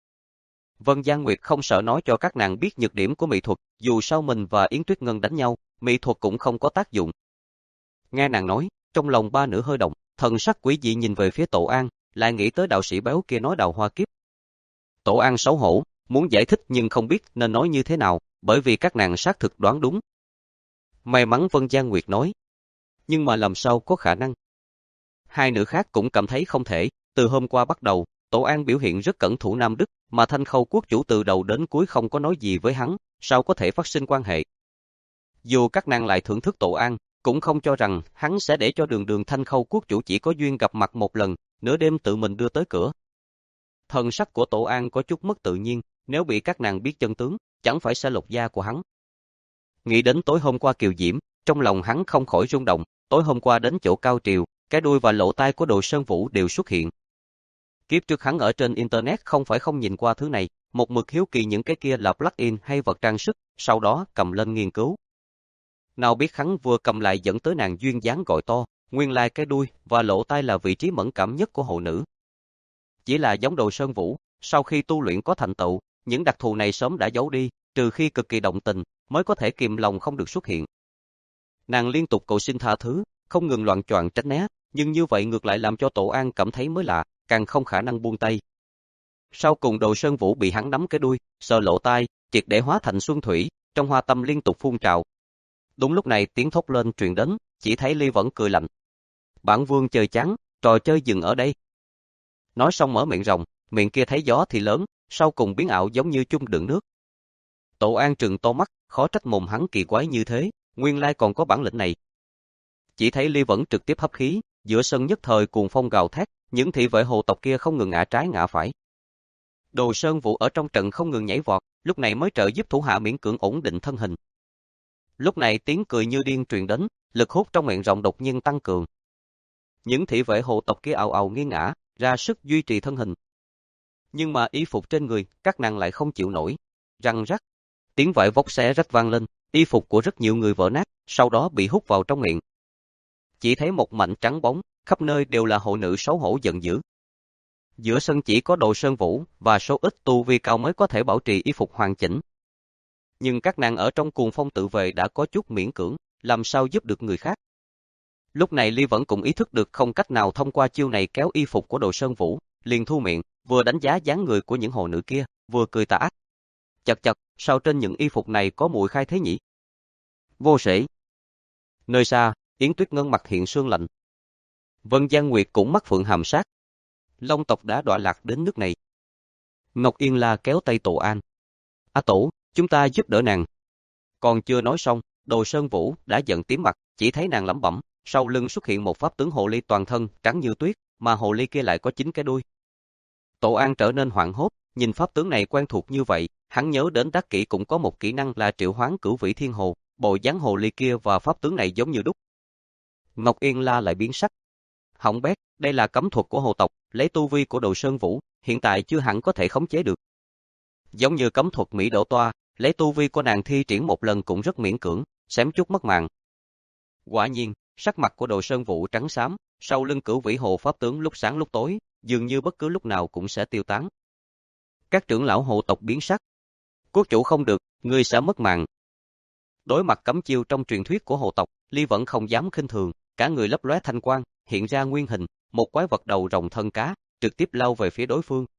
Vân Giang Nguyệt không sợ nói cho các nàng biết nhược điểm của mỹ thuật, dù sao mình và Yến Tuyết Ngân đánh nhau, mỹ thuật cũng không có tác dụng. Nghe nàng nói, trong lòng ba nữ hơi động, thần sắc quỷ dị nhìn về phía Tổ An, lại nghĩ tới đạo sĩ béo kia nói đào hoa kiếp. Tổ An xấu hổ, muốn giải thích nhưng không biết nên nói như thế nào, bởi vì các nàng xác thực đoán đúng. May mắn Vân Giang Nguyệt nói, nhưng mà làm sao có khả năng? Hai nữ khác cũng cảm thấy không thể, từ hôm qua bắt đầu, Tổ An biểu hiện rất cẩn thủ Nam Đức, mà Thanh Khâu Quốc chủ từ đầu đến cuối không có nói gì với hắn, sao có thể phát sinh quan hệ? Dù các nàng lại thưởng thức Tổ An, cũng không cho rằng hắn sẽ để cho đường đường Thanh Khâu Quốc chủ chỉ có duyên gặp mặt một lần, nửa đêm tự mình đưa tới cửa. Thần sắc của Tổ An có chút mất tự nhiên, nếu bị các nàng biết chân tướng, chẳng phải sẽ lột da của hắn. Nghĩ đến tối hôm qua Kiều Diễm, trong lòng hắn không khỏi rung động, tối hôm qua đến chỗ cao triều, cái đuôi và lỗ tai của Đồ Sơn Vũ đều xuất hiện. Kiếp trước hắn ở trên Internet không phải không nhìn qua thứ này, một mực hiếu kỳ những cái kia là plugin hay vật trang sức, sau đó cầm lên nghiên cứu. Nào biết hắn vừa cầm lại dẫn tới nàng duyên dáng gọi to, nguyên lai cái đuôi và lỗ tai là vị trí mẫn cảm nhất của hộ nữ. Chỉ là giống Đồ Sơn Vũ, sau khi tu luyện có thành tựu, những đặc thù này sớm đã giấu đi, trừ khi cực kỳ động tình, mới có thể kìm lòng không được xuất hiện. Nàng liên tục cầu xin tha thứ, không ngừng loạn choạng tránh né, nhưng như vậy ngược lại làm cho Tổ An cảm thấy mới lạ, càng không khả năng buông tay. Sau cùng Đồ Sơn Vũ bị hắn nắm cái đuôi, sờ lỗ tai, triệt để hóa thành xuân thủy, trong hoa tâm liên tục phun trào. Đúng lúc này tiếng thốt lên truyền đến, chỉ thấy Ly vẫn cười lạnh. Bản vương chơi chán, trò chơi dừng ở đây. Nói xong mở miệng rồng, miệng kia thấy gió thì lớn, sau cùng biến ảo giống như chung đựng nước. Tổ An trừng to mắt, khó trách mồm hắn kỳ quái như thế, nguyên lai còn có bản lĩnh này. Chỉ thấy Ly vẫn trực tiếp hấp khí, giữa sân nhất thời cuồng phong gào thét, những thị vệ hồ tộc kia không ngừng ngã trái ngã phải. Đồ Sơn Vũ ở trong trận không ngừng nhảy vọt, lúc này mới trợ giúp thủ hạ miễn cưỡng ổn định thân hình. Lúc này tiếng cười như điên truyền đến, lực hút trong miệng rồng đột nhiên tăng cường. Những thị vệ hồ tộc kia ào ào nghiêng ngã, ra sức duy trì thân hình. Nhưng mà y phục trên người, các nàng lại không chịu nổi. Răng rắc, tiếng vải vóc xé rách vang lên, y phục của rất nhiều người vỡ nát, sau đó bị hút vào trong miệng. Chỉ thấy một mảnh trắng bóng, khắp nơi đều là hộ nữ xấu hổ giận dữ. Giữa sân chỉ có Đồ Sơn Vũ và số ít tu vi cao mới có thể bảo trì y phục hoàn chỉnh. Nhưng các nàng ở trong cuồng phong tự vệ đã có chút miễn cưỡng, làm sao giúp được người khác. Lúc này Ly vẫn cũng ý thức được không cách nào thông qua chiêu này kéo y phục của Đồ Sơn Vũ, liền thu miệng, vừa đánh giá dáng người của những hộ nữ kia, vừa cười tà ác. Chật chật, sao trên những y phục này có mùi khai thế nhỉ? Vô sĩ. Nơi xa, Yến Tuyết Ngân mặt hiện sương lạnh. Vân Giang Nguyệt cũng mắt phượng hàm sát. Long tộc đã đọa lạc đến nước này. Ngọc Yên La kéo tay Tổ An. A Tổ, chúng ta giúp đỡ nàng. Còn chưa nói xong, Đồ Sơn Vũ đã giận tím mặt, chỉ thấy nàng lẩm bẩm, sau lưng xuất hiện một pháp tướng hồ ly toàn thân trắng như tuyết, mà hồ ly kia lại có chín cái đuôi. Tổ An trở nên hoảng hốt, nhìn pháp tướng này quen thuộc như vậy, hắn nhớ đến Đắc Kỷ cũng có một kỹ năng là triệu hoán cửu vĩ thiên hồ, bộ dáng hồ ly kia và pháp tướng này giống như đúc. Ngọc Yên La lại biến sắc. Hỏng bét, đây là cấm thuật của hồ tộc, lấy tu vi của Đồ Sơn Vũ, hiện tại chưa hẳn có thể khống chế được. Giống như cấm thuật Mỹ Đổ Toa, lấy tu vi của nàng thi triển một lần cũng rất miễn cưỡng, xém chút mất mạng. Quả nhiên, sắc mặt của Đồ Sơn Vũ trắng xám, sau lưng cửu vĩ hồ pháp tướng lúc sáng lúc tối, dường như bất cứ lúc nào cũng sẽ tiêu tán. Các trưởng lão hồ tộc biến sắc. Quốc chủ không được, ngươi sẽ mất mạng. Đối mặt cấm chiêu trong truyền thuyết của hồ tộc, Ly vẫn không dám khinh thường, cả người lấp lóe thanh quang, hiện ra nguyên hình, một quái vật đầu rồng thân cá, trực tiếp lao về phía đối phương.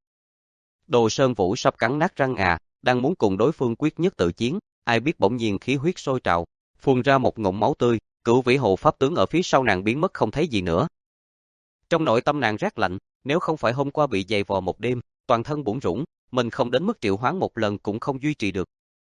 Đồ Sơn Vũ sắp cắn nát răng ngà, đang muốn cùng đối phương quyết nhất tự chiến, ai biết bỗng nhiên khí huyết sôi trào, phun ra một ngụm máu tươi, cửu vĩ hồ pháp tướng ở phía sau nàng biến mất không thấy gì nữa. Trong nội tâm nàng rét lạnh, nếu không phải hôm qua bị dày vò một đêm, toàn thân bủn rủn, mình không đến mức triệu hoán một lần cũng không duy trì được.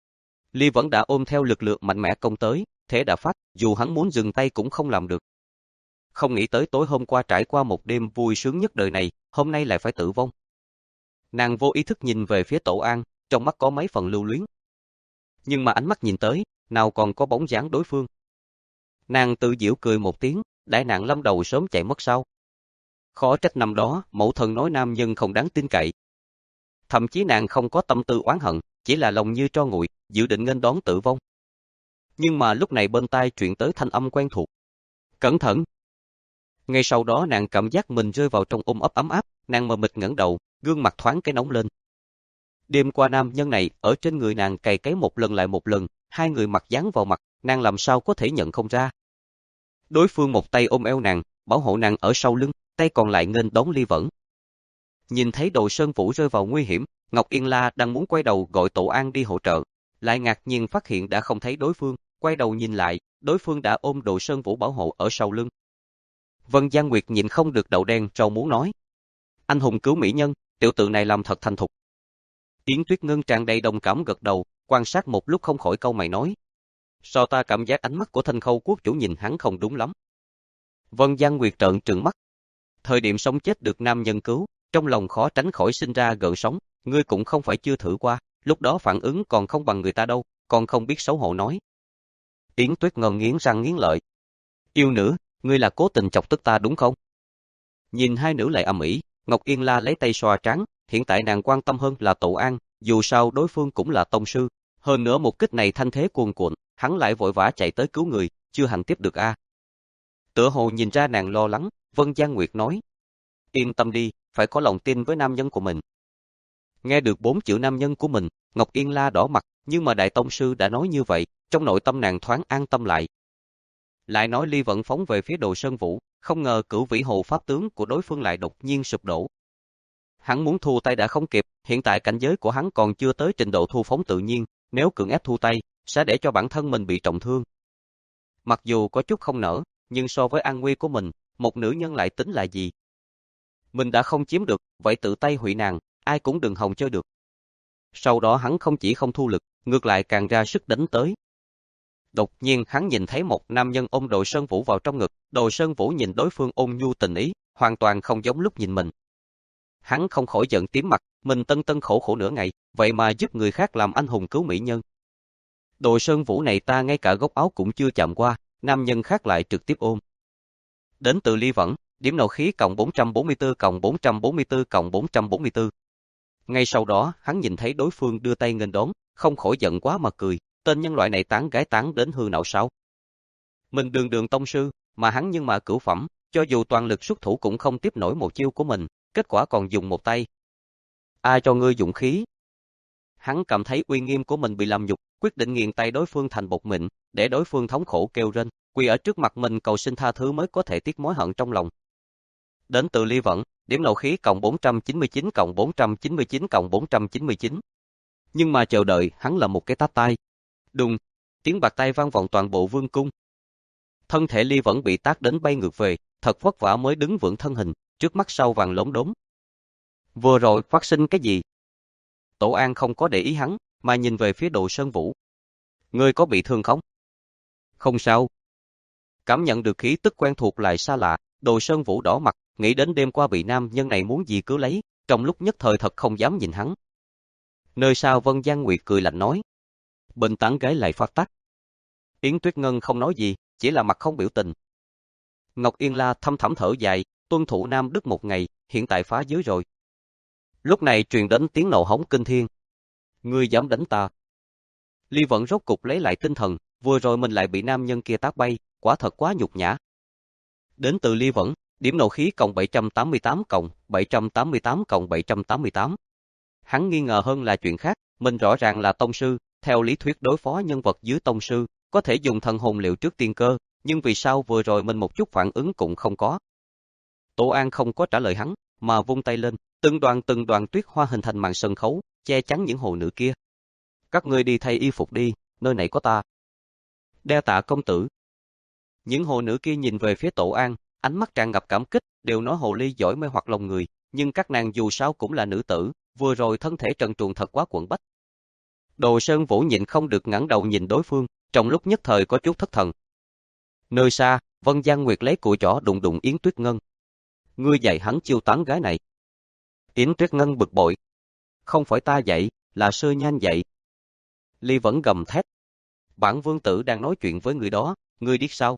Ly vẫn đã ôm theo lực lượng mạnh mẽ công tới, thế đã phát, dù hắn muốn dừng tay cũng không làm được. Không nghĩ tới tối hôm qua trải qua một đêm vui sướng nhất đời này, hôm nay lại phải tử vong. Nàng vô ý thức nhìn về phía Tổ An, trong mắt có mấy phần lưu luyến. Nhưng mà ánh mắt nhìn tới, nào còn có bóng dáng đối phương. Nàng tự giễu cười một tiếng, đại nạn lâm đầu sớm chạy mất sao. Khó trách năm đó, mẫu thân nói nam nhân không đáng tin cậy. Thậm chí nàng không có tâm tư oán hận, chỉ là lòng như tro nguội, dự định nghênh đón tử vong. Nhưng mà lúc này bên tai truyền tới thanh âm quen thuộc. Cẩn thận! Ngay sau đó nàng cảm giác mình rơi vào trong ôm ấp ấm áp, nàng mờ mịt ngẩng đầu, gương mặt thoáng cái nóng lên. Đêm qua nam nhân này ở trên người nàng cày cấy một lần lại một lần, hai người mặt dán vào mặt, nàng làm sao có thể nhận không ra. Đối phương một tay ôm eo nàng, bảo hộ nàng ở sau lưng, tay còn lại nghênh đón Ly Vẫn. Nhìn thấy Đồ Sơn Vũ rơi vào nguy hiểm, Ngọc Yên La đang muốn quay đầu gọi Tổ An đi hỗ trợ, lại ngạc nhiên phát hiện đã không thấy đối phương, quay đầu nhìn lại, đối phương đã ôm Đồ Sơn Vũ bảo hộ ở sau lưng. Vân Giang Nguyệt nhìn không được đậu đen trâu muốn nói. Anh hùng cứu mỹ nhân, tiểu tử này làm thật thành thục. Yến Tuyết Ngân tràn đầy đồng cảm gật đầu, quan sát một lúc không khỏi câu mày nói. Sao ta cảm giác ánh mắt của Thanh Khâu quốc chủ nhìn hắn không đúng lắm. Vân Giang Nguyệt trợn trừng mắt. Thời điểm sống chết được nam nhân cứu, trong lòng khó tránh khỏi sinh ra gợn sóng, ngươi cũng không phải chưa thử qua, lúc đó phản ứng còn không bằng người ta đâu, còn không biết xấu hổ nói. Yến Tuyết Ngân nghiến răng nghiến lợi. Yêu nữ, ngươi là cố tình chọc tức ta đúng không? Nhìn hai nữ lại ầm ĩ, Ngọc Yên La lấy tay xoa trán, hiện tại nàng quan tâm hơn là Tổ An, dù sao đối phương cũng là tông sư, hơn nữa một kích này thanh thế cuồn cuộn, hắn lại vội vã chạy tới cứu người, chưa hành tiếp được a. À. Tựa hồ nhìn ra nàng lo lắng, Vân Giang Nguyệt nói: "Yên tâm đi, phải có lòng tin với nam nhân của mình." Nghe được bốn chữ nam nhân của mình, Ngọc Yên La đỏ mặt, nhưng mà đại tông sư đã nói như vậy, trong nội tâm nàng thoáng an tâm lại. Lại nói Ly Vận phóng về phía Đồ Sơn Vũ, không ngờ cửu vĩ hồ pháp tướng của đối phương lại đột nhiên sụp đổ. Hắn muốn thu tay đã không kịp, hiện tại cảnh giới của hắn còn chưa tới trình độ thu phóng tự nhiên, nếu cưỡng ép thu tay, sẽ để cho bản thân mình bị trọng thương. Mặc dù có chút không nỡ, nhưng so với an nguy của mình, một nữ nhân lại tính là gì? Mình đã không chiếm được, vậy tự tay hủy nàng, ai cũng đừng hòng chơi được. Sau đó hắn không chỉ không thu lực, ngược lại càng ra sức đánh tới. Đột nhiên hắn nhìn thấy một nam nhân ôm Đồ Sơn Vũ vào trong ngực, Đồ Sơn Vũ nhìn đối phương ôn nhu tình ý, hoàn toàn không giống lúc nhìn mình. Hắn không khỏi giận tím mặt, mình tân tân khổ khổ nửa ngày, vậy mà giúp người khác làm anh hùng cứu mỹ nhân. Đồ Sơn Vũ này ta ngay cả góc áo cũng chưa chạm qua, nam nhân khác lại trực tiếp ôm. Đến từ Ly Vẫn, điểm nộ khí cộng bốn trăm bốn mươi tư cộng bốn trăm bốn mươi tư cộng bốn trăm bốn mươi tư. Ngay sau đó, hắn nhìn thấy đối phương đưa tay nghênh đón, không khỏi giận quá mà cười, tên nhân loại này tán gái tán đến hư não sao? Mình đường đường tông sư, mà hắn nhưng mà cửu phẩm, cho dù toàn lực xuất thủ cũng không tiếp nổi một chiêu của mình, kết quả còn dùng một tay. Ai cho ngươi dụng khí? Hắn cảm thấy uy nghiêm của mình bị làm nhục, quyết định nghiền tay đối phương thành bột mịn, để đối phương thống khổ kêu rên, quỳ ở trước mặt mình cầu xin tha thứ mới có thể tiết mối hận trong lòng. Đến từ Ly Vẫn, điểm nộ khí cộng bốn trăm chín mươi chín cộng bốn trăm chín mươi chín cộng bốn trăm chín mươi chín. Nhưng mà chờ đợi, hắn là một cái tát tai. Đùng, tiếng bạt tay vang vọng toàn bộ vương cung. Thân thể Ly Vẫn bị tát đến bay ngược về, thật vất vả mới đứng vững thân hình, trước mắt sau vàng lốm đốm. Vừa rồi phát sinh cái gì? Tổ An không có để ý hắn, mà nhìn về phía Đồ Sơn Vũ. Ngươi có bị thương không? Không sao. Cảm nhận được khí tức quen thuộc lại xa lạ, Đồ Sơn Vũ đỏ mặt, nghĩ đến đêm qua bị nam nhân này muốn gì cứ lấy, trong lúc nhất thời thật không dám nhìn hắn. Nơi xa Vân Giang Nguyệt cười lạnh nói. Bên tán gái lại phát tắc. Yến Tuyết Ngân không nói gì, chỉ là mặt không biểu tình. Ngọc Yên La thâm thẳm thở dài, tuân thủ Nam Đức một ngày, hiện tại phá giới rồi. Lúc này truyền đến tiếng nộ hống kinh thiên. Ngươi dám đánh ta? Ly Vẫn rốt cục lấy lại tinh thần, vừa rồi mình lại bị nam nhân kia tát bay, quả thật quá nhục nhã. Đến từ Ly Vẫn, điểm nộ khí cộng bảy trăm tám mươi tám cộng bảy trăm tám mươi tám cộng bảy trăm tám mươi tám. Hắn nghi ngờ hơn là chuyện khác, mình rõ ràng là tông sư, theo lý thuyết đối phó nhân vật dưới tông sư, có thể dùng thần hồn liệu trước tiên cơ, nhưng vì sao vừa rồi mình một chút phản ứng cũng không có. Tổ An không có trả lời hắn, mà vung tay lên, từng đoàn từng đoàn tuyết hoa hình thành màn sân khấu, che chắn những hồ nữ kia. Các ngươi đi thay y phục đi, nơi này có ta. Đa tạ công tử. Những hồ nữ kia nhìn về phía Tổ An, ánh mắt tràn ngập cảm kích, đều nói hồ ly giỏi mê hoặc lòng người, nhưng các nàng dù sao cũng là nữ tử, vừa rồi thân thể trần truồng thật quá quẩn bách. Đồ Sơn Vũ nhịn không được ngẩng đầu nhìn đối phương, trong lúc nhất thời có chút thất thần. Nơi xa, Vân Giang Nguyệt lấy cùi chỏ đụng đụng Yến Tuyết Ngân. Ngươi dạy hắn chiêu tán gái này. Yến Tuyết Ngân bực bội. Không phải ta dạy, là Sơ Nhan dạy. Ly Vẫn gầm thét. Bản vương tử đang nói chuyện với người đó, ngươi biết sao?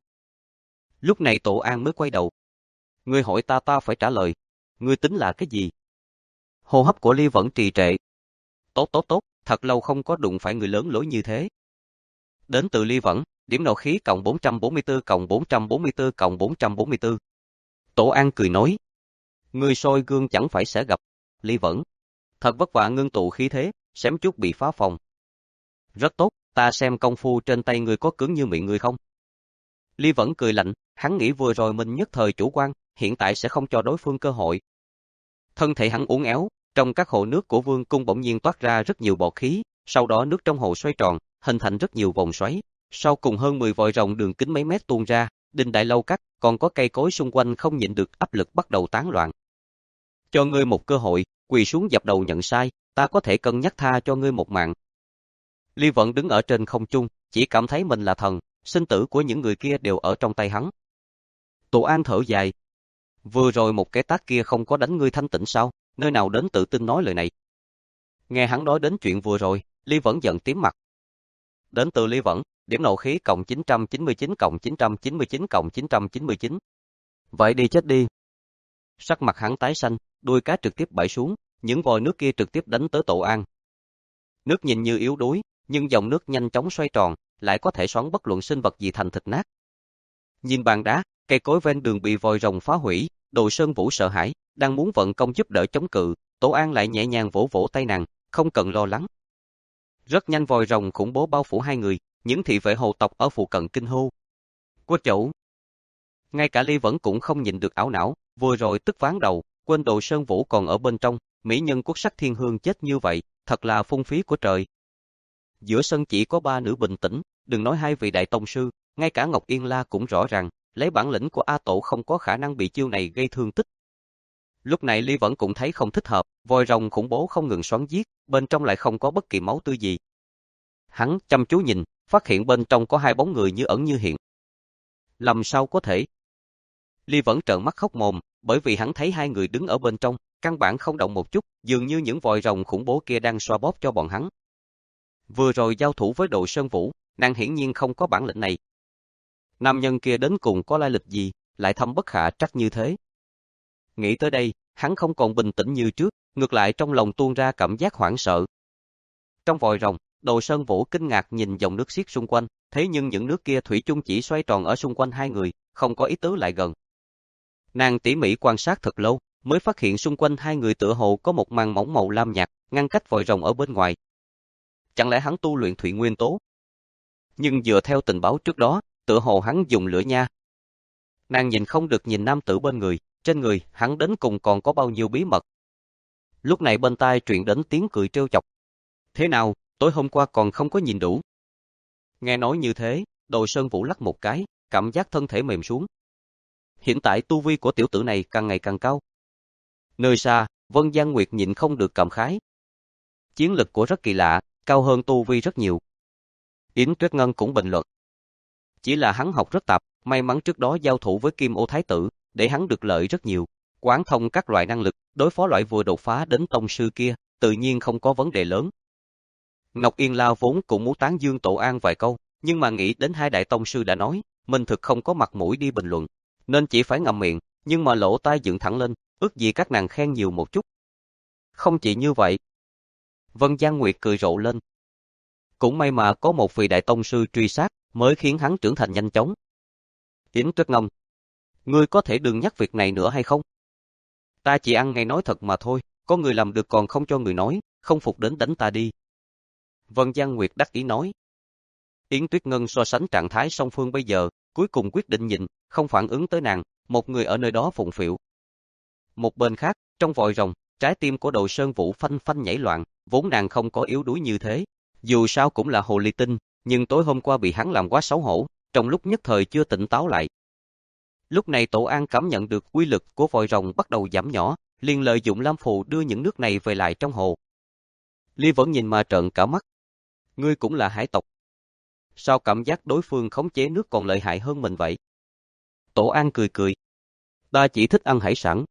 Lúc này Tổ An mới quay đầu. Ngươi hỏi ta ta phải trả lời. Ngươi tính là cái gì? Hô hấp của Ly Vẫn trì trệ. Tốt tốt tốt, thật lâu không có đụng phải người lớn lối như thế. Đến từ Ly Vẫn, điểm nộ khí cộng bốn trăm bốn mươi tư cộng bốn trăm bốn mươi tư cộng bốn trăm bốn mươi tư. Tổ An cười nói. Ngươi soi gương chẳng phải sẽ gặp. Ly Vẫn. Thật vất vả ngưng tụ khí thế, xém chút bị phá phòng. Rất tốt, ta xem công phu trên tay ngươi có cứng như miệng ngươi không? Ly Vẫn cười lạnh, hắn nghĩ vừa rồi mình nhất thời chủ quan, hiện tại sẽ không cho đối phương cơ hội. Thân thể hắn uốn éo, trong các hồ nước của vương cung bỗng nhiên toát ra rất nhiều bọt khí, sau đó nước trong hồ xoay tròn, hình thành rất nhiều vòng xoáy, sau cùng hơn mười vòi rồng đường kính mấy mét tuôn ra, đình đại lâu cắt, còn có cây cối xung quanh không nhịn được áp lực bắt đầu tán loạn. Cho ngươi một cơ hội, quỳ xuống dập đầu nhận sai, ta có thể cân nhắc tha cho ngươi một mạng. Ly Vận đứng ở trên không trung, chỉ cảm thấy mình là thần, sinh tử của những người kia đều ở trong tay hắn. Tổ An thở dài. Vừa rồi một cái tát kia không có đánh ngươi thanh tịnh sao, nơi nào đến tự tin nói lời này. Nghe hắn nói đến chuyện vừa rồi, Ly Vẫn giận tím mặt. Đến từ Ly Vẫn, điểm nộ khí cộng chín trăm chín mươi chín cộng chín trăm chín mươi chín cộng chín trăm chín mươi chín. Vậy đi chết đi. Sắc mặt hắn tái xanh, đuôi cá trực tiếp bãi xuống, những vòi nước kia trực tiếp đánh tới Tổ An. Nước nhìn như yếu đuối, nhưng dòng nước nhanh chóng xoay tròn, lại có thể xoắn bất luận sinh vật gì thành thịt nát. Nhìn bàn đá, cây cối ven đường bị vòi rồng phá hủy, Đồ Sơn Vũ sợ hãi, đang muốn vận công giúp đỡ chống cự, Tổ An lại nhẹ nhàng vỗ vỗ tay nàng, không cần lo lắng. Rất nhanh vòi rồng khủng bố bao phủ hai người, những thị vệ hồ tộc ở phụ cận kinh hô. Cô chủ! Ngay cả Ly Vẫn cũng không nhìn được ảo não, vừa rồi tức ván đầu, quên Đồ Sơn Vũ còn ở bên trong, mỹ nhân quốc sắc thiên hương chết như vậy, thật là phung phí của trời. Giữa sân chỉ có ba nữ bình tĩnh, đừng nói hai vị đại tông sư, ngay cả Ngọc Yên La cũng rõ ràng, lấy bản lĩnh của A Tổ không có khả năng bị chiêu này gây thương tích. Lúc này Ly vẫn cũng thấy không thích hợp, voi rồng khủng bố không ngừng xoắn giết, bên trong lại không có bất kỳ máu tươi gì. Hắn chăm chú nhìn, phát hiện bên trong có hai bóng người như ẩn như hiện. Làm sao có thể? Ly vẫn trợn mắt khóc mồm, bởi vì hắn thấy hai người đứng ở bên trong, căn bản không động một chút, dường như những vòi rồng khủng bố kia đang xoa bóp cho bọn hắn. Vừa rồi giao thủ với Độ Sơn Vũ, nàng hiển nhiên không có bản lĩnh này. Nam nhân kia đến cùng có lai lịch gì, lại thâm bất khả trắc như thế. Nghĩ tới đây, hắn không còn bình tĩnh như trước, ngược lại trong lòng tuôn ra cảm giác hoảng sợ. Trong vòi rồng, Đồ Sơn Vũ kinh ngạc nhìn dòng nước xiết xung quanh, thế nhưng những nước kia thủy chung chỉ xoay tròn ở xung quanh hai người, không có ý tứ lại gần. Nàng tỉ mỉ quan sát thật lâu, mới phát hiện xung quanh hai người tựa hồ có một màn mỏng màu lam nhạt, ngăn cách vòi rồng ở bên ngoài. Chẳng lẽ hắn tu luyện thủy nguyên tố? Nhưng dựa theo tình báo trước đó, tựa hồ hắn dùng lửa nha. Nàng nhìn không được nhìn nam tử bên người, trên người hắn đến cùng còn có bao nhiêu bí mật. Lúc này bên tai truyền đến tiếng cười trêu chọc. Thế nào, tối hôm qua còn không có nhìn đủ? Nghe nói như thế, Đồ Sơn Vũ lắc một cái, cảm giác thân thể mềm xuống. Hiện tại tu vi của tiểu tử này càng ngày càng cao. Nơi xa, Vân Giang Nguyệt nhịn không được cảm khái. Chiến lực của rất kỳ lạ, cao hơn tu vi rất nhiều. Yến Tuyết Ngân cũng bình luận. Chỉ là hắn học rất tạp, may mắn trước đó giao thủ với Kim Ô Thái Tử, để hắn được lợi rất nhiều. Quán thông các loại năng lực, đối phó loại vừa đột phá đến tông sư kia, tự nhiên không có vấn đề lớn. Ngọc Yên La vốn cũng muốn tán dương Tổ An vài câu, nhưng mà nghĩ đến hai đại tông sư đã nói, mình thực không có mặt mũi đi bình luận, nên chỉ phải ngậm miệng, nhưng mà lỗ tai dựng thẳng lên, ước gì các nàng khen nhiều một chút. Không chỉ như vậy. Vân Giang Nguyệt cười rộ lên. Cũng may mà có một vị đại tông sư truy sát, mới khiến hắn trưởng thành nhanh chóng. Yến Tuyết Ngâm, ngươi có thể đừng nhắc việc này nữa hay không? Ta chỉ ăn ngay nói thật mà thôi, có người làm được còn không cho người nói, không phục đến đánh ta đi. Vân Giang Nguyệt đắc ý nói. Yến Tuyết Ngân so sánh trạng thái song phương bây giờ, cuối cùng quyết định nhịn, không phản ứng tới nàng, một người ở nơi đó phụng phịu. Một bên khác, trong vòi rồng, trái tim của Đồ Sơn Vũ phanh phanh nhảy loạn, vốn nàng không có yếu đuối như thế. Dù sao cũng là hồ ly tinh, nhưng tối hôm qua bị hắn làm quá xấu hổ, trong lúc nhất thời chưa tỉnh táo lại. Lúc này Tổ An cảm nhận được uy lực của vòi rồng bắt đầu giảm nhỏ, liền lợi dụng lam phù đưa những nước này về lại trong hồ. Ly vẫn nhìn mà trợn cả mắt. Ngươi cũng là hải tộc. Sao cảm giác đối phương khống chế nước còn lợi hại hơn mình vậy? Tổ An cười cười. Ta chỉ thích ăn hải sản.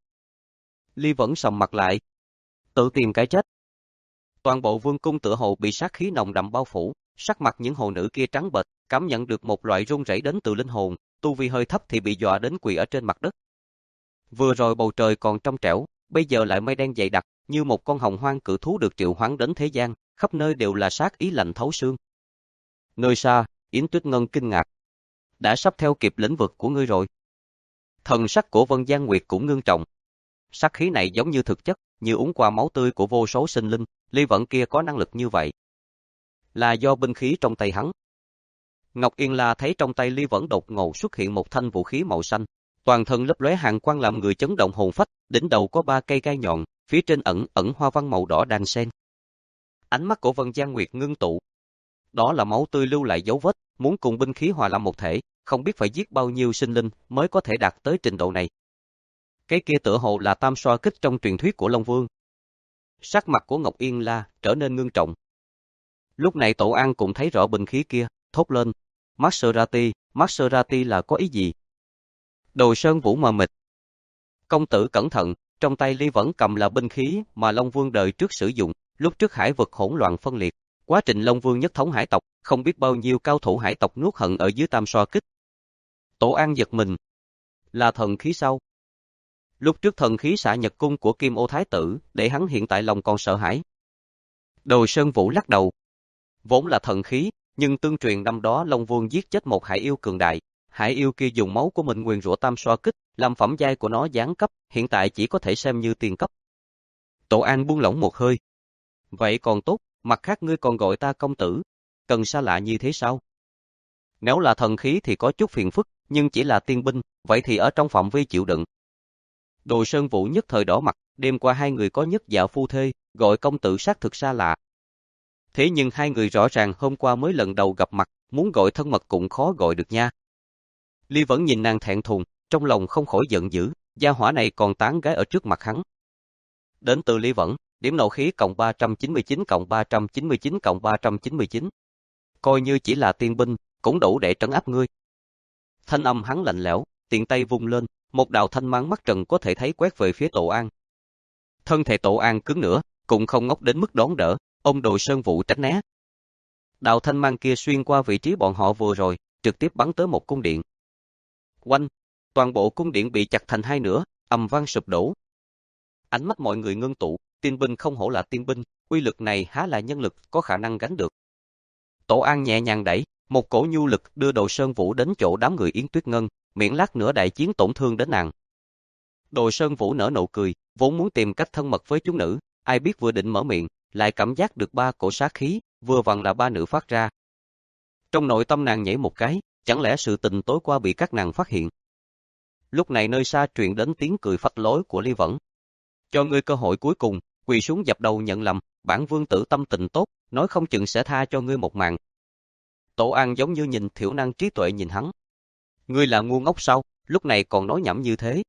Ly vẫn sầm mặt lại. Tự tìm cái chết. Toàn bộ vương cung tựa hồ bị sát khí nồng đậm bao phủ, sắc mặt những hồ nữ kia trắng bệch, cảm nhận được một loại run rẩy đến từ linh hồn, tu vi hơi thấp thì bị dọa đến quỳ ở trên mặt đất. Vừa rồi bầu trời còn trong trẻo, bây giờ lại mây đen dày đặc, như một con hồng hoang cự thú được triệu hoán đến thế gian, khắp nơi đều là sát ý lạnh thấu xương. Nơi xa, Yến Tuyết Ngân kinh ngạc. Đã sắp theo kịp lĩnh vực của ngươi rồi. Thần sắc của Vân Giang Nguyệt cũng ngưng trọng. Sát khí này giống như thực chất, như uống qua máu tươi của vô số sinh linh, Ly Vẫn kia có năng lực như vậy. Là do binh khí trong tay hắn. Ngọc Yên La thấy trong tay Ly Vẫn đột ngột xuất hiện một thanh vũ khí màu xanh, toàn thân lấp lóe hàn quang làm người chấn động hồn phách, đỉnh đầu có ba cây gai nhọn, phía trên ẩn ẩn hoa văn màu đỏ đan xen. Ánh mắt của Vân Giang Nguyệt ngưng tụ. Đó là máu tươi lưu lại dấu vết, muốn cùng binh khí hòa làm một thể, không biết phải giết bao nhiêu sinh linh mới có thể đạt tới trình độ này. Cái kia tựa hồ là tam xoa kích trong truyền thuyết của Long Vương. Sắc mặt của Ngọc Yên La trở nên ngưng trọng. Lúc này Tổ An cũng thấy rõ binh khí kia, thốt lên, Maserati, Maserati là có ý gì? Đồ Sơn Vũ mờ mịt. Công tử cẩn thận, trong tay Ly Vẫn cầm là binh khí mà Long Vương đời trước sử dụng, lúc trước hải vực hỗn loạn phân liệt, quá trình Long Vương nhất thống hải tộc, không biết bao nhiêu cao thủ hải tộc nuốt hận ở dưới tam xoa kích. Tổ An giật mình. Là thần khí sao? Lúc trước thần khí xạ nhật cung của Kim Ô Thái Tử, để hắn hiện tại lòng còn sợ hãi. Đồ Sơn Vũ lắc đầu. Vốn là thần khí, nhưng tương truyền năm đó Long Vương giết chết một hải yêu cường đại. Hải yêu kia dùng máu của mình nguyền rủa tam xoa kích, làm phẩm giai của nó giáng cấp, hiện tại chỉ có thể xem như tiền cấp. Tổ An buông lỏng một hơi. Vậy còn tốt, mặt khác ngươi còn gọi ta công tử. Cần xa lạ như thế sao? Nếu là thần khí thì có chút phiền phức, nhưng chỉ là tiên binh, vậy thì ở trong phạm vi chịu đựng. Đồ Sơn Vũ nhất thời đỏ mặt, đêm qua hai người có nhất dạ phu thê, gọi công tử xác thực xa lạ. Thế nhưng hai người rõ ràng hôm qua mới lần đầu gặp mặt, muốn gọi thân mật cũng khó gọi được nha. Ly vẫn nhìn nàng thẹn thùng, trong lòng không khỏi giận dữ, gia hỏa này còn tán gái ở trước mặt hắn. Đến từ Ly Vẫn, điểm nộ khí cộng ba trăm chín mươi chín cộng ba trăm chín mươi chín cộng ba trăm chín mươi chín. Coi như chỉ là tiên binh, cũng đủ để trấn áp ngươi. Thanh âm hắn lạnh lẽo, tiện tay vung lên, một đạo thanh mang mắt trần có thể thấy quét về phía Tổ An. Thân thể Tổ An cứng nữa, cũng không ngốc đến mức đón đỡ, ông Đồ Sơn Vũ tránh né. Đạo thanh mang kia xuyên qua vị trí bọn họ vừa rồi, trực tiếp bắn tới một cung điện. Oanh, toàn bộ cung điện bị chặt thành hai nửa, ầm vang sụp đổ. Ánh mắt mọi người ngưng tụ, tiên binh không hổ là tiên binh, uy lực này há là nhân lực có khả năng gánh được. Tổ An nhẹ nhàng đẩy, một cổ nhu lực đưa Đồ Sơn Vũ đến chỗ đám người Yến Tuyết Ngân, miễn lát nữa đại chiến tổn thương đến nàng. Đồ Sơn Vũ nở nụ cười, vốn muốn tìm cách thân mật với chúng nữ, ai biết vừa định mở miệng, lại cảm giác được ba cổ sát khí, vừa vặn là ba nữ phát ra. Trong nội tâm nàng nhảy một cái, chẳng lẽ sự tình tối qua bị các nàng phát hiện. Lúc này nơi xa truyền đến tiếng cười phách lối của Ly Vẫn. Cho ngươi cơ hội cuối cùng, quỳ xuống dập đầu nhận lầm, bản vương tử tâm tình tốt, nói không chừng sẽ tha cho ngươi một mạng. Tổ An giống như nhìn thiểu năng trí tuệ nhìn hắn. Ngươi là ngu ngốc sao, lúc này còn nói nhảm như thế.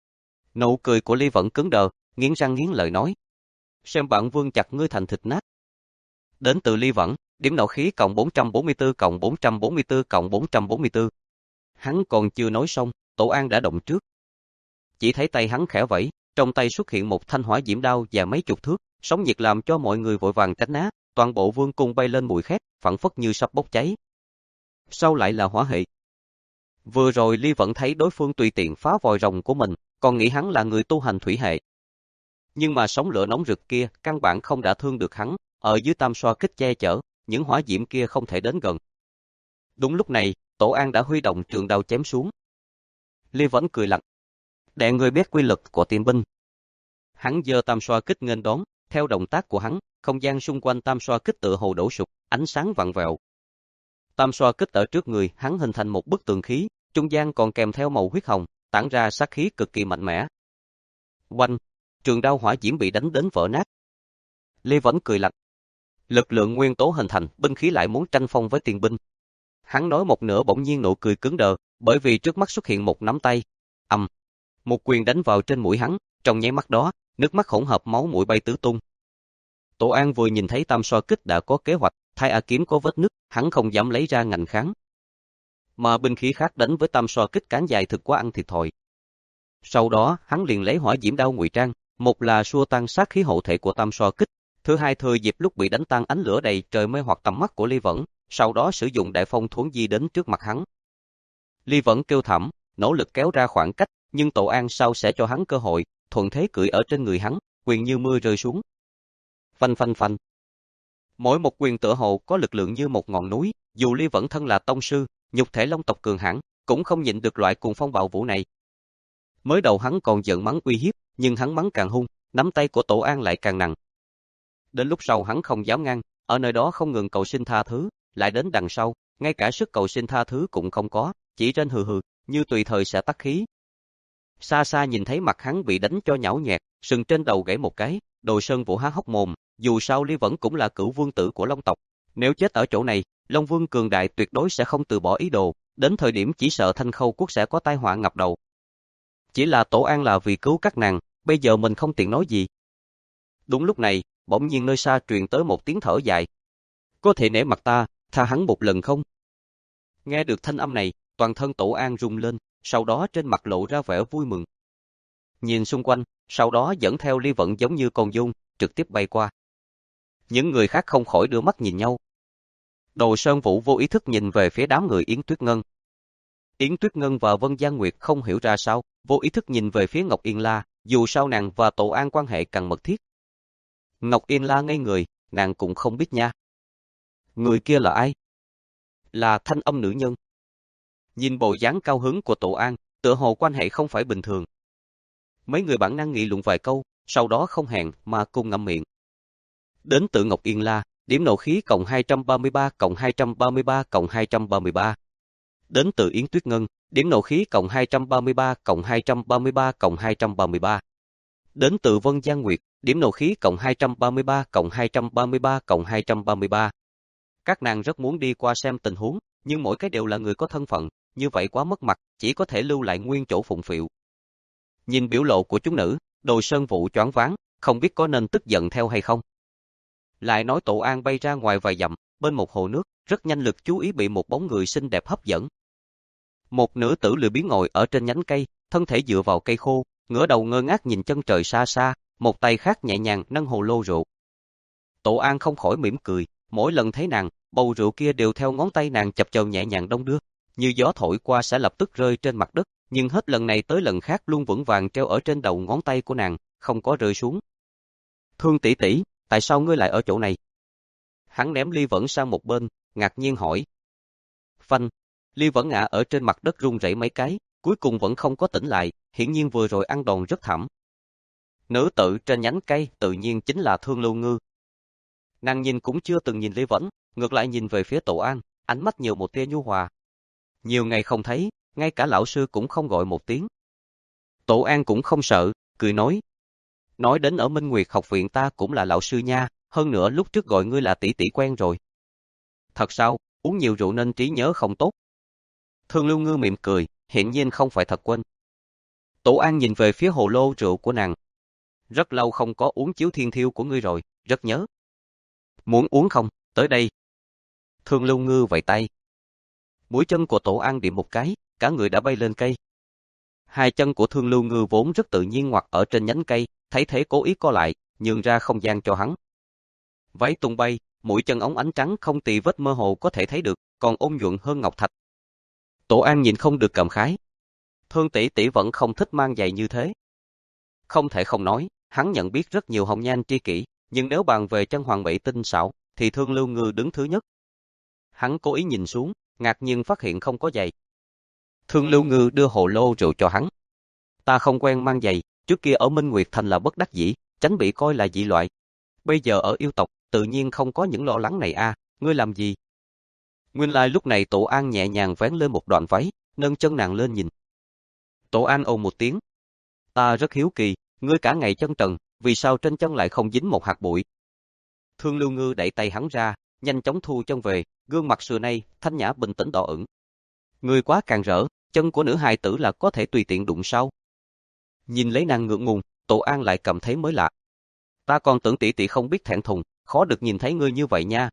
Nụ cười của Ly Vẫn cứng đờ, nghiến răng nghiến lợi nói. Xem bản vương chặt ngươi thành thịt nát. Đến từ Ly Vẫn, điểm nộ khí cộng bốn trăm bốn mươi tư cộng bốn trăm bốn mươi tư cộng bốn trăm bốn mươi tư. Hắn còn chưa nói xong, Tổ An đã động trước. Chỉ thấy tay hắn khẽ vẫy, trong tay xuất hiện một thanh hỏa diễm đao và mấy chục thước, sóng nhiệt làm cho mọi người vội vàng tránh né, toàn bộ vương cung bay lên mùi khét, phảng phất như sắp bốc cháy. Sau lại là hỏa hệ. Vừa rồi Ly Vẫn thấy đối phương tùy tiện phá vòi rồng của mình, còn nghĩ hắn là người tu hành thủy hệ. Nhưng mà sóng lửa nóng rực kia căn bản không đã thương được hắn, ở dưới tam xoa kích che chở, những hỏa diễm kia không thể đến gần. Đúng lúc này, Tổ An đã huy động trường đao chém xuống. Ly Vẫn cười lạnh. Để người biết quy lực của tiên binh. Hắn giơ tam xoa kích nghênh đón, theo động tác của hắn, không gian xung quanh tam xoa kích tựa hồ đổ sụp, ánh sáng vặn vẹo. Tam xoa kích ở trước người, hắn hình thành một bức tường khí, trung gian còn kèm theo màu huyết hồng, tản ra sát khí cực kỳ mạnh mẽ. Oanh, trường đao hỏa diễm bị đánh đến vỡ nát. Lê Vẫn cười lạnh. Lực lượng nguyên tố hình thành, binh khí lại muốn tranh phong với tiền binh. Hắn nói một nửa bỗng nhiên nụ cười cứng đờ, bởi vì trước mắt xuất hiện một nắm tay. Ầm, một quyền đánh vào trên mũi hắn, trong nháy mắt đó, nước mắt hỗn hợp máu mũi bay tứ tung. Tổ An vừa nhìn thấy tam xoa kích đã có kế hoạch, thay A kiếm có vết nứt, hắn không dám lấy ra ngành kháng. Mà binh khí khác đánh với tam xoa kích cán dài thực quá ăn thiệt thòi. Sau đó, hắn liền lấy hỏa diễm đao ngụy trang, một là xua tan sát khí hộ thể của tam xoa kích, thứ hai thừa dịp lúc bị đánh tan ánh lửa đầy trời mê hoặc tầm mắt của Ly Vẫn, sau đó sử dụng đại phong thuấn di đến trước mặt hắn. Ly Vẫn kêu thảm, nỗ lực kéo ra khoảng cách, nhưng Tổ An sau sẽ cho hắn cơ hội, thuận thế cưỡi ở trên người hắn, quyền như mưa rơi xuống. Phanh phanh phanh. Mỗi một quyền tựa hồ có lực lượng như một ngọn núi, dù Ly Vẫn thân là tông sư, nhục thể long tộc cường hãn, cũng không nhịn được loại cuồng phong bạo vũ này. Mới đầu hắn còn giận mắng uy hiếp, nhưng hắn mắng càng hung, nắm tay của Tổ An lại càng nặng. Đến lúc sau hắn không dám ngăn, ở nơi đó không ngừng cầu xin tha thứ, lại đến đằng sau, ngay cả sức cầu xin tha thứ cũng không có, chỉ trên hừ hừ, như tùy thời sẽ tắt khí. Xa xa nhìn thấy mặt hắn bị đánh cho nhão nhẹt, sừng trên đầu gãy một cái, Đồ Sơn Vũ há hốc mồm, dù sao Ly Vẫn cũng là cửu vương tử của Long tộc, nếu chết ở chỗ này, Long Vương cường đại tuyệt đối sẽ không từ bỏ ý đồ, đến thời điểm chỉ sợ Thanh Khâu quốc sẽ có tai họa ngập đầu. Chỉ là Tổ An là vì cứu các nàng, bây giờ mình không tiện nói gì. Đúng lúc này, bỗng nhiên nơi xa truyền tới một tiếng thở dài. Có thể nể mặt ta, tha hắn một lần không? Nghe được thanh âm này, toàn thân Tổ An rung lên, sau đó trên mặt lộ ra vẻ vui mừng. Nhìn xung quanh, sau đó dẫn theo Ly Vận giống như con giun, trực tiếp bay qua. Những người khác không khỏi đưa mắt nhìn nhau. Đồ Sơn Vũ vô ý thức nhìn về phía đám người Yến Tuyết Ngân. Yến Tuyết Ngân và Vân Giang Nguyệt không hiểu ra sao, vô ý thức nhìn về phía Ngọc Yên La, dù sao nàng và Tổ An quan hệ càng mật thiết. Ngọc Yên La ngây người, nàng cũng không biết nha. Người kia là ai? Là thanh âm nữ nhân. Nhìn bộ dáng cao hứng của Tổ An, tựa hồ quan hệ không phải bình thường. Mấy người bản năng nghị luận vài câu, sau đó không hẹn mà cùng ngậm miệng. Đến từ Ngọc Yên La, điểm nộ khí cộng hai trăm ba mươi ba cộng hai trăm ba mươi ba cộng hai trăm ba mươi ba. Đến từ Yến Tuyết Ngân, điểm nộ khí cộng hai trăm ba mươi ba cộng hai trăm ba mươi ba cộng hai trăm ba mươi ba. Đến từ Vân Giang Nguyệt, điểm nộ khí cộng hai trăm ba mươi ba cộng hai trăm ba mươi ba cộng hai trăm ba mươi ba. Các nàng rất muốn đi qua xem tình huống, nhưng mỗi cái đều là người có thân phận, như vậy quá mất mặt, chỉ có thể lưu lại nguyên chỗ phụng phịu. Nhìn biểu lộ của chúng nữ, Đồi Sơn Vũ choáng váng, không biết có nên tức giận theo hay không. Lại nói Tổ An bay ra ngoài vài dặm, bên một hồ nước, rất nhanh lực chú ý bị một bóng người xinh đẹp hấp dẫn. Một nữ tử lười biếng ngồi ở trên nhánh cây, thân thể dựa vào cây khô, ngửa đầu ngơ ngác nhìn chân trời xa xa, một tay khác nhẹ nhàng nâng hồ lô rượu. Tổ An không khỏi mỉm cười, mỗi lần thấy nàng, bầu rượu kia đều theo ngón tay nàng chập chờn nhẹ nhàng đong đưa, như gió thổi qua sẽ lập tức rơi trên mặt đất, nhưng hết lần này tới lần khác luôn vững vàng treo ở trên đầu ngón tay của nàng, không có rơi xuống. Thương tỷ tỷ, tại sao ngươi lại ở chỗ này? Hắn ném ly vẫn sang một bên, ngạc nhiên hỏi. Phanh, ly vẫn ngã ở trên mặt đất run rẩy mấy cái, cuối cùng vẫn không có tỉnh lại, hiển nhiên vừa rồi ăn đòn rất thảm. Nữ tử trên nhánh cây tự nhiên chính là Thương Lưu Ngư. Nàng nhìn cũng chưa từng nhìn Ly Vẫn, ngược lại nhìn về phía Tổ An, ánh mắt nhiều một tia nhu hòa. Nhiều ngày không thấy, ngay cả lão sư cũng không gọi một tiếng. Tổ An cũng không sợ, cười nói. Nói đến ở Minh Nguyệt học viện ta cũng là lão sư nha, hơn nữa lúc trước gọi ngươi là tỷ tỷ quen rồi. Thật sao, uống nhiều rượu nên trí nhớ không tốt. Thương Lưu Ngư mỉm cười, hiển nhiên không phải thật quên. Tổ An nhìn về phía hồ lô rượu của nàng. Rất lâu không có uống chiếu thiên thiêu của ngươi rồi, rất nhớ. Muốn uống không, tới đây. Thương Lưu Ngư vẫy tay. Mũi chân của Tổ An điểm một cái, cả người đã bay lên cây. Hai chân của Thương Lưu Ngư vốn rất tự nhiên ngoặt ở trên nhánh cây, thấy thế cố ý co lại, nhường ra không gian cho hắn. Váy tung bay, mũi chân óng ánh trắng không tì vết mơ hồ có thể thấy được, còn ôn nhuận hơn ngọc thạch. Tổ An nhìn không được cảm khái. Thương tỷ tỷ vẫn không thích mang giày như thế. Không thể không nói, hắn nhận biết rất nhiều hồng nhan tri kỷ, nhưng nếu bàn về chân hoàng mỹ tinh xảo, thì Thương Lưu Ngư đứng thứ nhất. Hắn cố ý nhìn xuống, ngạc nhiên phát hiện không có giày. Thương Lưu Ngư đưa hồ lô rượu cho hắn. Ta không quen mang giày, trước kia ở Minh Nguyệt Thành là bất đắc dĩ, tránh bị coi là dị loại. Bây giờ ở yêu tộc, tự nhiên không có những lo lắng này a. À, ngươi làm gì? Nguyên lai like lúc này Tổ An nhẹ nhàng vén lên một đoạn váy, nâng chân nàng lên nhìn. Tổ An ồ một tiếng. Ta rất hiếu kỳ, ngươi cả ngày chân trần, vì sao trên chân lại không dính một hạt bụi? Thương Lưu Ngư đẩy tay hắn ra, nhanh chóng thu chân về, gương mặt xưa nay, thanh nhã bình tĩnh đỏ ửng. Ngươi quá càng rỡ, chân của nữ hài tử là có thể tùy tiện đụng sao? Nhìn lấy nàng ngượng ngùng, Tổ An lại cảm thấy mới lạ. Ta còn tưởng tỷ tỷ không biết thẹn thùng, khó được nhìn thấy ngươi như vậy nha.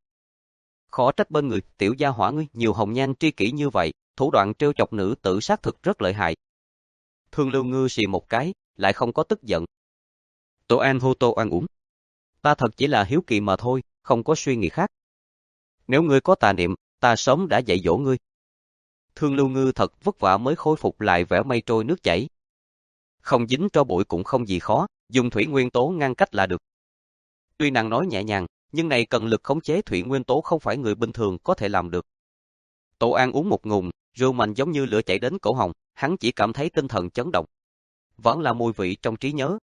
Khó trách bên người, tiểu gia hỏa ngươi nhiều hồng nhan tri kỷ như vậy, thủ đoạn trêu chọc nữ tử xác thực rất lợi hại. Thương Lưu Ngư xì một cái, lại không có tức giận. Tổ An hô Tô An uống. Ta thật chỉ là hiếu kỳ mà thôi, không có suy nghĩ khác. Nếu ngươi có tà niệm, ta sớm đã dạy dỗ ngươi. Thương Lưu Ngư thật vất vả mới khôi phục lại vẻ mây trôi nước chảy. Không dính tro bụi cũng không gì khó, dùng thủy nguyên tố ngăn cách là được. Tuy nàng nói nhẹ nhàng, nhưng này cần lực khống chế thủy nguyên tố không phải người bình thường có thể làm được. Tổ An uống một ngụm, rượu mạnh giống như lửa chảy đến cổ họng, hắn chỉ cảm thấy tinh thần chấn động. Vẫn là mùi vị trong trí nhớ.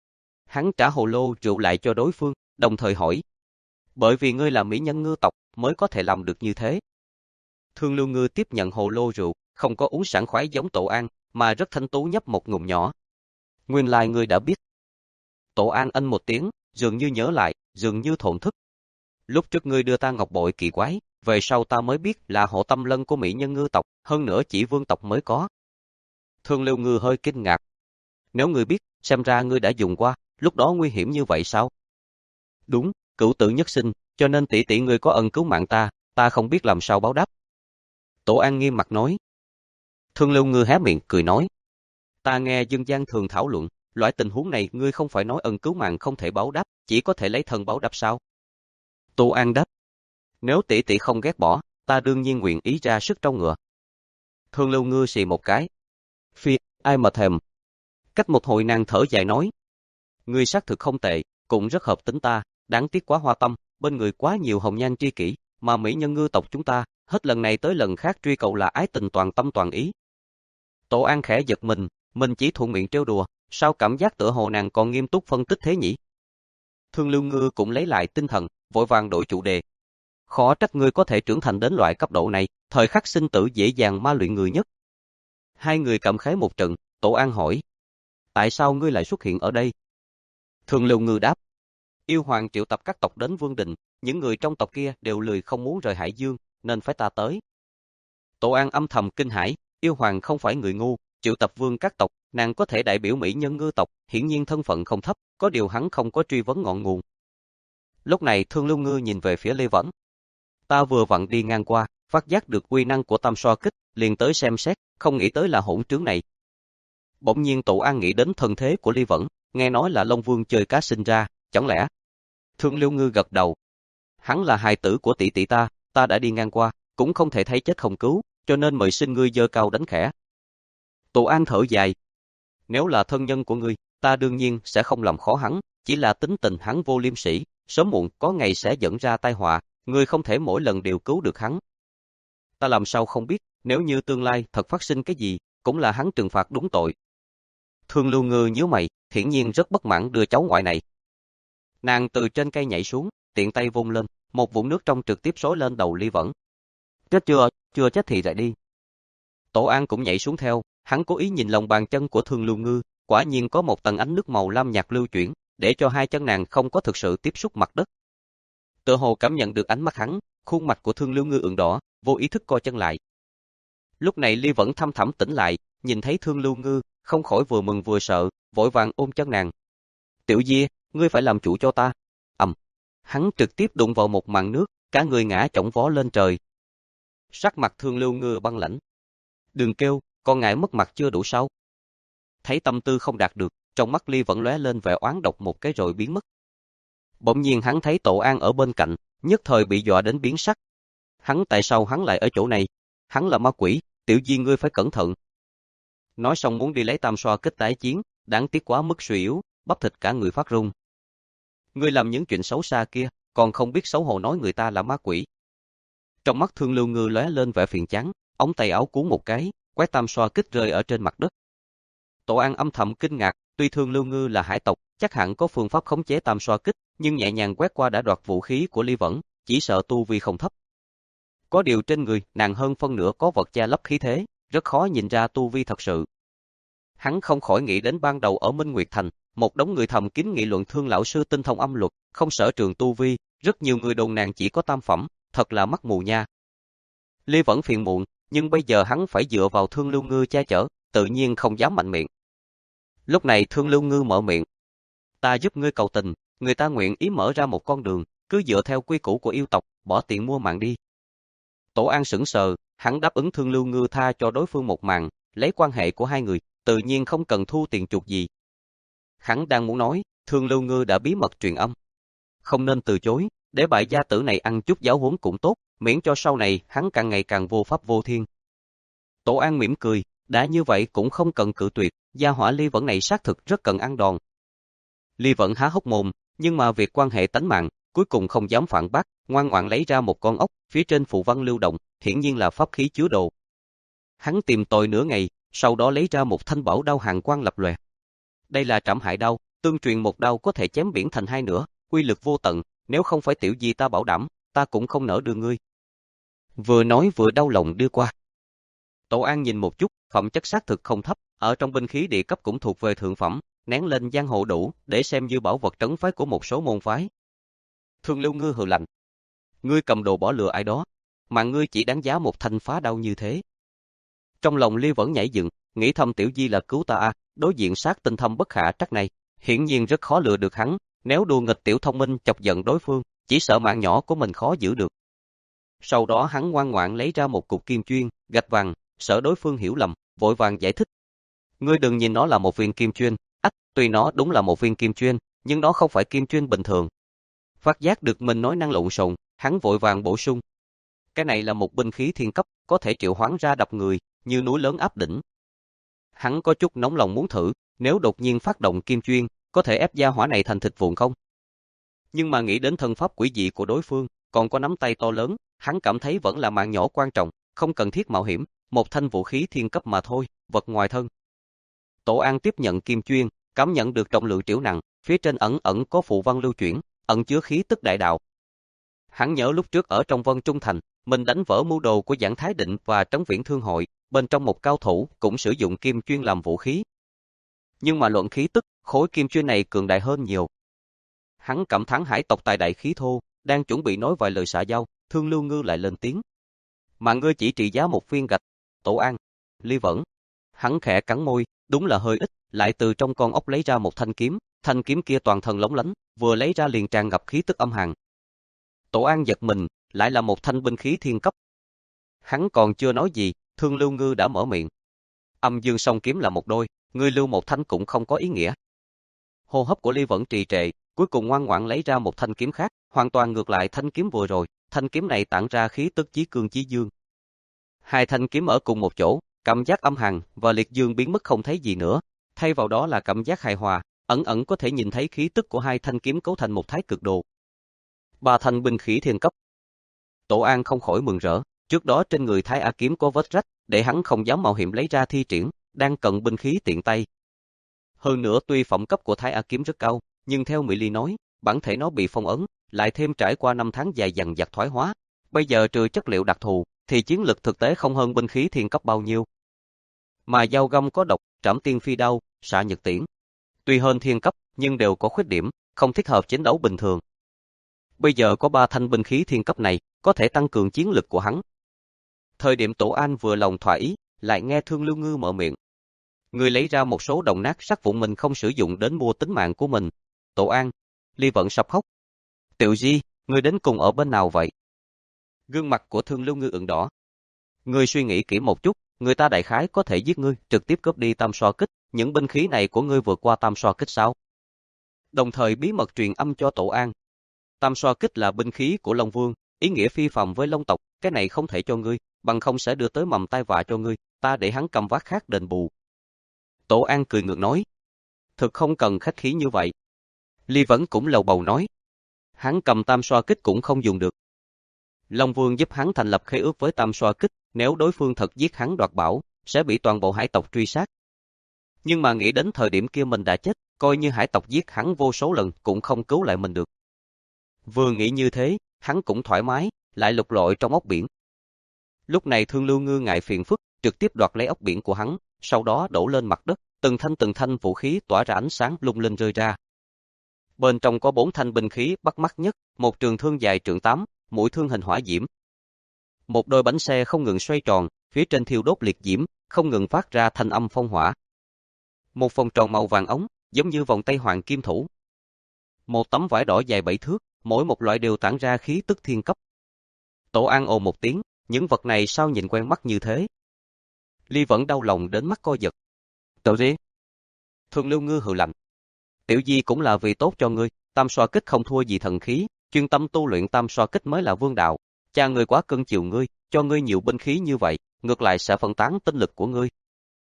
Hắn trả hồ lô rượu lại cho đối phương, đồng thời hỏi. Bởi vì ngươi là mỹ nhân ngư tộc, mới có thể làm được như thế. Thương Lưu Ngư tiếp nhận hồ lô rượu, không có uống sảng khoái giống Tổ An, mà rất thanh tú nhấp một ngụm nhỏ. Nguyên lai ngươi đã biết. Tổ An ân một tiếng, dường như nhớ lại, dường như thổn thức. Lúc trước ngươi đưa ta ngọc bội kỳ quái, về sau ta mới biết là hộ tâm lân của mỹ nhân ngư tộc, hơn nữa chỉ vương tộc mới có. Thương Lưu Ngư hơi kinh ngạc. Nếu ngươi biết, xem ra ngươi đã dùng qua, lúc đó nguy hiểm như vậy sao? Đúng, cửu tử nhất sinh, cho nên tỷ tỷ ngươi có ân cứu mạng ta, ta không biết làm sao báo đáp. Tổ An nghiêm mặt nói. Thương Lưu Ngư hé miệng cười nói. Ta nghe dân gian thường thảo luận, loại tình huống này ngươi không phải nói ân cứu mạng không thể báo đáp, chỉ có thể lấy thân báo đáp sao? Tổ An đáp. Nếu tỷ tỷ không ghét bỏ, ta đương nhiên nguyện ý ra sức trâu ngựa. Thương Lưu Ngư xì một cái. Phi, ai mà thèm. Cách một hồi nàng thở dài nói. Ngươi xác thực không tệ, cũng rất hợp tính ta, đáng tiếc quá hoa tâm, bên người quá nhiều hồng nhan tri kỷ, mà mỹ nhân ngư tộc chúng ta, hết lần này tới lần khác truy cầu là ái tình toàn tâm toàn ý. Tổ An khẽ giật mình, mình chỉ thuận miệng trêu đùa, sao cảm giác tựa hồ nàng còn nghiêm túc phân tích thế nhỉ? Thương Lưu Ngư cũng lấy lại tinh thần, vội vàng đổi chủ đề. Khó trách ngươi có thể trưởng thành đến loại cấp độ này, thời khắc sinh tử dễ dàng ma luyện người nhất. Hai người cảm khái một trận, Tổ An hỏi. Tại sao ngươi lại xuất hiện ở đây? Thương Lưu Ngư đáp. Yêu hoàng triệu tập các tộc đến Vương Đình, những người trong tộc kia đều lười không muốn rời Hải Dương, nên phải ta tới. Tổ An âm thầm kinh hãi, yêu hoàng không phải người ngu, triệu tập vương các tộc, nàng có thể đại biểu mỹ nhân ngư tộc, hiển nhiên thân phận không thấp, có điều hắn không có truy vấn ngọn nguồn. Lúc này Thương Lưu Ngư nhìn về phía Lê Vẫn. Ta vừa vặn đi ngang qua, phát giác được uy năng của tam xoa kích, liền tới xem xét, không nghĩ tới là hỗn trướng này. Bỗng nhiên Tổ An nghĩ đến thân thế của Lê Vẫn, nghe nói là Long Vương chơi cá sinh ra, chẳng lẽ? Thương Lưu Ngư gật đầu. Hắn là hài tử của tỷ tỷ ta, ta đã đi ngang qua, cũng không thể thấy chết không cứu, cho nên mời xin ngươi giơ cao đánh khẽ. Tổ An thở dài. Nếu là thân nhân của ngươi, ta đương nhiên sẽ không làm khó hắn, chỉ là tính tình hắn vô liêm sỉ, sớm muộn có ngày sẽ dẫn ra tai họa, ngươi không thể mỗi lần đều cứu được hắn. Ta làm sao không biết, nếu như tương lai thật phát sinh cái gì, cũng là hắn trừng phạt đúng tội. Thương Lưu Ngư nhíu mày, hiển nhiên rất bất mãn đưa cháu ngoại này. Nàng từ trên cây nhảy xuống, tiện tay vung lên, một vũng nước trong trực tiếp xối lên đầu Ly Vẫn. Chết chưa, chưa chết thì lại đi. Tổ An cũng nhảy xuống theo, hắn cố ý nhìn lòng bàn chân của Thương Lưu Ngư, quả nhiên có một tầng ánh nước màu lam nhạt lưu chuyển, để cho hai chân nàng không có thực sự tiếp xúc mặt đất. Tựa hồ cảm nhận được ánh mắt hắn, khuôn mặt của Thương Lưu Ngư ửng đỏ, vô ý thức co chân lại. Lúc này Ly Vẫn thăm thẳm tỉnh lại, nhìn thấy Thương Lưu Ngư, không khỏi vừa mừng vừa sợ, vội vàng ôm chân nàng. Tiểu Di, ngươi phải làm chủ cho ta. Ầm, hắn trực tiếp đụng vào một màn nước, cả người ngã chổng vó lên trời. Sắc mặt Thương Lưu Ngư băng lãnh. Đừng kêu, con ngại mất mặt chưa đủ sao? Thấy tâm tư không đạt được, trong mắt Ly Vẫn lóe lên vẻ oán độc một cái rồi biến mất. Bỗng nhiên hắn thấy Tổ An ở bên cạnh, nhất thời bị dọa đến biến sắc. Hắn tại sao hắn lại ở chỗ này? Hắn là ma quỷ, Tiểu Di ngươi phải cẩn thận. Nói xong muốn đi lấy tam xoa kích tái chiến, đáng tiếc quá mức suy yếu, bắp thịt cả người phát run. Ngươi làm những chuyện xấu xa kia, còn không biết xấu hổ nói người ta là ma quỷ. Trong mắt Thương Lưu Ngư lóe lên vẻ phiền chán, ống tay áo cuốn một cái, quét tam xoa kích rơi ở trên mặt đất. Tổ An âm thầm kinh ngạc, tuy Thương Lưu Ngư là hải tộc, chắc hẳn có phương pháp khống chế tam xoa kích, nhưng nhẹ nhàng quét qua đã đoạt vũ khí của Ly Vẫn, chỉ sợ tu vi không thấp. Có điều trên người, nàng hơn phân nửa có vật che lấp khí thế, rất khó nhìn ra tu vi thật sự. Hắn không khỏi nghĩ đến ban đầu ở Minh Nguyệt Thành, một đống người thầm kín nghị luận Thương lão sư tinh thông âm luật, không sở trường tu vi, rất nhiều người đồn nàng chỉ có tam phẩm, thật là mắt mù nha. Ly Vẫn phiền muộn, nhưng bây giờ hắn phải dựa vào Thương Lưu Ngư che chở, tự nhiên không dám mạnh miệng. Lúc này Thương Lưu Ngư mở miệng. Ta giúp ngươi cầu tình, người ta nguyện ý mở ra một con đường, cứ dựa theo quy củ của yêu tộc, bỏ tiền mua mạng đi. Tổ An sững sờ, hắn đáp ứng Thương Lưu Ngư tha cho đối phương một mạng, lấy quan hệ của hai người, tự nhiên không cần thu tiền chuộc gì. Hắn đang muốn nói, Thương Lưu Ngư đã bí mật truyền âm. Không nên từ chối, để bại gia tử này ăn chút giáo huấn cũng tốt, miễn cho sau này hắn càng ngày càng vô pháp vô thiên. Tổ An mỉm cười, đã như vậy cũng không cần cự tuyệt, gia hỏa Ly Vẫn này xác thực rất cần ăn đòn. Ly Vẫn há hốc mồm, nhưng mà việc quan hệ tánh mạng, cuối cùng không dám phản bác, ngoan ngoãn lấy ra một con ốc, phía trên phù văn lưu động, hiển nhiên là pháp khí chứa đồ. Hắn tìm tòi nửa ngày, sau đó lấy ra một thanh bảo đao hàn quang lập lòe. Đây là Trảm Hại đao, tương truyền một đao có thể chém biển thành hai nửa, uy lực vô tận, nếu không phải Tiểu Di ta bảo đảm, ta cũng không nỡ đưa ngươi. Vừa nói vừa đau lòng đưa qua. Tổ An nhìn một chút, phẩm chất xác thực không thấp, ở trong binh khí địa cấp cũng thuộc về thượng phẩm, nén lên giang hồ đủ, để xem như bảo vật trấn phái của một số môn phái. Thương Lưu Ngư hừ lạnh. Ngươi cầm đồ bỏ lừa ai đó, mà ngươi chỉ đáng giá một thanh phá đao như thế. Trong lòng Ly Vẫn nhảy dựng, nghĩ thầm Tiểu Di là cứu ta a, đối diện sát tinh thâm bất khả trắc này, hiển nhiên rất khó lừa được hắn, nếu đùa nghịch tiểu thông minh chọc giận đối phương, chỉ sợ mạng nhỏ của mình khó giữ được. Sau đó hắn ngoan ngoãn lấy ra một cục kim chuyên, gạch vàng, sợ đối phương hiểu lầm, vội vàng giải thích. Ngươi đừng nhìn nó là một viên kim chuyên, ách, tuy nó đúng là một viên kim chuyên, nhưng nó không phải kim chuyên bình thường. Phát giác được mình nói năng lộn xộn, hắn vội vàng bổ sung. Cái này là một binh khí thiên cấp, có thể triệu hoán ra đập người, như núi lớn áp đỉnh. Hắn có chút nóng lòng muốn thử, nếu đột nhiên phát động kim chuyên, có thể ép gia hỏa này thành thịt vụn không? Nhưng mà nghĩ đến thân pháp quỷ dị của đối phương, còn có nắm tay to lớn, hắn cảm thấy vẫn là mạng nhỏ quan trọng, không cần thiết mạo hiểm, một thanh vũ khí thiên cấp mà thôi, vật ngoài thân. Tổ An tiếp nhận kim chuyên, cảm nhận được trọng lượng triểu nặng, phía trên ẩn ẩn có phù văn lưu chuyển, ẩn chứa khí tức đại đạo. Hắn nhớ lúc trước ở trong Vân Trung Thành, mình đánh vỡ mưu đồ của Giảng Thái Định và Trấn Viễn Thương Hội, bên trong một cao thủ cũng sử dụng kim chuyên làm vũ khí. Nhưng mà luận khí tức, khối kim chuyên này cường đại hơn nhiều, Hắn cảm thán hải tộc tài đại khí thô, đang chuẩn bị nói vài lời xã giao, Thương Lưu Ngư lại lên tiếng. Mà ngươi chỉ trị giá một viên gạch, Tổ An, Ly Vẫn. Hắn khẽ cắn môi, đúng là hơi ít, lại từ trong con ốc lấy ra một thanh kiếm, thanh kiếm kia toàn thân lóng lánh, vừa lấy ra liền tràn ngập khí tức âm hàn. Tổ An giật mình, lại là một thanh binh khí thiên cấp. Hắn còn chưa nói gì, Thương Lưu Ngư đã mở miệng. Âm dương song kiếm là một đôi, ngươi lưu một thanh cũng không có ý nghĩa. Hô hấp của Ly Vẫn trì trệ, cuối cùng ngoan ngoãn lấy ra một thanh kiếm khác, hoàn toàn ngược lại thanh kiếm vừa rồi, thanh kiếm này tản ra khí tức chí cương chí dương. Hai thanh kiếm ở cùng một chỗ, cảm giác âm hàn và liệt dương biến mất không thấy gì nữa, thay vào đó là cảm giác hài hòa, ẩn ẩn có thể nhìn thấy khí tức của hai thanh kiếm cấu thành một thái cực đồ. Ba thanh binh khí thiên cấp. Tổ An không khỏi mừng rỡ, trước đó trên người Thái A kiếm có vết rách, để hắn không dám mạo hiểm lấy ra thi triển, đang cận binh khí tiện tay. Hơn nữa tuy phẩm cấp của Thái A kiếm rất cao, nhưng theo Mỹ Ly nói, bản thể nó bị phong ấn, lại thêm trải qua năm tháng dài dằng dặc thoái hóa, bây giờ trừ chất liệu đặc thù, thì chiến lực thực tế không hơn binh khí thiên cấp bao nhiêu. Mà dao găm có độc, trảm tiên phi đao, xạ nhật tiễn. Tuy hơn thiên cấp, nhưng đều có khuyết điểm, không thích hợp chiến đấu bình thường. Bây giờ có ba thanh binh khí thiên cấp này, có thể tăng cường chiến lực của hắn. Thời điểm Tổ An vừa lòng thỏa ý, lại nghe Thương Lưu Ngư mở miệng. Người lấy ra một số đồng nát sắt vụn mình không sử dụng đến mua tính mạng của mình. Tổ An, Ly Vẫn sắp khóc. Tiểu Di, người đến cùng ở bên nào vậy? Gương mặt của Thương Lưu Ngư ửng đỏ. Ngươi suy nghĩ kỹ một chút, người ta đại khái có thể giết ngươi, trực tiếp cướp đi tam xoa kích, những binh khí này của ngươi vượt qua tam xoa kích sao? Đồng thời bí mật truyền âm cho Tổ An. Tam xoa kích là binh khí của Long Vương, ý nghĩa phi phàm với Long tộc, cái này không thể cho ngươi, bằng không sẽ đưa tới mầm tai vạ cho ngươi, ta để hắn cầm vác khác đền bù. Tổ An cười ngược nói. Thực không cần khách khí như vậy. Ly Vẫn cũng lầu bầu nói. Hắn cầm tam xoa kích cũng không dùng được. Long Vương giúp hắn thành lập khế ước với tam xoa kích, nếu đối phương thật giết hắn đoạt bảo, sẽ bị toàn bộ hải tộc truy sát. Nhưng mà nghĩ đến thời điểm kia mình đã chết, coi như hải tộc giết hắn vô số lần cũng không cứu lại mình được. Vừa nghĩ như thế, hắn cũng thoải mái, lại lục lọi trong ốc biển. Lúc này Thương Lưu Ngư ngại phiền phức, trực tiếp đoạt lấy ốc biển của hắn, sau đó đổ lên mặt đất, từng thanh từng thanh vũ khí tỏa ra ánh sáng lung linh rơi ra. Bên trong có bốn thanh binh khí bắt mắt nhất, một trường thương dài trượng tám, mũi thương hình hỏa diễm. Một đôi bánh xe không ngừng xoay tròn, phía trên thiêu đốt liệt diễm, không ngừng phát ra thanh âm phong hỏa. Một vòng tròn màu vàng ống, giống như vòng tay hoàng kim thủ. Một tấm vải đỏ dài bảy thước, mỗi một loại đều tản ra khí tức thiên cấp. Tổ An ồ một tiếng, những vật này sao nhìn quen mắt như thế? Ly Vẫn đau lòng đến mắt co giật. Tự gì? Thương Lưu Ngư hừ lạnh. Tiểu Di cũng là vì tốt cho ngươi, tam xoa kích không thua gì thần khí, chuyên tâm tu luyện tam xoa kích mới là vương đạo. Cha ngươi quá cưng chiều ngươi, cho ngươi nhiều binh khí như vậy, ngược lại sẽ phân tán tinh lực của ngươi.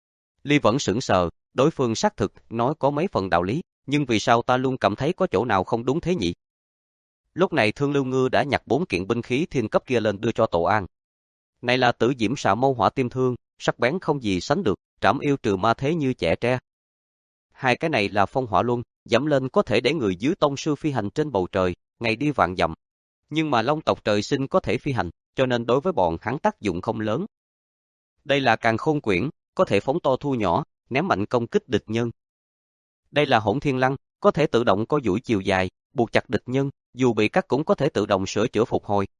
Ly Vẫn sững sờ, đối phương xác thực nói có mấy phần đạo lý, nhưng vì sao ta luôn cảm thấy có chỗ nào không đúng thế nhỉ? Lúc này Thương Lưu Ngư đã nhặt bốn kiện binh khí thiên cấp kia lên đưa cho Tổ An. Này là Tử Diễm Xạ Mâu Hỏa Tiêm Thương, sắc bén không gì sánh được, trảm yêu trừ ma thế như chẻ tre. Hai cái này là Phong Hỏa Luân, dẫm lên có thể để người dưới tông sư phi hành trên bầu trời, ngày đi vạn dặm. Nhưng mà Long tộc trời sinh có thể phi hành, cho nên đối với bọn hắn tác dụng không lớn. Đây là Càn Khôn Quyển, có thể phóng to thu nhỏ, ném mạnh công kích địch nhân. Đây là Hỗn Thiên Lăng, có thể tự động có duỗi chiều dài, buộc chặt địch nhân, dù bị cắt cũng có thể tự động sửa chữa phục hồi.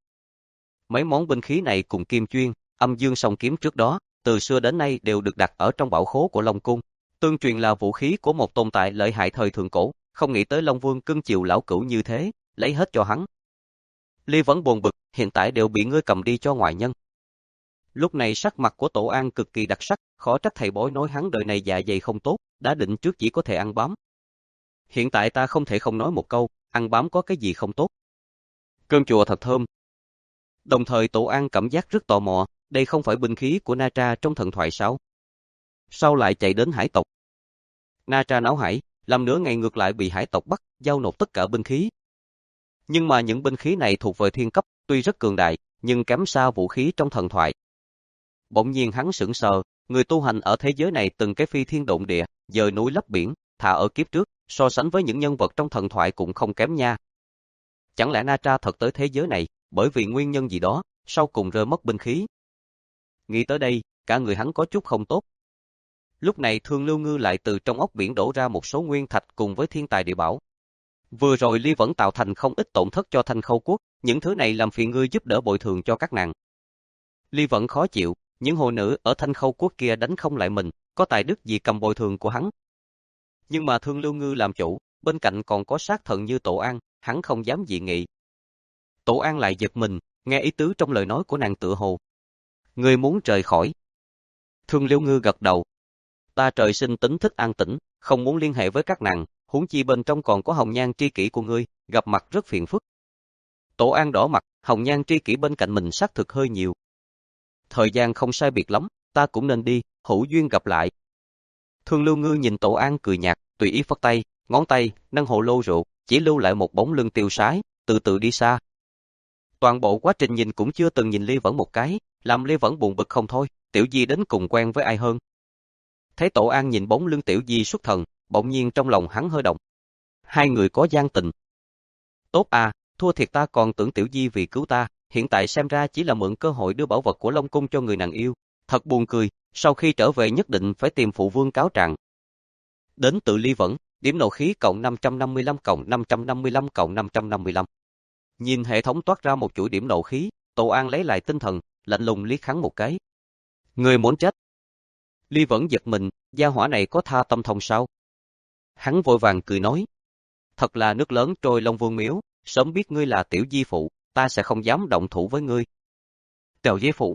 Mấy món binh khí này cùng Kim Chuyên, Âm Dương Song Kiếm trước đó, từ xưa đến nay đều được đặt ở trong bảo khố của Long Cung. Tương truyền là vũ khí của một tồn tại lợi hại thời thượng cổ, không nghĩ tới Long Vương cưng chiều lão cửu như thế, lấy hết cho hắn. Ly Vẫn buồn bực, hiện tại đều bị ngươi cầm đi cho ngoại nhân. Lúc này sắc mặt của Tổ An cực kỳ đặc sắc, khó trách thầy bói nói hắn đời này dạ dày không tốt, đã định trước chỉ có thể ăn bám. Hiện tại ta không thể không nói một câu, ăn bám có cái gì không tốt. Cơm chùa thật thơm. Đồng thời Tổ An cảm giác rất tò mò, đây không phải binh khí của Na Tra trong thần thoại sao? Sao lại chạy đến hải tộc? Na Tra náo hải, làm nửa ngày ngược lại bị hải tộc bắt, giao nộp tất cả binh khí. Nhưng mà những binh khí này thuộc về thiên cấp, tuy rất cường đại, nhưng kém xa vũ khí trong thần thoại. Bỗng nhiên hắn sững sờ, người tu hành ở thế giới này từng cái phi thiên động địa, dời núi lấp biển, thà ở kiếp trước, so sánh với những nhân vật trong thần thoại cũng không kém nha. Chẳng lẽ Na Tra thật tới thế giới này, bởi vì nguyên nhân gì đó, sau cùng rơi mất binh khí? Nghĩ tới đây, cả người hắn có chút không tốt. Lúc này Thương Lưu Ngư lại từ trong ốc biển đổ ra một số nguyên thạch cùng với thiên tài địa bảo. Vừa rồi Ly vẫn tạo thành không ít tổn thất cho Thanh Khâu Quốc, những thứ này làm phiền ngươi giúp đỡ bồi thường cho các nàng. Ly vẫn khó chịu, những hồ nữ ở Thanh Khâu Quốc kia đánh không lại mình, có tài đức gì cầm bồi thường của hắn. Nhưng mà Thương Lưu Ngư làm chủ, bên cạnh còn có sát thần như Tổ An, hắn không dám dị nghị. Tổ An lại giật mình, nghe ý tứ trong lời nói của nàng tựa hồ. Ngươi muốn rời khỏi. Thương Lưu Ngư gật đầu. Ta trời sinh tính thích an tĩnh, không muốn liên hệ với các nàng, huống chi bên trong còn có hồng nhan tri kỷ của ngươi, gặp mặt rất phiền phức. Tổ An đỏ mặt, hồng nhan tri kỷ bên cạnh mình xác thực hơi nhiều. Thời gian không sai biệt lắm, ta cũng nên đi, hữu duyên gặp lại. Thương Lưu Ngư nhìn Tổ An cười nhạt, tùy ý phất tay, ngón tay, nâng hồ lô rượu, chỉ lưu lại một bóng lưng tiêu sái, từ từ đi xa. Toàn bộ quá trình nhìn cũng chưa từng nhìn Ly Vẫn một cái, làm Ly Vẫn buồn bực không thôi, Tiểu Di đến cùng quen với ai hơn. Thấy Tổ An nhìn bóng lưng Tiểu Di xuất thần, bỗng nhiên trong lòng hắn hơi động. Hai người có gian tình. Tốt à, thua thiệt ta còn tưởng Tiểu Di vì cứu ta, hiện tại xem ra chỉ là mượn cơ hội đưa bảo vật của Long Cung cho người nàng yêu. Thật buồn cười, sau khi trở về nhất định phải tìm phụ vương cáo trạng. Đến tự Ly Vẫn, điểm nộ khí cộng năm trăm năm mươi lăm cộng năm trăm năm mươi lăm cộng năm trăm năm mươi lăm. Nhìn hệ thống toát ra một chuỗi điểm nộ khí, Tổ An lấy lại tinh thần, lạnh lùng liếc hắn một cái. Người muốn chết. Ly Vẫn giật mình, gia hỏa này có tha tâm thông sao? Hắn vội vàng cười nói. Thật là nước lớn trôi Long Vương miếu, sớm biết ngươi là Tiểu Di phụ, ta sẽ không dám động thủ với ngươi. Tiểu Di phụ.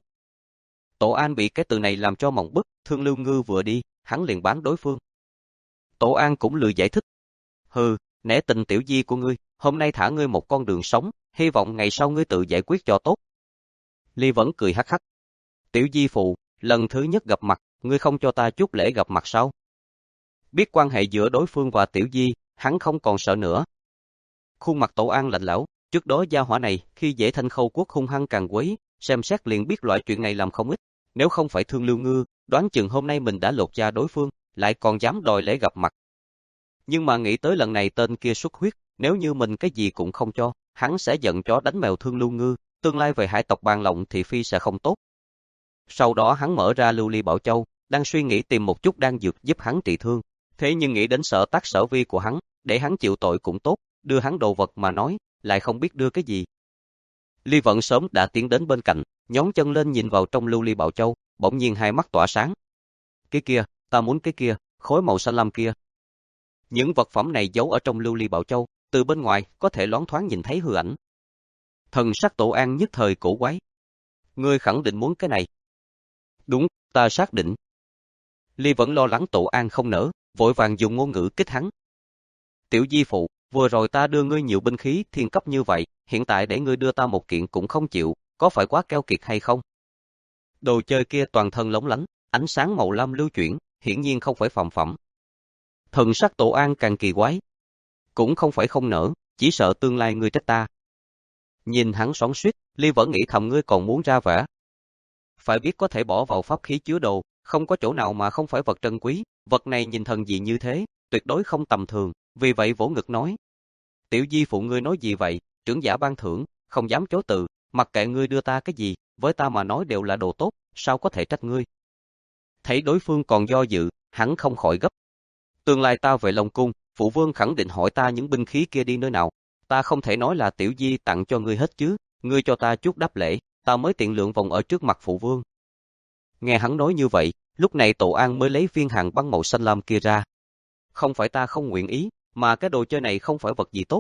Tổ An bị cái từ này làm cho mộng bức, Thương Lưu Ngư vừa đi, hắn liền bán đối phương. Tổ An cũng lười giải thích. Hừ, nể tình Tiểu Di của ngươi, hôm nay thả ngươi một con đường sống, hy vọng ngày sau ngươi tự giải quyết cho tốt. Ly Vẫn cười hắc hắc. Tiểu Di phụ, lần thứ nhất gặp mặt, ngươi không cho ta chút lễ gặp mặt sao? Biết quan hệ giữa đối phương và Tiểu Di, hắn không còn sợ nữa. Khuôn mặt Tổ An lạnh lẽo, trước đó gia hỏa này khi dễ Thanh Khâu Quốc hung hăng càng quấy, xem xét liền biết loại chuyện này làm không ít. Nếu không phải Thương Lưu Ngư, đoán chừng hôm nay mình đã lột da đối phương, lại còn dám đòi lễ gặp mặt. Nhưng mà nghĩ tới lần này tên kia xuất huyết, nếu như mình cái gì cũng không cho, hắn sẽ giận chó đánh mèo Thương Lưu Ngư, tương lai về hải tộc Bàn Lộng thị phi sẽ không tốt. Sau đó hắn mở ra Lưu Ly Bảo Châu, đang suy nghĩ tìm một chút đan dược giúp hắn trị thương, thế nhưng nghĩ đến sở tác sở vi của hắn, để hắn chịu tội cũng tốt, đưa hắn đồ vật mà nói, lại không biết đưa cái gì. Ly Vận sớm đã tiến đến bên cạnh, nhón chân lên nhìn vào trong Lưu Ly Bảo Châu, bỗng nhiên hai mắt tỏa sáng. Cái kia, ta muốn cái kia, khối màu xanh lam kia. Những vật phẩm này giấu ở trong Lưu Ly Bảo Châu, từ bên ngoài có thể loáng thoáng nhìn thấy hư ảnh. Thần sắc Tổ An nhất thời cổ quái. Ngươi khẳng định muốn cái này. Đúng, ta xác định. Ly vẫn lo lắng Tổ An không nỡ, vội vàng dùng ngôn ngữ kích hắn. Tiểu Di phụ, vừa rồi ta đưa ngươi nhiều binh khí thiên cấp như vậy, hiện tại để ngươi đưa ta một kiện cũng không chịu, có phải quá keo kiệt hay không? Đồ chơi kia toàn thân lóng lánh, ánh sáng màu lam lưu chuyển, hiển nhiên không phải phàm phẩm. Thần sắc Tổ An càng kỳ quái. Cũng không phải không nỡ, chỉ sợ tương lai ngươi trách ta. Nhìn hắn xoắn xuýt, Ly vẫn nghĩ thầm ngươi còn muốn ra vẻ. Phải biết có thể bỏ vào pháp khí chứa đồ, không có chỗ nào mà không phải vật trân quý, vật này nhìn thần dị như thế, tuyệt đối không tầm thường, vì vậy vỗ ngực nói. Tiểu Di phụ ngươi nói gì vậy, trưởng giả ban thưởng, không dám chối từ, mặc kệ ngươi đưa ta cái gì, với ta mà nói đều là đồ tốt, sao có thể trách ngươi. Thấy đối phương còn do dự, hắn không khỏi gấp. Tương lai ta về Long Cung, phụ vương khẳng định hỏi ta những binh khí kia đi nơi nào, ta không thể nói là Tiểu Di tặng cho ngươi hết chứ, ngươi cho ta chút đáp lễ, ta mới tiện lượng vòng ở trước mặt phụ vương. Nghe hắn nói như vậy, lúc này Tổ An mới lấy viên hàng băng màu xanh lam kia ra. Không phải ta không nguyện ý, mà cái đồ chơi này không phải vật gì tốt.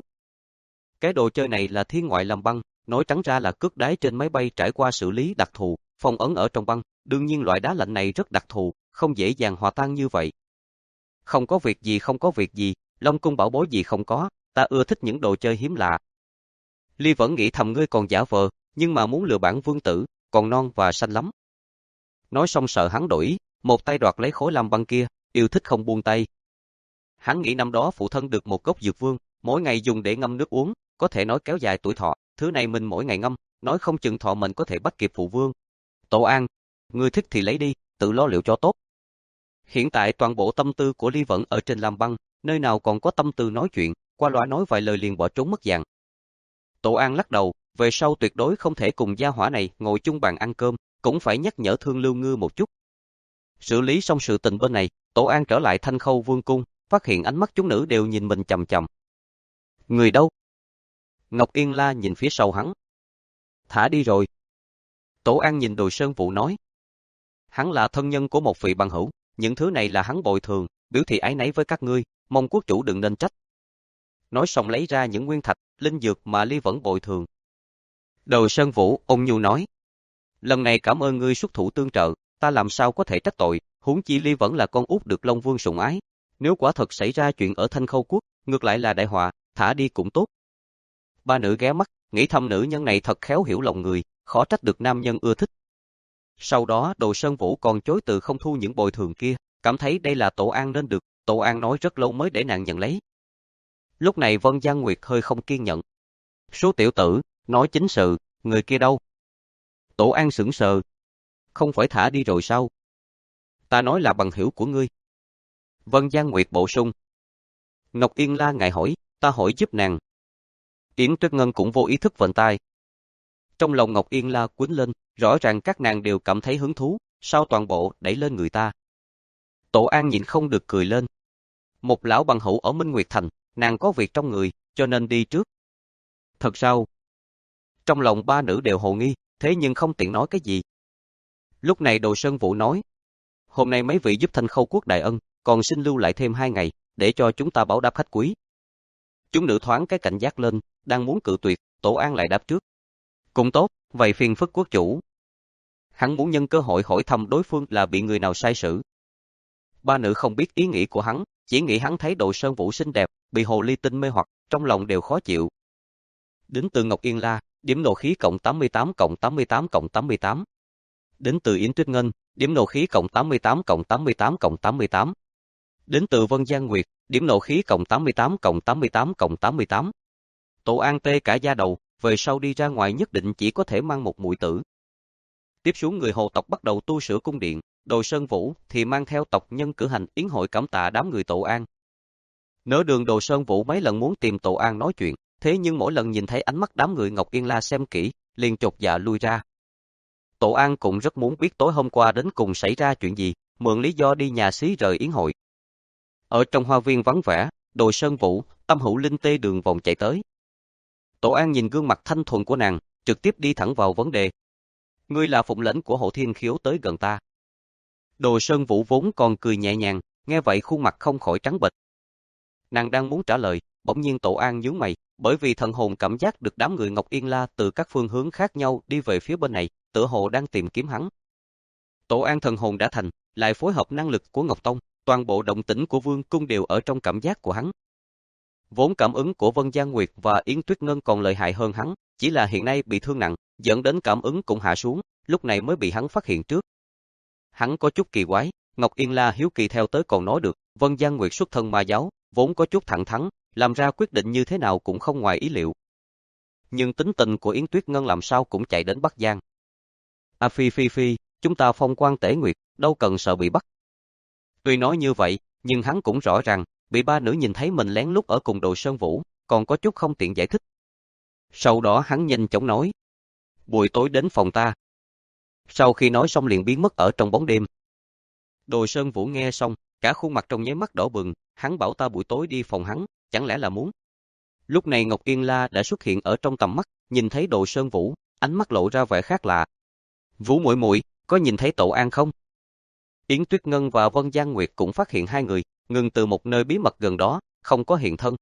Cái đồ chơi này là thiên ngoại làm băng, nói trắng ra là cước đáy trên máy bay trải qua xử lý đặc thù, phong ấn ở trong băng, đương nhiên loại đá lạnh này rất đặc thù, không dễ dàng hòa tan như vậy. Không có việc gì không có việc gì, Long Cung bảo bối gì không có, ta ưa thích những đồ chơi hiếm lạ. Ly vẫn nghĩ thầm ngươi còn giả vờ, nhưng mà muốn lừa bản vương tử, còn non và xanh lắm. Nói xong sợ hắn đổi ý, một tay đoạt lấy khối lam băng kia, yêu thích không buông tay. Hắn nghĩ năm đó phụ thân được một gốc dược vương, mỗi ngày dùng để ngâm nước uống, có thể nói kéo dài tuổi thọ, thứ này mình mỗi ngày ngâm, nói không chừng thọ mình có thể bắt kịp phụ vương. Tổ An, ngươi thích thì lấy đi, tự lo liệu cho tốt. Hiện tại toàn bộ tâm tư của Ly vẫn ở trên lam băng, nơi nào còn có tâm tư nói chuyện, qua loa nói vài lời liền bỏ trốn mất dạng. Tổ An lắc đầu, về sau tuyệt đối không thể cùng gia hỏa này ngồi chung bàn ăn cơm, cũng phải nhắc nhở Thương Lưu Ngư một chút. Xử lý xong sự tình bên này, Tổ An trở lại Thanh Khâu Vương cung, phát hiện ánh mắt chúng nữ đều nhìn mình chằm chằm. Người đâu? Ngọc Yên La nhìn phía sau hắn. Thả đi rồi. Tổ An nhìn Đồ Sơn Vũ nói. Hắn là thân nhân của một vị bằng hữu, những thứ này là hắn bồi thường, biểu thị áy náy với các ngươi, mong quốc chủ đừng nên trách. Nói xong lấy ra những nguyên thạch, linh dược mà Ly Vẫn bồi thường. Đồ Sơn Vũ ôn nhu nói. Lần này cảm ơn ngươi xuất thủ tương trợ, ta làm sao có thể trách tội, huống chi Ly Vẫn là con út được Long Vương sủng ái. Nếu quả thật xảy ra chuyện ở Thanh Khâu Quốc, ngược lại là đại họa, thả đi cũng tốt. Ba nữ ghé mắt, nghĩ thầm nữ nhân này thật khéo hiểu lòng người, khó trách được nam nhân ưa thích. Sau đó Đồ Sơn Vũ còn chối từ không thu những bồi thường kia, cảm thấy đây là Tổ An nên được, Tổ An nói rất lâu mới để nàng nhận lấy. Lúc này Vân Giang Nguyệt hơi không kiên nhẫn. Số tiểu tử, nói chính sự, người kia đâu? Tổ An sững sờ. Không phải thả đi rồi sao? Ta nói là bằng hữu của ngươi. Vân Giang Nguyệt bổ sung. Ngọc Yên La ngại hỏi, ta hỏi giúp nàng. Yến Tuyết Ngân cũng vô ý thức vành tai. Trong lòng Ngọc Yên La quýnh lên, rõ ràng các nàng đều cảm thấy hứng thú, sao toàn bộ đẩy lên người ta. Tổ An nhịn không được cười lên. Một lão bằng hữu ở Minh Nguyệt Thành, nàng có việc trong người, cho nên đi trước. Thật sao? Trong lòng ba nữ đều hồ nghi, thế nhưng không tiện nói cái gì. Lúc này Đồ Sơn Vũ nói, hôm nay mấy vị giúp Thanh Khâu Quốc đại ân, còn xin lưu lại thêm hai ngày, để cho chúng ta báo đáp khách quý. Chúng nữ thoáng cái cảnh giác lên, đang muốn cự tuyệt, Tổ An lại đáp trước. Cũng tốt, vậy phiền phức quốc chủ. Hắn muốn nhân cơ hội hỏi thăm đối phương là bị người nào sai xử. Ba nữ không biết ý nghĩ của hắn, chỉ nghĩ hắn thấy Đồ Sơn Vũ xinh đẹp, bị hồ ly tinh mê hoặc, trong lòng đều khó chịu. Đến từ Ngọc Yên La, điểm nộ khí cộng tám mươi tám cộng tám mươi tám cộng tám mươi tám. Đến từ Yến Tuyết Ngân, điểm nộ khí cộng tám mươi tám cộng tám mươi tám cộng tám mươi tám. Đến từ Vân Giang Nguyệt, điểm nộ khí cộng tám mươi tám cộng tám mươi tám cộng tám mươi tám. Tổ An tê cả da đầu, về sau đi ra ngoài nhất định chỉ có thể mang một muội tử. Tiếp xuống người Hồ tộc bắt đầu tu sửa cung điện, Đồ Sơn Vũ thì mang theo tộc nhân cử hành yến hội cảm tạ đám người Tổ An. Nửa đường Đồ Sơn Vũ mấy lần muốn tìm Tổ An nói chuyện, thế nhưng mỗi lần nhìn thấy ánh mắt đám người Ngọc Yên La xem kỹ, liền chột dạ lui ra. Tổ An cũng rất muốn biết tối hôm qua đến cùng xảy ra chuyện gì, mượn lý do đi nhà xí rời yến hội. Ở trong hoa viên vắng vẻ, Đồ Sơn Vũ, Tâm Hữu Linh tê đường vòng chạy tới. Tổ An nhìn gương mặt thanh thuần của nàng, trực tiếp đi thẳng vào vấn đề. Ngươi là phụng lệnh của Hộ Thiên Khiếu tới gần ta. Đồ Sơn Vũ vốn còn cười nhẹ nhàng, nghe vậy khuôn mặt không khỏi trắng bệch. Nàng đang muốn trả lời, bỗng nhiên Tổ An nhướng mày, bởi vì thần hồn cảm giác được đám người Ngọc Yên La từ các phương hướng khác nhau đi về phía bên này, tựa hồ đang tìm kiếm hắn. Tổ An thần hồn đã thành, lại phối hợp năng lực của Ngọc Tông, toàn bộ động tĩnh của Vương cung đều ở trong cảm giác của hắn. Vốn cảm ứng của Vân Giang Nguyệt và Yến Tuyết Ngân còn lợi hại hơn hắn, chỉ là hiện nay bị thương nặng, dẫn đến cảm ứng cũng hạ xuống, lúc này mới bị hắn phát hiện trước. Hắn có chút kỳ quái, Ngọc Yên La hiếu kỳ theo tới còn nói được, Vân Giang Nguyệt xuất thân ma giáo, vốn có chút thẳng thắn, làm ra quyết định như thế nào cũng không ngoài ý liệu. Nhưng tính tình của Yến Tuyết Ngân làm sao cũng chạy đến Bắc Giang. A Phi Phi Phi, chúng ta phong quan tể nguyệt, đâu cần sợ bị bắt. Tuy nói như vậy, nhưng hắn cũng rõ ràng, bị ba nữ nhìn thấy mình lén lút ở cùng Đồ Sơn Vũ, còn có chút không tiện giải thích. Sau đó hắn nhanh chóng nói, buổi tối đến phòng ta. Sau khi nói xong liền biến mất ở trong bóng đêm. Đồ Sơn Vũ nghe xong, cả khuôn mặt trong nháy mắt đỏ bừng, hắn bảo ta buổi tối đi phòng hắn, chẳng lẽ là muốn. Lúc này Ngọc Yên La đã xuất hiện ở trong tầm mắt, nhìn thấy Đồ Sơn Vũ, ánh mắt lộ ra vẻ khác lạ. Vũ muội muội, có nhìn thấy Tổ An không? Yến Tuyết Ngân và Vân Giang Nguyệt cũng phát hiện hai người, ngừng từ một nơi bí mật gần đó, không có hiện thân.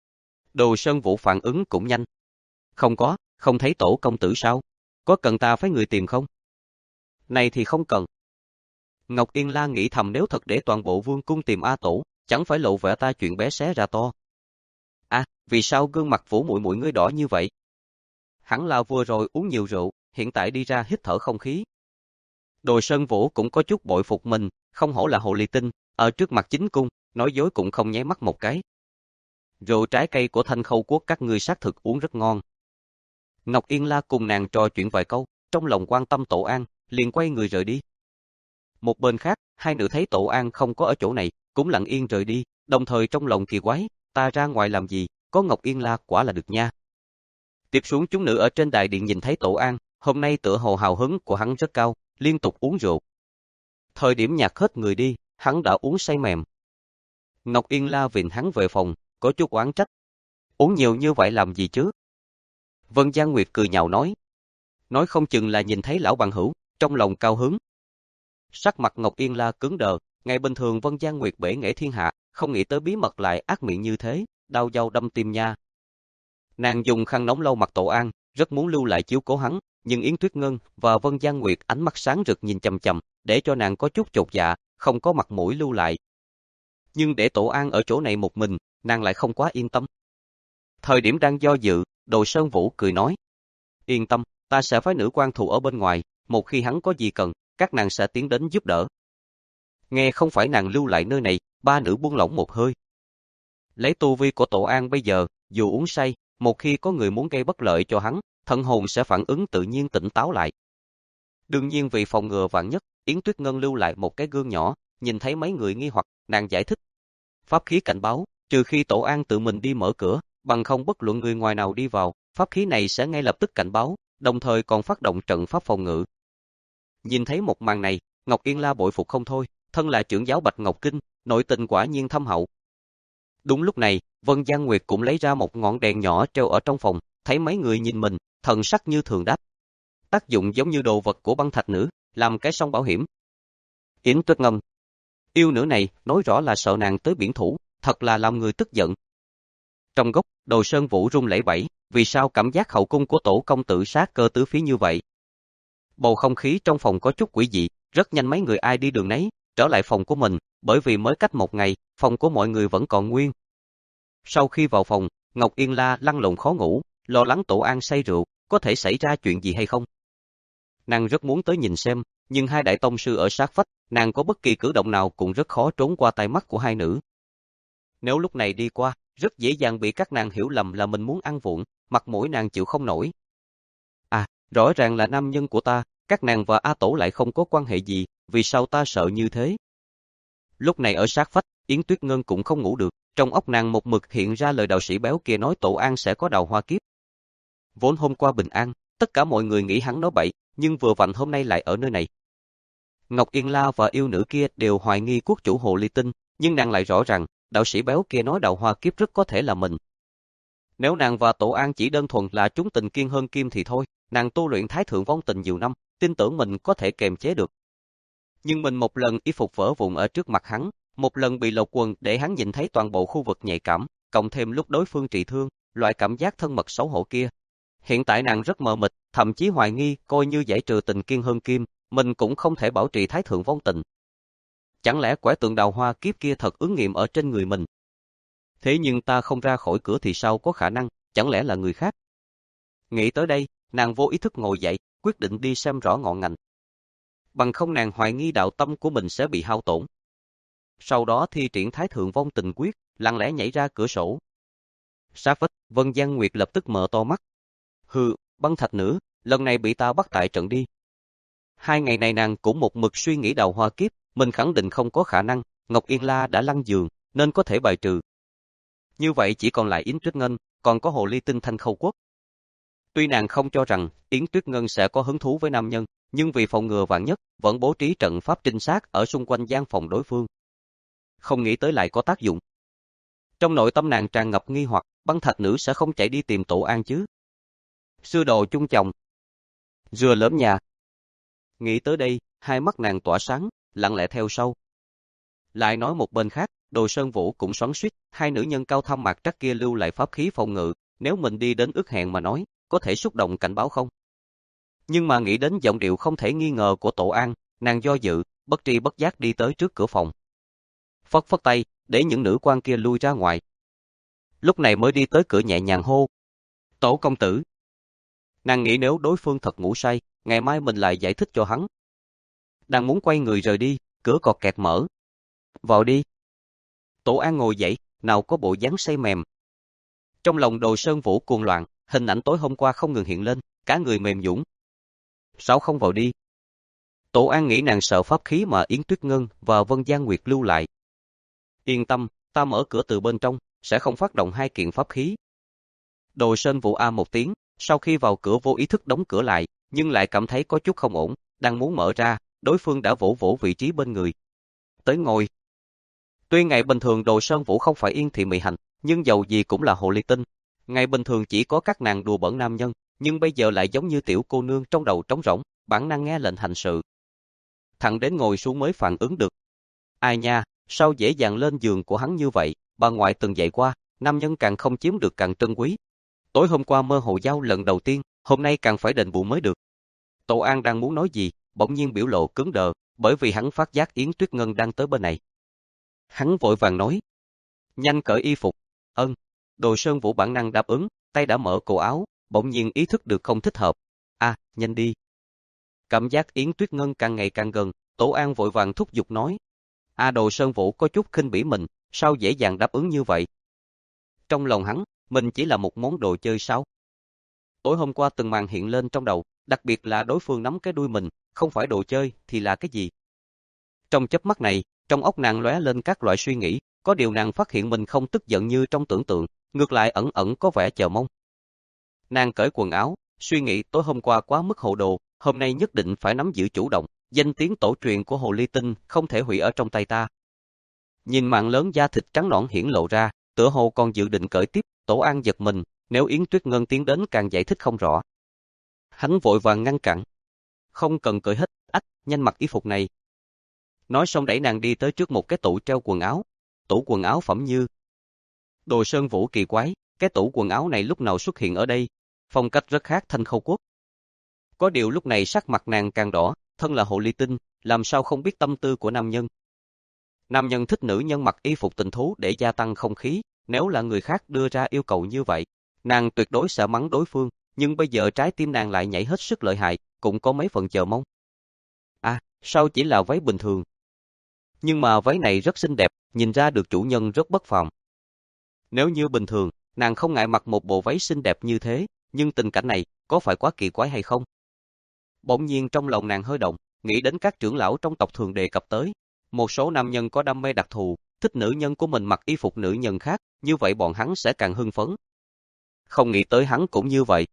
Đồ Sơn Vũ phản ứng cũng nhanh. Không có, không thấy Tổ công tử sao? Có cần ta phái người tìm không? Này thì không cần. Ngọc Yên La nghĩ thầm nếu thật để toàn bộ vương cung tìm A Tổ, chẳng phải lộ vẻ ta chuyện bé xé ra to. À, vì sao gương mặt Vũ muội muội ngươi đỏ như vậy? Hẳn là vừa rồi uống nhiều rượu, hiện tại đi ra hít thở không khí. Đồ Sơn Vũ cũng có chút bội phục mình, không hổ là hồ ly tinh, ở trước mặt chính cung, nói dối cũng không nháy mắt một cái. Rượu trái cây của Thanh Khâu Quốc các ngươi xác thực uống rất ngon. Ngọc Yên La cùng nàng trò chuyện vài câu, trong lòng quan tâm Tổ An, liền quay người rời đi. Một bên khác, hai nữ thấy Tổ An không có ở chỗ này, cũng lặng yên rời đi, đồng thời trong lòng kỳ quái, ta ra ngoài làm gì, có Ngọc Yên La quả là được nha. Tiếp xuống chúng nữ ở trên đại điện nhìn thấy Tổ An, hôm nay tựa hồ hào hứng của hắn rất cao, liên tục uống rượu. Thời điểm nhạc hết người đi, hắn đã uống say mềm. Ngọc Yên La vịn hắn về phòng, có chút oán trách. Uống nhiều như vậy làm gì chứ? Vân Giang Nguyệt cười nhạo nói. Nói không chừng là nhìn thấy lão bằng hữu, trong lòng cao hứng. Sắc mặt Ngọc Yên La cứng đờ, ngày bình thường Vân Giang Nguyệt bể nghệ thiên hạ, không nghĩ tới bí mật lại ác miệng như thế, đau dao đâm tim nha. Nàng dùng khăn nóng lau mặt Tổ An, rất muốn lưu lại chiếu cố hắn, nhưng Yến Tuyết Ngân và Vân Giang Nguyệt ánh mắt sáng rực nhìn chằm chằm, để cho nàng có chút chột dạ, không có mặt mũi lưu lại. Nhưng để Tổ An ở chỗ này một mình, nàng lại không quá yên tâm. Thời điểm đang do dự, Đồ Sơn Vũ cười nói. Yên tâm, ta sẽ phái nữ quan thủ ở bên ngoài, một khi hắn có gì cần, các nàng sẽ tiến đến giúp đỡ. Nghe không phải nàng lưu lại nơi này, ba nữ buông lỏng một hơi. Lấy tu vi của Tổ An bây giờ, dù uống say, một khi có người muốn gây bất lợi cho hắn, thần hồn sẽ phản ứng tự nhiên tỉnh táo lại. Đương nhiên vì phòng ngừa vạn nhất, Yến Tuyết Ngân lưu lại một cái gương nhỏ, nhìn thấy mấy người nghi hoặc, nàng giải thích. Pháp khí cảnh báo, trừ khi Tổ An tự mình đi mở cửa, bằng không bất luận người ngoài nào đi vào, pháp khí này sẽ ngay lập tức cảnh báo, đồng thời còn phát động trận pháp phòng ngự. Nhìn thấy một màn này, Ngọc Yên La bội phục không thôi, thân là trưởng giáo Bạch Ngọc Kinh, nội tình quả nhiên thâm hậu. Đúng lúc này, Vân Giang Nguyệt cũng lấy ra một ngọn đèn nhỏ treo ở trong phòng, thấy mấy người nhìn mình, thần sắc như thường đáp. Tác dụng giống như đồ vật của băng thạch nữ, làm cái song bảo hiểm. Yến Tuyết Ngân, yêu nữ này, nói rõ là sợ nàng tới biển thủ, thật là làm người tức giận. Trong góc, Đồ Sơn Vũ run lẩy bẩy, vì sao cảm giác hậu cung của tổ công tử sát cơ tứ phía như vậy? Bầu không khí trong phòng có chút quỷ dị, rất nhanh mấy người ai đi đường nấy, trở lại phòng của mình, bởi vì mới cách một ngày, phòng của mọi người vẫn còn nguyên. Sau khi vào phòng, Ngọc Yên La lăn lộn khó ngủ, lo lắng Tổ An say rượu, có thể xảy ra chuyện gì hay không. Nàng rất muốn tới nhìn xem, nhưng hai đại tông sư ở sát vách, nàng có bất kỳ cử động nào cũng rất khó trốn qua tai mắt của hai nữ. Nếu lúc này đi qua, rất dễ dàng bị các nàng hiểu lầm là mình muốn ăn vụng, mặt mũi nàng chịu không nổi. À, rõ ràng là nam nhân của ta, các nàng và A Tổ lại không có quan hệ gì, vì sao ta sợ như thế? Lúc này ở sát vách, Yến Tuyết Ngân cũng không ngủ được, trong óc nàng một mực hiện ra lời đạo sĩ béo kia nói Tổ An sẽ có đào hoa kiếp. Vốn hôm qua bình an, tất cả mọi người nghĩ hắn nói bậy, nhưng vừa vặn hôm nay lại ở nơi này. Ngọc Yên La và yêu nữ kia đều hoài nghi quốc chủ Hồ Ly Tinh, nhưng nàng lại rõ ràng, đạo sĩ béo kia nói đào hoa kiếp rất có thể là mình. Nếu nàng và Tổ An chỉ đơn thuần là chúng tình kiên hơn kim thì thôi, nàng tu luyện thái thượng vong tình nhiều năm, tin tưởng mình có thể kềm chế được. Nhưng mình một lần y phục vỡ vụn ở trước mặt hắn, một lần bị lột quần để hắn nhìn thấy toàn bộ khu vực nhạy cảm, cộng thêm lúc đối phương trị thương, loại cảm giác thân mật xấu hổ kia. Hiện tại nàng rất mờ mịt, thậm chí hoài nghi, coi như giải trừ tình kiên hơn kim, mình cũng không thể bảo trì thái thượng vong tình. Chẳng lẽ quẻ tượng đào hoa kiếp kia thật ứng nghiệm ở trên người mình? Thế nhưng ta không ra khỏi cửa thì sao có khả năng, chẳng lẽ là người khác? Nghĩ tới đây, nàng vô ý thức ngồi dậy, quyết định đi xem rõ ngọn ngành. Bằng không nàng hoài nghi đạo tâm của mình sẽ bị hao tổn. Sau đó thi triển thái thượng vong tình quyết, lặng lẽ nhảy ra cửa sổ. Sát vách, Vân Giang Nguyệt lập tức mở to mắt. Hừ, băng thạch nữ, lần này bị ta bắt tại trận đi. Hai ngày này nàng cũng một mực suy nghĩ đào hoa kiếp, mình khẳng định không có khả năng, Ngọc Yên La đã lăn giường, nên có thể bài trừ. Như vậy chỉ còn lại Yến Tuyết Ngân, còn có Hồ Ly Tinh Thanh Khâu Quốc. Tuy nàng không cho rằng Yến Tuyết Ngân sẽ có hứng thú với nam nhân, nhưng vì phòng ngừa vạn nhất, vẫn bố trí trận pháp trinh sát ở xung quanh gian phòng đối phương. Không nghĩ tới lại có tác dụng. Trong nội tâm nàng tràn ngập nghi hoặc, băng thạch nữ sẽ không chạy đi tìm Tổ An chứ. Sư đồ chung chồng. Dừa lớn nhà. Nghĩ tới đây, hai mắt nàng tỏa sáng, lặng lẽ theo sau. Lại nói một bên khác, Đồ Sơn Vũ cũng xoắn xuýt, hai nữ nhân cao thâm mạc trắc kia lưu lại pháp khí phòng ngự, nếu mình đi đến ước hẹn mà nói, có thể xúc động cảnh báo không? Nhưng mà nghĩ đến giọng điệu không thể nghi ngờ của Tổ An, nàng do dự, bất tri bất giác đi tới trước cửa phòng. Phất phất tay, để những nữ quan kia lui ra ngoài. Lúc này mới đi tới cửa nhẹ nhàng hô. Tổ công tử. Nàng nghĩ nếu đối phương thật ngủ say, ngày mai mình lại giải thích cho hắn. Đang muốn quay người rời đi, cửa cọt kẹt mở. Vào đi. Tổ An ngồi dậy, nào có bộ dáng say mềm. Trong lòng Đồ Sơn Vũ cuồng loạn, hình ảnh tối hôm qua không ngừng hiện lên, cả người mềm nhũn. Sao không vào đi? Tổ An nghĩ nàng sợ pháp khí mà Yến Tuyết Ngân và Vân Giang Nguyệt lưu lại. Yên tâm, ta mở cửa từ bên trong, sẽ không phát động hai kiện pháp khí. Đồ Sơn Vũ a một tiếng, sau khi vào cửa vô ý thức đóng cửa lại, nhưng lại cảm thấy có chút không ổn, đang muốn mở ra, đối phương đã vỗ vỗ vị trí bên người. Tới ngồi. Tuy ngày bình thường Đồ Sơn Vũ không phải yên thị mị hành, nhưng dầu gì cũng là Hồ Ly Tinh. Ngày bình thường chỉ có các nàng đùa bỡn nam nhân, nhưng bây giờ lại giống như tiểu cô nương trong đầu trống rỗng, bản năng nghe lệnh hành sự. Thẳng đến ngồi xuống mới phản ứng được. Ai nha, sao dễ dàng lên giường của hắn như vậy, bà ngoại từng dạy qua, nam nhân càng không chiếm được càng trân quý. Tối hôm qua mơ hồ giao lần đầu tiên, hôm nay càng phải đền bù mới được. Tổ An đang muốn nói gì, bỗng nhiên biểu lộ cứng đờ, bởi vì hắn phát giác Yến Tuyết Ngân đang tới bên này. Hắn vội vàng nói, nhanh cởi y phục. Ân. Đồ Sơn Vũ bản năng đáp ứng, tay đã mở cổ áo, bỗng nhiên ý thức được không thích hợp. À, nhanh đi. Cảm giác Yến Tuyết Ngân càng ngày càng gần, Tổ An vội vàng thúc giục nói. À, Đồ Sơn Vũ có chút khinh bỉ mình, sao dễ dàng đáp ứng như vậy? Trong lòng hắn, mình chỉ là một món đồ chơi sao? Tối hôm qua từng màn hiện lên trong đầu, đặc biệt là đối phương nắm cái đuôi mình, không phải đồ chơi thì là cái gì? Trong chớp mắt này, trong óc nàng lóe lên các loại suy nghĩ, có điều nàng phát hiện mình không tức giận như trong tưởng tượng, ngược lại ẩn ẩn có vẻ chờ mong. Nàng cởi quần áo, suy nghĩ tối hôm qua quá mức hồ đồ, hôm nay nhất định phải nắm giữ chủ động, danh tiếng tổ truyền của Hồ Ly Tinh không thể hủy ở trong tay ta. Nhìn mảng lớn da thịt trắng nõn hiển lộ ra, tựa hồ còn dự định cởi tiếp, Tổ An giật mình, nếu Yến Tuyết Ngân tiến đến càng giải thích không rõ. Hắn vội vàng ngăn cản. Không cần cởi hết, ách, nhanh mặc y phục này. Nói xong đẩy nàng đi tới trước một cái tủ treo quần áo. Tủ quần áo phẩm như. Đồ Sơn Vũ kỳ quái, cái tủ quần áo này lúc nào xuất hiện ở đây, phong cách rất khác Thanh Khâu Quốc. Có điều lúc này sắc mặt nàng càng đỏ, thân là Hồ Ly Tinh, làm sao không biết tâm tư của nam nhân. Nam nhân thích nữ nhân mặc y phục tình thú để gia tăng không khí, nếu là người khác đưa ra yêu cầu như vậy, nàng tuyệt đối sẽ mắng đối phương, nhưng bây giờ trái tim nàng lại nhảy hết sức lợi hại, cũng có mấy phần chờ mong. À, sao chỉ là váy bình thường? Nhưng mà váy này rất xinh đẹp, nhìn ra được chủ nhân rất bất phàm. Nếu như bình thường, nàng không ngại mặc một bộ váy xinh đẹp như thế, nhưng tình cảnh này, có phải quá kỳ quái hay không? Bỗng nhiên trong lòng nàng hơi động, nghĩ đến các trưởng lão trong tộc thường đề cập tới. Một số nam nhân có đam mê đặc thù, thích nữ nhân của mình mặc y phục nữ nhân khác, như vậy bọn hắn sẽ càng hưng phấn. Không nghĩ tới hắn cũng như vậy.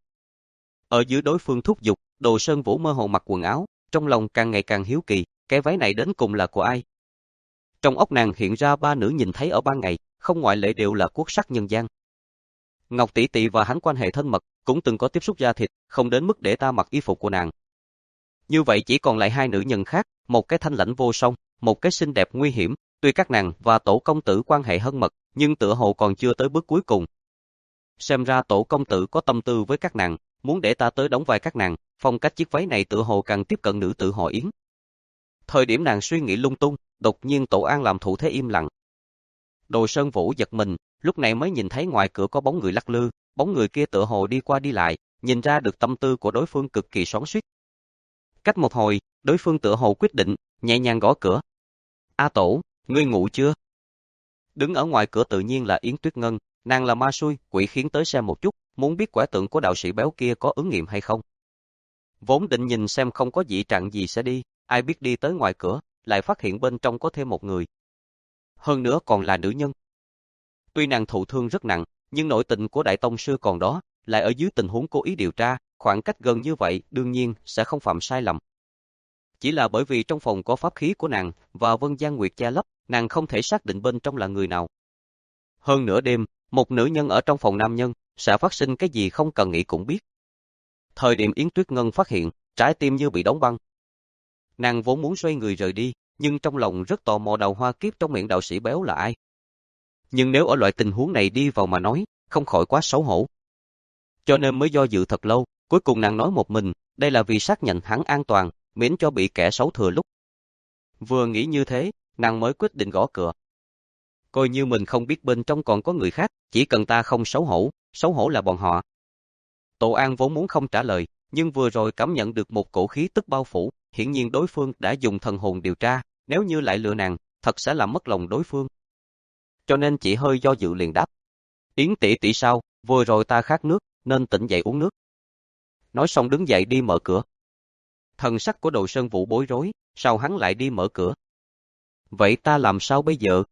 Ở dưới đối phương thúc giục, Đồ Sơn Vũ mơ hồ mặc quần áo, trong lòng càng ngày càng hiếu kỳ, cái váy này đến cùng là của ai? Trong óc nàng hiện ra ba nữ nhìn thấy ở ban ngày, không ngoại lệ đều là quốc sắc nhân gian. Ngọc tỷ tỷ và hắn quan hệ thân mật, cũng từng có tiếp xúc da thịt, không đến mức để ta mặc y phục của nàng. Như vậy chỉ còn lại hai nữ nhân khác, một cái thanh lãnh vô song, một cái xinh đẹp nguy hiểm, tuy các nàng và tổ công tử quan hệ thân mật, nhưng tựa hồ còn chưa tới bước cuối cùng. Xem ra tổ công tử có tâm tư với các nàng, muốn để ta tới đóng vai các nàng, phong cách chiếc váy này tựa hồ càng tiếp cận nữ tử họ Yến. Thời điểm nàng suy nghĩ lung tung, đột nhiên Tổ An làm thủ thế im lặng. Đồ Sơn Vũ giật mình, lúc này mới nhìn thấy ngoài cửa có bóng người lắc lư, bóng người kia tựa hồ đi qua đi lại, nhìn ra được tâm tư của đối phương cực kỳ xoắn xuýt. Cách một hồi, đối phương tựa hồ quyết định, nhẹ nhàng gõ cửa. A Tổ, ngươi ngủ chưa? Đứng ở ngoài cửa tự nhiên là Yến Tuyết Ngân, nàng là ma xui, quỷ khiến tới xem một chút, muốn biết quẻ tượng của đạo sĩ béo kia có ứng nghiệm hay không. Vốn định nhìn xem không có dị trạng gì sẽ đi, ai biết đi tới ngoài cửa, lại phát hiện bên trong có thêm một người. Hơn nữa còn là nữ nhân. Tuy nàng thụ thương rất nặng, nhưng nội tình của Đại Tông Sư còn đó, lại ở dưới tình huống cố ý điều tra, khoảng cách gần như vậy đương nhiên sẽ không phạm sai lầm. Chỉ là bởi vì trong phòng có pháp khí của nàng và Vân Giang Nguyệt che lấp, nàng không thể xác định bên trong là người nào. Hơn nửa đêm, một nữ nhân ở trong phòng nam nhân, sẽ phát sinh cái gì không cần nghĩ cũng biết. Thời điểm Yến Tuyết Ngân phát hiện, trái tim như bị đóng băng. Nàng vốn muốn xoay người rời đi, nhưng trong lòng rất tò mò đầu hoa kiếp trong miệng đạo sĩ béo là ai. Nhưng nếu ở loại tình huống này đi vào mà nói, không khỏi quá xấu hổ. Cho nên mới do dự thật lâu, cuối cùng nàng nói một mình, đây là vì xác nhận hắn an toàn, miễn cho bị kẻ xấu thừa lúc. Vừa nghĩ như thế, nàng mới quyết định gõ cửa. Coi như mình không biết bên trong còn có người khác, chỉ cần ta không xấu hổ, xấu hổ là bọn họ. Tổ An vốn muốn không trả lời, nhưng vừa rồi cảm nhận được một cổ khí tức bao phủ, hiển nhiên đối phương đã dùng thần hồn điều tra, nếu như lại lừa nàng, thật sẽ làm mất lòng đối phương. Cho nên chỉ hơi do dự liền đáp. Yến tỷ tỷ sao, vừa rồi ta khát nước, nên tỉnh dậy uống nước. Nói xong đứng dậy đi mở cửa. Thần sắc của Đồ Sơn Vũ bối rối, sao hắn lại đi mở cửa? Vậy ta làm sao bây giờ?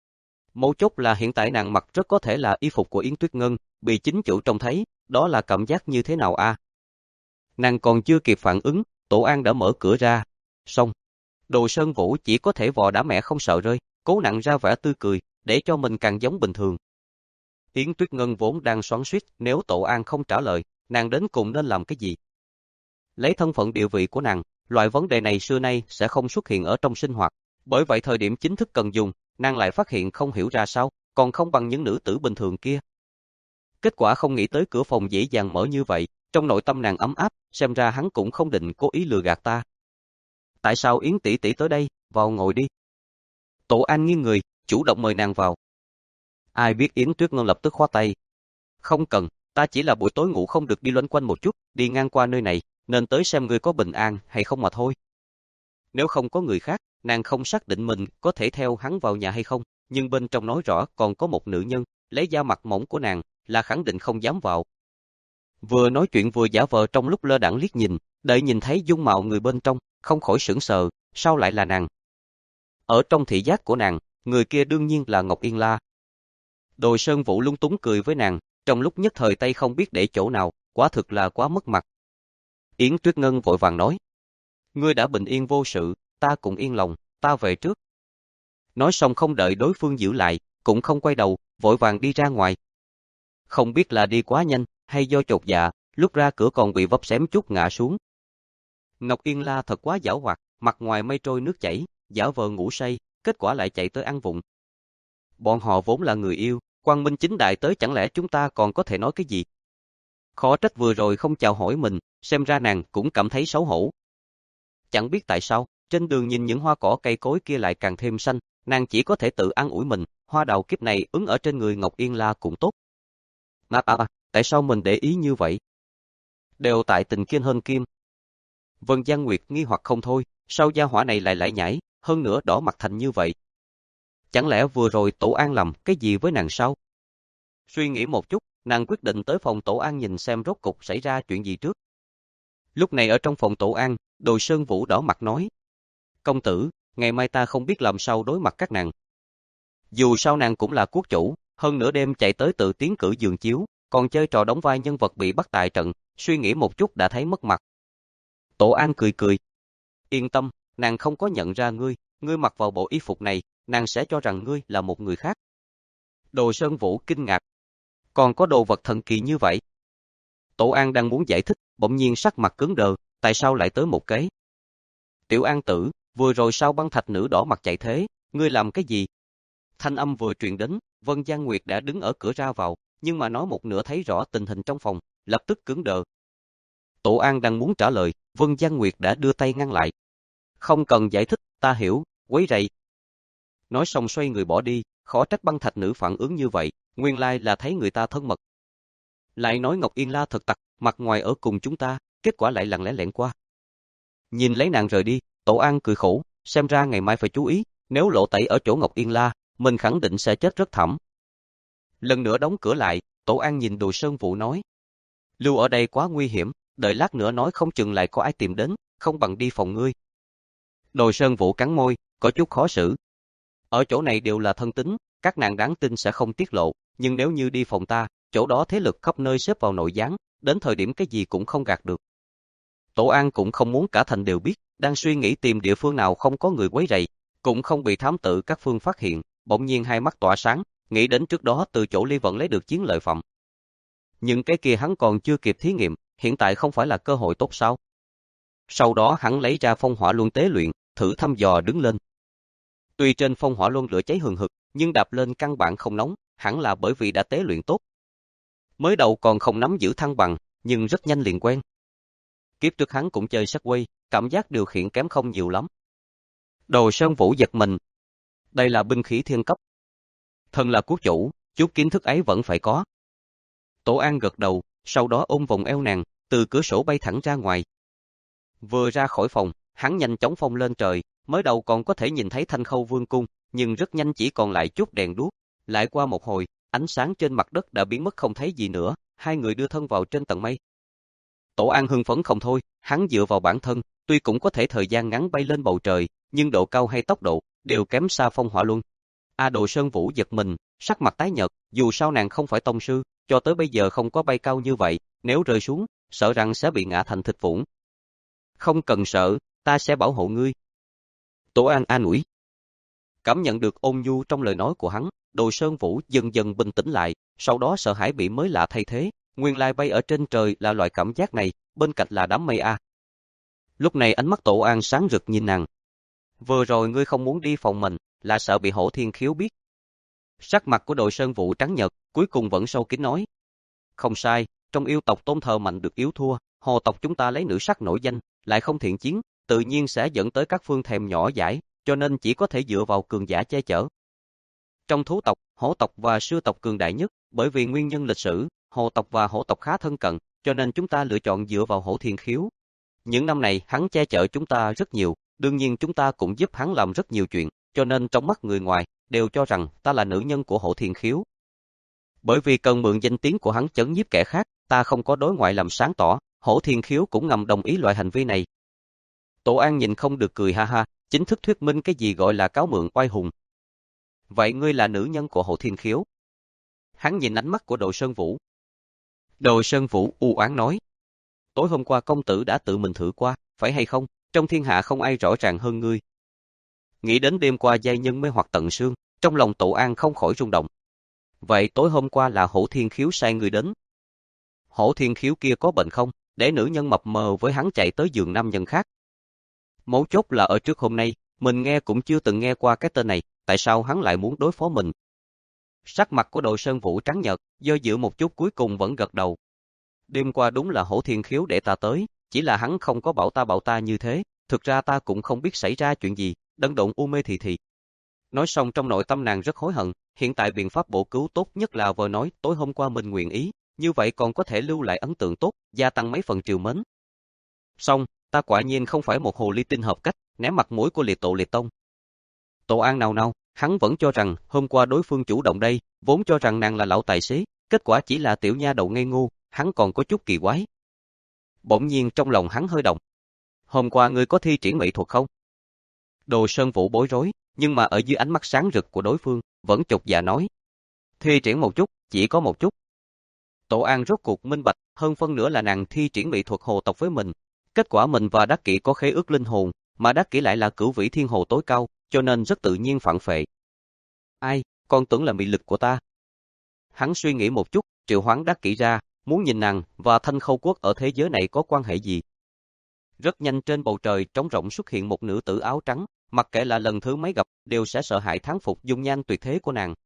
Mấu chốt là hiện tại nàng mặc rất có thể là y phục của Yến Tuyết Ngân, bị chính chủ trông thấy, đó là cảm giác như thế nào a? Nàng còn chưa kịp phản ứng, Tổ An đã mở cửa ra. Xong, Đồ Sơn Vũ chỉ có thể vò đá mẹ không sợ rơi, cố nặng ra vẻ tươi cười, để cho mình càng giống bình thường. Yến Tuyết Ngân vốn đang xoắn xuýt, nếu Tổ An không trả lời, nàng đến cùng nên làm cái gì? Lấy thân phận địa vị của nàng, loại vấn đề này xưa nay sẽ không xuất hiện ở trong sinh hoạt. Bởi vậy thời điểm chính thức cần dùng, nàng lại phát hiện không hiểu ra sao, còn không bằng những nữ tử bình thường kia. Kết quả không nghĩ tới cửa phòng dễ dàng mở như vậy, trong nội tâm nàng ấm áp, xem ra hắn cũng không định cố ý lừa gạt ta. Tại sao Yến tỷ tỷ tới đây, vào ngồi đi. Tổ An nghiêng người, chủ động mời nàng vào. Ai biết Yến Tuyết Ngân lập tức khoát tay. Không cần, ta chỉ là buổi tối ngủ không được đi loanh quanh một chút, đi ngang qua nơi này, nên tới xem ngươi có bình an hay không mà thôi. Nếu không có người khác, nàng không xác định mình có thể theo hắn vào nhà hay không, nhưng bên trong nói rõ còn có một nữ nhân, lấy da mặt mỏng của nàng, là khẳng định không dám vào. Vừa nói chuyện vừa giả vờ trong lúc lơ đãng liếc nhìn, đợi nhìn thấy dung mạo người bên trong, không khỏi sững sờ, sao lại là nàng? Ở trong thị giác của nàng, người kia đương nhiên là Ngọc Yên La. Đồi Sơn Vũ lung túng cười với nàng, trong lúc nhất thời tay không biết để chỗ nào, quả thực là quá mất mặt. Yến Tuyết Ngân vội vàng nói, ngươi đã bình yên vô sự, ta cũng yên lòng, ta về trước. Nói xong không đợi đối phương giữ lại, cũng không quay đầu, vội vàng đi ra ngoài. Không biết là đi quá nhanh, hay do chột dạ, lúc ra cửa còn bị vấp xém chút ngã xuống. Ngọc Yên La thật quá giảo hoạt, mặt ngoài mây trôi nước chảy, giả vờ ngủ say, kết quả lại chạy tới ăn vụng. Bọn họ vốn là người yêu, quang minh chính đại tới chẳng lẽ chúng ta còn có thể nói cái gì? Khó trách vừa rồi không chào hỏi mình, xem ra nàng cũng cảm thấy xấu hổ. Chẳng biết tại sao, trên đường nhìn những hoa cỏ cây cối kia lại càng thêm xanh, nàng chỉ có thể tự an ủi mình, hoa đào kiếp này ứng ở trên người Ngọc Yên La cũng tốt. À, à, à, tại sao mình để ý như vậy? Đều tại tình kiên hơn kim. Vân Giang Nguyệt nghi hoặc không thôi, sao gia hỏa này lại lại nhảy, hơn nữa đỏ mặt thành như vậy? Chẳng lẽ vừa rồi Tổ An làm cái gì với nàng sao? Suy nghĩ một chút, nàng quyết định tới phòng Tổ An nhìn xem rốt cục xảy ra chuyện gì trước. Lúc này ở trong phòng Tổ An, Đồi Sơn Vũ đỏ mặt nói, công tử, ngày mai ta không biết làm sao đối mặt các nàng. Dù sao nàng cũng là quốc chủ, hơn nửa đêm chạy tới tự tiến cử giường chiếu, còn chơi trò đóng vai nhân vật bị bắt tại trận, suy nghĩ một chút đã thấy mất mặt. Tổ An cười cười. Yên tâm, nàng không có nhận ra ngươi, ngươi mặc vào bộ y phục này, nàng sẽ cho rằng ngươi là một người khác. Đồ Sơn Vũ kinh ngạc. Còn có đồ vật thần kỳ như vậy? Tổ An đang muốn giải thích, bỗng nhiên sắc mặt cứng đờ, tại sao lại tới một cái? Tiểu An tử, vừa rồi sao băng thạch nữ đỏ mặt chạy thế, ngươi làm cái gì? Thanh âm vừa truyền đến, Vân Giang Nguyệt đã đứng ở cửa ra vào, nhưng mà nói một nửa thấy rõ tình hình trong phòng, lập tức cứng đờ. Tổ An đang muốn trả lời, Vân Giang Nguyệt đã đưa tay ngăn lại. Không cần giải thích, ta hiểu, quấy rầy. Nói xong xoay người bỏ đi, khó trách băng thạch nữ phản ứng như vậy, nguyên lai là thấy người ta thân mật. Lại nói Ngọc Yên La thật tặc, mặt ngoài ở cùng chúng ta, kết quả lại lặng lẽ lẻn qua. Nhìn lấy nàng rời đi, Tổ An cười khổ, xem ra ngày mai phải chú ý, nếu lộ tẩy ở chỗ Ngọc Yên La, mình khẳng định sẽ chết rất thảm. Lần nữa đóng cửa lại, Tổ An nhìn Đồ Sơn Vũ nói, lưu ở đây quá nguy hiểm, đợi lát nữa nói không chừng lại có ai tìm đến, không bằng đi phòng ngươi. Đồ Sơn Vũ cắn môi, có chút khó xử. Ở chỗ này đều là thân tín, các nàng đáng tin sẽ không tiết lộ, nhưng nếu như đi phòng ta, chỗ đó thế lực khắp nơi xếp vào nội gián, đến thời điểm cái gì cũng không gạt được. Tổ An cũng không muốn cả thành đều biết, đang suy nghĩ tìm địa phương nào không có người quấy rầy, cũng không bị thám tử các phương phát hiện, bỗng nhiên hai mắt tỏa sáng, nghĩ đến trước đó từ chỗ Ly Vận lấy được chiến lợi phẩm. Nhưng cái kia hắn còn chưa kịp thí nghiệm, hiện tại không phải là cơ hội tốt sao? Sau đó hắn lấy ra phong hỏa luân tế luyện, thử thăm dò đứng lên. Tuy trên phong hỏa luân lửa cháy hừng hực, nhưng đạp lên căn bản không nóng, hẳn là bởi vì đã tế luyện tốt. Mới đầu còn không nắm giữ thăng bằng, nhưng rất nhanh liền quen. Kiếp trước hắn cũng chơi Segway, cảm giác điều khiển kém không nhiều lắm. Đồ Sơn Vũ giật mình. Đây là binh khí thiên cấp. Thân là quốc chủ, chút kiến thức ấy vẫn phải có. Tổ An gật đầu, sau đó ôm vòng eo nàng, từ cửa sổ bay thẳng ra ngoài. Vừa ra khỏi phòng, hắn nhanh chóng phóng lên trời, mới đầu còn có thể nhìn thấy Thanh Khâu Vương cung, nhưng rất nhanh chỉ còn lại chút đèn đuốc. Lại qua một hồi, ánh sáng trên mặt đất đã biến mất không thấy gì nữa, hai người đưa thân vào trên tầng mây. Tổ An hưng phấn không thôi, hắn dựa vào bản thân, tuy cũng có thể thời gian ngắn bay lên bầu trời, nhưng độ cao hay tốc độ đều kém xa phong hỏa luân. A Đồ Sơn Vũ giật mình, sắc mặt tái nhợt, dù sao nàng không phải tông sư, cho tới bây giờ không có bay cao như vậy, nếu rơi xuống, sợ rằng sẽ bị ngã thành thịt vụn. Không cần sợ, ta sẽ bảo hộ ngươi. Tổ An an ủi. Cảm nhận được ôn nhu trong lời nói của hắn, Đồ Sơn Vũ dần dần bình tĩnh lại, sau đó sợ hãi bị mới lạ thay thế, nguyên lai bay ở trên trời là loại cảm giác này, bên cạnh là đám mây a. Lúc này ánh mắt Tổ An sáng rực nhìn nàng. Vừa rồi ngươi không muốn đi phòng mình, là sợ bị Hổ Thiên Khiếu biết. Sắc mặt của Đội Sơn Vũ trắng nhợt, cuối cùng vẫn sâu kín nói. Không sai, trong yêu tộc tôn thờ mạnh được yếu thua, hồ tộc chúng ta lấy nữ sắc nổi danh, lại không thiện chiến, tự nhiên sẽ dẫn tới các phương thèm nhỏ dãi, cho nên chỉ có thể dựa vào cường giả che chở. Trong thú tộc, hổ tộc và sư tộc cường đại nhất, bởi vì nguyên nhân lịch sử, hồ tộc và hổ tộc khá thân cận, cho nên chúng ta lựa chọn dựa vào Hổ Thiên Khiếu. Những năm này hắn che chở chúng ta rất nhiều, đương nhiên chúng ta cũng giúp hắn làm rất nhiều chuyện, cho nên trong mắt người ngoài, đều cho rằng ta là nữ nhân của Hổ Thiên Khiếu. Bởi vì cần mượn danh tiếng của hắn chấn nhiếp kẻ khác, ta không có đối ngoại làm sáng tỏ, Hổ Thiên Khiếu cũng ngầm đồng ý loại hành vi này. Tổ An nhìn không được cười ha ha, chính thức thuyết minh cái gì gọi là cáo mượn oai hùng. Vậy ngươi là nữ nhân của Hổ Thiên Khiếu? Hắn nhìn ánh mắt của Đội Sơn Vũ. Đội Sơn Vũ u oán nói. Tối hôm qua công tử đã tự mình thử qua, phải hay không? Trong thiên hạ không ai rõ ràng hơn ngươi. Nghĩ đến đêm qua giai nhân mê hoặc tận xương, trong lòng Tổ An không khỏi rung động. Vậy tối hôm qua là Hổ Thiên Khiếu sai ngươi đến. Hổ Thiên Khiếu kia có bệnh không, để nữ nhân mập mờ với hắn chạy tới giường nam nhân khác? Mấu chốt là ở trước hôm nay, mình nghe cũng chưa từng nghe qua cái tên này, tại sao hắn lại muốn đối phó mình? Sắc mặt của Đội Sơn Vũ trắng nhợt, do dự một chút cuối cùng vẫn gật đầu. Đêm qua đúng là Hổ Thiên Khiếu để ta tới, chỉ là hắn không có bảo ta bảo ta như thế, thực ra ta cũng không biết xảy ra chuyện gì, đần độn u mê thì thì. Nói xong trong nội tâm nàng rất hối hận, hiện tại biện pháp bổ cứu tốt nhất là vợ nói tối hôm qua mình nguyện ý, như vậy còn có thể lưu lại ấn tượng tốt, gia tăng mấy phần triều mến. Xong, ta quả nhiên không phải một hồ ly tinh hợp cách, ném mặt mũi của liệt tổ liệt tông. Tổ An nào nào, hắn vẫn cho rằng hôm qua đối phương chủ động đây, vốn cho rằng nàng là lão tài xế, kết quả chỉ là tiểu nha đầu ngây ngô, hắn còn có chút kỳ quái. Bỗng nhiên trong lòng hắn hơi động. Hôm qua ngươi có thi triển mỹ thuật không? Đồ Sơn Vũ bối rối, nhưng mà ở dưới ánh mắt sáng rực của đối phương, vẫn chột dạ nói. Thi triển một chút, chỉ có một chút. Tổ An rốt cuộc minh bạch, hơn phân nữa là nàng thi triển mỹ thuật hồ tộc với mình. Kết quả mình và Đắc Kỷ có khế ước linh hồn, mà Đắc Kỷ lại là cửu vĩ thiên hồ tối cao, cho nên rất tự nhiên phản phệ. Ai, con tưởng là mị lực của ta. Hắn suy nghĩ một chút, triệu hoán Đắc Kỷ ra, muốn nhìn nàng và Thanh Khâu Quốc ở thế giới này có quan hệ gì. Rất nhanh trên bầu trời trống rỗng xuất hiện một nữ tử áo trắng, mặc kệ là lần thứ mấy gặp, đều sẽ sợ hãi thán phục dung nhan tuyệt thế của nàng.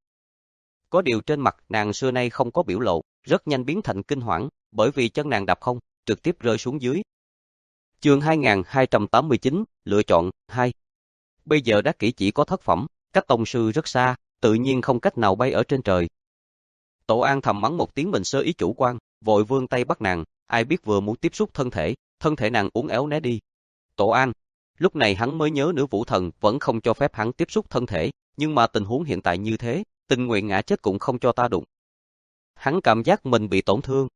Có điều trên mặt nàng xưa nay không có biểu lộ, rất nhanh biến thành kinh hoảng, bởi vì chân nàng đạp không, trực tiếp rơi xuống dưới. Chương hai nghìn hai trăm tám mươi chín, lựa chọn, hai. Bây giờ Đắc Kỷ chỉ có thất phẩm, cách tông sư rất xa, tự nhiên không cách nào bay ở trên trời. Tổ An thầm mắng một tiếng mình sơ ý chủ quan, vội vươn tay bắt nàng, ai biết vừa muốn tiếp xúc thân thể, thân thể nàng uốn éo né đi. Tổ An, lúc này hắn mới nhớ nữ vũ thần vẫn không cho phép hắn tiếp xúc thân thể, nhưng mà tình huống hiện tại như thế, tình nguyện ngã chết cũng không cho ta đụng. Hắn cảm giác mình bị tổn thương.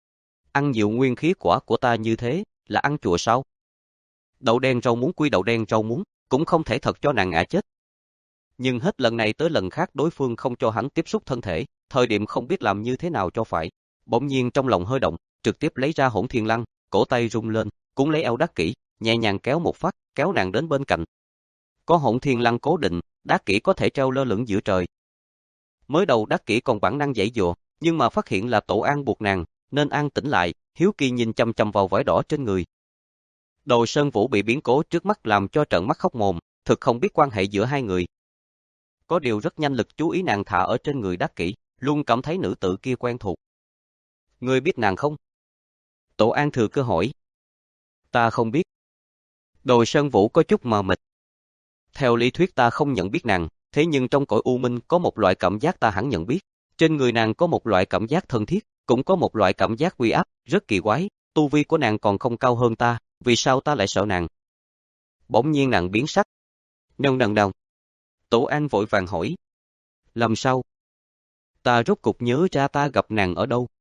Ăn nhiều nguyên khí quả của ta như thế, là ăn chùa sao? Đậu đen rau muống quy đậu đen rau muống, cũng không thể thật cho nàng ngã chết. Nhưng hết lần này tới lần khác đối phương không cho hắn tiếp xúc thân thể, thời điểm không biết làm như thế nào cho phải. Bỗng nhiên trong lòng hơi động, trực tiếp lấy ra Hỗn Thiên Lăng, cổ tay rung lên, cũng lấy eo Đắc Kỷ, nhẹ nhàng kéo một phát, kéo nàng đến bên cạnh. Có Hỗn Thiên Lăng cố định, Đắc Kỷ có thể treo lơ lửng giữa trời. Mới đầu Đắc Kỷ còn bản năng giãy giụa, nhưng mà phát hiện là Tổ An buộc nàng, nên an tĩnh lại, hiếu kỳ nhìn chăm chăm vào vải đỏ trên người. Đồ Sơn Vũ bị biến cố trước mắt làm cho trợn mắt khóc mồm, thực không biết quan hệ giữa hai người. Có điều rất nhanh lực chú ý nàng thả ở trên người Đắc Kỷ, luôn cảm thấy nữ tử kia quen thuộc. Ngươi biết nàng không? Tổ An thừa cơ hỏi. Ta không biết. Đồ Sơn Vũ có chút mờ mịt. Theo lý thuyết ta không nhận biết nàng, thế nhưng trong cõi u minh có một loại cảm giác ta hẳn nhận biết. Trên người nàng có một loại cảm giác thân thiết, cũng có một loại cảm giác uy áp, rất kỳ quái. Tu vi của nàng còn không cao hơn ta, vì sao ta lại sợ nàng? Bỗng nhiên nàng biến sắc. Nông nần đồng. Tổ An vội vàng hỏi. Làm sao? Ta rốt cục nhớ ra ta gặp nàng ở đâu?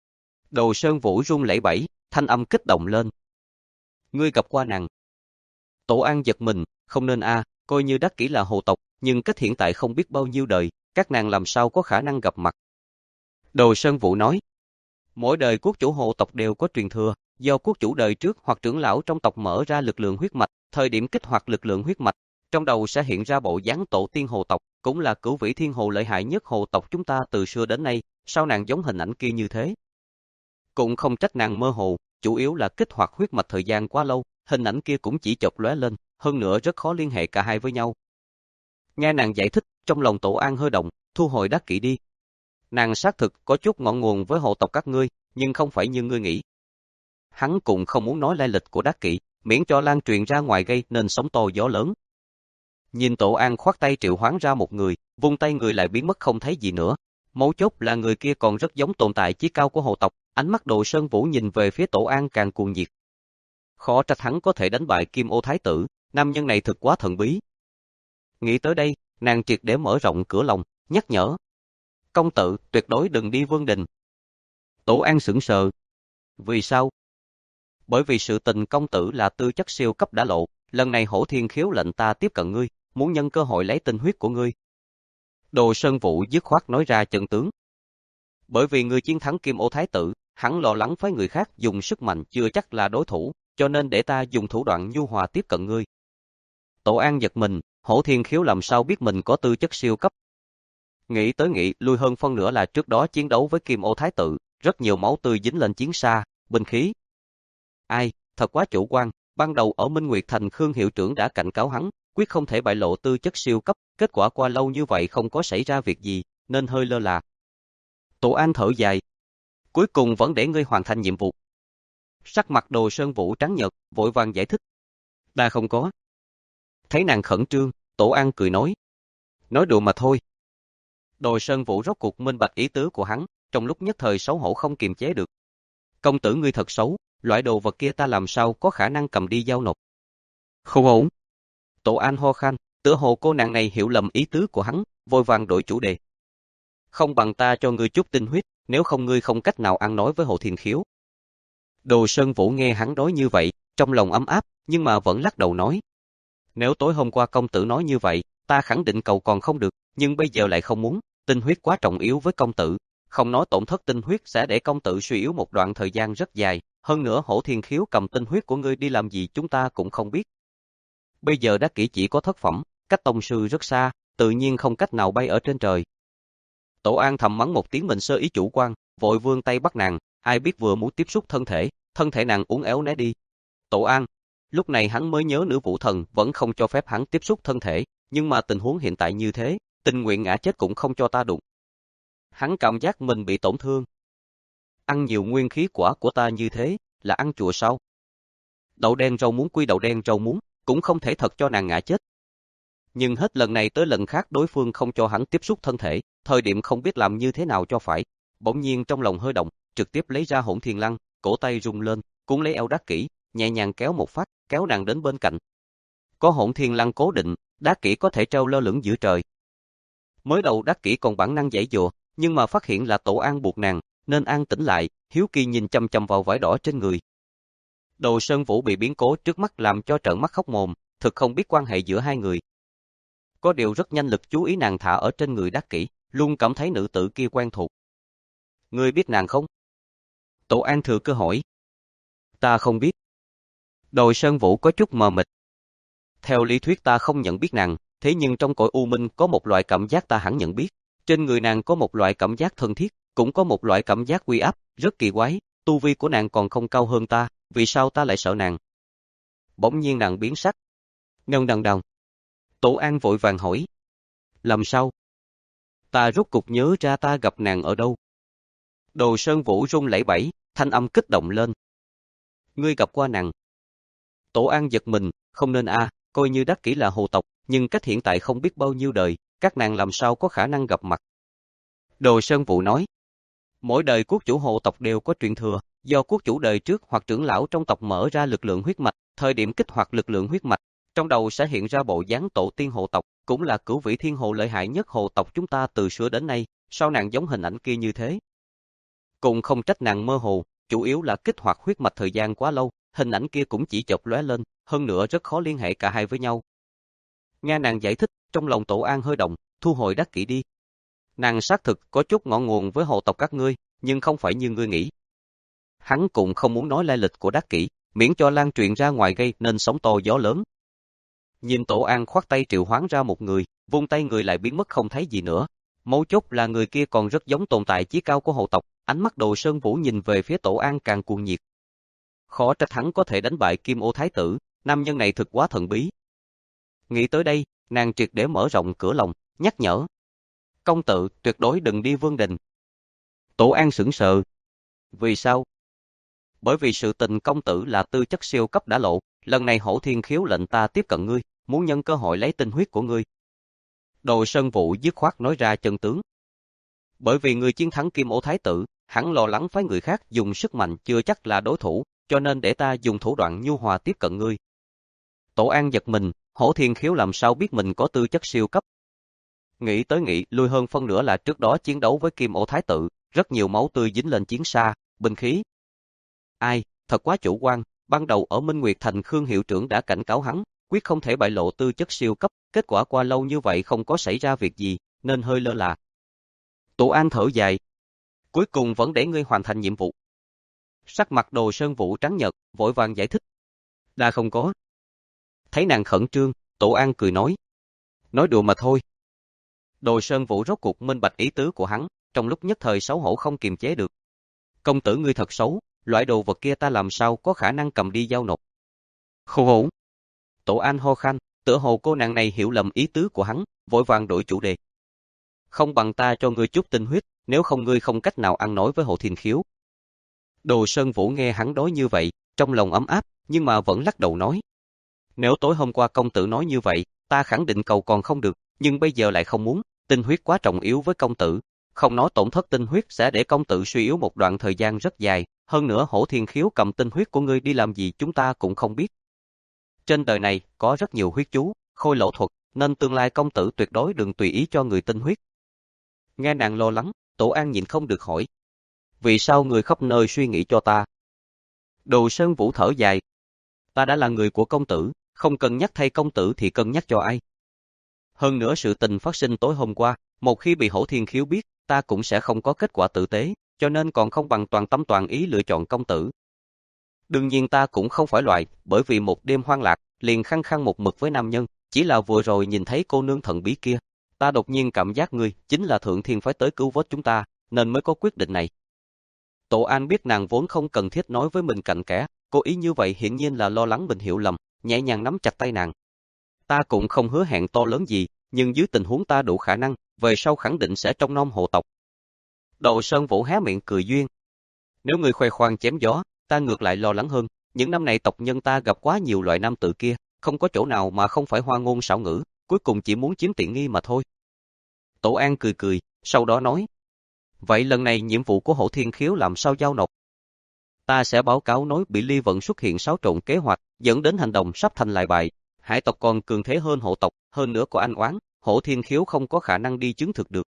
Đồ Sơn Vũ run lẩy bẩy, thanh âm kích động lên. Ngươi gặp qua nàng. Tổ An giật mình, không nên a, à, coi như Đắc Kỷ là hồ tộc, nhưng cách hiện tại không biết bao nhiêu đời, các nàng làm sao có khả năng gặp mặt. Đồ Sơn Vũ nói. Mỗi đời quốc chủ hồ tộc đều có truyền thừa, do quốc chủ đời trước hoặc trưởng lão trong tộc mở ra lực lượng huyết mạch, thời điểm kích hoạt lực lượng huyết mạch, trong đầu sẽ hiện ra bộ dáng tổ tiên hồ tộc, cũng là cửu vĩ thiên hồ lợi hại nhất hồ tộc chúng ta từ xưa đến nay, sao nàng giống hình ảnh kia như thế? Cũng không trách nàng mơ hồ, chủ yếu là kích hoạt huyết mạch thời gian quá lâu, hình ảnh kia cũng chỉ chợt lóe lên, hơn nữa rất khó liên hệ cả hai với nhau. Nghe nàng giải thích, trong lòng Tổ An hơi động, thu hồi đắc kỷ đi. Nàng xác thực có chút ngọn nguồn với hộ tộc các ngươi, nhưng không phải như ngươi nghĩ. Hắn cũng không muốn nói lai lịch của đắc kỷ, miễn cho lan truyền ra ngoài gây nên sóng to gió lớn. Nhìn Tổ An khoát tay triệu hoán ra một người, vung tay người lại biến mất không thấy gì nữa. Mấu chốt là người kia còn rất giống tồn tại chí cao của hộ tộc, ánh mắt Đồ Sơn Vũ nhìn về phía Tổ An càng cuồng nhiệt. Khó trách hắn có thể đánh bại Kim Ô Thái tử, nam nhân này thực quá thần bí. Nghĩ tới đây, nàng triệt để mở rộng cửa lòng, nhắc nhở. Công tử, tuyệt đối đừng đi Vương Đình. Tổ An sững sờ. Vì sao? Bởi vì sự tình công tử là tư chất siêu cấp đã lộ, lần này Hổ Thiên Khiếu lệnh ta tiếp cận ngươi, muốn nhân cơ hội lấy tinh huyết của ngươi. Đồ Sơn Vũ dứt khoát nói ra trận tướng. Bởi vì ngươi chiến thắng Kim Ô Thái tử, hắn lo lắng với người khác dùng sức mạnh chưa chắc là đối thủ, cho nên để ta dùng thủ đoạn nhu hòa tiếp cận ngươi. Tổ An giật mình, Hổ Thiên Khiếu làm sao biết mình có tư chất siêu cấp. Nghĩ tới nghĩ, lui hơn phân nửa là trước đó chiến đấu với Kim Ô Thái tử, rất nhiều máu tươi dính lên chiến xa, binh khí. Ai, thật quá chủ quan, ban đầu ở Minh Nguyệt Thành Khương hiệu trưởng đã cảnh cáo hắn, quyết không thể bại lộ tư chất siêu cấp, kết quả qua lâu như vậy không có xảy ra việc gì, nên hơi lơ là. Tổ An thở dài. Cuối cùng vẫn để ngươi hoàn thành nhiệm vụ. Sắc mặt Đồ Sơn Vũ trắng nhợt, vội vàng giải thích. Ta không có. Thấy nàng khẩn trương, Tổ An cười nói. Nói đùa mà thôi. Đồ Sơn Vũ rốt cuộc minh bạch ý tứ của hắn, trong lúc nhất thời xấu hổ không kiềm chế được. Công tử ngươi thật xấu, loại đồ vật kia ta làm sao có khả năng cầm đi giao nộp. Không ổn. Tổ An ho khan, tựa hồ cô nàng này hiểu lầm ý tứ của hắn, vội vàng đổi chủ đề. Không bằng ta cho ngươi chút tinh huyết, nếu không ngươi không cách nào ăn nói với Hồ Thiên Khiếu. Đồ Sơn Vũ nghe hắn nói như vậy, trong lòng ấm áp, nhưng mà vẫn lắc đầu nói. Nếu tối hôm qua công tử nói như vậy, ta khẳng định cầu còn không được, nhưng bây giờ lại không muốn, tinh huyết quá trọng yếu với công tử. Không nói tổn thất tinh huyết sẽ để công tử suy yếu một đoạn thời gian rất dài, hơn nữa Hổ Thiên Khiếu cầm tinh huyết của ngươi đi làm gì chúng ta cũng không biết. Bây giờ đắc kỷ chỉ có thất phẩm, cách tông sư rất xa, tự nhiên không cách nào bay ở trên trời. Tổ An thầm mắng một tiếng mình sơ ý chủ quan, vội vươn tay bắt nàng, ai biết vừa muốn tiếp xúc thân thể, thân thể nàng uốn éo né đi. Tổ An, lúc này hắn mới nhớ Nữ Vũ Thần vẫn không cho phép hắn tiếp xúc thân thể, nhưng mà tình huống hiện tại như thế, tình nguyện ngã chết cũng không cho ta đụng. Hắn cảm giác mình bị tổn thương. Ăn nhiều nguyên khí quả của ta như thế, là ăn chùa sao? Đậu đen rau muống quy đậu đen rau muống, cũng không thể thật cho nàng ngã chết. Nhưng hết lần này tới lần khác đối phương không cho hắn tiếp xúc thân thể, thời điểm không biết làm như thế nào cho phải. Bỗng nhiên trong lòng hơi động, trực tiếp lấy ra Hỗn Thiên Lăng, cổ tay rung lên, cuốn lấy eo Đắc Kỷ, nhẹ nhàng kéo một phát, kéo nàng đến bên cạnh. Có Hỗn Thiên Lăng cố định, Đắc Kỷ có thể treo lơ lửng giữa trời. Mới đầu Đắc Kỷ còn bản năng giãy giụa, nhưng mà phát hiện là Tổ An buộc nàng, nên an tĩnh lại, hiếu kỳ nhìn chăm chăm vào vải đỏ trên người. Đồ Sơn Vũ bị biến cố trước mắt làm cho trợn mắt khóc mồm, thực không biết quan hệ giữa hai người. Có điều rất nhanh lực chú ý nàng thả ở trên người Đắc Kỷ, luôn cảm thấy nữ tử kia quen thuộc. Ngươi biết nàng không? Tổ An thừa cơ hỏi. Ta không biết. Đồ Sơn Vũ có chút mờ mịt. Theo lý thuyết ta không nhận biết nàng, thế nhưng trong cõi u minh có một loại cảm giác ta hẳn nhận biết. Trên người nàng có một loại cảm giác thân thiết, cũng có một loại cảm giác uy áp, rất kỳ quái, tu vi của nàng còn không cao hơn ta, vì sao ta lại sợ nàng? Bỗng nhiên nàng biến sắc. Ngân đằng đằng. Tổ An vội vàng hỏi. Làm sao? Ta rốt cục nhớ ra ta gặp nàng ở đâu? Đồ Sơn Vũ run lẩy bẩy, thanh âm kích động lên. Ngươi gặp qua nàng. Tổ An giật mình, không nên a, à, coi như Đắc Kỷ là hồ tộc, nhưng cách hiện tại không biết bao nhiêu đời, các nàng làm sao có khả năng gặp mặt. Đồ Sơn Vũ nói. Mỗi đời quốc chủ hồ tộc đều có truyền thừa, do quốc chủ đời trước hoặc trưởng lão trong tộc mở ra lực lượng huyết mạch, thời điểm kích hoạt lực lượng huyết mạch, trong đầu sẽ hiện ra bộ dáng tổ tiên hồ tộc, cũng là cửu vĩ thiên hồ lợi hại nhất hồ tộc chúng ta từ xưa đến nay, sao nàng giống hình ảnh kia như thế? Cũng không trách nàng mơ hồ, chủ yếu là kích hoạt huyết mạch thời gian quá lâu, hình ảnh kia cũng chỉ chợt lóe lên, hơn nữa rất khó liên hệ cả hai với nhau. Nghe nàng giải thích, trong lòng Tổ An hơi động, thu hồi Đắc Kỷ đi. Nàng xác thực có chút ngọn nguồn với hồ tộc các ngươi, nhưng không phải như ngươi nghĩ. Hắn cũng không muốn nói lai lịch của Đắc Kỷ, miễn cho lan truyền ra ngoài gây nên sóng to gió lớn. Nhìn Tổ An khoát tay triệu hoán ra một người, vung tay người lại biến mất không thấy gì nữa. Mấu chốt là người kia còn rất giống tồn tại chí cao của hộ tộc, ánh mắt Đồ Sơn Vũ nhìn về phía Tổ An càng cuồng nhiệt. Khó trách hắn có thể đánh bại Kim Ô Thái tử, nam nhân này thực quá thần bí. Nghĩ tới đây, nàng triệt để mở rộng cửa lòng, nhắc nhở. Công tử, tuyệt đối đừng đi Vương Đình. Tổ An sững sờ. Vì sao? Bởi vì sự tình công tử là tư chất siêu cấp đã lộ, lần này Hổ Thiên Khiếu lệnh ta tiếp cận ngươi, muốn nhân cơ hội lấy tinh huyết của ngươi. Đồ Sơn Vũ dứt khoát nói ra chân tướng. Bởi vì ngươi chiến thắng Kim Ô Thái tử, hắn lo lắng phái người khác dùng sức mạnh chưa chắc là đối thủ, cho nên để ta dùng thủ đoạn nhu hòa tiếp cận ngươi. Tổ An giật mình, Hổ Thiên Khiếu làm sao biết mình có tư chất siêu cấp. Nghĩ tới nghĩ, lui hơn phân nửa là trước đó chiến đấu với Kim Ô Thái tử, rất nhiều máu tươi dính lên chiến xa, binh khí. Ai, thật quá chủ quan, ban đầu ở Minh Nguyệt Thành Khương hiệu trưởng đã cảnh cáo hắn, quyết không thể bại lộ tư chất siêu cấp, kết quả qua lâu như vậy không có xảy ra việc gì, nên hơi lơ là. Tổ An thở dài. Cuối cùng vẫn để ngươi hoàn thành nhiệm vụ. Sắc mặt Đồ Sơn Vũ trắng nhợt, vội vàng giải thích. Đã không có. Thấy nàng khẩn trương, Tổ An cười nói. Nói đùa mà thôi. Đồ Sơn Vũ rốt cuộc minh bạch ý tứ của hắn, trong lúc nhất thời xấu hổ không kiềm chế được. Công tử ngươi thật xấu, loại đồ vật kia ta làm sao có khả năng cầm đi giao nộp. Khổ hổ. Tổ An ho khan, tựa hồ cô nàng này hiểu lầm ý tứ của hắn, vội vàng đổi chủ đề. Không bằng ta cho ngươi chút tinh huyết, nếu không ngươi không cách nào ăn nói với Hổ Thiên Khiếu. Đồ Sơn Vũ nghe hắn nói như vậy, trong lòng ấm áp, nhưng mà vẫn lắc đầu nói. Nếu tối hôm qua công tử nói như vậy, ta khẳng định cầu còn không được, nhưng bây giờ lại không muốn, tinh huyết quá trọng yếu với công tử. Không nói tổn thất tinh huyết sẽ để công tử suy yếu một đoạn thời gian rất dài, hơn nữa Hổ Thiên Khiếu cầm tinh huyết của ngươi đi làm gì chúng ta cũng không biết. Trên đời này, có rất nhiều huyết chú, khôi lỗ thuật, nên tương lai công tử tuyệt đối đừng tùy ý cho người tinh huyết. Nghe nàng lo lắng, Tổ An nhịn không được hỏi. Vì sao người khắp nơi suy nghĩ cho ta? Đồ Sơn Vũ thở dài. Ta đã là người của công tử, không cần nhắc thay công tử thì cân nhắc cho ai. Hơn nữa sự tình phát sinh tối hôm qua, một khi bị Hổ Thiên Khiếu biết, ta cũng sẽ không có kết quả tử tế, cho nên còn không bằng toàn tâm toàn ý lựa chọn công tử. Đương nhiên ta cũng không phải loại, bởi vì một đêm hoang lạc, liền khăng khăng một mực với nam nhân, chỉ là vừa rồi nhìn thấy cô nương thần bí kia, ta đột nhiên cảm giác ngươi chính là thượng thiên phải tới cứu vớt chúng ta, nên mới có quyết định này. Tổ An biết nàng vốn không cần thiết nói với mình cạnh kẽ, cố ý như vậy hiển nhiên là lo lắng mình hiểu lầm, nhẹ nhàng nắm chặt tay nàng. Ta cũng không hứa hẹn to lớn gì, nhưng dưới tình huống ta đủ khả năng, về sau khẳng định sẽ trông nom hộ tộc. Đồ Sơn Vũ hé miệng cười duyên. Nếu người khoe khoang chém gió, ta ngược lại lo lắng hơn, những năm này tộc nhân ta gặp quá nhiều loại nam tử kia, không có chỗ nào mà không phải hoa ngôn xảo ngữ, cuối cùng chỉ muốn chiếm tiện nghi mà thôi. Tổ An cười cười, sau đó nói. Vậy lần này nhiệm vụ của Hổ Thiên Khiếu làm sao giao nộp? Ta sẽ báo cáo nói bị Ly Vận xuất hiện xáo trộn kế hoạch, dẫn đến hành động sắp thành lại bại. Hải tộc còn cường thế hơn hộ tộc, hơn nữa có anh oán, Hổ Thiên Khiếu không có khả năng đi chứng thực được.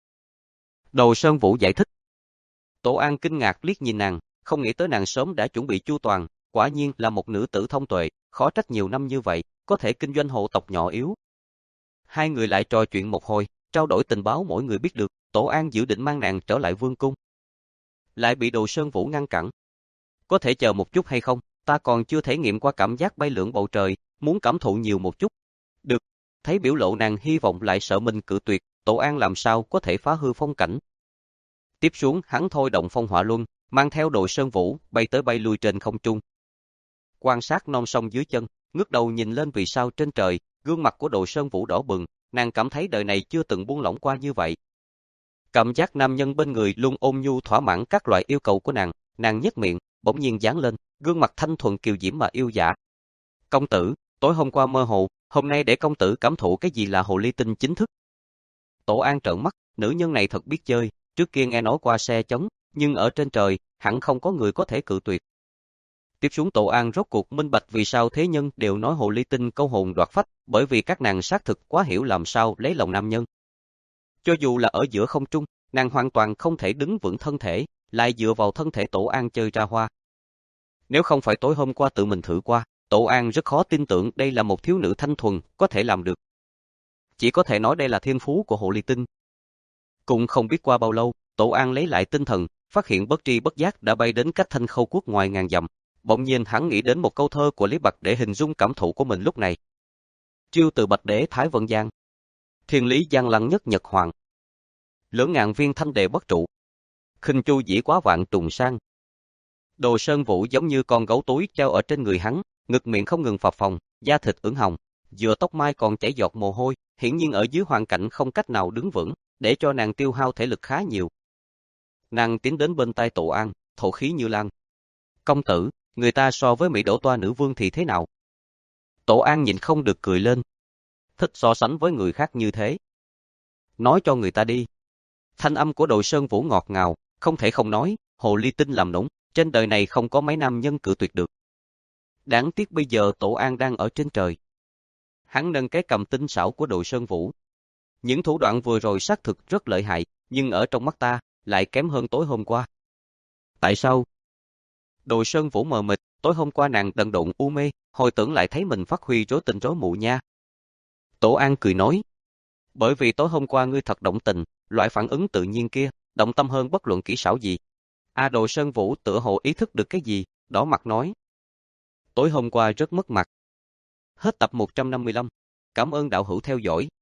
Đồ Sơn Vũ giải thích. Tổ An kinh ngạc liếc nhìn nàng, không nghĩ tới nàng sớm đã chuẩn bị chu toàn, quả nhiên là một nữ tử thông tuệ, khó trách nhiều năm như vậy, có thể kinh doanh hộ tộc nhỏ yếu. Hai người lại trò chuyện một hồi, trao đổi tình báo mỗi người biết được, Tổ An dự định mang nàng trở lại vương cung. Lại bị Đồ Sơn Vũ ngăn cản. Có thể chờ một chút hay không, ta còn chưa thể nghiệm qua cảm giác bay lượn bầu trời, muốn cảm thụ nhiều một chút. Được, thấy biểu lộ nàng hy vọng lại sợ mình cự tuyệt, Tổ An làm sao có thể phá hư phong cảnh. Tiếp xuống hắn thôi động phong hỏa luân, mang theo Đồ Sơn Vũ, bay tới bay lui trên không trung. Quan sát non sông dưới chân, ngước đầu nhìn lên vì sao trên trời, gương mặt của Đồ Sơn Vũ đỏ bừng, nàng cảm thấy đời này chưa từng buông lỏng qua như vậy. Cảm giác nam nhân bên người luôn ôn nhu thỏa mãn các loại yêu cầu của nàng, nàng nhếch miệng, bỗng nhiên giãn lên, gương mặt thanh thuần kiều diễm mà yêu dạ. Công tử, tối hôm qua mơ hồ, hôm nay để công tử cảm thụ cái gì là hồ ly tinh chính thức. Tổ An trợn mắt, nữ nhân này thật biết chơi, trước kia nghe nói qua xe chống, nhưng ở trên trời, hẳn không có người có thể cự tuyệt. Tiếp xuống Tổ An rốt cuộc minh bạch vì sao thế nhân đều nói hồ ly tinh câu hồn đoạt phách, bởi vì các nàng xác thực quá hiểu làm sao lấy lòng nam nhân. Cho dù là ở giữa không trung, nàng hoàn toàn không thể đứng vững thân thể, lại dựa vào thân thể Tổ An chơi ra hoa. Nếu không phải tối hôm qua tự mình thử qua, Tổ An rất khó tin tưởng đây là một thiếu nữ thanh thuần, có thể làm được. Chỉ có thể nói đây là thiên phú của hồ ly tinh. Cũng không biết qua bao lâu, Tổ An lấy lại tinh thần, phát hiện bất tri bất giác đã bay đến cách Thanh Khâu Quốc ngoài ngàn dặm. Bỗng nhiên hắn nghĩ đến một câu thơ của Lý Bạch để hình dung cảm thụ của mình lúc này. Triêu từ Bạch Đế Thái Vân Giang, thiên lý giang lăng nhất nhật hoàng. lưỡng ngàn viên thanh đề bất trụ. Khinh chu dĩ quá vạn trùng sang. Đồ Sơn Vũ giống như con gấu túi treo ở trên người hắn, ngực miệng không ngừng phập phồng, da thịt ửng hồng, giữa tóc mai còn chảy giọt mồ hôi, hiển nhiên ở dưới hoàn cảnh không cách nào đứng vững, để cho nàng tiêu hao thể lực khá nhiều. Nàng tiến đến bên tai Tổ An, thổ khí như lan. Công tử, người ta so với Mỹ Đỗ Toa nữ vương thì thế nào? Tổ An nhịn không được cười lên. Thích so sánh với người khác như thế. Nói cho người ta đi. Thanh âm của Đồ Sơn Vũ ngọt ngào, không thể không nói, hồ ly tinh làm nũng, trên đời này không có mấy nam nhân cự tuyệt được. Đáng tiếc bây giờ Tổ An đang ở trên trời. Hắn nâng cái cầm tinh xảo của Đồ Sơn Vũ. Những thủ đoạn vừa rồi xác thực rất lợi hại, nhưng ở trong mắt ta, lại kém hơn tối hôm qua. Tại sao? Đồ Sơn Vũ mờ mịt, tối hôm qua nàng đần độn u mê, hồi tưởng lại thấy mình phát huy rối tình rối mụ nha. Tổ An cười nói, bởi vì tối hôm qua ngươi thật động tình, loại phản ứng tự nhiên kia, động tâm hơn bất luận kỹ xảo gì. A Đồ Sơn Vũ tựa hồ ý thức được cái gì, đỏ mặt nói. Tối hôm qua rất mất mặt. Hết tập một trăm năm mươi lăm. Cảm ơn đạo hữu theo dõi.